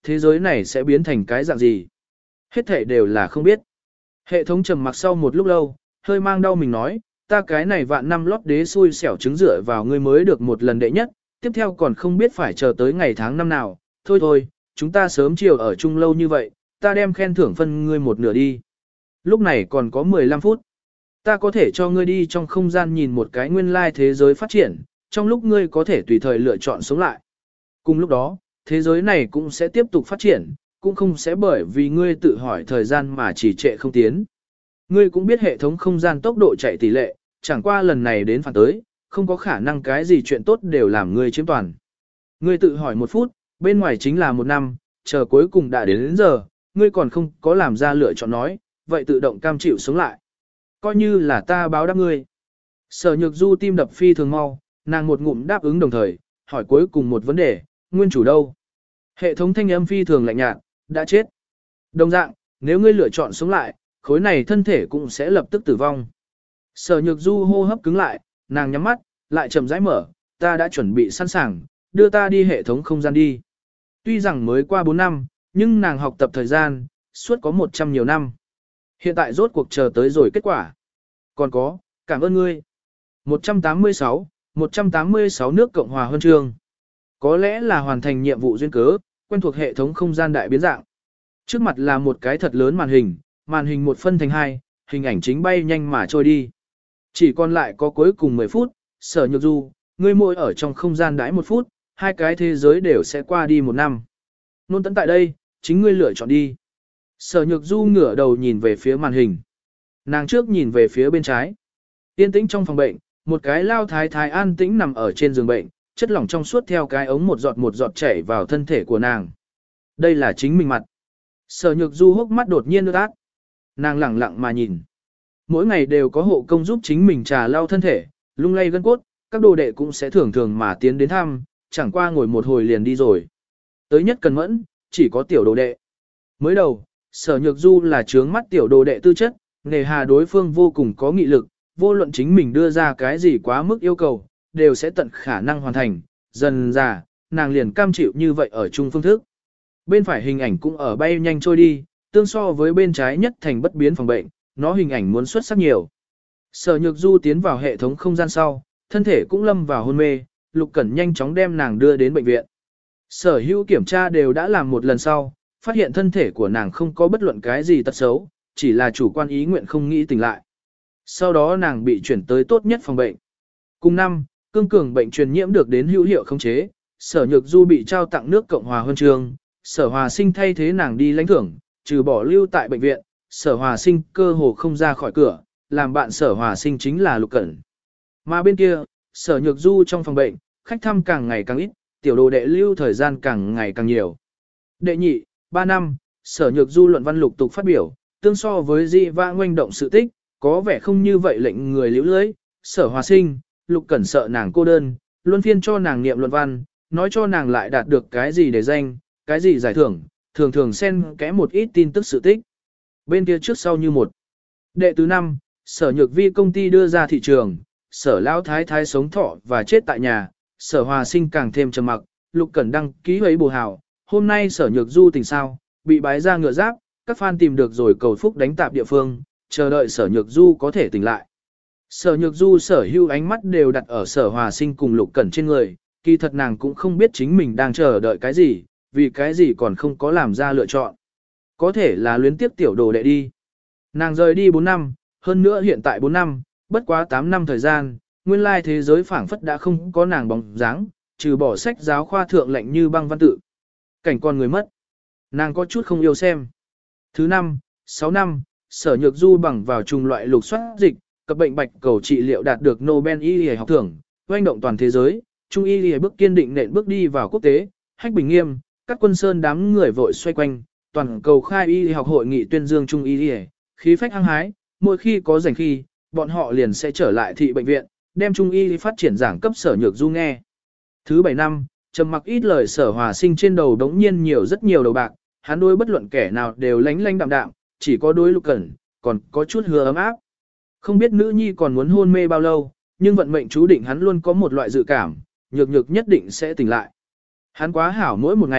thế giới này sẽ biến thành cái dạng gì. Hết thể đều là không biết. Hệ thống trầm mặc sau một lúc lâu, hơi mang đau mình nói, ta cái này vạn năm lót đế xui xẻo trứng dựa vào ngươi mới được một lần đệ nhất, tiếp theo còn không biết phải chờ tới ngày tháng năm nào, thôi thôi, chúng ta sớm chiều ở chung lâu như vậy, ta đem khen thưởng phân ngươi một nửa đi. Lúc này còn có mười lăm phút. Ta có thể cho ngươi đi trong không gian nhìn một cái nguyên lai thế giới phát triển, trong lúc ngươi có thể tùy thời lựa chọn sống lại. Cùng lúc đó, thế giới này cũng sẽ tiếp tục phát triển, cũng không sẽ bởi vì ngươi tự hỏi thời gian mà chỉ trệ không tiến. Ngươi cũng biết hệ thống không gian tốc độ chạy tỷ lệ, chẳng qua lần này đến phản tới, không có khả năng cái gì chuyện tốt đều làm ngươi chiếm toàn. Ngươi tự hỏi một phút, bên ngoài chính là một năm, chờ cuối cùng đã đến, đến giờ, ngươi còn không có làm ra lựa chọn nói, vậy tự động cam chịu sống lại. Coi như là ta báo đáp ngươi. Sở Nhược Du tim đập phi thường mau, nàng một ngụm đáp ứng đồng thời, hỏi cuối cùng một vấn đề, nguyên chủ đâu? Hệ thống thanh âm phi thường lạnh nhạt, đã chết. Đồng dạng, nếu ngươi lựa chọn sống lại, khối này thân thể cũng sẽ lập tức tử vong. Sở Nhược Du hô hấp cứng lại, nàng nhắm mắt, lại chậm rãi mở, ta đã chuẩn bị sẵn sàng, đưa ta đi hệ thống không gian đi. Tuy rằng mới qua bốn năm, nhưng nàng học tập thời gian, suốt có một trăm nhiều năm. Hiện tại rốt cuộc chờ tới rồi kết quả. Còn có, cảm ơn ngươi. một trăm tám mươi sáu, một trăm tám mươi sáu nước Cộng hòa Huân chương. Có lẽ là hoàn thành nhiệm vụ duyên cớ, quen thuộc hệ thống không gian đại biến dạng. Trước mặt là một cái thật lớn màn hình, màn hình một phân thành hai, hình ảnh chính bay nhanh mà trôi đi. Chỉ còn lại có cuối cùng mười phút, Sở Nhược Du, ngươi mỗi ở trong không gian đãi một phút, hai cái thế giới đều sẽ qua đi một năm. Nôn tấn tại đây, chính ngươi lựa chọn đi. Sở Nhược Du ngửa đầu nhìn về phía màn hình. Nàng trước nhìn về phía bên trái. Yên tĩnh trong phòng bệnh, một cái lao thái thái an tĩnh nằm ở trên giường bệnh, chất lỏng trong suốt theo cái ống một giọt một giọt chảy vào thân thể của nàng. Đây là chính mình mặt. Sở Nhược Du hốc mắt đột nhiên ướt át. Nàng lẳng lặng mà nhìn. Mỗi ngày đều có hộ công giúp chính mình trà lau thân thể, lung lay gân cốt, các đồ đệ cũng sẽ thường thường mà tiến đến thăm, chẳng qua ngồi một hồi liền đi rồi. Tới nhất cần mẫn, chỉ có tiểu đồ đệ. Mới đầu, Sở Nhược Du là trướng mắt tiểu đồ đệ tư chất, nề hà đối phương vô cùng có nghị lực, vô luận chính mình đưa ra cái gì quá mức yêu cầu, đều sẽ tận khả năng hoàn thành, dần dà, nàng liền cam chịu như vậy ở chung phương thức. Bên phải hình ảnh cũng ở bay nhanh trôi đi, tương so với bên trái nhất thành bất biến phòng bệnh, nó hình ảnh muốn xuất sắc nhiều. Sở Nhược Du tiến vào hệ thống không gian sau, thân thể cũng lâm vào hôn mê, Lục Cẩn nhanh chóng đem nàng đưa đến bệnh viện. Sở hữu kiểm tra đều đã làm một lần sau, phát hiện thân thể của nàng không có bất luận cái gì tật xấu, chỉ là chủ quan ý nguyện không nghĩ tỉnh lại. Sau đó nàng bị chuyển tới tốt nhất phòng bệnh. Cùng năm, cương cường bệnh truyền nhiễm được đến hữu hiệu khống chế, Sở Nhược Du bị trao tặng nước Cộng hòa Huân chương, Sở Hòa Sinh thay thế nàng đi lãnh thưởng, trừ bỏ lưu tại bệnh viện, Sở Hòa Sinh cơ hồ không ra khỏi cửa, làm bạn Sở Hòa Sinh chính là Lục Cẩn. Mà bên kia, Sở Nhược Du trong phòng bệnh, khách thăm càng ngày càng ít, tiểu đồ đệ lưu thời gian càng ngày càng nhiều. Đệ nhị, ba năm, Sở Nhược Du luận văn lục tục phát biểu, tương so với dị vãng ngoanh động sự tích, có vẻ không như vậy lệnh người liễu lưới. Sở Hòa Sinh, Lục Cẩn sợ nàng cô đơn, luân phiên cho nàng niệm luận văn, nói cho nàng lại đạt được cái gì để danh, cái gì giải thưởng, thường thường xen kẽ một ít tin tức sự tích. Bên kia trước sau như một. Đệ tứ năm, Sở Nhược Vi công ty đưa ra thị trường, Sở Lão Thái Thái sống thọ và chết tại nhà, Sở Hòa Sinh càng thêm trầm mặc, Lục Cẩn đăng ký ấy bổ hào, hôm nay Sở Nhược Du tình sao, bị bái ra ngựa giáp, các fan tìm được rồi cầu phúc đánh tạp địa phương, chờ đợi Sở Nhược Du có thể tỉnh lại. Sở Nhược Du sở hữu ánh mắt đều đặt ở Sở Hòa Sinh cùng Lục Cẩn trên người, kỳ thật nàng cũng không biết chính mình đang chờ đợi cái gì, vì cái gì còn không có làm ra lựa chọn. Có thể là luyến tiếp tiểu đồ đệ đi. Nàng rời đi bốn năm, hơn nữa hiện tại bốn năm, bất quá tám năm thời gian, nguyên lai thế giới phảng phất đã không có nàng bóng dáng, trừ bỏ sách giáo khoa thượng lệnh như băng văn tự. Cảnh con người mất. Nàng có chút không yêu xem. Thứ năm, sáu năm, Sở Nhược Du bằng vào trùng loại lục soát dịch, cập bệnh bạch cầu trị liệu đạt được Nobel y y học thưởng, oanh động toàn thế giới, Trung y y bước kiên định nện bước đi vào quốc tế, Hách Bình Nghiêm, các quân sơn đám người vội xoay quanh, toàn cầu khai y học hội nghị tuyên dương Trung y y, khí phách hăng hái, mỗi khi có rảnh khi, bọn họ liền sẽ trở lại thị bệnh viện, đem Trung y phát triển giảng cấp Sở Nhược Du nghe. Thứ bảy năm, trầm mặc ít lời Sở Hòa Sinh trên đầu đống nhiên nhiều rất nhiều đầu bạc, hắn đối bất luận kẻ nào đều lánh lánh đạm đạm, chỉ có đối Lục Cẩn, còn có chút hứa ấm áp. Không biết nữ nhi còn muốn hôn mê bao lâu, nhưng vận mệnh chú định hắn luôn có một loại dự cảm, nhược nhược nhất định sẽ tỉnh lại. Hắn quá hảo mỗi một ngày,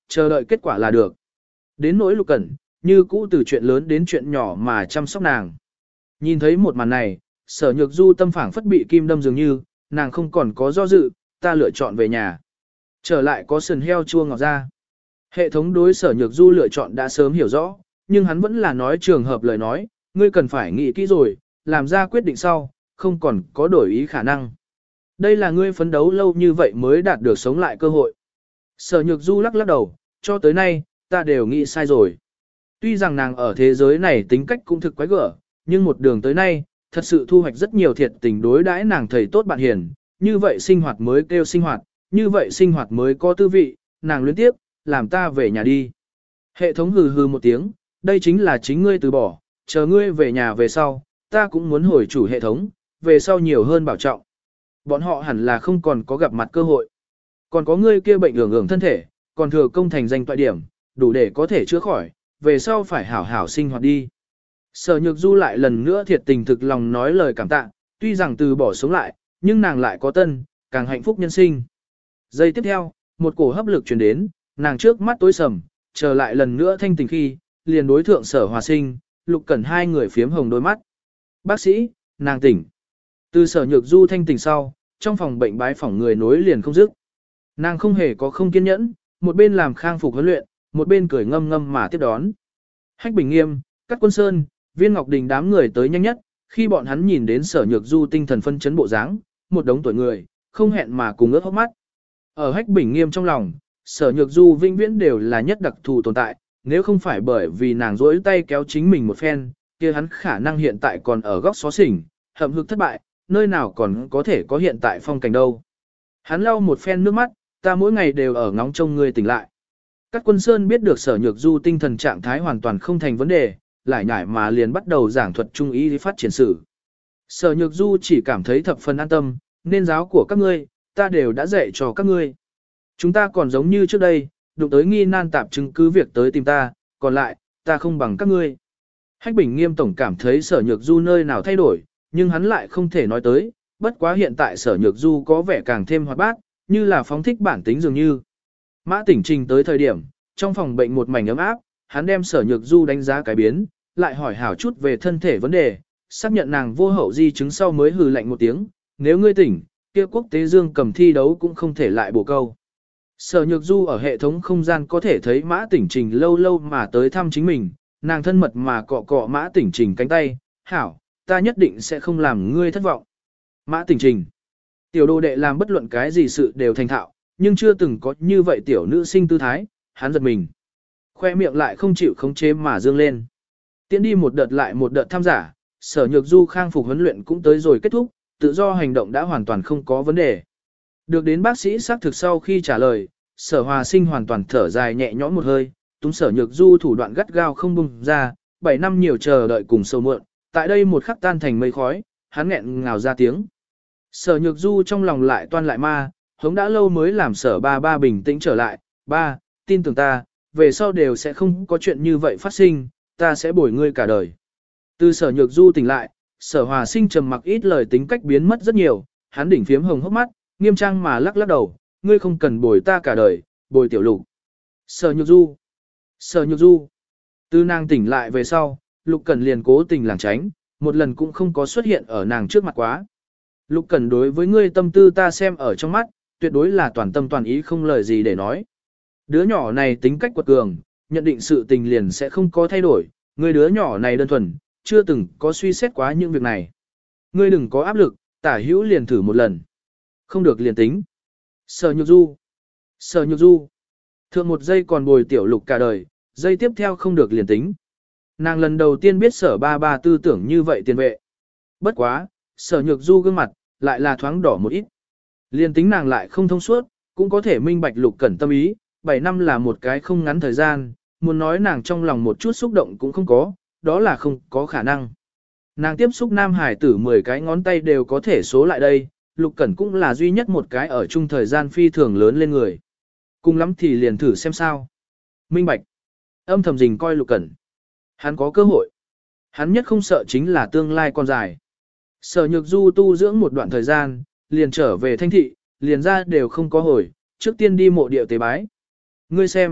chờ đợi kết quả là được. Đến nỗi Lục Cẩn, như cũ từ chuyện lớn đến chuyện nhỏ mà chăm sóc nàng. Nhìn thấy một màn này, Sở Nhược Du tâm phảng phất bị kim đâm dường như, nàng không còn có do dự, ta lựa chọn về nhà. Trở lại có sườn heo chua ngọt ra. Hệ thống đối Sở Nhược Du lựa chọn đã sớm hiểu rõ, nhưng hắn vẫn là nói trường hợp lời nói, ngươi cần phải nghĩ kỹ rồi, làm ra quyết định sau, không còn có đổi ý khả năng. Đây là ngươi phấn đấu lâu như vậy mới đạt được sống lại cơ hội. Sở Nhược Du lắc lắc đầu, cho tới nay, ta đều nghĩ sai rồi. Tuy rằng nàng ở thế giới này tính cách cũng thực quái gở, nhưng một đường tới nay, thật sự thu hoạch rất nhiều thiệt tình đối đãi nàng thầy tốt bạn hiền, như vậy sinh hoạt mới kêu sinh hoạt, như vậy sinh hoạt mới có tư vị, nàng luyến tiếp, làm ta về nhà đi. Hệ thống hừ hừ một tiếng, đây chính là chính ngươi từ bỏ, chờ ngươi về nhà về sau, ta cũng muốn hồi chủ hệ thống, về sau nhiều hơn bảo trọng. Bọn họ hẳn là không còn có gặp mặt cơ hội. Còn có ngươi kia bệnh ưởng ưởng thân thể, còn thừa công thành danh toại điểm, đủ để có thể chữa khỏi, về sau phải hảo hảo sinh hoạt đi. Sở Nhược Du lại lần nữa thiệt tình thực lòng nói lời cảm tạ, tuy rằng từ bỏ sống lại, nhưng nàng lại có tân, càng hạnh phúc nhân sinh. Giây tiếp theo, một cổ hấp lực truyền đến, nàng trước mắt tối sầm, trở lại lần nữa thanh tình khi, liền đối thượng Sở Hòa Sinh, Lục Cẩn hai người phiếm hồng đôi mắt. Bác sĩ, nàng tỉnh. Từ Sở Nhược Du thanh tỉnh sau, trong phòng bệnh bái phỏng người nối liền không dứt. Nàng không hề có không kiên nhẫn, một bên làm khang phục huấn luyện, một bên cười ngâm ngâm mà tiếp đón. Hách Bình Nghiêm, Cát Quân Sơn, Viên Ngọc Đình đám người tới nhanh nhất, khi bọn hắn nhìn đến Sở Nhược Du tinh thần phân chấn bộ dáng, một đống tuổi người, không hẹn mà cùng ướt hốc mắt. Ở Hách Bình Nghiêm trong lòng, Sở Nhược Du vĩnh viễn đều là nhất đặc thù tồn tại, nếu không phải bởi vì nàng rỗi tay kéo chính mình một phen, kia hắn khả năng hiện tại còn ở góc xó xỉnh, hậm hực thất bại, nơi nào còn có thể có hiện tại phong cảnh đâu. Hắn lau một phen nước mắt, ta mỗi ngày đều ở ngóng trông ngươi tỉnh lại. Cát Quân Sơn biết được Sở Nhược Du tinh thần trạng thái hoàn toàn không thành vấn đề, lại nhải mà liền bắt đầu giảng thuật trung ý phát triển sử. Sở Nhược Du chỉ cảm thấy thập phần an tâm, nên giáo của các ngươi, ta đều đã dạy cho các ngươi. Chúng ta còn giống như trước đây, đụng tới nghi nan tạp chứng cứ việc tới tìm ta, còn lại, ta không bằng các ngươi. Hách Bình Nghiêm tổng cảm thấy Sở Nhược Du nơi nào thay đổi, nhưng hắn lại không thể nói tới, bất quá hiện tại Sở Nhược Du có vẻ càng thêm hoạt bát, như là phóng thích bản tính dường như. Mã Tỉnh Trình tới thời điểm, trong phòng bệnh một mảnh ấm áp, hắn đem Sở Nhược Du đánh giá cái biến, lại hỏi hảo chút về thân thể vấn đề, xác nhận nàng vô hậu di chứng sau mới hừ lạnh một tiếng, nếu ngươi tỉnh, kia quốc tế dương cầm thi đấu cũng không thể lại bổ câu. Sở Nhược Du ở hệ thống không gian có thể thấy Mã Tỉnh Trình lâu lâu mà tới thăm chính mình, nàng thân mật mà cọ cọ Mã Tỉnh Trình cánh tay, hảo, ta nhất định sẽ không làm ngươi thất vọng. Mã Tỉnh Trình, tiểu đồ đệ làm bất luận cái gì sự đều thành thạo, nhưng chưa từng có như vậy tiểu nữ sinh tư thái, hắn giật mình. Khoe miệng lại không chịu khống chế mà dương lên. Tiến đi một đợt lại một đợt tham giả, Sở Nhược Du khang phục huấn luyện cũng tới rồi kết thúc, tự do hành động đã hoàn toàn không có vấn đề. Được đến bác sĩ xác thực sau khi trả lời, Sở Hòa Sinh hoàn toàn thở dài nhẹ nhõm một hơi, túm Sở Nhược Du thủ đoạn gắt gao không buông ra, bảy năm nhiều chờ đợi cùng sâu muộn, tại đây một khắc tan thành mây khói, hắn nghẹn ngào ra tiếng. Sở Nhược Du trong lòng lại toan lại ma, hống đã lâu mới làm Sở ba ba bình tĩnh trở lại, ba, tin tưởng ta, về sau đều sẽ không có chuyện như vậy phát sinh, ta sẽ bồi ngươi cả đời. Từ Sở Nhược Du tỉnh lại, Sở Hòa Sinh trầm mặc ít lời tính cách biến mất rất nhiều, hắn đỉnh phiếm hồng hốc mắt, nghiêm trang mà lắc lắc đầu, ngươi không cần bồi ta cả đời, bồi tiểu Lục. Sở Nhược Du, Sở Nhược Du. Từ nàng tỉnh lại về sau, Lục Cẩn liền cố tình lảng tránh, một lần cũng không có xuất hiện ở nàng trước mặt quá. Lục Cẩn đối với ngươi tâm tư ta xem ở trong mắt, tuyệt đối là toàn tâm toàn ý không lời gì để nói. Đứa nhỏ này tính cách quật cường, nhận định sự tình liền sẽ không có thay đổi, ngươi đứa nhỏ này đơn thuần, chưa từng có suy xét quá những việc này. Ngươi đừng có áp lực, tả hữu liền thử một lần. Không được liền tính. Sở Nhược Du. Sở Nhược Du. Thượng một giây còn bồi tiểu Lục cả đời, giây tiếp theo không được liền tính. Nàng lần đầu tiên biết Sở ba ba tư tưởng như vậy tiền vệ. Bất quá, Sở Nhược Du gương mặt, lại là thoáng đỏ một ít. Liền tính nàng lại không thông suốt, cũng có thể minh bạch Lục Cẩn tâm ý, bảy năm là một cái không ngắn thời gian, muốn nói nàng trong lòng một chút xúc động cũng không có, đó là không có khả năng. Nàng tiếp xúc nam hải tử mười cái ngón tay đều có thể số lại đây, Lục Cẩn cũng là duy nhất một cái ở chung thời gian phi thường lớn lên người. Cùng lắm thì liền thử xem sao. Minh bạch. Âm thầm rình coi Lục Cẩn. Hắn có cơ hội. Hắn nhất không sợ chính là tương lai con dài. Sở Nhược Du tu dưỡng một đoạn thời gian, liền trở về thanh thị, liền ra đều không có hồi, trước tiên đi mộ địa tế bái. Ngươi xem,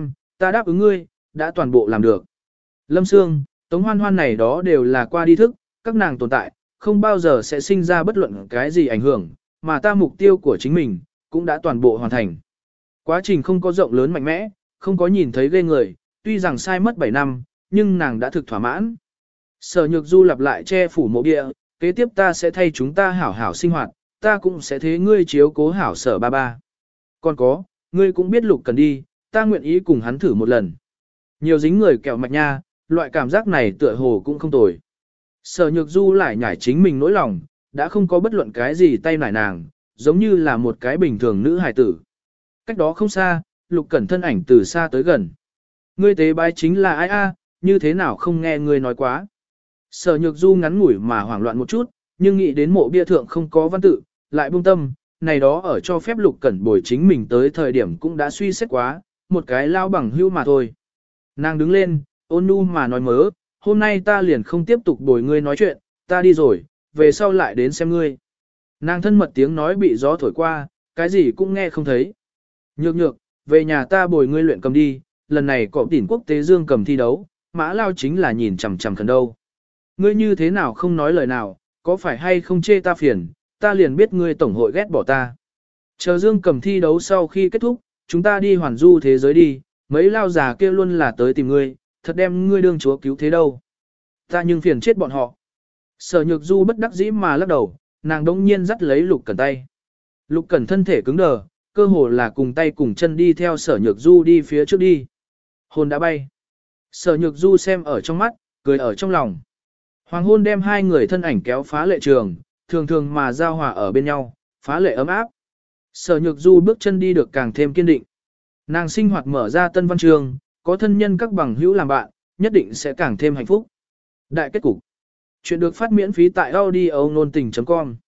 Ta đáp ứng ngươi, đã toàn bộ làm được. Lâm Sương, Tống Hoan Hoan này đó đều là qua đi thức, các nàng tồn tại, không bao giờ sẽ sinh ra bất luận cái gì ảnh hưởng, mà ta mục tiêu của chính mình, cũng đã toàn bộ hoàn thành. Quá trình không có rộng lớn mạnh mẽ, không có nhìn thấy ghê người, tuy rằng sai mất bảy năm, nhưng nàng đã thực thỏa mãn. Sở Nhược Du lặp lại che phủ mộ địa, kế tiếp ta sẽ thay chúng ta hảo hảo sinh hoạt, ta cũng sẽ thế ngươi chiếu cố hảo sở ba ba. Còn có, ngươi cũng biết Lục Cần đi, ta nguyện ý cùng hắn thử một lần. Nhiều dính người kẹo mạch nha, loại cảm giác này tựa hồ cũng không tồi. Sở Nhược Du lại nhảy chính mình nỗi lòng, đã không có bất luận cái gì tay nải nàng, giống như là một cái bình thường nữ hài tử. Cách đó không xa, Lục Cẩn thân ảnh từ xa tới gần. Ngươi tế bái chính là ai a? Như thế nào không nghe ngươi nói quá. Sở Nhược Du ngắn ngủi mà hoảng loạn một chút, nhưng nghĩ đến mộ bia thượng không có văn tự, lại buông tâm, này đó ở cho phép Lục Cẩn bồi chính mình tới thời điểm cũng đã suy xét quá, một cái lao bằng hưu mà thôi. Nàng đứng lên, ôn nhu mà nói mớ, hôm nay ta liền không tiếp tục bồi ngươi nói chuyện, ta đi rồi, về sau lại đến xem ngươi. Nàng thân mật tiếng nói bị gió thổi qua, cái gì cũng nghe không thấy. Nhược nhược, về nhà ta bồi ngươi luyện cầm đi, lần này có tỉnh quốc tế dương cầm thi đấu, mã lao chính là nhìn chằm chằm khẩn đâu. Ngươi như thế nào không nói lời nào, có phải hay không chê ta phiền, ta liền biết ngươi tổng hội ghét bỏ ta. Chờ dương cầm thi đấu sau khi kết thúc, chúng ta đi hoàn du thế giới đi, mấy lao già kia luôn là tới tìm ngươi, thật đem ngươi đương chúa cứu thế đâu. Ta nhưng phiền chết bọn họ. Sở Nhược Du bất đắc dĩ mà lắc đầu, nàng đống nhiên dắt lấy Lục Cẩn tay. Lục Cẩn thân thể cứng đờ, cơ hồ là cùng tay cùng chân đi theo Sở Nhược Du đi phía trước đi. Hồn đã bay. Sở Nhược Du xem ở trong mắt, cười ở trong lòng. Hoàng hôn đem hai người thân ảnh kéo phá lệ trường, thường thường mà giao hòa ở bên nhau, phá lệ ấm áp. Sở Nhược Du bước chân đi được càng thêm kiên định. Nàng sinh hoạt mở ra tân văn trường, có thân nhân các bằng hữu làm bạn, nhất định sẽ càng thêm hạnh phúc. Đại kết cục. Chuyện được phát miễn phí tại audio nôn tình chấm com